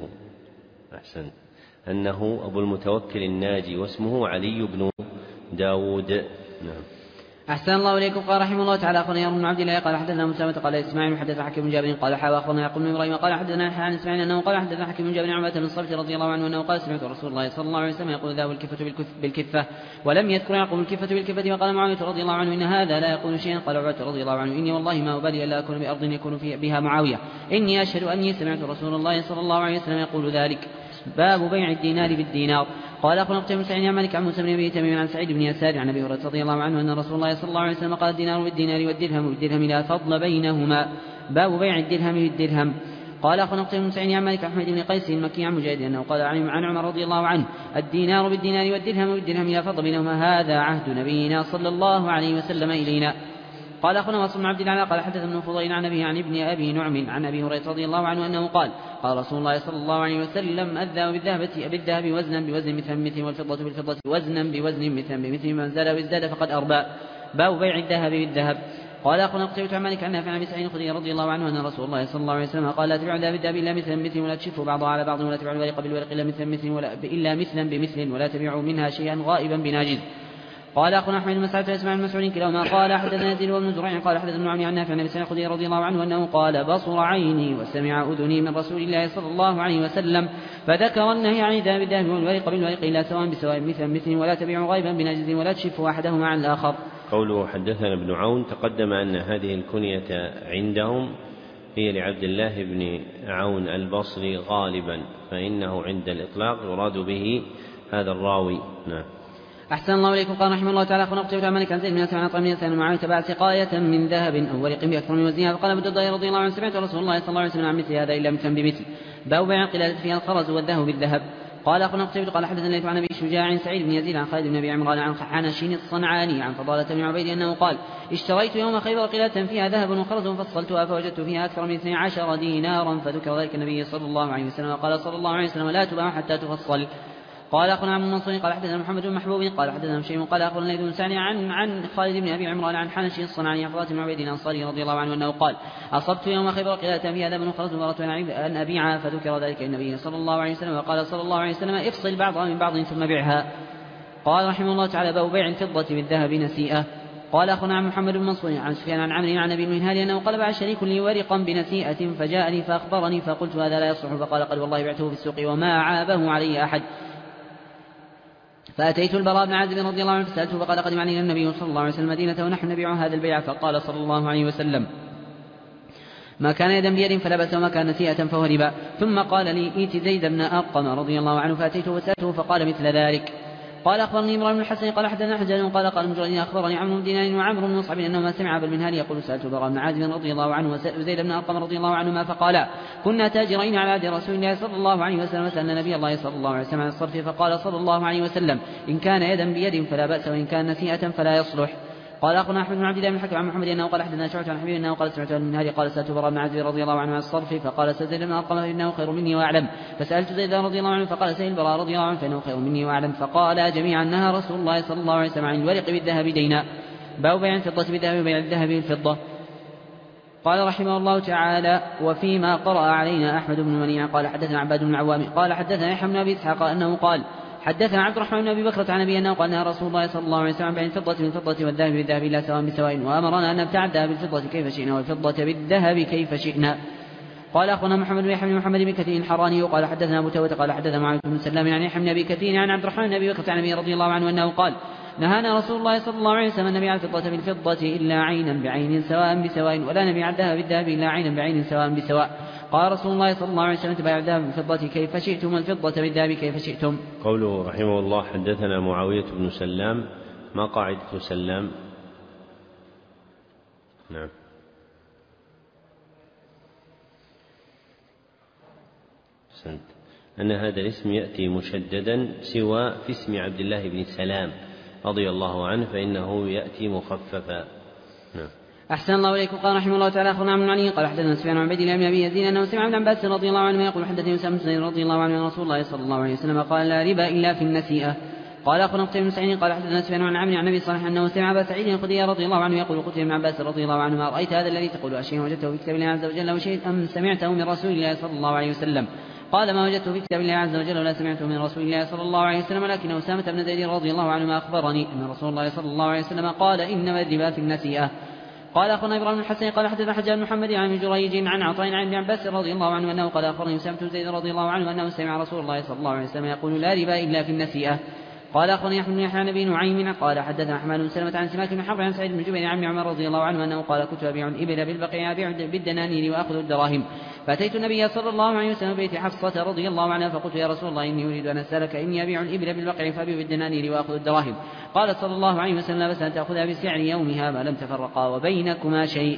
أنه أبو المتوكل الناجي واسمه علي بن داود. نعم. أحسن الله إليكم. قال رحمه الله تعالى أخبرنا بن عبد الله قال حدثنا مسامة قال إسماعيل حدث حكيم بن جابر قال أخبرنا يعقوب بن إبراهيم قال حدثنا عن إسماعيل أنه قال حدثنا حكيم بن جابر عن عبادة بن الصامت رضي الله عنه أنه قال سمعت رسول الله صلى الله عليه وسلم يقول ذهب الكفة بالكفة ولم يذكر يعقوب الكفة بالكفة. وقال معاوية رضي الله عنه إن هذا لا يقول شيئا. قال عبادة رضي الله عنه إني والله ما أبالي ألا أكون بأرض يكون بها معاوية إني أشهد أني سمعت رسول الله صلى الله عليه وسلم يقول ذلك. باب بيع الدينار بالدينار. قال أخبرنا قتيبة بن سعيد عن مالك عن موسى بن أبي تميم عن سعيد بن يسار عن أبي هريرة رضي الله عنه أن رسول الله صلى الله عليه وسلم قال الدينار بالدينار والدرهم بالدرهم لا فضل بينهما. باب بيع الدرهم بالدرهم. قال أخبرنا قتيبة بن سعيد عن مالك أحمد بن قيس المكي عن مجاهد أنه قال عن عمر رضي الله عنه الدينار بالدينار والدرهم بالدرهم لا فضل بينهما هذا عهد نبينا صلى الله عليه وسلم إلينا. قال أخبرنا نصر بن عبد الله قال حدث ابن فضيل عن أبيه عن ابن أبي نعم عن أبي هريرة رضي الله عنه أنه قال قال رسول الله صلى الله عليه وسلم الذهب بالذهب وزنا بوزن مثل مثل والفضة بالفضة وزنا بوزن مثل بمثل من زاد بالزاد فقد أربى. باب بيع الذهب بالذهب. قال أخبرنا قتيبة عن مالك عن نافع عن أبي سعيد الخدري رضي الله عنه أن رسول الله صلى الله عليه وسلم قال لا تبيعوا الذهب بالذهب إلا مثلا بمثل ولا تشفوا بعضها على بعض ولا تبيعوا الورق بالورق إلا مثلا بمثل ولا تبيعوا منها شيئا غائبا بناجز. قال أخونا أحمد بن مسعود وإسماعيل بن مسعود كلاهما قال حدثنا يزيد بن زريع قال حدثنا عن نافع عن أبي سعيد الخدري رضي الله عنه أنه قال بصر عيني وسمع أذني من رسول الله صلى الله عليه وسلم فذكر النهي عن الذهب بالذهب والورق بالورق إلا سواء بسواء مثل ولا تبيعوا غائبا بناجز ولا تشفوا أحدهما عن الآخر. قوله حدثنا ابن عون تقدم أن هذه الكنية عندهم هي لعبد الله بن عون البصري غالبا فإنه عند الإطلاق يراد به هذا الراوي. نعم. أحسن الله إليكم. قال رحمه الله تعالى أخبرنا قتيبة عن مالك عن زيد بن أسلم عن طعم يسأل معاوية تبع سقاية من ذهب أو ورق بأكثر من وزنها فقال أبو الدرداء رضي الله عنه سمعت رسول الله صلى الله عليه وسلم عن مثل هذا إلا مثلا بمثل. باب بيع القلادة فيها الخرز والذهب بالذهب. قال أخبرنا قتيبة قال حدثنا الليث عن أبي شجاع سعيد بن يزيد عن خالد بن أبي عمران عن حنشين الصنعاني عن فضالة بن عبيد أنه قال اشتريت يوم خيبر قلادة فيها ذهب وخرز فصلتها فوجدت فيها أكثر من 12 دينارا فذكر ذلك النبي صلى الله عليه وسلم وقال صلى الله عليه وسلم لا تباع حتى تفصل. قال أخونا عن منصور قال حدثنا محمد بن محبوب قال حدثنا هشيم قال أخونا الليث بن سعد عن خالد بن أبي عمران عن حنشي الصنعاني عن فضالة بن عبيد الأنصاري رضي الله عنه أنه قال أصبت يوم خيبر قلادة فيها ذهب وخرز وأردت أن أبيعها فذكر ذلك النبي صلى الله عليه وسلم وقال صلى الله عليه وسلم افصل بعضها من بعض ثم بيعها. قال رحمه الله تعالى باب بيع الفضة بالذهب نسيئة. قال أخونا عن محمد بن منصور عن سفيان عن عمرو عن أبي المنهال أنه قال باع شريك لي ورقا بنسيئة فجاءني فأخبرني فقلت هذا لا يصلح فقال قد والله بعته في السوق وما عابه علي أحد. فأتيت البراء بن عازب رضي الله عنه فسألته فقال قدم علينا النبي صلى الله عليه وسلم المدينة ونحن نبيع هذا البيع فقال صلى الله عليه وسلم ما كان يدا بيد فلا بأس وما كان نسيئة فهو ربا. ثم قال لي ائت زيد بن أرقم رضي الله عنه فأتيته وسألته فقال مثل ذلك. قال أخبرني إبراهيم بن الحسن قال حدثنا حجاج قال مجرد أخبرني عمرو بن دينار وعمرو بن مصعب أنه ما سمع بالمنهال يقول سألت البراء بن عازب رضي الله عنه وزيد بن أرقم رضي الله عنهما فقالا كنا تاجرين على عهد رسول الله صلى الله عليه وسلم وسألنا نبي الله صلى الله عليه وسلم عن الصرف فقال صلى الله عليه وسلم إن كان يدا بيد فلا بأس وإن كان نسيئة فلا يصلح. قال أخونا أحمد بن عبد الله بن الحكم عن محمد أنه قال حدثنا شعبة عن حبيب أنه قال سمعت المنهال قال سألت البراء بن عازب رضي الله عنه عن الصرف فقال سأل زيد بن أرقم فإنه خير مني وأعلم فسألت زيد رضي الله عنه فقال سأل البراء رضي الله عنه فإنه خير مني وأعلم فقال جميعا نهى رسول الله صلى الله عليه وسلم عن الورق بالذهب دينا. باب بيع الفضة بالذهب وبيع الذهب بالفضة. قال رحمه الله تعالى: وفيما قرأ علينا أحمد بن منيع قال حدثنا عباد بن العوام قال حدثنا يحيى بن أبي إسحاق أنه قال حدثنا عبد الرحمن بن أبي بكرة عن أبي أنه قال نهى رسول الله صلى الله عليه وسلم عن الفضة بالفضة والذهب بالذهب لا سواء بسواء، وأمرنا أن نبتاع الذهب بالفضة كيف شئنا والفضة بالذهب كيف شئنا. قال أخونا محمد بن يحيى بن محمد بن كثير الحراني قال حدثنا أبو توبة قال حدثنا معاوية بن سلام عن يحيى بن أبي كثير عن عبد الرحمن بن أبي بكرة عن أبي رضي الله عنه أنه قال نهانا رسول الله صلى الله عليه وسلم أن نبيع الفضة بالفضة إلا عينا بعين سواء بسواء، ولا نبيع الذهب بالذهب إلا عينا بعين سواء بسواء. قال رسول الله صلى الله عليه وسلم تبايعوا الذهب بالفضة كيف شئتم والفضة بالذهب كيف شئتم. قوله رحمه الله حدثنا معاوية بن سلام، ما قاعدة سلام؟ نعم. أن هذا الاسم يأتي مشددا سوى في اسم عبد الله بن سلام رضي الله عنه فإنه يأتي مخففا. نعم. أحسن الله إليكم. قال رحمه الله تعالى أخبرنا عن علي قال حدثنا سفيان عن عبيد الله بن أبي يزيد أنه سمع ابن عباس رضي الله عنه يقول حدثني أسامة بن زيد رضي الله عنه أن رسول الله صلى الله عليه وسلم قال لا ربا إلا في النسيئة. قال أخبرنا قتيبة بن سعيد قال حدثنا سفيان عن عمرو عن أبي صالح أنه سمع أبا سعيد الخدري رضي الله عنه يقول قلت لابن عباس رضي الله عنه ما رأيت هذا الذي تقول أشيء وجدته في كتاب الله عز وجل وشيء أم سمعته من رسول الله صلى الله عليه وسلم؟ قال ما وجدته في كتاب الله عز وجل ولا سمعته من رسول الله صلى الله عليه وسلم، ولكن أسامة بن زيد رضي الله عنه ما أخبرني أن رسول الله صلى الله عليه وسلم قال إنما الربا في النسيئة. قال أخونا إبراهيم بن الحسن قال حدثنا حجاج بن محمد عن جريج عن عطاء عن ابن عباس رضي الله عنه أنه قال أخبرني أسامة بن زيد رضي الله عنه أنه سمع رسول الله صلى الله عليه وسلم يقول لا ربا إلا في النسيئة. قال أخونا يحيى بن يحيى عن أبي نعيم قال حدثنا حماد بن سلمة عن سماك بن حرب عن سعيد بن جبير عن عمر رضي الله عنه أنه قال كنت أبيع الإبل بالبقيع أبيع بالدنانير وأخذ الدراهم، فأتيت النبي صلى الله عليه وسلم بيت حفصة رضي الله عنها فقلت يا رسول الله إني أريد أن أسألك إني أبيع الإبل بالبقيع فأبيع بالدنانير وأخذ الدراهم. قال صلى الله عليه وسلم بس أن تأخذها بسعر يومها ما لم تفرقا وبينكما شيء.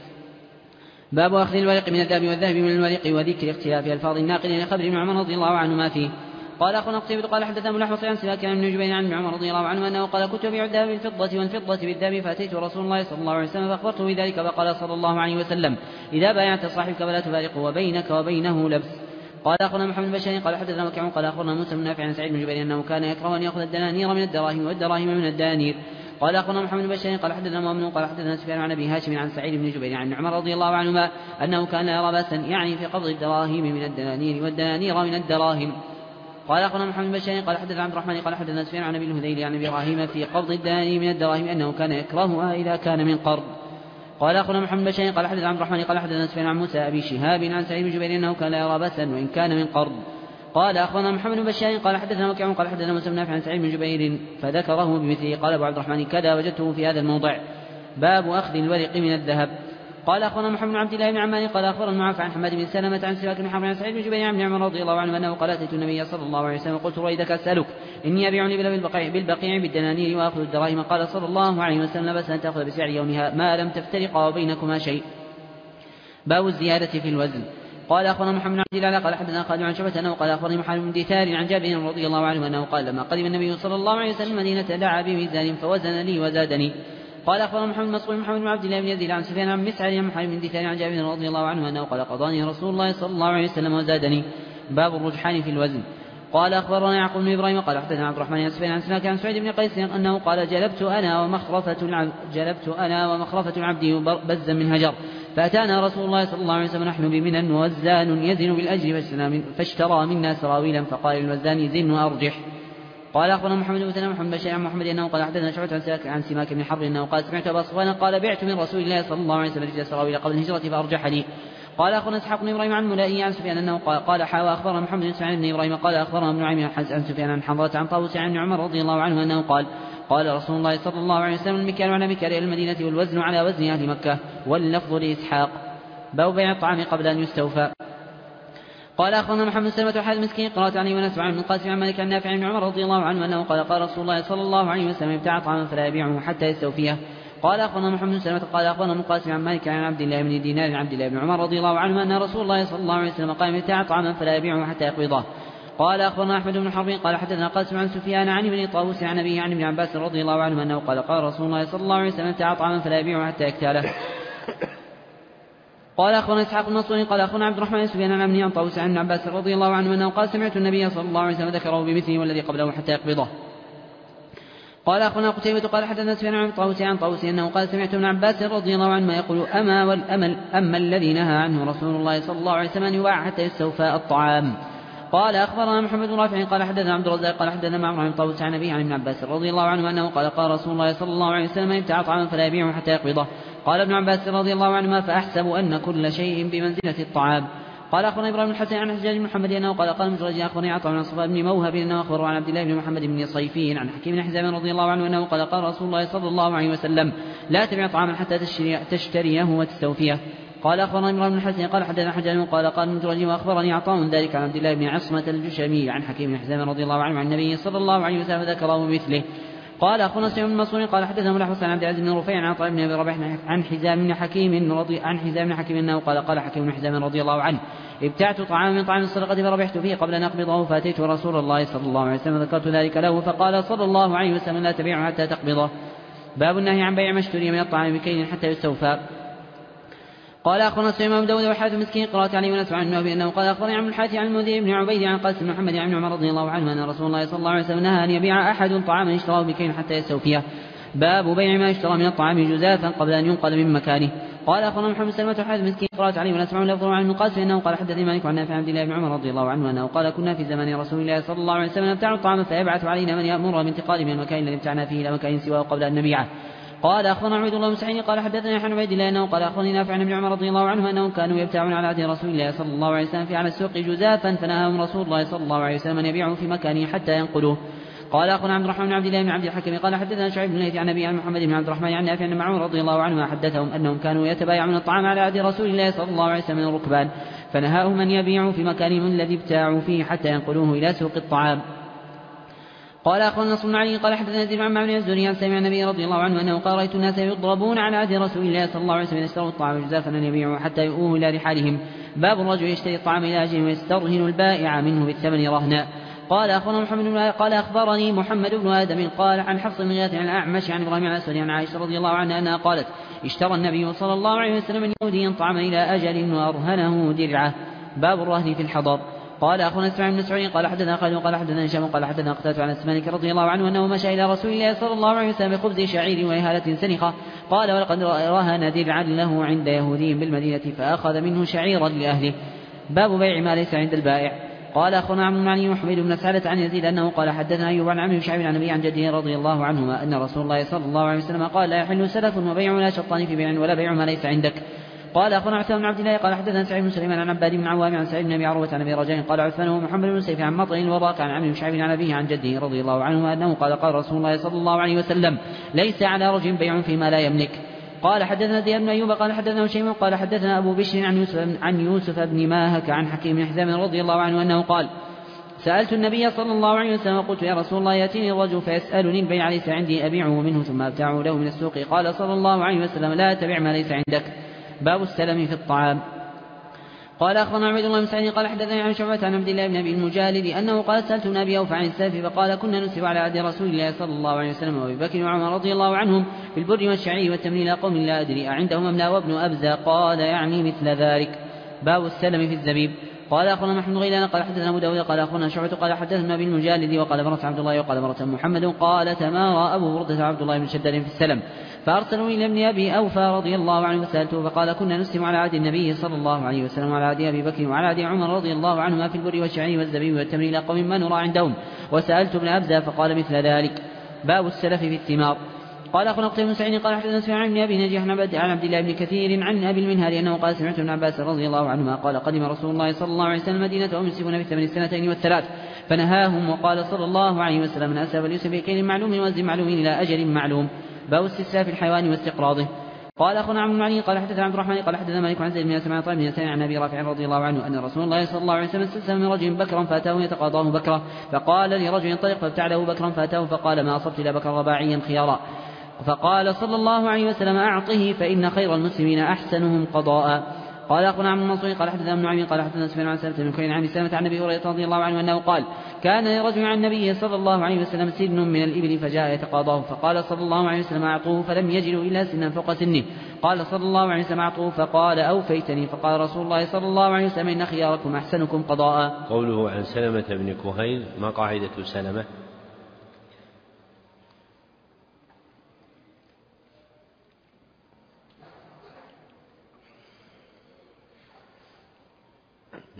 باب أخذ الورق من الذهب والذهب من الورق وذكر اختلاف ألفاظ الناقل لخبر ابن عمر رضي الله عنه ما فيه. قال أخونا قتيبة قال حدثنا أبو الأحوص عن سماك بن جبير عن عمر رضي الله عنه أنه قال كنت أبيع الذهب بالفضة والفضة بالذهب فأتيت رسول الله صلى الله عليه وسلم فأخبرته بذلك فقال صلى الله عليه وسلم إذا بايعت صاحبك فلا تفارقه وبينك وبينه لبس. قال أخونا محمد بن بشار قال حدثنا وكيع قال أخبرنا موسى بن نافع عن سعيد بن جبير أنه كان يكره أن يأخذ الدنانير من الدراهم والدراهم من الدنانير. قال أخونا محمد بن بشار قال حدثنا مؤمن قال حدثنا سفيان عن أبي هاشم عن سعيد بن جبير عن عمر رضي الله عنهما أنه كان يرى بأسا يعني في قبض الدراهم من الدنانير والدنانير من الدراهم. قال أخونا محمد بن بشار قال حدثنا عبد الرحمن قال حدثنا سفيان عن أبي الهذيل عن أبي إبراهيم في قبض الدنانير من الدراهم أنه كان يكرهها إذا كان من قرض. قال أخونا محمد بن بشار قال حدثنا عبد الرحمن قال حدثنا سفيان عن موسى أبي شهاب عن سعيد بن جبير أنه كان يرى بأسا وإن كان من قرض. قال أخونا محمد بن بشار قال حدثنا وكيع قال حدثنا موسى بن نافع عن سعيد بن جبير فذكره بمثله. قال أبو عبد الرحمن كذا وجدته في هذا الموضع. باب أخذ الورق من الذهب. قال أخونا محمد بن عبد الله بن عمان قال أخبرنا معاف عن حماد بن سلمة عن سماك بن حرب عن سعيد بن جبير عن عمر رضي الله عنه أنه قال أتيت النبي صلى الله عليه وسلم قلت رويدك أسألك إني أبيع الإبل بالبقيع بالدنانير وأخذ الدراهم. قال صلى الله عليه وسلم بس أن تأخذ بسعر يومها ما لم تفترقا وبينكما شيء. باب الزيادة في الوزن. قال أخبرنا محمد بن عبد الله قال حدثنا خالد عن شعبة أنه قال أخبرني محمد بن دثار عن جابر رضي الله عنه أنه قال لما قدم النبي صلى الله عليه وسلم المدينة دعا بميزان فوزن لي وزادني. قال أخبرنا محمد مسعود محمد بن عبد الله بن يزيد عن سفيان عن مسعر عن محمد بن دثار عن جابر رضي الله عنه أنه قال قضاني رسول الله صلى الله عليه وسلم وزادني. باب الرجحان في الوزن. قال أخبرنا يعقوب بن إبراهيم قال حدثنا عبد الرحمن عن سفيان عن سماك عن سعيد بن قيس أنه قال جلبت أنا ومخرفة العبد بزا من هجر فأتانا رسول الله صلى الله عليه وسلم نحن بمنى وزان يزن بالأجر فاشترى منا سراويلا فقال للوزان زن وأرجح. قال أخبرنا محمد بن سلمة محمد بن محمد أنه قال حدثنا شعبة عن سماك بن حرب أنه قال سمعت أبا صفوان قال بعت من رسول الله صلى الله عليه وسلم رجل سراويل قبل الهجرة فأرجح لي. قال أخبرنا إسحاق بن إبراهيم عن ملائي عن سفيان أنه قال حاوى أخبرنا محمد بن سعيد بن إبراهيم قال أخبرنا ابن عمي عن سفيان عن حنظلة عن طاووس عن عمر رضي الله عنه أنه قال رسول الله صلى الله عليه وسلم المكيال على مكيال المدينة والوزن على وزن أهل مكة واللفظ لإسحاق. باب بيع الطعام قبل أن يستوفى. قال أخبرنا محمد بن سلمة وحال المسكين قرأت عليه ونسمع عن القاسم عن مالك عن نافع عن عمر رضي الله عنه أنه قال رسول الله صلى الله عليه وسلم ابتاع طعاما فلا يبيعه حتى يستوفيه. قال أخبرنا محمد بن سلمة قال أخبرنا القاسم عن مالك عن عبد الله بن دينار عن عبد الله بن عمر رضي الله عنه أن رسول الله صلى الله عليه وسلم قال ابتاع طعاما فلا يبيعه حتى يقبضه. قال أخبرنا أحمد بن حرب قال حدثنا قاسم عن سفيان عن ابن طاووس عن أبيه عن ابن عباس رضي الله عنه أنه قال رسول الله صلى الله عليه وسلم ابتاع طعاما فلا يبيعه حتى يكتاله. قال أخونا إسحاق المنصوري قال أخونا عبد الرحمن سفيان عن عمه عن طاووس عن عباس رضي الله عنه أنه قال سمعت النبي صلى الله عليه وسلم ذكره بمثله والذي قبله حتى يقبضه. قال أخونا قتيبة قال حدثنا سفيان عن طاووس عن طاووس أنه قال سمعت ابن عباس رضي الله عنهما يقول أما الذي نهى عنه رسول الله صلى الله عليه وسلم يباع حتى يستوفى الطعام. قال أخبرنا محمد بن رافع قال حدثنا عبد الرزاق قال حدثنا معمر عن طاووس عن أبيه عن ابن عباس رضي الله عنه أنه قال قال رسول الله صلى الله عليه وسلم من ابتاع طعاما فلا يبيعه حتى يقبضه. قال ابن عباس رضي الله عنهما فأحسب أن كل شيء بمنزلة الطعام. قال أخبرنا إبراهيم بن الحسن عن حجاج بن محمد أنه قال مجرد أخبرني عطاء عن صفوان بن موهب أنه أخبر عن عبد الله بن محمد بن صيفي عن حكيم بن حزام رضي الله عنه أنه قال رسول الله صلى الله عليه وسلم لا تبيع طعاما حتى تشتريه وتستوفيه. قال أخبرنا إبراهيم بن الحسن قال حدثنا حجاج قال مجرد وأخبرني عطاء ذلك عن عبد الله بن عصمة الجشمي عن حكيم بن حزام رضي الله عنه عن النبي صلى الله عليه وسلم ذكره مثله. قال أخونا سعيد بن منصور قال حدثنا ملحوس عن عبد العزيز بن رفيع عن عطاء بن أبي رباح عن حزام بن حكيم أنه قال حكيم بن حزام رضي الله عنه ابتعت طعاما من طعام الصدقة فربحت فيه قبل أن أقبضه فأتيت رسول الله صلى الله عليه وسلم ذكرت ذلك له فقال صلى الله عليه وسلم لا تبيعه حتى تقبضه. باب النهي عن بيع ما اشتري من الطعام بكيل حتى يستوفى. قال أخبرنا سليمان بن داود وحاتم مسكين قرأت عليه ونسمع عنه بأنه قال أخبرني عن الحارث عن المذيع بن عبيد عن قاسم بن محمد عن عمر رضي الله عنه أن رسول الله صلى الله عليه وسلم نهى أن يبيع أحد طعاما اشتراه بكيل حتى يستوفيه. باب بيع ما اشترى من الطعام جزافا قبل أن ينقل من مكانه. قال أخبرنا محمد سلمة وحاتم مسكين قرأت عليه ونسمع لفظه عن القاسم أنه قال حدثني مالك عن نافع عن عبد الله بن عمر رضي الله عنه أنه قال كنا في زمان رسول الله صلى الله عليه وسلم نبتاع الطعام فيبعث علينا من يأمر بانتقال من المكان الذي ابتعنا فيه إلى مكان سواه قبل أن نبيعه. قال أخبرنا عبيد الله بن سعيد قال حدثنا عن عبيد الله أنه قال أخبرني نافع عن ابن عمر رضي الله عنه أنهم كانوا يبتاعون على عهد رسول الله صلى الله عليه وسلم في على السوق جزافا فنهاهم رسول الله صلى الله عليه وسلم أن يبيعوا في مكانه حتى ينقلوه. قال أخونا عبد الرحمن بن عبد الله بن عبد الحكيم قال حدثنا شعيب بن الليث عن أبي عن محمد بن عبد الرحمن عن نافع عن عمر رضي الله عنه حدثهم أنهم كانوا يتبايعون الطعام على عهد رسول الله صلى الله عليه وسلم من الركبان فنهاهم أن يبيعوا في مكانهم الذي ابتاعوا فيه حتى ينقلوه إلى سوق الطعام. قال أخبرنا نصر بن علي قال حدثنا زيد بن عمرو بن الزهري عن سمع النبي رضي الله عنه أنه قال رأيت الناس يضربون على عهد رسول الله صلى الله عليه وسلم يشتروا الطعام جزافا أن يبيعوا حتى يؤوه إلى رحالهم. باب الرجل يشتري الطعام إلى أجله ويسترهن البائع منه بالثمن رهنا. قال أخبرني محمد بن آدم قال عن حفص بن غياث عن الأعمش عن إبراهيم عن الأسود عن عائشة رضي الله عنها أنها قالت اشترى النبي صلى الله عليه وسلم من يهودي طعاما إلى أجل وأرهنه درعه. باب الرهن في الحضر. قال أخونا اسماعيل بن مسعود قال حدثنا خالد قال حدثنا هشام قال حدثنا قتادة عن مالك رضي الله عنه أنه مشى إلى رسول الله صلى الله عليه وسلم بخبز شعير وإهالة سنخة قال ولقد رهن درعا له عند يهودي بالمدينة فأخذ منه شعيرا لأهله. باب بيع ما ليس عند البائع. قال أخونا عبد المعني وحميد بن سعدة عن يزيد أنه قال حدثنا أيوب عن عمرو بن شعيب عن أبي عن جده رضي الله عنهما أن رسول الله صلى الله عليه وسلم قال لا يحل سلف وبيع لا شرطان في بيع ولا بيع ما ليس عندك. قال أخونا عثمان بن عبد الله قال حدثنا سعيد بن سليمان عن عباد بن عوام عن سعيد بن أبي عروة عن أبي رجاء قال عثمان ومحمد بن سيف عن مطعم الوراق عن عمرو بن شعيب عن أبيه عن جده رضي الله عنهما أنه قال رسول الله صلى الله عليه وسلم ليس على رجل بيع فيما لا يملك. قال حدثنا زياد بن أيوب قال حدثنا هشيم قال حدثنا أبو بشر عن يوسف بن ماهك عن حكيم بن حزام رضي الله عنه أنه قال سألت النبي صلى الله عليه وسلم وقلت يا رسول الله يأتيني الرجل فيسألني البيع ليس عندي أبيعه منه ثم أبتاعه له من السوق. قال صلى الله عليه وسلم لا تبع ما ليس عندك. باب السلم في الطعام. قال أخبرنا عبيد الله بن سعيد قال حدثني عن شعبة عن عبد الله بن أبي المجالد أنه قال سألت أبي أوفى عن السلف فقال كنا نسلف على عهد رسول الله صلى الله عليه وسلم وأبي بكر وعمر رضي الله عنهم في البر والشعير والتمر إلى قوم لا أدري أعندهم أم لا وابن أبزة قال يعني مثل ذلك. باب السلم في الزبيب. قال أخونا محمد غيلان قال حدثنا أبو داود قال أخونا شعبة قال حدثنا بالمجالد وقال مرة عبد الله وقال مرة محمد قال تمارى أبو بردة عبد الله بن شداد في السلم فأرسلوا إلى ابن أبي أوفى رضي الله عنه فسألته فقال كنا نسلم على عهد النبي صلى الله عليه وسلم وعلى عهد أبي بكر وعلى عهد عمر رضي الله عنهما في البر والشعير والزبيب والتمر إلى قوم ما نرى عندهم وسألت ابن أبزة فقال مثل ذلك. باب السلف في الثمار. قال أخونا قتيبة بن سعيد قال حدثنا سفيان عن أبي نجيح عن عبد الله بن كثير عن أبي المنهال أنه قال سمعت ابن عباس رضي الله عنهما قال قدم رسول الله صلى الله عليه وسلم المدينة وهم يسلفون بالثمن السنتين والثلاث فنهاهم وقال صلى الله عليه وسلم من أسلف فليسلف بكيل معلوم وزن معلوم إلى أجل معلوم. باب استسلاف الحيوان واستقراضه. قال أخونا عبد المعني قال حدثنا عبد الرحمن قال حدثنا مالك عن زيد بن أسماء طيب بن يسار عن أبي رافع رضي الله عنه أن رسول الله صلى الله عليه وسلم استسلم من رجل بكرا فأتاه يتقاضاه بكرة فقال لرجل انطلق فابتعده بكرا فأتاه فقال ما أصبت إلى بكرا رباعيا خيارا فقال صلى الله عليه وسلم أعطه فإن خير المسلمين أحسنهم قضاء. قال أخونا عن منصور قال حدثنا ابن عمي قال حدثنا سفيان عن سلمة بن كريم عن سلمة عن أبي هريرة رضي الله عنه أنه قال كان لرجل عن النبي صلى الله عليه وسلم سن من الإبل فجاء يتقاضاه فقال صلى الله عليه وسلم أعطوه فلم يجدوا إلا سنا فوق سنه قال صلى الله عليه وسلم أعطوه فقال أوفيتني فقال رسول الله صلى الله عليه وسلم إن خياركم أحسنكم قضاء. قوله عن سلمة بن كهيل ما قاعدة سلمة؟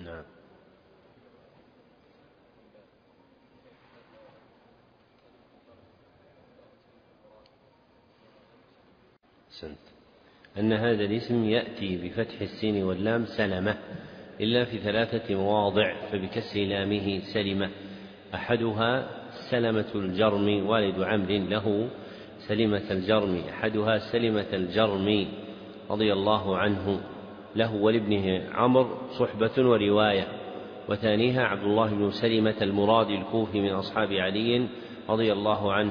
نعم. سنت أن هذا الاسم يأتي بفتح السين واللام سلمة إلا في 3 مواضع، فبكسر لامه سلمة. أحدها سلمة الجرمي والد عمرو له سلمة الجرمي، أحدها سلمة الجرمي رضي الله عنه له ولابنه عمرو صحبة ورواية، وثانيها عبد الله بن سلمة المرادي الكوفي من أصحاب علي رضي الله عنه،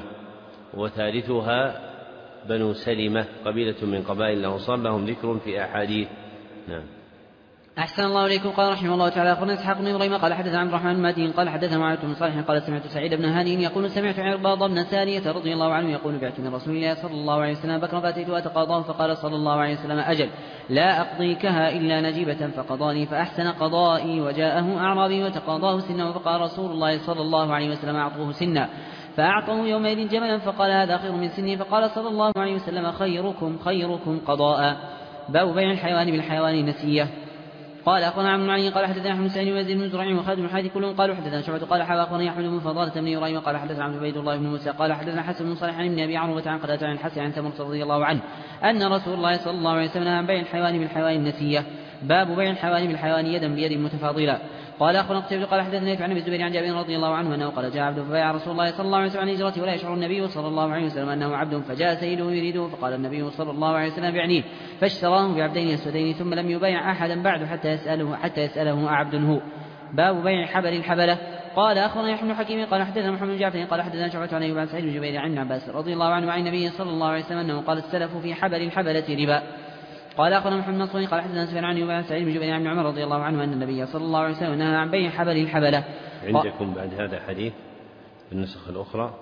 وثالثها بنو سلمة قبيلة من قبائل الأنصار لهم ذكر في أحاديث. نعم. أحسن الله إليكم. قال رحمه الله تعالى: أخبرنا إسحاق بن إبراهيم قال حدثنا عبد الرحمن المهدي قال حدثنا معاذ بن صالح قال سمعت سعيد بن هادي يقول سمعت عرباض بن سارية رضي الله عنه يقول: بعت من رسول الله صلى الله عليه وسلم بكرا فأتيت أتقاضاه فقال صلى الله عليه وسلم: أجل لا أقضيكها إلا نجيبة، فقضاني فأحسن قضائي. وجاءه أعرابي وتقاضاه سنا، فقال رسول الله صلى الله عليه وسلم: أعطوه سنا، فأعطوه يومئذ جملا، فقال: هذا خير من سني، فقال صلى الله عليه وسلم: خيركم قضاء. باب بيع الحيوان بالحيوان نسية. قال أخبرنا عمرو بن علي قال حدثنا أحمد بن سعيد ويزيد بن زريع وخالد بن حاتم كلهم قالوا حدثنا شعبة قال أخبرني أحمد بن فضالة بن إبراهيم قال حدثنا عبد الله بن موسى قال حدثنا حسن بن صالح عن ابن أبي عروة عن قتادة عن الحسن عن سمرة رضي الله عنه أن رسول الله صلى الله عليه وسلم عن بيع الحيوان بالحيوان النسية. باب بيع الحيوان بالحيوان يدا بيد متفاضلا. قال أخبرنا قتيبة قال حدثنا عن ابي الزبير عن جابر رضي الله عنه أنه قال: جاء عبد فبايع رسول الله صلى الله عليه وسلم عن هجرته ولا يشعر النبي صلى الله عليه وسلم أنه عبد، فجاء سيده يريده فقال النبي صلى الله عليه وسلم: بعنيه، فاشتراه بعبدين أسودين ثم لم يبايع أحدا بعد حتى يسأله أعبد هو. باب بيع حبل الحبلة. قال أخبرنا يحيى بن حكيم قال حدثنا محمد بن جعفر قال حدثنا شعبة عن أيوب عن سعيد بن جبير عن عباس رضي الله عنه عن النبي صلى الله عليه وسلم أنه قال: السلف في حبل الحبلة ربا. قال أخبرنا محمد بن صوين قال حدثنا سفيان عن أيوب عن سعيد بن جبير عن عمر رضي الله عنه أن النبي صلى الله عليه وسلم نهى عن بيع حبل الحبلة. عندكم بعد هذا حديث في النسخ الأخرى.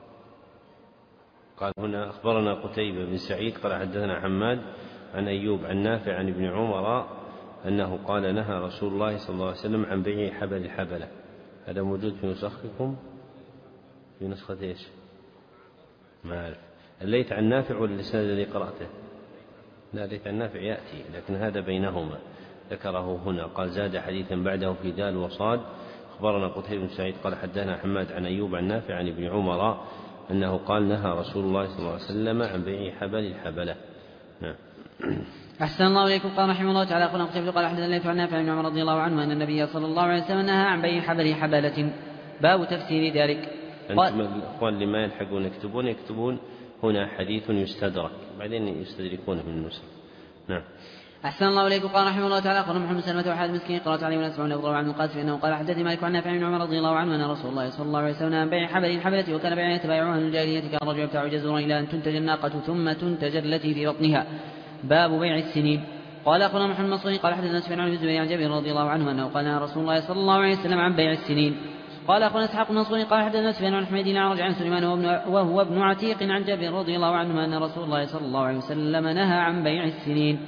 قال هنا: أخبرنا قتيبة بن سعيد قال حدثنا حماد عن أيوب عن نافع عن ابن عمر أنه قال: نهى رسول الله صلى الله عليه وسلم عن بيع حبل الحبلة. هذا موجود في نسخكم؟ في نسخة إيش؟ ما أعرف. الليث عن نافع ولا الإسناد الذي قرأته؟ لا، الليث عن نافع يأتي، لكن هذا بينهما ذكره هنا. قال: زاد حديثا بعده في دال وصاد. أخبرنا قتيبة بن سعيد قال حدثنا حماد عن أيوب عن نافع عن ابن عمر أنه قال: نهى رسول الله صلى الله عليه وسلم عن بيع حبل الحبلة. نعم. أحسن الله إليكم. قال رحمه الله تعالى: أخبرنا قتيبة قال حدثنا الليث عن نافع عن عمر رضي الله عنه أن النبي صلى الله عليه وسلم نهى عن بيع حبل حبلة. باب تفسير ذلك. أنتم الأخوان لما يلحقون يكتبون هنا حديث يستدرك، بعدين يستدركونه من النسخ. نعم. أحسن الله إليكم. قال رحمه الله تعالى: أخبرنا محمد سلمة وحاد مسكين قرأت عليه ونسمع له أبو عن القاسم أنه قال: حدثني مالك عن نافع عن عمر رضي الله عنه أن رسول الله صلى الله عليه وسلم عن بيع حبل الحبلة، وكان بيعا يتبايعها من الجاهلية، كان الرجل يبتاع جزورا إلى أن تنتج الناقة ثم تنتج التي في بطنها. باب بيع السنين. قال أخبرنا محمد مصري قال حدثنا سفيان عن الزبير عن جابر رضي الله عنه أنه قال: نهى رسول الله صلى الله عليه وسلم عن بيع السنين. قال أخبرنا إسحاق بن منصور قال حدثنا سفيان عن حميد عن عن سليمان وهو ابن عتيق عن جابر رضي الله عنه أن رسول الله صلى الله عليه وسلم نهى عن بيع السنين.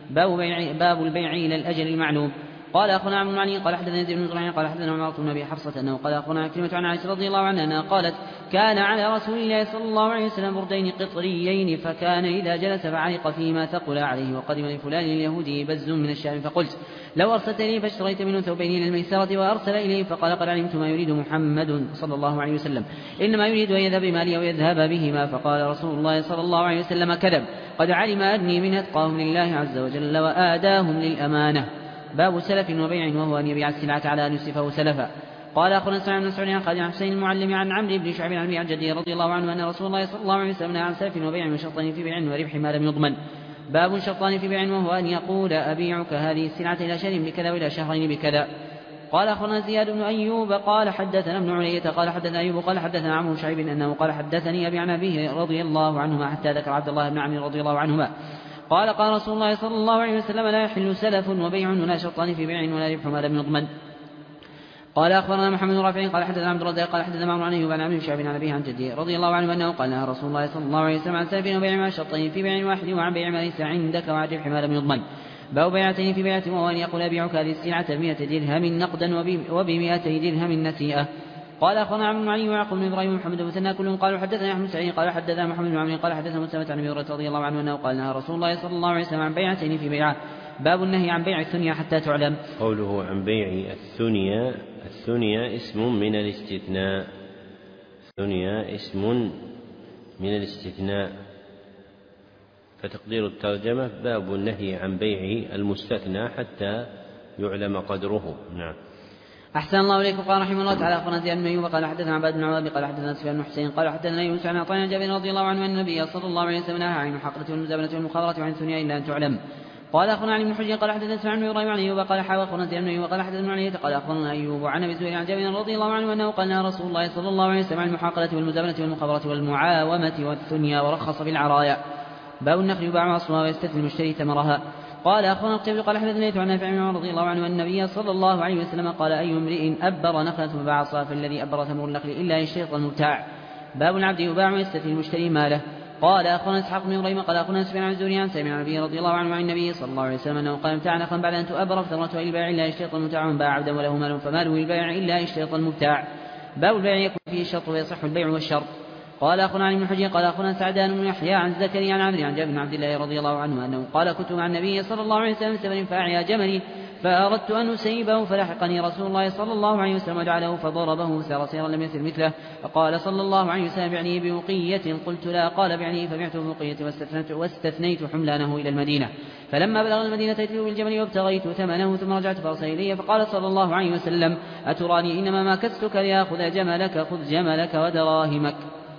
باب البيع إلى الأجل المعلوم. قال أخبرنا عمرو بن علي قال حدثنا يزيد بن زريع قال حدثنا عمر بن أبي حفصة أنه قال أخبرنا كلمة عن عائشة رضي الله عنها أنها قالت: كان على رسول الله صلى الله عليه وسلم بردين قطريين، فكان إذا جلس فعلق فيما ثقل عليه، وقدم لفلان اليهودي بز من الشام، فقلت: لو أرسلت إليه فاشتريت منه ثوبين إلى الميسرة، وأرسل إليه فقال: قد علمت ما يريد محمد صلى الله عليه وسلم، إنما يريد أن يذهب بمالي أو يذهب بهما. فقال رسول الله صلى الله عليه وسلم: كذب، قد علم أني من أتقاهم لله عز وجل وآداهم للأمانة. باب سلف وبيع، وهو أن يبيع السلعة على أن يسلفه سلفا. قال أخبرنا سعيد بن مسعود عن خالد عن حسين المعلم عن عمرو بن شعيب عن عن جده رضي الله عنه أن رسول الله صلى الله عليه وسلم نهى عن سلف وبيع وشرطين في بيع وربح ما لم يضمن. باب شرطان في بيع، وهو أن يقول: أبيعك هذه السلعة إلى شهر بكذا وإلى شهرين بكذا. قال أخبرنا زياد بن أيوب قال حدثنا ابن علية قال حدثنا أيوب قال حدثنا عمرو بن شعيب أنه قال: حدثني أبي عن أبيه رضي الله عنهما، حتى ذكر عبد الله بن عمرو رضي الله عنهما قال: قال رسول الله صلى الله عليه وسلم: لا يحل سلف وبيع ولا شرطان في بيع ولا ربح ما لم يضمن. قال أخبرنا محمد بن رافع قال حدثنا عبد الرزاق قال حدثنا معمر عن أيوب عن عمرو بن شعيب عن أبيه عن جده رضي الله عنه أنه قال: نهى رسول الله صلى الله عليه وسلم عن سلف وبيع مع شرطين في بيع واحد، وعن بيع ما ليس عندك، وعن ربح ما لم يضمن. باب بيعتين في بيعة، وهو أن يقول: أبيعك هذه السلعة ب100 درهم نقدا وب200 درهم نسيئة. قال أخبرنا عمرو بن علي ويعقوب بن إبراهيم ومحمد بن مثنى كلهم قالوا حدثنا أحمد سعيد قال حدثنا محمد بن عمرو قال حدثنا مسلمة عن أبي هريرة رضي الله عنه أنه قال: نهى رسول الله صلى الله عليه وسلم عن بيعتين في بيعة، باب النهي عن بيع الثنيا حتى تعلم. قوله عن بيع الثنيا اسم من الاستثناء، الثنيا اسم من الاستثناء، فتقدير الترجمة باب النهي عن بيع المستثنى حتى يعلم قدره. نعم. أحسن الله إليكم. قال رحمه الله تعالى أخبرنا زياد بن أيوب قال حدثنا عباد بن عواب قال حدثنا سفيان بن حسين قال حدثنا يونس عن عطاء جابر رضي الله عنه أن النبي صلى الله عليه وسلم نهى عن المحاقرة والمزابنة والمخابرة وعن الثنيا إلا أن تعلم. قال أخبرنا علي بن حجر قال حدثنا سفيان بن إبراهيم عن أيوب قال أخبرنا زياد بن أيوب قال حدثنا علي قال أخبرنا أيوب عن أبي زهير عن جابر رضي الله عنه أنه قال نهى رسول الله صلى الله عليه وسلم عن المحاقرة والمزابنة والمخابرة والمعاومة والثنيا ورخص في العرايا. باب النخل يباع أصلها ويستثني المشتري ثمرها. قال أخبرنا القتيبي قال حدثني عن نافع بن عمر رضي الله عنه أن النبي صلى الله عليه وسلم قال أي امرئ أبر نخلة فباع أصلها فالذي أبر ثمر النخل إلا يشترط المبتاع. باب العبد يباع ويستثني المشتري ماله. قال أخبرنا إسحاق بن إبراهيم قال أخبرنا سفيان عن الزهري عن سالم عن النبي رضي الله عنه عن النبي صلى الله عليه وسلم أنه قال امتاع نخلا بعد أن تؤبر فثمرته للبائع إلا يشترط المبتاع ومن باع عبدا وله مال فماله للبائع إلا يشترط المبتاع. باب البيع يكون فيه الشرط ويصح البيع والشرط. قال أخبرنا علي بن حجر قال أخبرنا سعدان بن يحيى عن زكريا عن عمرو عن جابر بن عبد الله رضي الله عنه أنه قال كنت مع النبي صلى الله عليه وسلم سفر فأعيا جملي فأردت أن أسيبه فلحقني رسول الله صلى الله عليه وسلم وجعله فضربه سرسيرا لم يسر مثله فقال صلى الله عليه وسلم بعني بوقية قلت لا قال بعني فبعته بوقية واستثنيت حملانه إلى المدينة فلما بلغ المدينة أتيته بالجمل وابتغيت ثمنه ثم رجعت فأرسل إلي فقال صلى الله عليه وسلم أتراني إنما ماكثتك ليأخذ جملك خذ جملك ودراهمك.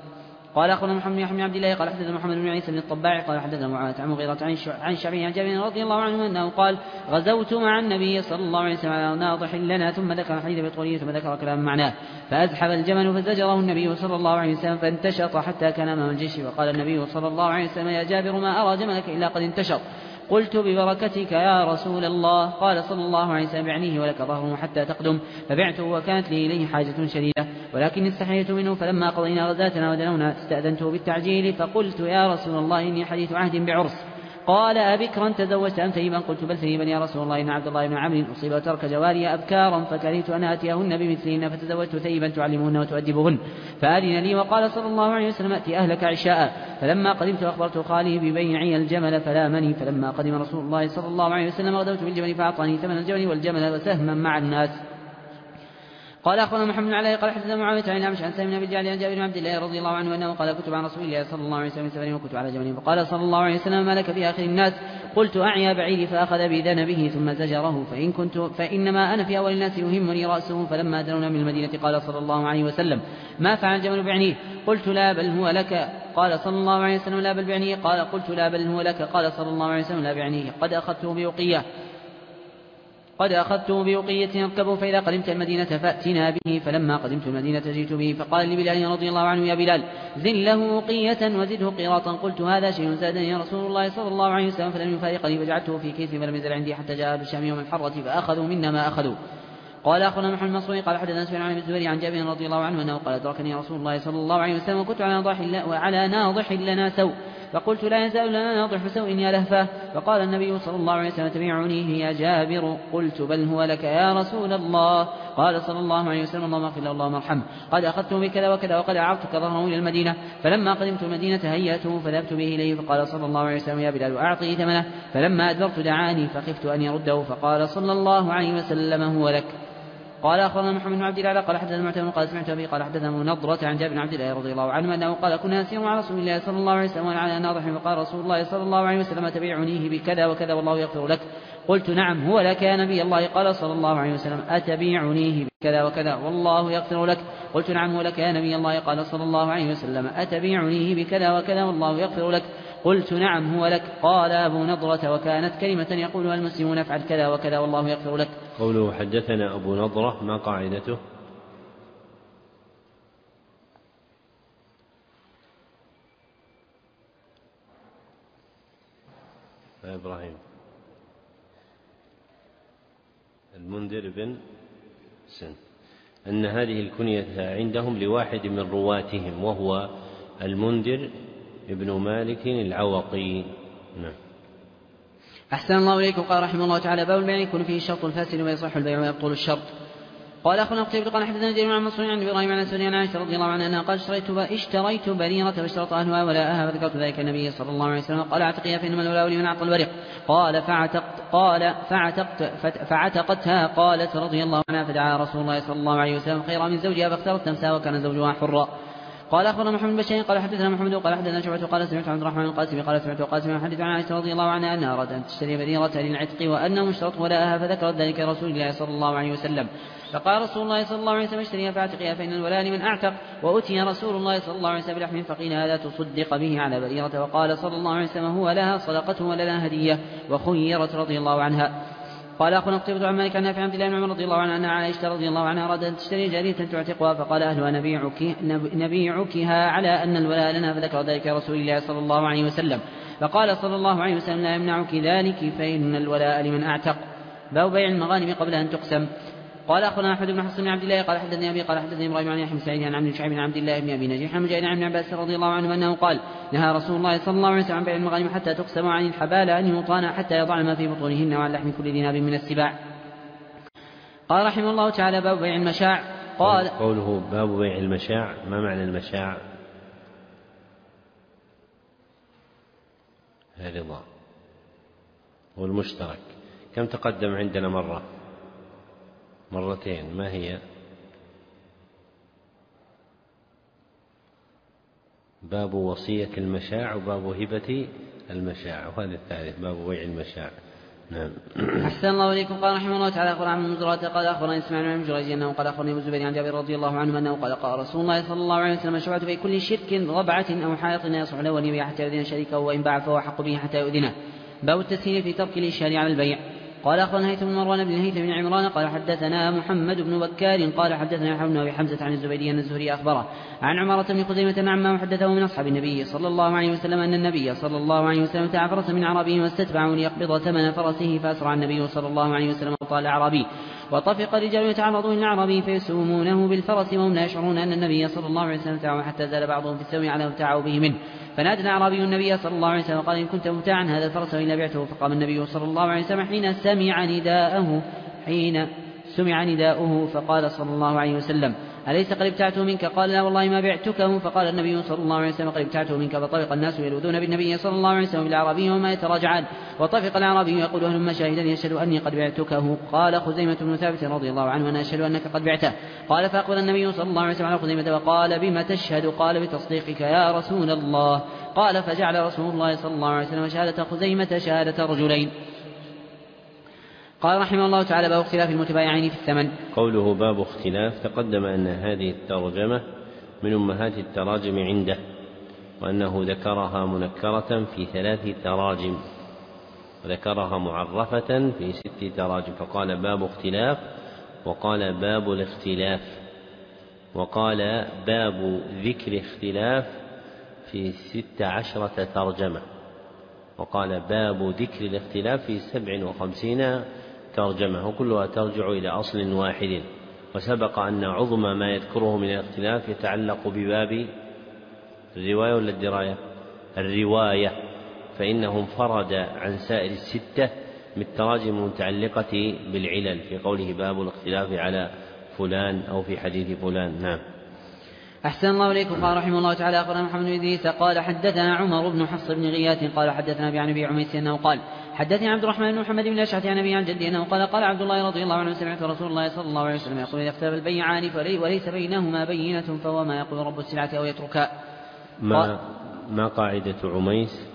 قال أخبرنا محمد بن عبد الله قال حدثنا محمد بن عيسى بن الطباع قال حدثنا معاذ عن مغيرة عن شعبي عن جابر رضي الله عنه أنه قال غزوت مع النبي صلى الله عليه وسلم على ناضح لنا ثم ذكر الحديث بطوله ثم ذكر كلام معناه فأزحف الجمل فزجره النبي صلى الله عليه وسلم فانتشط حتى كان أمام الجيش وقال النبي صلى الله عليه وسلم يا جابر ما أرى جملك إلا قد انتشط. قلت ببركتك يا رسول الله. قال صلى الله عليه وسلم بعنيه ولك ظهره حتى تقدم فبعته وكانت لي إليه حاجة شديدة ولكن استحييت منه فلما قضينا غزاتنا ودنونا استأذنته بالتعجيل فقلت يا رسول الله إني حديث عهد بعرس. قال أبكرا تزوجت أم ثيبا؟ قلت بل ثيبا يا رسول الله إن عبد الله بن عمرو أصيب وترك جواري أبكارا فكرهت أن آتيهن بمثلهن فتزوجت ثيبا تعلمهن وتؤدبهن فأذن لي وقال صلى الله عليه وسلم أتي أهلك عشاء. فلما قدمت أخبرت خالي ببيعي الجمل فلامني فلما قدم رسول الله صلى الله عليه وسلم غدوت بالجمل فأعطاني ثمن الجمل والجمل وسهما مع الناس. قال أخبرنا محمد عليه قال حدثنا معاوية عن الأعمش عن سالم بن الجعد عن جابر بن عبد الله رضي الله عنه أنه قال كنت مع رسول الله صلى الله عليه وسلم سفر وكنت على جمل فقال صلى الله عليه وسلم ما لك في آخر الناس؟ قلت أعيا بعيري فأخذ بذنبه ثم زجره فإنما أنا في أول الناس يهمني رأسه. فلما دنونا من المدينة قال صلى الله عليه وسلم ما فعل الجمل بعنيه؟ قلت لا بل هو لك. قال صلى الله عليه وسلم لا بل بعنيه. قال قلت لا بل هو لك. قال صلى الله عليه وسلم لا بعنيه قد أخذته بوقية يركبه فإذا قدمت المدينة فأتنا به. فلما قدمت المدينة جئت به فقال لبلال رضي الله عنه يا بلال زن له وقية وزده قيراطا. قلت هذا شيء زادني يا رسول الله صلى الله عليه وسلم فلم يفارقني فجعلته في كيس فلم يزل عندي حتى جاء بالشام يوم الحرة فأخذوا منا ما أخذوا. قال أخبرنا محمد المصري قال حدثنا سفيان عن الزهري عن جابر رضي الله عنه أنه قال أدركني رسول الله صلى الله عليه وسلم وكنت على ناضح لنا سوء فقلت لا يزال لنا ناضح سوء يا لهفاه. فقال النبي صلى الله عليه وسلم تبيعنيه يا جابر؟ قلت بل هو لك يا رسول الله. قال صلى الله عليه وسلم اللهم اغفر له اللهم ارحمه قد أخذته بكذا وكذا وقد أعرضتك ظهره إلى المدينة. فلما قدمت المدينة هيأته فذهبت به إليه فقال صلى الله عليه وسلم يا بلال أعطي ثمنه. فلما أدبرت دعاني فخفت أن يرده فقال صلى الله عليه وسلم هو لك. قال أخبرنا محمد بن عبد الله قال حدثنا معتمر قال سمعت أبي قال حدثنا نضرة عن جابر بن عبد الله رضي الله عنه أنه قال كنا نسير مع رسول الله صلى الله عليه وسلم على ناضح فقال رسول الله صلى الله عليه وسلم تبيعنيه بكذا وكذا والله يغفر لك. قلت نعم هو لك يا نبي الله. قال صلى الله عليه وسلم أتبيعنيه بكذا وكذا والله يغفر لك. قلت نعم هو لك يا نبي الله. قال صلى الله عليه وسلم أتبيعنيه بكذا وكذا والله يغفر لك. قلت نعم هو لك. قال أبو نضرة وكانت كلمة يقولها المسلمون افعل كذا وكذا والله يغفر لك. قوله حدثنا أبو نضرة ما قاعدته؟ إبراهيم المنذر بن سن أن هذه الكنية عندهم لواحد من رواتهم وهو المنذر ابن مالك العوقي. نعم. أحسن الله إليكم. قال رحمه الله تعالى باب البيع يكون فيه الشرط الفاسد ويصح البيع ويبطل الشرط. قال أخونا قتيبة قال حدثنا جرير عن منصور عن إبراهيم عن سفيان عن عائشة رضي الله عنها أنها قال اشتريت بريرة فاشترط أهلها ولاءها فذكرت ذلك النبي صلى الله عليه وسلم قال اعتقيها فإنما الولاء لمن أعطى البريق. قال فعتقتها. قالت رضي الله عنها فدعا رسول الله صلى الله عليه وسلم خيرا من زوجها فاختارت تمسها وكان زوجها حرا. قال أخبرنا محمد بن بشير قال حدثنا محمد قال حدثنا شعبة قال سمعت عبد الرحمن القاسمي قال سمعت القاسمي يحدث عن عائشة رضي الله عنها أنها أرادت أن تشتري بريرة للعتق وأنه اشترط ولاءها فذكرت ذلك رسول الله صلى الله عليه وسلم. فقال رسول الله صلى الله عليه وسلم اشتريها فاعتقها فإن الولاء لمن أعتق. وأتي رسول الله صلى الله عليه وسلم بلحم فقيل هذا تصدق به على بريرة وقال صلى الله عليه وسلم هو لها صدقة ولنا هدية وخيرت رضي الله عنها. قال أخونا قتيبة عن مالك عن نافع عن عبد الله بن عمر رضي الله عنه أن عائشة رضي الله عنها أرادت أن تشتري جارية تعتقها فقال أهلها نبيعكها على أن الولاء لنا فذكر ذلك رسول الله صلى الله عليه وسلم. فقال صلى الله عليه وسلم لا يمنعك ذلك فإن الولاء لمن أعتق. باب بيع المغانم قبل أن تقسم. قال أخونا أحمد بن حسن بن عبد الله قال حدثني أبي قال حدثني إبراهيم عن يحيى بن سعيد عن عبد شعيب عن عبد الله بن أبي نجيح عن مجاهد عن ابن عباس رضي الله عنه أنه قال نهى رسول الله صلى الله عليه وسلم عن بيع المغانم حتى تقسم عن الحبال أن يطان حتى يضعن ما في بطونهن وعن لحم كل ذي ناب من السباع. قال رحمه الله تعالى باب بيع المشاع. قال قوله باب بيع المشاع ما معنى المشاع؟ الرضا والمشترك. كم تقدم عندنا مرتين ما هي؟ باب وصية المشاع وباب هبة المشاع وهذا الثالث باب بيع المشاع. نعم. أحسن الله إليكم. قال رحمه الله تعالى أخبر عن المزرعة قال أخبرني إسماعيل بن جريج أنه قال أخبرني أبو الزبير عن جابر رضي الله عنه أنه قال رسول الله صلى الله عليه وسلم شبعت في كل شرك ربعة أو حائط يصح له أن يبيع حتى يؤذن شريكه وإن باع فهو حق به حتى يؤذنه. باب التسهيل في ترك الإشهار على البيع. قال أخبرنا هيثم بن مروان بن الهيثم بن عمران قال حدثنا محمد بن بكار قال حدثنا يحيى بن أبي حمزة عن الزبيدي أن الزهري أخبره عن عمارة بن خزيمة عما وحدثه من أصحاب النبي صلى الله عليه وسلم أن النبي صلى الله عليه وسلم ابتاع فرسا من أعرابي واستتبعه ليقبض ثمن فرسه فأسرع النبي صلى الله عليه وسلم وقال الأعرابي وطفق الرجال يتعرضون للأعرابي فيسومونه بالفرس وهم لا يشعرون أن النبي صلى الله عليه وسلم ابتاعه حتى زال بعضهم في السوي على ابتاعوا به منه. فنادى الأعرابي النبي صلى الله عليه وسلم قال إن كنت مبتاعا هذا الفرس وإلا بعته. فقام النبي صلى الله عليه وسلم حين سمع نداءه فقال صلى الله عليه وسلم أليس قد ابتعته منك؟ قال لا والله ما بعتكه. فقال النبي صلى الله عليه وسلم قد ابتعته منك. فطفق الناس يلوذون بالنبي صلى الله عليه وسلم بالأعرابي وما يتراجعان. وطفق الأعرابي يقول هلم شاهدا يشهد أني قد بعتكه. قال خزيمة بن ثابت رضي الله عنه أنا أشهد أنك قد بعته. قال فأقبل النبي صلى الله عليه وسلم على خزيمة وقال بما تشهد؟ قال بتصديقك يا رسول الله. قال فجعل رسول الله صلى الله عليه وسلم شهادة خزيمة شهادة رجلين. قال رحمه الله تعالى باب اختلاف المتبايعين في الثمن. قوله باب اختلاف تقدم أن هذه الترجمة من أمهات التراجم عنده وأنه ذكرها منكرة في 3 تراجم وذكرها معرفة في 6 تراجم فقال باب اختلاف وقال باب الاختلاف وقال باب ذكر اختلاف في 16 ترجمة وقال باب ذكر الاختلاف في 57 ترجمة وكلها ترجع إلى أصل واحد. وسبق أن عظم ما يذكره من الاختلاف يتعلق بباب الرواية ولا الدراية؟ الرواية، فإنه انفرد عن سائر 6 بالتراجم المتعلقة بالعلل في قوله باب الاختلاف على فلان أو في حديث فلان. نعم. أحسن الله إليكم. قال رحمه الله تعالى أخبرنا محمد بن إدريس قال حدثنا عمر بن حفص بن غياث قال حدثنا عن أبي عميس أنه قال حدثني عبد الرحمن بن محمد بن الأشعث عن أبي عن جدي أنه قال عبد الله رضي الله عنه سمعت رسول الله صلى الله عليه وسلم يقول إذا اختلف البيعان وليس بينهما بينة فهو ما يقول رب السلعة أو يتركها. ما قاعدة عميس؟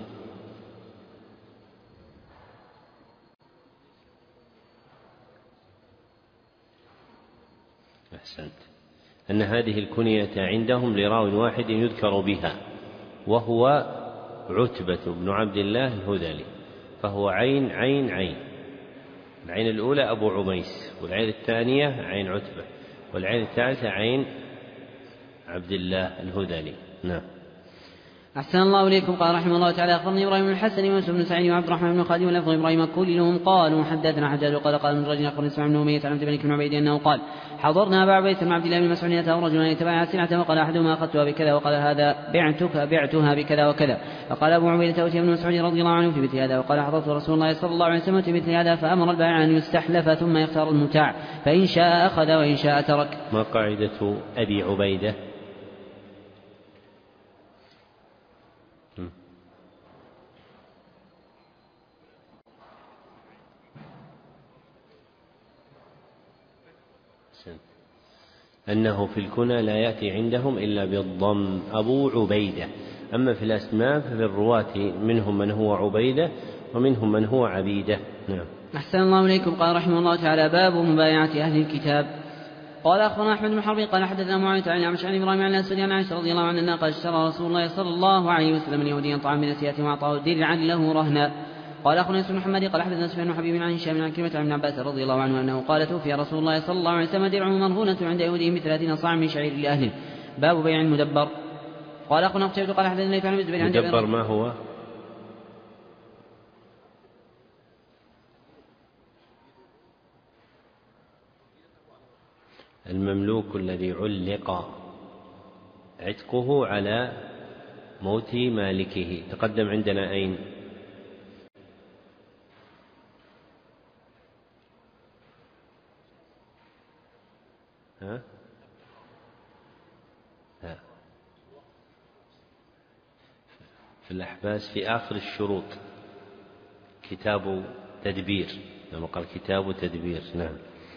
أحسنت. أن هذه الكنية عندهم لراو واحد يذكر بها وهو عتبة بن عبد الله الهذلي فهو عين عين عين. العين الأولى أبو عميس والعين الثانية عين عتبة والعين الثالثة عين عبد الله الهذلي. نعم. أحسن الله إليكم. قال رحمه الله تعالى أخبرني إبراهيم بن الحسن ويوسف بن سعيد وعبد الرحمن بن خالد ولفظ إبراهيم كلهم قالوا حدثنا حجاج قال من رجل أخبرني اسماعيل بن أمية عن عبد الملك بن عبيد أنه قال حضرنا أبا عبيد بن عبد الله بن مسعود أتاه رجل يتبايع سلعة وقال أحدهما أخذتها بكذا وقال هذا بعتها بكذا وكذا. فقال أبو عبيدة أوتي ابن مسعود رضي الله عنه في مثل هذا وقال حضرت رسول الله صلى الله عليه وسلم في مثل هذا فأمر البائع أن يستحلف ثم يختار المبتاع فإن شاء أخذ وإن شاء ترك. ما قاعدة أبي عبيدة؟ أنه في الكنى لا يأتي عندهم إلا بالضم أبو عبيدة. أما في الأسماء ففي الرواة منهم من هو عبيدة ومنهم من هو عبيدة. نعم. أحسن الله إليكم. قال رحمه الله تعالى باب مبايعة أهل الكتاب. قال أخبرنا أحمد بن حرب قال حدثنا معاوية عن عمش عن إبراهيم عن الأسود عن عائشة رضي الله عنها قال اشترى رسول الله صلى الله عليه وسلم اليهوديا طعام من نسيئته وأعطاه درعا له رهنا. قال أخونا يوسف بن محمد قال حدثنا سفيان بن حبيب عن هشام عن كلمة عن ابن عباس رضي الله عنه أنه قال توفي رسول الله صلى الله عليه وسلم درعه مرهونة عند يهودي ب30 صاع من شعير لأهله. باب بيع المدبر. قال أخونا قتيبة قال حدثنا ليث عن الزبير عن جابر. المدبر ما هو؟ المملوك الذي علق عتقه على موت مالكه. تقدم عندنا أين؟ في الأحباس في آخر الشروط كتاب تدبير، لما قال كتاب تدبير. نعم.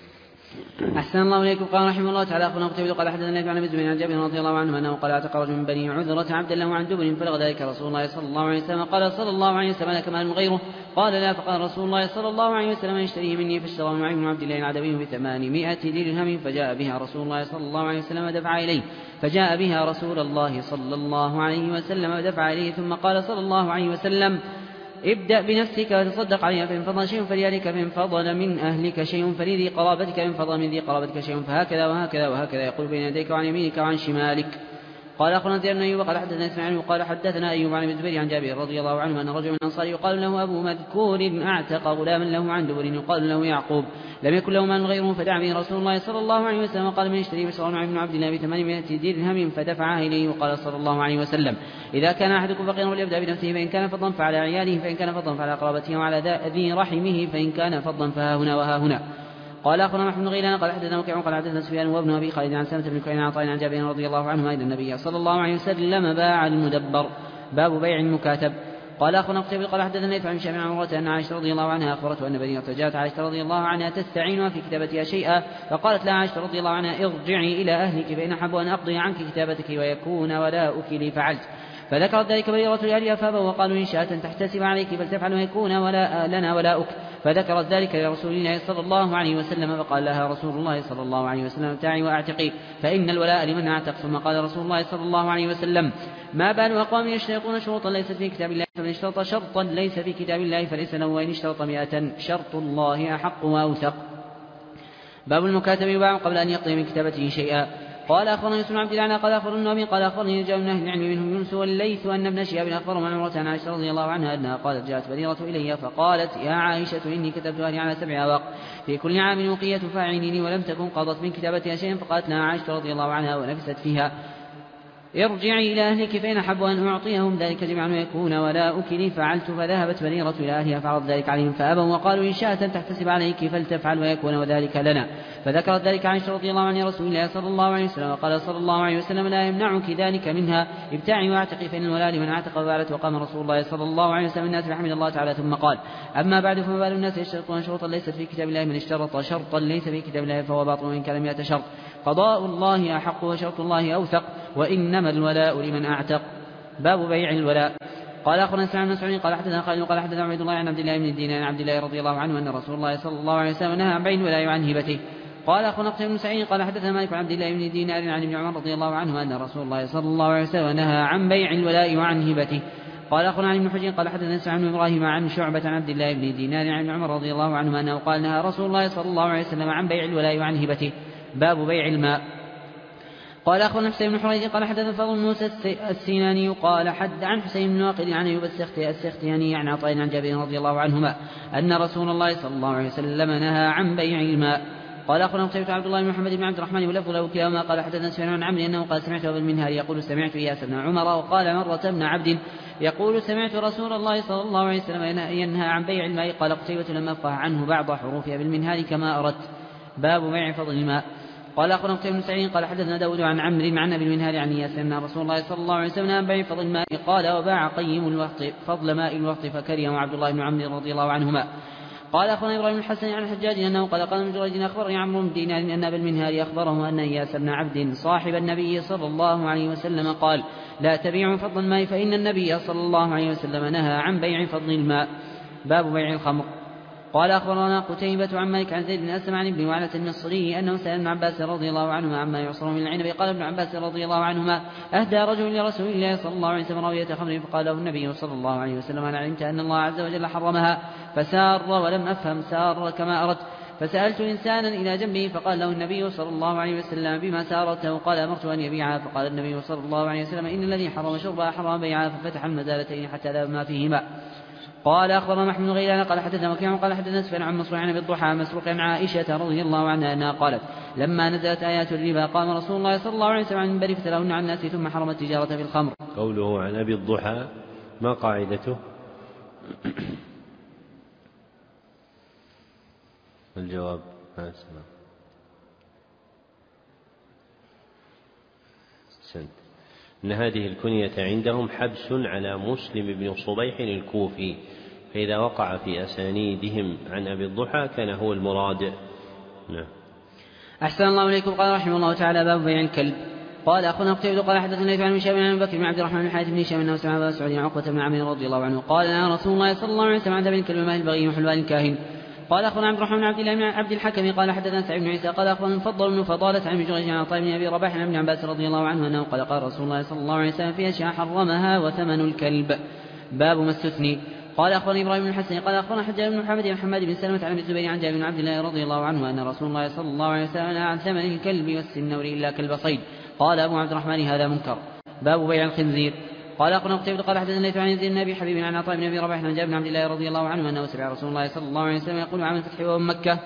أحسن الله إليكم. قال رحمه الله تعالى أخونا قتيبة قال حدثنا ليث عن ابن زبير عن جابر رضي الله عنه أنه قال اعتق رجل من بني عذرة عبدا له عن دبر فلغ ذلك رسول الله صلى الله عليه وسلم قال صلى الله عليه وسلم لك مال غيره؟ قال لا. فقال رسول الله صلى الله عليه وسلم يشتريه مني فاشتراه معي بن عبد الله العدوي ب800 درهم فجاء بها رسول الله صلى الله عليه وسلم ودفع إليه فجاء بها رسول الله صلى الله عليه وسلم ودفع إليه ثم قال صلى الله عليه وسلم ابدأ بنفسك وتصدق عليها فإن فضل شيء فلذلك فإن فضل من أهلك شيء فلذي قرابتك فإن فضل من ذي قرابتك شيء فهكذا وهكذا وهكذا يقول بين يديك وعن يمينك وعن شمالك. قال أخونا زيد بن أيوب قال حدثنا إسماعيل وقال حدثنا أيوب عن ابن الزبير عن جابر رضي الله عنه أن رجل من الأنصار يقال له أبو مذكور أعتق غلاما له عن دبر يقال له يعقوب لم يكن له مال غيره فدعا به رسول الله صلى الله عليه وسلم قال من يشتري بشرا مع ابن عبد الله ب800 درهم فدفعها إليه وقال صلى الله عليه وسلم إذا كان أحدكم فقيرا فليبدأ بنفسه فإن كان فضلا فعلى عياله فإن كان فضلا فعلى قرابته وعلى ذي رحمه فإن كان فضلا فها هنا وها هنا. قال أخونا محمد بن غيلان قال حدثنا وكيع قال حدثنا سفيان وابن أبي خالد عن سلمة بن كعين عن عطاء عن جابر رضي الله عنه أن النبي صلى الله عليه وسلم باع المدبر. باب بيع المكاتب. قال أخونا قتيبة قال حدثنا ليث عن هشام عن عروة أن عائشة رضي الله عنها أخبرته أن بريرة جاءت عائشة رضي الله عنها تستعينها في كتابتها شيئا فقالت لها عائشة رضي الله عنها ارجعي إلى أهلك فإن أحب أن أقضي عنك كتابتك ويكون ولاؤك لي فعلت. فذكرت ذلك بريرة لأهلها فأبوا وقالوا إن شاءت تحتسب عليك فلتفعل ويكون ولا لنا ولاؤك. فذكرت ذلك لرسول الله صلى الله عليه وسلم فقال لها رسول الله صلى الله عليه وسلم ابتاعي وأعتقي فإن الولاء لمن أعتق. ثم قال رسول الله صلى الله عليه وسلم ما بال أقوام يشترطون شروطا ليست في كتاب الله فمن اشترط شرطا ليس في كتاب الله فليس له وإن اشترط 100 شرط الله أحق وأوثق. باب المكاتب يباع قبل أن يقضي من كتابته شيئا. قال أخبرنا يوسف بن عبد الله قال أخبرنا النبي قال أخبرني رجال من أهل العلم منهم يونس والليث أن ابن شهاب أخبرهم عن عمرة عن عائشة رضي الله عنها أنها قالت جاءت بريرة إلي فقالت يا عائشة إني كتبت أهلي على 7 أواق في كل عام وقية فاعليني ولم تكن قضت من كتابتها شيئا. فقالت لها عائشة رضي الله عنها ونفست فيها ارجعي إلى أهلك فإن أحب أن أعطيهم ذلك جميعا ويكون ولاؤك لي فعلت. فذهبت بريرة إلى أهلها فعرض ذلك عليهم فأبوا وقالوا إن شاءت تحتسب عليك فلتفعل ويكون وذلك لنا. فذكرت ذلك عائشة رضي الله عنها رسول الله صلى الله عليه وسلم وقال صلى الله عليه وسلم لا يمنعك ذلك منها ابتاعي واعتقي فإن الولاء لمن اعتق وبالت. وقام رسول الله صلى الله عليه وسلم الناس فحمد الله تعالى ثم قال أما بعد فما بال الناس يشترطون شروطا ليست في كتاب الله من اشترط شرطا ليس في كتاب الله فهو باطل وإن كان 100 شرط قضاء الله أحق وشرط الله أوثق وإنما الولاء لمن أعتق. باب بيع الولاء. قال أخبرنا سعيد بن مسعود قال حدثنا خالد قال حدثنا عبد الله عن عبد الله بن الدينار عن عبد الله رضي الله عنه أن رسول الله صلى الله عليه وسلم نهى عن بيع الولاء وعن هبته. قال أخونا قتيبة بن سعيد قال حدثنا مالك عن عبد الله بن دينار عن ابن عمر رضي الله عنه أن رسول الله صلى الله عليه وسلم نهى عن بيع الولاء وعن هبته. قال أخونا عن ابن حجر قال حدثنا سعيد بن إبراهيم عن شعبة عن عبد الله بن دينار عن ابن عمر رضي الله عنه أنه قال نهى رسول الله صلى الله عليه وسلم عن بيع الولاء وعن هبته. باب بيع الماء. قال أخبرنا حسين بن حريث قال حدثنا فضل بن موسى السيناني قال عن حسين بن واقد عن أيوب السختياني عن عطاء عن جابر رضي الله عنهما أن رسول الله صلى الله عليه وسلم نهى عن بيع الماء. قال أخبرنا قتيبة عبد الله بن محمد بن عبد الرحمن ولفظ له كلاهما قال حدثنا سفيان عن عمرو أنه قال سمعت أبا المنهال يقول سمعت إياس بن عمر وقال مرة ابن عبد يقول سمعت رسول الله صلى الله عليه وسلم ينهى عن بيع الماء. قال قتيبة لما أفقه عنه بعض حروف أبي المنهال كما أردت. باب بيع فضل الماء. قال أخبرنا قتيبة بن سعيد قال حدثنا داود عن عمرو عن أبي المنهال عن إياس أن رسول الله صلى الله عليه وسلم عن بيع فضل الماء. قال وباع قيم الوقت فضل ماء الوقت فكرهه عبد الله بن عمرو رضي الله عنهما. قال أخبرنا إبراهيم الحسن عن الحجاج أنه قال من جريج أخبرني عمرو بن دينار أن أبا المنهال أخبره أن إياس بن عبد صاحب النبي صلى الله عليه وسلم قال لا تبيعوا فضل الماء فإن النبي صلى الله عليه وسلم نهى عن بيع فضل الماء. باب بيع الخمر. قال أخبرنا قتيبة عن مالك عن زيد بن أسلم عن ابن وعلة المصري أنه سأل ابن عباس رضي الله عنهما عما يعصر من العنب. قال ابن عباس رضي الله عنهما أهدى رجل لرسول الله صلى الله عليه وسلم راوية خمر فقال له النبي صلى الله عليه وسلم أنا علمت أن الله عز وجل حرمها فسار ولم أفهم سار كما أردت فسألت إنسانا إلى جنبه فقال له النبي صلى الله عليه وسلم بما سارته قال أمرت أن يبيعها فقال النبي صلى الله عليه وسلم إن الذي حرم شربها حرم بيعها ففتح المزالتين حتى ذهب ما فيهما. قال أخبرنا محمد غيلان قال حدثنا وكيع قال حدثنا سفيان عن مسروق عن بالضحى مسروق عن عائشة رضي الله عنها أنها قالت لما نزلت آيات الربا قام رسول الله صلى الله عليه وسلم عن المنبر فتلاهن عن الناس ثم حرم التجارة في الخمر. قوله عن أبي الضحى ما قاعدته؟ الجواب إن هذه الكنية عندهم حبس على مسلم بن صبيح الكوفي فإذا وقع في أسانيدهم عن أبي الضحى كان هو المراد. نعم. أحسن الله إليكم. قال رحمه الله تعالى باب بيع الكلب. قال أخونا قتيبة قال حدثنا عن هشام عن بكر بن عبد الرحمن بن حارث بن هشام أنه سمع أبا سعود عقبة بن عامر رضي الله عنه قال لنا رسول الله صلى الله عليه وسلم عن ذبح الكلب ماء البغي وحلوان الكاهن. قال أخونا عبد الرحمن بن عبد الله بن عبد الحكم قال حدثنا سعيد بن عيسى قال أخونا فضل بن فضالة عن جريج عن عطاء بن أبي رباح عن ابن عباس رضي الله عنه أنه قال رسول الله صلى الله عليه وسلم في أشياء حرمها وثمن الكلب. باب ما استثني. قال أخبرني إبراهيم بن الحسن قال أخبرنا حجاج بن محمد بن حماد بن سلمة عن الزبير عن جابر بن عبد الله رضي الله عنه أن رسول الله صلى الله عليه وسلم نهى عن ثمن الكلب والسنور إلا كلب صيد. قال أبو عبد الرحمن هذا منكر. باب بيع الخنزير. قال أخبرنا قتيبة قال حدثنا الليث عن يزيد بن أبي حبيب عن عطاء بن أبي رباح عن جابر بن عبد الله رضي الله عنه أنه سمع رسول الله صلى الله عليه وسلم يقول عام الفتح ويوم مكة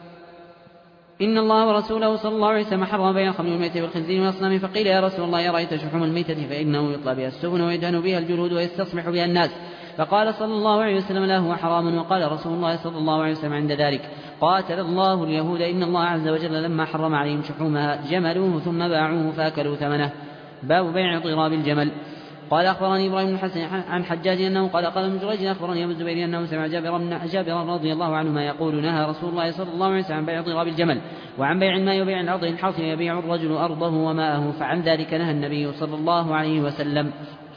إن الله ورسوله صلى الله عليه وسلم حرم بيع الخمر والميتة والخنزير والأصنام. فقيل يا رسول الله أرأيت شحوم الميتة فإنه يطلى بها السفن ويدهن بها الجلود ويستصبح بها الناس. فقال صلى الله عليه وسلم لا هو حرام. وقال رسول الله صلى الله عليه وسلم عند ذلك قاتل الله اليهود إن الله عز وجل لما حرم عليهم شحومها جملوه ثم باعوه فأكلوا ثمنه. باب بيع ضراب الجمل. قال أخبرني إبراهيم بن الحسن عن حجاج أنه قال ابن جريج أخبرني أبو الزبير أنه سمع جابر رضي الله عنهما يقول نهى رسول الله صلى الله عليه وسلم عن بيع ضراب الجمل وعن بيع الماء وبيع الأرض الحرث يبيع الرجل أرضه وماءه فعن ذلك نهى النبي صلى الله عليه وسلم.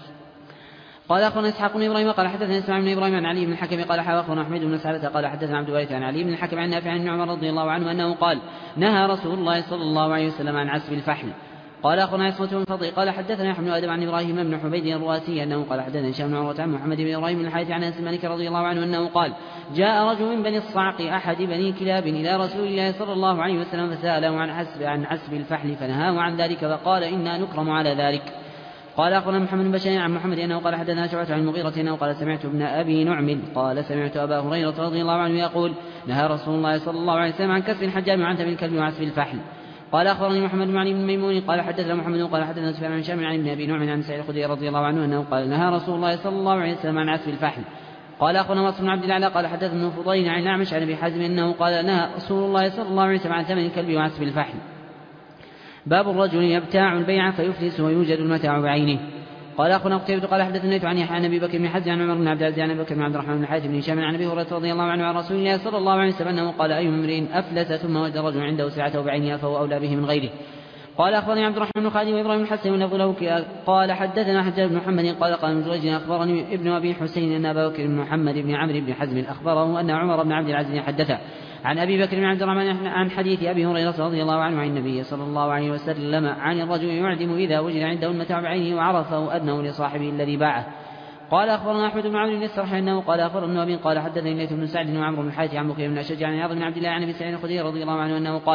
قال أخبرنا إسحاق بن إبراهيم قال حدثنا إسماعيل بن إبراهيم عن علي بن الحكم قال أخبرنا أحمد بن سعدة قال حدثنا عبد الوارث عن علي بن الحكم عن نافع عن عمر رضي الله عنه أنه قال نهى رسول الله صلى الله عليه وسلم عن عسب الفحل. قال أخبرنا عصمة بن فضل قال حدثنا يحيى بن آدم عن إبراهيم بن حميد الرواسي أنه قال حدثنا هشام بن عروة عن محمد بن إبراهيم بن الحارث عن أنس مالك رضي الله عنه أنه قال جاء رجل من بني الصعق أحد بني كلاب إلى رسول الله صلى الله عليه وسلم فسأله عن عسب الفحل فنهاه عن ذلك فقال إنا نكرم على ذلك. قال أخبرنا محمد بن بشير عن محمد أنه قال حدثنا شعبة عن المغيرة أنه قال سمعت ابن أبي نعم قال سمعت أبا هريرة رضي الله عنه يقول نهى رسول الله صلى الله عليه وسلم عن كسر الحجام وعن ثمن الكلب وعسب الفحل. قال أخبرني محمد بن علي بن ميمون قال حدثنا محمد قال حدثنا سفيان عن هشام عن ابن أبي نعم عن سعيد الخدري رضي الله عنه أنه قال نهى رسول الله صلى الله عليه وسلم عن عسب الفحل. قال أخبرنا واصل بن عبد الأعلى قال حدثنا فضيل عن الأعمش عن أبي حازم أنه قال نهى رسول الله صلى الله عليه وسلم عن ثمن الكلب وعسب الفحل. باب الرجل يبتاع البيع فيفلس ويوجد المتاع بعينه. قال أخونا قتيبة قال حدثنا عن يحيى عن أبي بكر بن حزم عن عمر بن عبد العزيز عن أبي بكر بن عبد الرحمن بن الحارث بن هشام عن أبي هريرة رضي الله عنه عن رسول الله صلى الله عليه وسلم أنه قال أي امرئ أفلس ثم وجد رجل عنده سعته بعينها فهو أولى به من غيره. قال أخبرني عبد الرحمن بن خالد وإبراهيم الحسن ولفظ له قال حدثنا حجاج بن محمد قال ابن جريج أخبرني ابن أبي حسين أن أبا بكر بن محمد بن عمرو بن حزم أخبره أن عمر بن عبد العزيز حدثه عن أبي بكر بن عبد الرحمن عن حديث أبي هريرة رضي الله عنه عن النبي صلى الله عليه وسلم عن الرجل يعدم إذا وجد عنده المتاع بعينه وعرفه أدنه لصاحبه الذي باعه. قال أخبرنا أحمد بن عمرو بن السرح أنه قال أخبرنا أبي قال حدثني الليث بن سعد وعمرو بن الحارث عن بكير بن أشج عن عياض بن عبد الله عن أبي سعيد الخدري رضي الله عنه أنه قال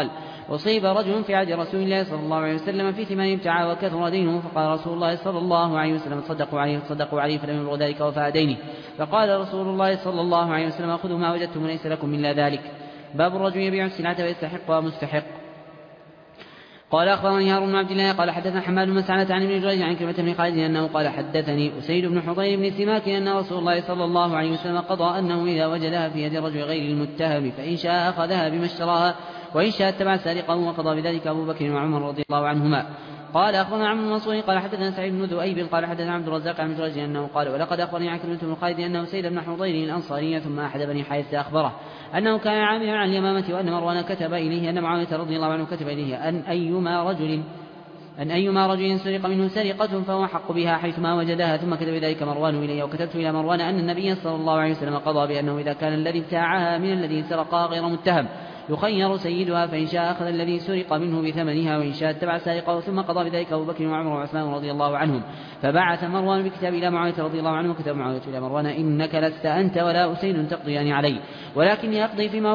أصيب رجل في عهد رسول الله صلى الله عليه وسلم في ثمان ابتاعه وكثر دينه، فقال رسول الله صلى الله عليه وسلم تصدقوا عليه فلم يبلغ ذلك وفاء دينه. فقال رسول الله صلى الله عليه وسلم خذوا ما وجدتم وليس لكم إلا ذلك. باب الرجل يبيع السلعة ويستحقها مستحق. قال أخبرني هارون بن عبد الله قال حدثنا حماد بن مسعدة عن ابن جريج عن كلمة بن خالد أنه قال حدثني أسيد بن حضير بن سماك أن رسول الله صلى الله عليه وسلم قضى أنه إذا وجدها في يد الرجل غير المتهم فإن شاء أخذها بما اشتراها وإن شاء اتبع سارقه، وقضى بذلك أبو بكر وعمر رضي الله عنهما. قال أخبرنا عمرو بن منصور قال حدثنا سعيد بن ذؤيب قال حدثنا عبد الرزاق عن جريج أنه قال ولقد أخبرني عن كلمة بن خالد أنه سيد بن حضير الأنصاري ثم أحد بني حارثة أخبره أنه كان عاملا عن اليمامة وأن مروان كتب إليه أن معاوية رضي الله عنه كتب إليه أن أيما رجل سرق منه سرقة فهو حق بها حيثما وجدها، ثم كتب ذلك مروان إليه. وكتبت إلى مروان أن النبي صلى الله عليه وسلم قضى بأنه إذا كان الذي ابتاعها من الذي سرقها غير متهم يخير سيدها، فإن شاء أخذ الذي سرق منه بثمنها وإن شاء اتبع سارقه. ثم قضى بذلك أبو بكر وعمر وعثمان رضي الله عنهم. فبعث مروان بكتاب إلى معاوية رضي الله عنه، وكتب معاوية إلى مروان إنك لست أنت ولا أسيد تقضيان علي، ولكني أقضي فيما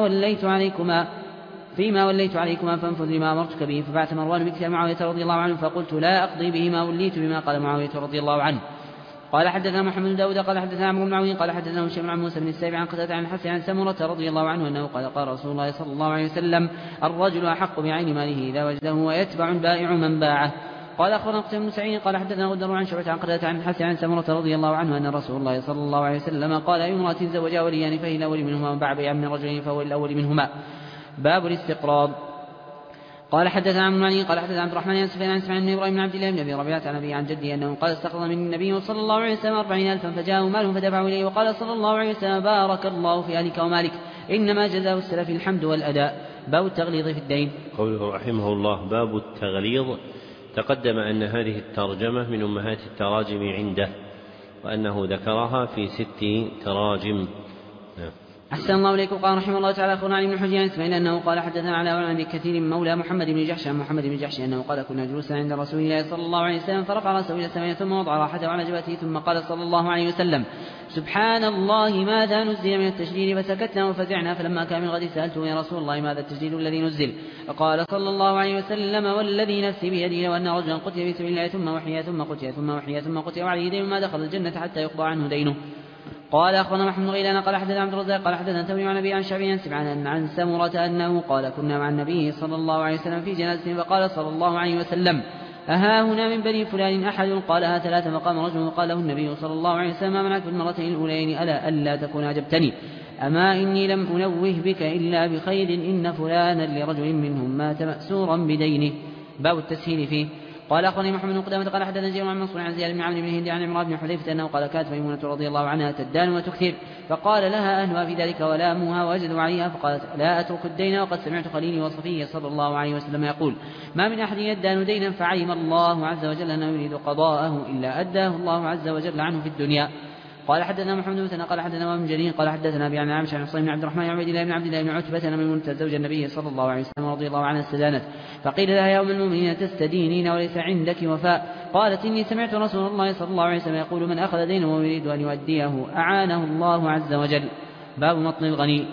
وليت عليكما فانفذ لما أمرتك به. فبعث مروان بكتاب معاوية رضي الله عنه فقلت لا أقضي به ما وليت بما قال معاوية رضي الله عنه. قال حدثنا محمد بن داود قال حدثنا عمرو بن عون قال حدثنا هشام عن موسى بن السائب عن قتادة عن حسن عن سمرة رضي الله عنه أنه قال رسول الله صلى الله عليه وسلم الرجل أحق بعين ماله إذا وجده ويتبع البائع من باعه. قال أخبرنا قتيبة بن سعيد قال حدثنا غدر عن شعبة عن قتادة عن حسن عن سمرة رضي الله عنه أن رسول الله صلى الله عليه وسلم قال أي امرأة زوجها وليان فهي الأول منهما وباع بيعا من رجلين فهو الأول منهما. باب الاستقراض. قال حدثنا عن علي قال حدثنا عبد الرحمن بن سفيان عن اسماعيل بن ابراهيم بن عبد الله بن ابي ربيعه عن ابي عن جدي انه قال استقرض من النبي صلى الله عليه وسلم 40,000 فجاءه ماله فدفعه اليه وقال صلى الله عليه وسلم بارك الله في اهلك ومالك انما جزاء السلف الحمد والاداء. باب التغليظ في الدين. قوله رحمه الله باب التغليظ. تقدم أن هذه الترجمة من أمهات التراجم عنده، وأنه ذكرها في 6 تراجم. أحسن الله إليكم. قال رحمه الله تعالى أخبرنا علي بن حجر عن إسماعيل أنه قال حدثنا على ولد كثير مولى محمد بن جحش عن محمد بن جحش أنه قال كنا جلوسا عند رسول الله صلى الله عليه وسلم فرفع رأسه إلى السماء ثم وضع راحته على جبهته ثم قال صلى الله عليه وسلم سبحان الله ماذا نزل من التشديد، فسكتنا وفزعنا. فلما كان من الغد سألته يا رسول الله ماذا التشديد الذي نزل؟ فقال صلى الله عليه وسلم والذي نفسي بيده لو أن رجلا قتل في سبيل الله ثم وحي ثم قتل ثم وحي ثم قتل وعليه دين ما دخل الجنة حتى يقضى عنه دينه. قال أخبرنا محمد بن غيلان قال حدثنا عبد الرزاق قال حدثنا ثوري عن أبي عن شعبي عن سمعان عن سمرة أنه قال كنا مع النبي صلى الله عليه وسلم في جنازة فقال صلى الله عليه وسلم أها هنا من بني فلان أحد؟ قالها 3. فقام رجل وقال له النبي صلى الله عليه وسلم ما منعك بالمرتين الأولين ألا تكون أجبتني؟ أما إني لم أنوه بك إلا بخير إن فلانا لرجل منهم مات مأسورا بدينه. باب التسهيل فيه. قال أخبرني محمد بن قدامة قال حدثنا جرير عن منصور عن زياد بن عمرو بن هند عن عمران بن حذيفة أنه قال كانت ميمونة رضي الله عنها تدان وتكثر، فقال لها أهلها في ذلك ولاموها وجدوا عليها، فقالت لا أترك الدين وقد سمعت خليلي وصفيه صلى الله عليه وسلم يقول ما من أحد يدان دينا فعلم الله عز وجل أنه يريد قضاءه إلا أداه الله عز وجل عنه في الدنيا. قال حدثنا محمد بن قال حدثنا ابن جرير قال حدثنا ابي عن عامش عن حصين بن عبد الرحمن عبد الله بن عبد الله بن عتبة أن ميمونة زوج النبي صلى الله عليه وسلم رضي الله عنها استدانت، فقيل لها يا أم المؤمنين تستدينين وليس عندك وفاء؟ قالت إني سمعت رسول الله صلى الله عليه وسلم يقول من أخذ دينه ويريد أن يؤديه أعانه الله عز وجل. باب مطل الغني.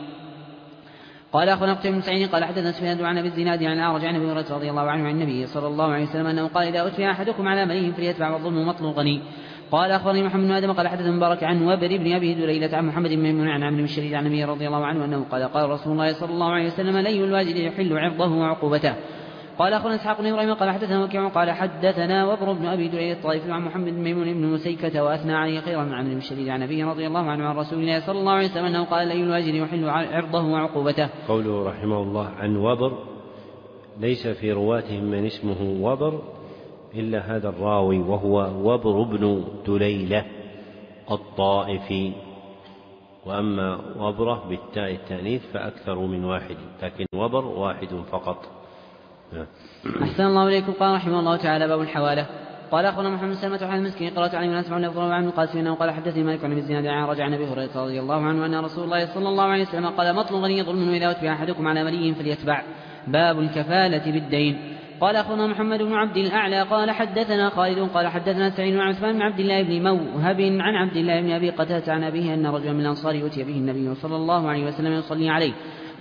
قال أخبرنا قتيبة بن سعيد قال حدثنا سفيان عن أبي الزناد عن الأعرج عن أبي هريرة رضي الله عنه عن النبي صلى الله عليه وسلم أنه قال إذا أتبع أحدكم على مليه فليتبع والظلم مطل الغني. قال أخبرني محمد بن آدم قال حدثنا مبارك عن وبر بن أبي دليلة عن محمد بن ميمون عن عمرو بن الشريد عن النبي رضي الله عنه أنه قال رسول الله صلى الله عليه وسلم لي الواجد يحل عرضه وعقوبته. قال أخبرنا إسحاق بن إبراهيم قال حدثنا وكيع قال حدثنا وبر بن أبي دليلة الطائفي عن محمد بن ميمون بن مسيكة وأثنى عليه خيرا من عمرو بن الشريد عن النبي رضي الله عنه عن رسول الله صلى الله عليه وسلم أنه قال لي الواجد يحل عرضه وعقوبته. قوله رحمه الله عن وبر ليس في رواتهم من اسمه وبر إلا هذا الراوي وهو وبر بن دليلة الطائفي، وأما وبره بالتاء التأنيث فأكثر من واحد، لكن وبر واحد فقط. أحسن الله إليكم. قال رحمه الله تعالى باب الحوالة. قال أخونا محمد بن سلمة عن المسكين قرأت عليه مناسب عن أفضل عن القاسم أنه قال حدثني مالك عن الزناد عن رجع عن أبي هريرة رضي الله عنه أن رسول الله صلى الله عليه وسلم قال مطل غني ظلم إذا أتبع أحدكم على ملي فليتبع. باب الكفالة بالدين. قال أخونا محمد بن عبد الأعلى قال حدثنا خالد قال حدثنا سعيد عن عثمان بن عبد الله بن موهب عن عبد الله بن أبي قتادة عن أبيه أن رجلا من الأنصار أتي به النبي صلى الله عليه وسلم يصلي عليه،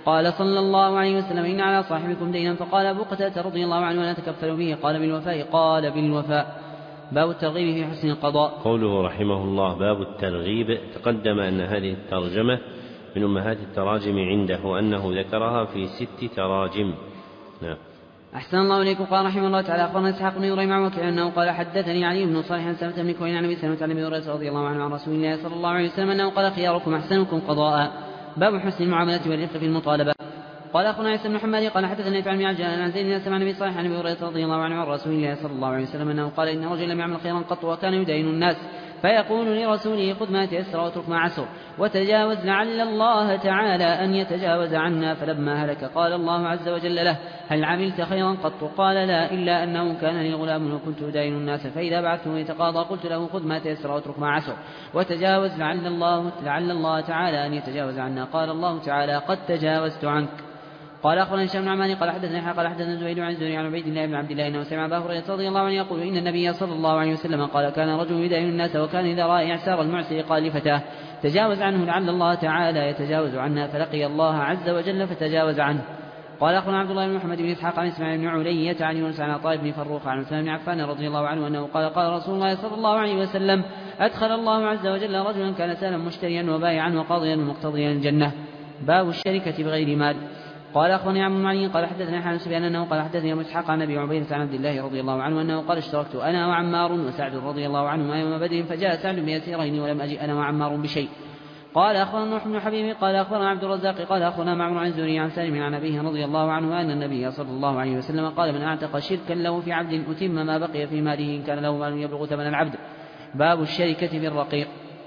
قال صلى الله عليه وسلم: إن على صاحبكم دينا. فقال أبو قتادة رضي الله عنه: ولا تكفلوا به. قال: بالوفاء. قال: بالوفاء. باب الترغيب في حسن القضاء. قوله رحمه الله باب الترغيب، تقدم أن هذه الترجمة من أمهات التراجم عنده، وأنه ذكرها في 6 تراجم. نعم. أحسن الله إليكم. قال رحمه الله تعالى: أخبرنا إسحاق بن إبراهيم عن وكيع أنه قال: حدثني علي بن صالح عن سلمة بن كوين عن أبي سلمة عن أبي هريرة رضي الله عنه عن رسول الله صلى الله عليه وسلم أنه قال: خياركم أحسنكم قضاء. باب حسن المعاملة والرفق في المطالبة. قال أخبرنا عيسى بن محمد قال: حدثني نافع عن عجلان عن زيد بن أسلم عن أبي صالح عن أبي هريرة رضي الله عنه عن رسول الله صلى الله عليه وسلم أنه قال: إن رجلا لم يعمل خيرا قط وكان يدين الناس فيقول لرسوله: خذ ما تيسر واترك ما عسر وتجاوز لعل الله تعالى أن يتجاوز عنا. فلما هلك قال الله عز وجل له: هل عملت خيرا قط؟ قال: لا، إلا أنه كان لي غلام وكنت أدين الناس فإذا بعثته يتقاضى قلت له: خذ ما تيسر واترك ما عسر وتجاوز لعل الله تعالى أن يتجاوز عنا. قال الله تعالى: قد تجاوزت عنك. قال أخبرنا هشام بن عمار قال: حدثنا يحيى قال: حدثنا زبيد عن الزهري عن عبيد الله بن عبد الله أنه سمع أبا هريرة رضي الله عنه يقول: إن النبي صلى الله عليه وسلم قال: كان رجل يدين الناس وكان إذا رأى إعسار المعسر قال لفتاه: تجاوز عنه لعل الله تعالى يتجاوز عنا، فلقي الله عز وجل فتجاوز عنه. قال أخبرنا عبد الله بن محمد بن إسحاق عن إسماعيل بن علية عن يونس عن عطاء بن فروخ عن عثمان بن عفان رضي الله عنه أنه قال: قال رسول الله صلى الله عليه وسلم: أدخل الله عز وجل رجلا كان سالا مشتريا وبائعا وقاضيا ومقتضيا الجنة. باب الشركة بغير مال. قال أخبرني عن معين قال: حدثنا حارث بن أنه قال: حدثني أبو إسحاق عن أبي عبيدة عن عبد الله رضي الله عنه أنه قال: اشتركت أنا وعمار وسعد رضي الله عنهما يوم بدر، فجاء سعد بيسيرين ولم أجئ أنا وعمار بشيء. قال أخبرنا نوح بن حبيب قال: أخبرنا عبد الرزاق قال: أخبرنا معمر عن الزهري عن سالم عن أبيه رضي الله عنه أن النبي صلى الله عليه وسلم قال: من أعتق شركا له في عبد أتم ما بقي في ماله إن كان له مال يبلغ ثمن العبد. باب الشركة بالرقيق.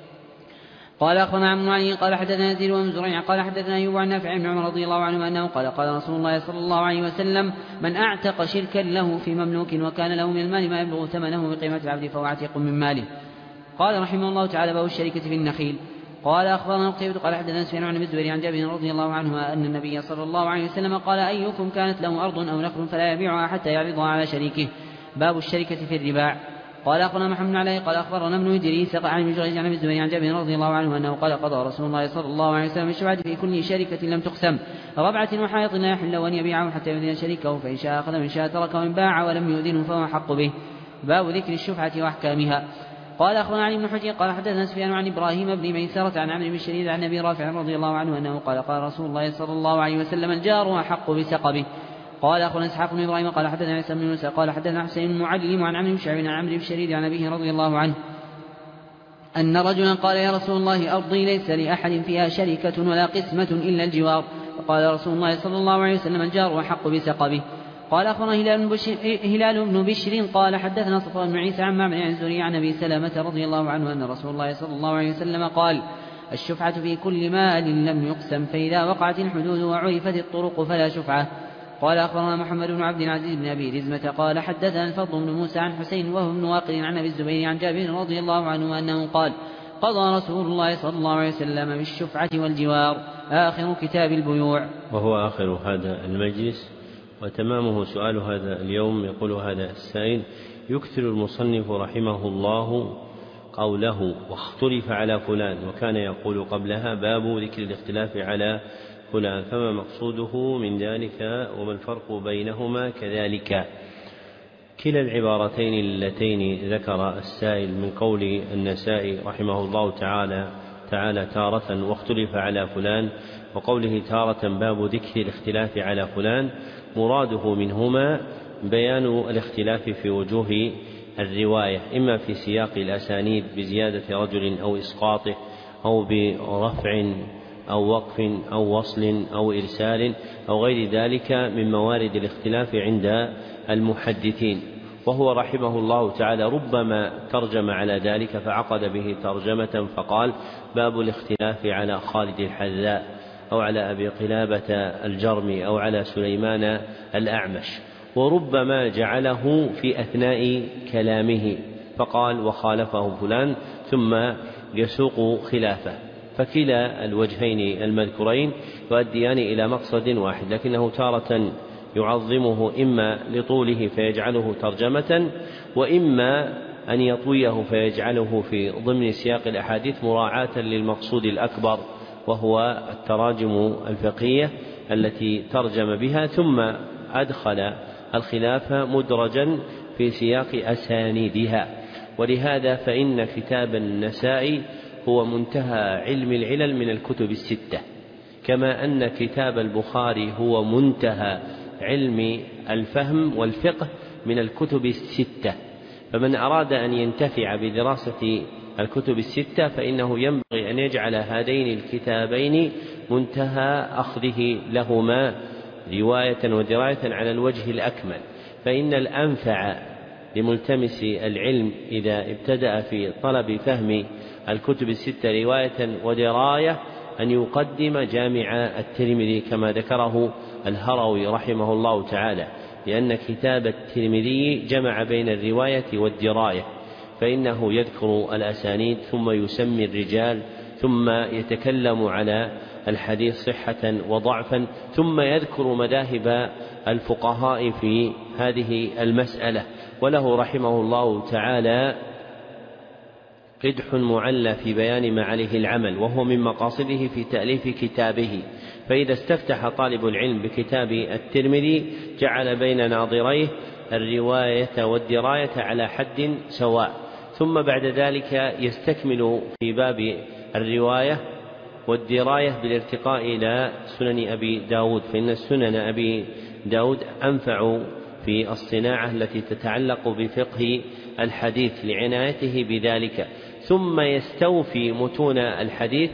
قال أخبرنا عن معين قال: حدثنا يزيد بن زريع قال: حدثنا أيوب عن نافع بن عمر رضي الله عنه أنه قال: قال رسول الله صلى الله عليه وسلم: من أعتق شركا له في مملوك وكان له من المال ما يبلغ ثمنه بقيمة العبد فهو عتيق من ماله. قال رحمه الله تعالى: باب الشركة في النخيل. قال أخبرنا قتيبة قال: حدثنا سفيان عن الزهري عن جابر رضي الله عنه أن النبي صلى الله عليه وسلم قال: أيكم كانت له أرض أو نخل فلا يبيعها حتى يعرضها على شريكه. باب الشركة في الرباع. قال أخبرنا محمد بن علي قال: أخبرنا ابن إدريس عن ابن جريج عن الزبير عن جابر رضي الله عنه أنه قال: قضى رسول الله صلى الله عليه وسلم الشفعة في كل شركة لم تقسم ربعة وحائط لا يحل أن يبيعه حتى يؤذن شريكه، فإن شاء أخذ وإن شاء ترك، وإن باع ولم يؤذنه فهو حق به. باب ذكر الشفعة وأحكامها. قال أخبرنا علي بن حجر قال: حدثنا سفيان عن إبراهيم بن ميسرة عن عمرو بن شريد عن أبي رافع رضي الله عنه أنه قال: قال رسول الله صلى الله عليه وسلم: الجار أحق بسقبه. قال أخبرنا إسحاق بن إبراهيم قال: حدثنا عيسى بن موسى قال: حدثنا حسين المعلم عن عمرو بن شعيب عن عمرو بن شريد عن أبيه رضي الله عنه أن رجلا قال: يا رسول الله، أرضي ليس لأحد فيها شركة ولا قسمة إلا الجوار. فقال رسول الله صلى الله عليه وسلم: الجار أحق بسقبه. قال أخبرنا هلال بن بشر قال: حدثنا صفوان بن عيسى عن معمر عن الزهري عن أبي سلمة رضي الله عنه أن رسول الله صلى الله عليه وسلم قال: الشفعة في كل مال لم يقسم، فإذا وقعت الحدود وعرفت الطرق فلا شفعة. قال أخبرنا محمد بن عبد العزيز بن أبي رزمة قال: حدثنا الفضل بن موسى عن حسين وهو بن واقد عن أبي الزبير عن جابر رضي الله عنه أنه قال: قضى رسول الله صلى الله عليه وسلم بالشفعة والجوار. آخر كتاب البيوع. وهو آخر هذا المجلس وتمامه سؤال هذا اليوم. يقول هذا السائل: يكثر المصنف رحمه الله قوله واختلف على فلان، وكان يقول قبلها باب ذكر الاختلاف على فلان، فما مقصوده من ذلك وما الفرق بينهما؟ كذلك كلا العبارتين اللتين ذكر السائل من قول النسائي رحمه الله تعالى تارة واختلف على فلان، وقوله تارة باب ذكر الاختلاف على فلان، مراده منهما بيان الاختلاف في وجوه الرواية، إما في سياق الأسانيد بزيادة رجل أو إسقاطه أو برفع أو وقف أو وصل أو إرسال أو غير ذلك من موارد الاختلاف عند المحدثين. وهو رحمه الله تعالى ربما ترجم على ذلك فعقد به ترجمة فقال: باب الاختلاف على خالد الحذاء أو على أبي قلابة الجرمي أو على سليمان الأعمش، وربما جعله في أثناء كلامه فقال: وخالفه فلان، ثم يسوق خلافه. فكلا الوجهين المذكورين يؤديان إلى مقصد واحد، لكنه تارة يعظمه إما لطوله فيجعله ترجمة، وإما أن يطويه فيجعله في ضمن سياق الأحاديث مراعاة للمقصود الأكبر وهو التراجم الفقهية، التي ترجم بها، ثم أدخل الخلاف مدرجا في سياق أسانيدها. ولهذا فإن كتاب النسائي هو منتهى علم العلل من الكتب الستة، كما أن كتاب البخاري هو منتهى علم الفهم والفقه من الكتب الستة. فمن أراد أن ينتفع بدراسة الكتب الستة فإنه ينبغي أن يجعل هذين الكتابين منتهى أخذه لهما رواية ودراية على الوجه الأكمل. فإن الأنفع لملتمس العلم إذا ابتدأ في طلب فهم الكتب الستة رواية ودراية أن يقدم جامع الترمذي كما ذكره الهروي رحمه الله تعالى، لأن كتاب الترمذي جمع بين الرواية والدراية، فإنه يذكر الأسانيد ثم يسمي الرجال ثم يتكلم على الحديث صحة وضعفا ثم يذكر مذاهب الفقهاء في هذه المسألة. وله رحمه الله تعالى قدح معلى في بيان ما عليه العمل، وهو من مقاصده في تأليف كتابه. فإذا استفتح طالب العلم بكتاب الترمذي جعل بين ناظريه الرواية والدراية على حد سواء، ثم بعد ذلك يستكمل في باب الرواية والدراية بالارتقاء إلى سنن أبي داود، فإن سنن أبي داود أنفع في الصناعة التي تتعلق بفقه الحديث لعنايته بذلك، ثم يستوفي متون الحديث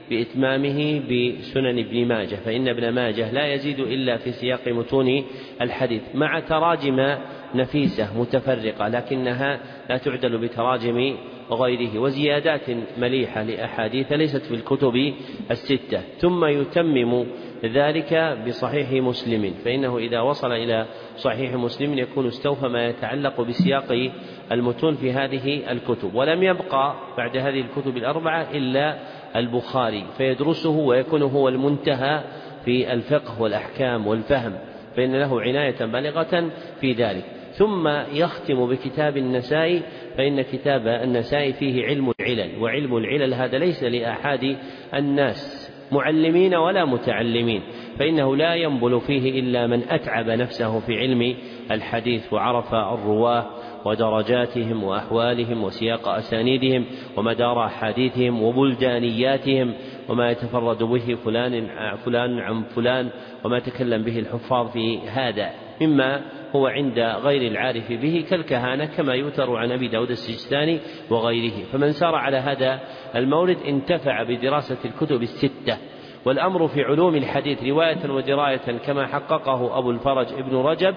بإتمامه بسنن ابن ماجه، فإن ابن ماجه لا يزيد إلا في سياق متون الحديث مع تراجم نفيسة متفرقة لكنها لا تعدل بتراجم غيره، وزيادات مليحة لأحاديث ليست في الكتب الستة. ثم يتمم ذلك بصحيح مسلم، فإنه إذا وصل إلى صحيح مسلم يكون استوفى ما يتعلق بسياق المتون في هذه الكتب. ولم يبقى بعد هذه الكتب الأربعة إلا البخاري، فيدرسه ويكون هو المنتهى في الفقه والأحكام والفهم، فإن له عناية بالغة في ذلك. ثم يختم بكتاب النسائي، فإن كتاب النسائي فيه علم العلل، وعلم العلل هذا ليس لأحد الناس معلمين ولا متعلمين، فإنه لا ينبل فيه إلا من أتعب نفسه في علم الحديث وعرف الرواه ودرجاتهم وأحوالهم وسياق أسانيدهم ومدار أحاديثهم وبلدانياتهم وما يتفرد به فلان عن فلان وما تكلم به الحفاظ في هذا مما هو عند غير العارف به كالكهانة، كما يؤثر عن أبي داود السجستاني وغيره. فمن سار على هذا المورد انتفع بدراسة الكتب الستة. والأمر في علوم الحديث رواية ودراية كما حققه أبو الفرج ابن رجب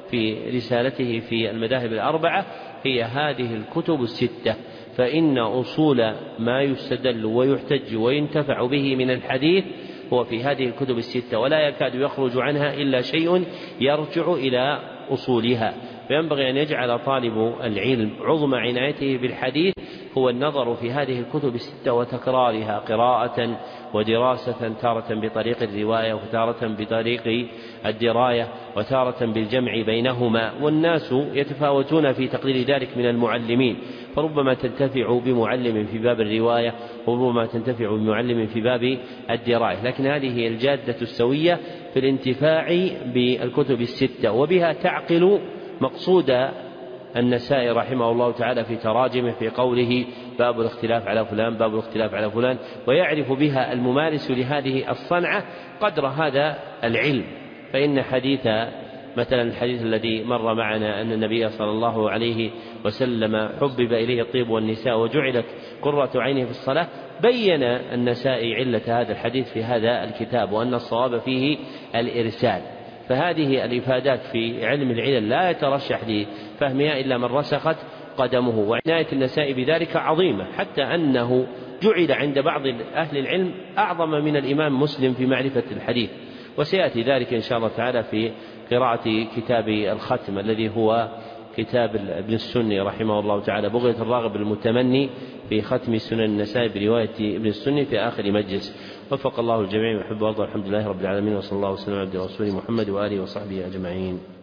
في رسالته في المذاهب الأربعة هي هذه الكتب الستة، فإن أصول ما يستدل ويحتج وينتفع به من الحديث هو في هذه الكتب الستة، ولا يكاد يخرج عنها إلا شيء يرجع إلى أصولها. فينبغي أن يجعل طالب العلم عظم عنايته بالحديث هو النظر في هذه الكتب الستة وتكرارها قراءة ودراسة، تارة بطريق الرواية وتارة بطريق الدراية وتارة بالجمع بينهما. والناس يتفاوتون في تقدير ذلك من المعلمين، فربما تنتفع بمعلم في باب الرواية وربما تنتفع بمعلم في باب الدراية، لكن هذه هي الجادة السوية في الانتفاع بالكتب الستة، وبها تعقل مقصود النسائي رحمه الله تعالى في تراجمه في قوله باب الاختلاف على فلان باب الاختلاف على فلان، ويعرف بها الممارس لهذه الصنعة قدر هذا العلم. فإن حديث مثلا الحديث الذي مر معنا أن النبي صلى الله عليه وسلم حبب إليه الطيب والنساء وجعلت قرة عينه في الصلاة، بين النسائي علة هذا الحديث في هذا الكتاب وأن الصواب فيه الإرسال. فهذه الإفادات في علم العلل لا يترشح لفهمها إلا من رسخت قدمه، وعناية النسائي بذلك عظيمة، حتى أنه جعل عند بعض أهل العلم أعظم من الإمام مسلم في معرفة الحديث. وسيأتي ذلك إن شاء الله تعالى في قراءة كتاب الختم الذي هو كتاب ابن السني رحمه الله تعالى، بغية الراغب المتمني في ختم سنن النسائي برواية ابن السني في آخر مجلس. وفق الله الجميع ويحب ويرضى، الحمد لله رب العالمين، وصلى الله وسلم على عبده ورسوله محمد وآله وصحبه أجمعين.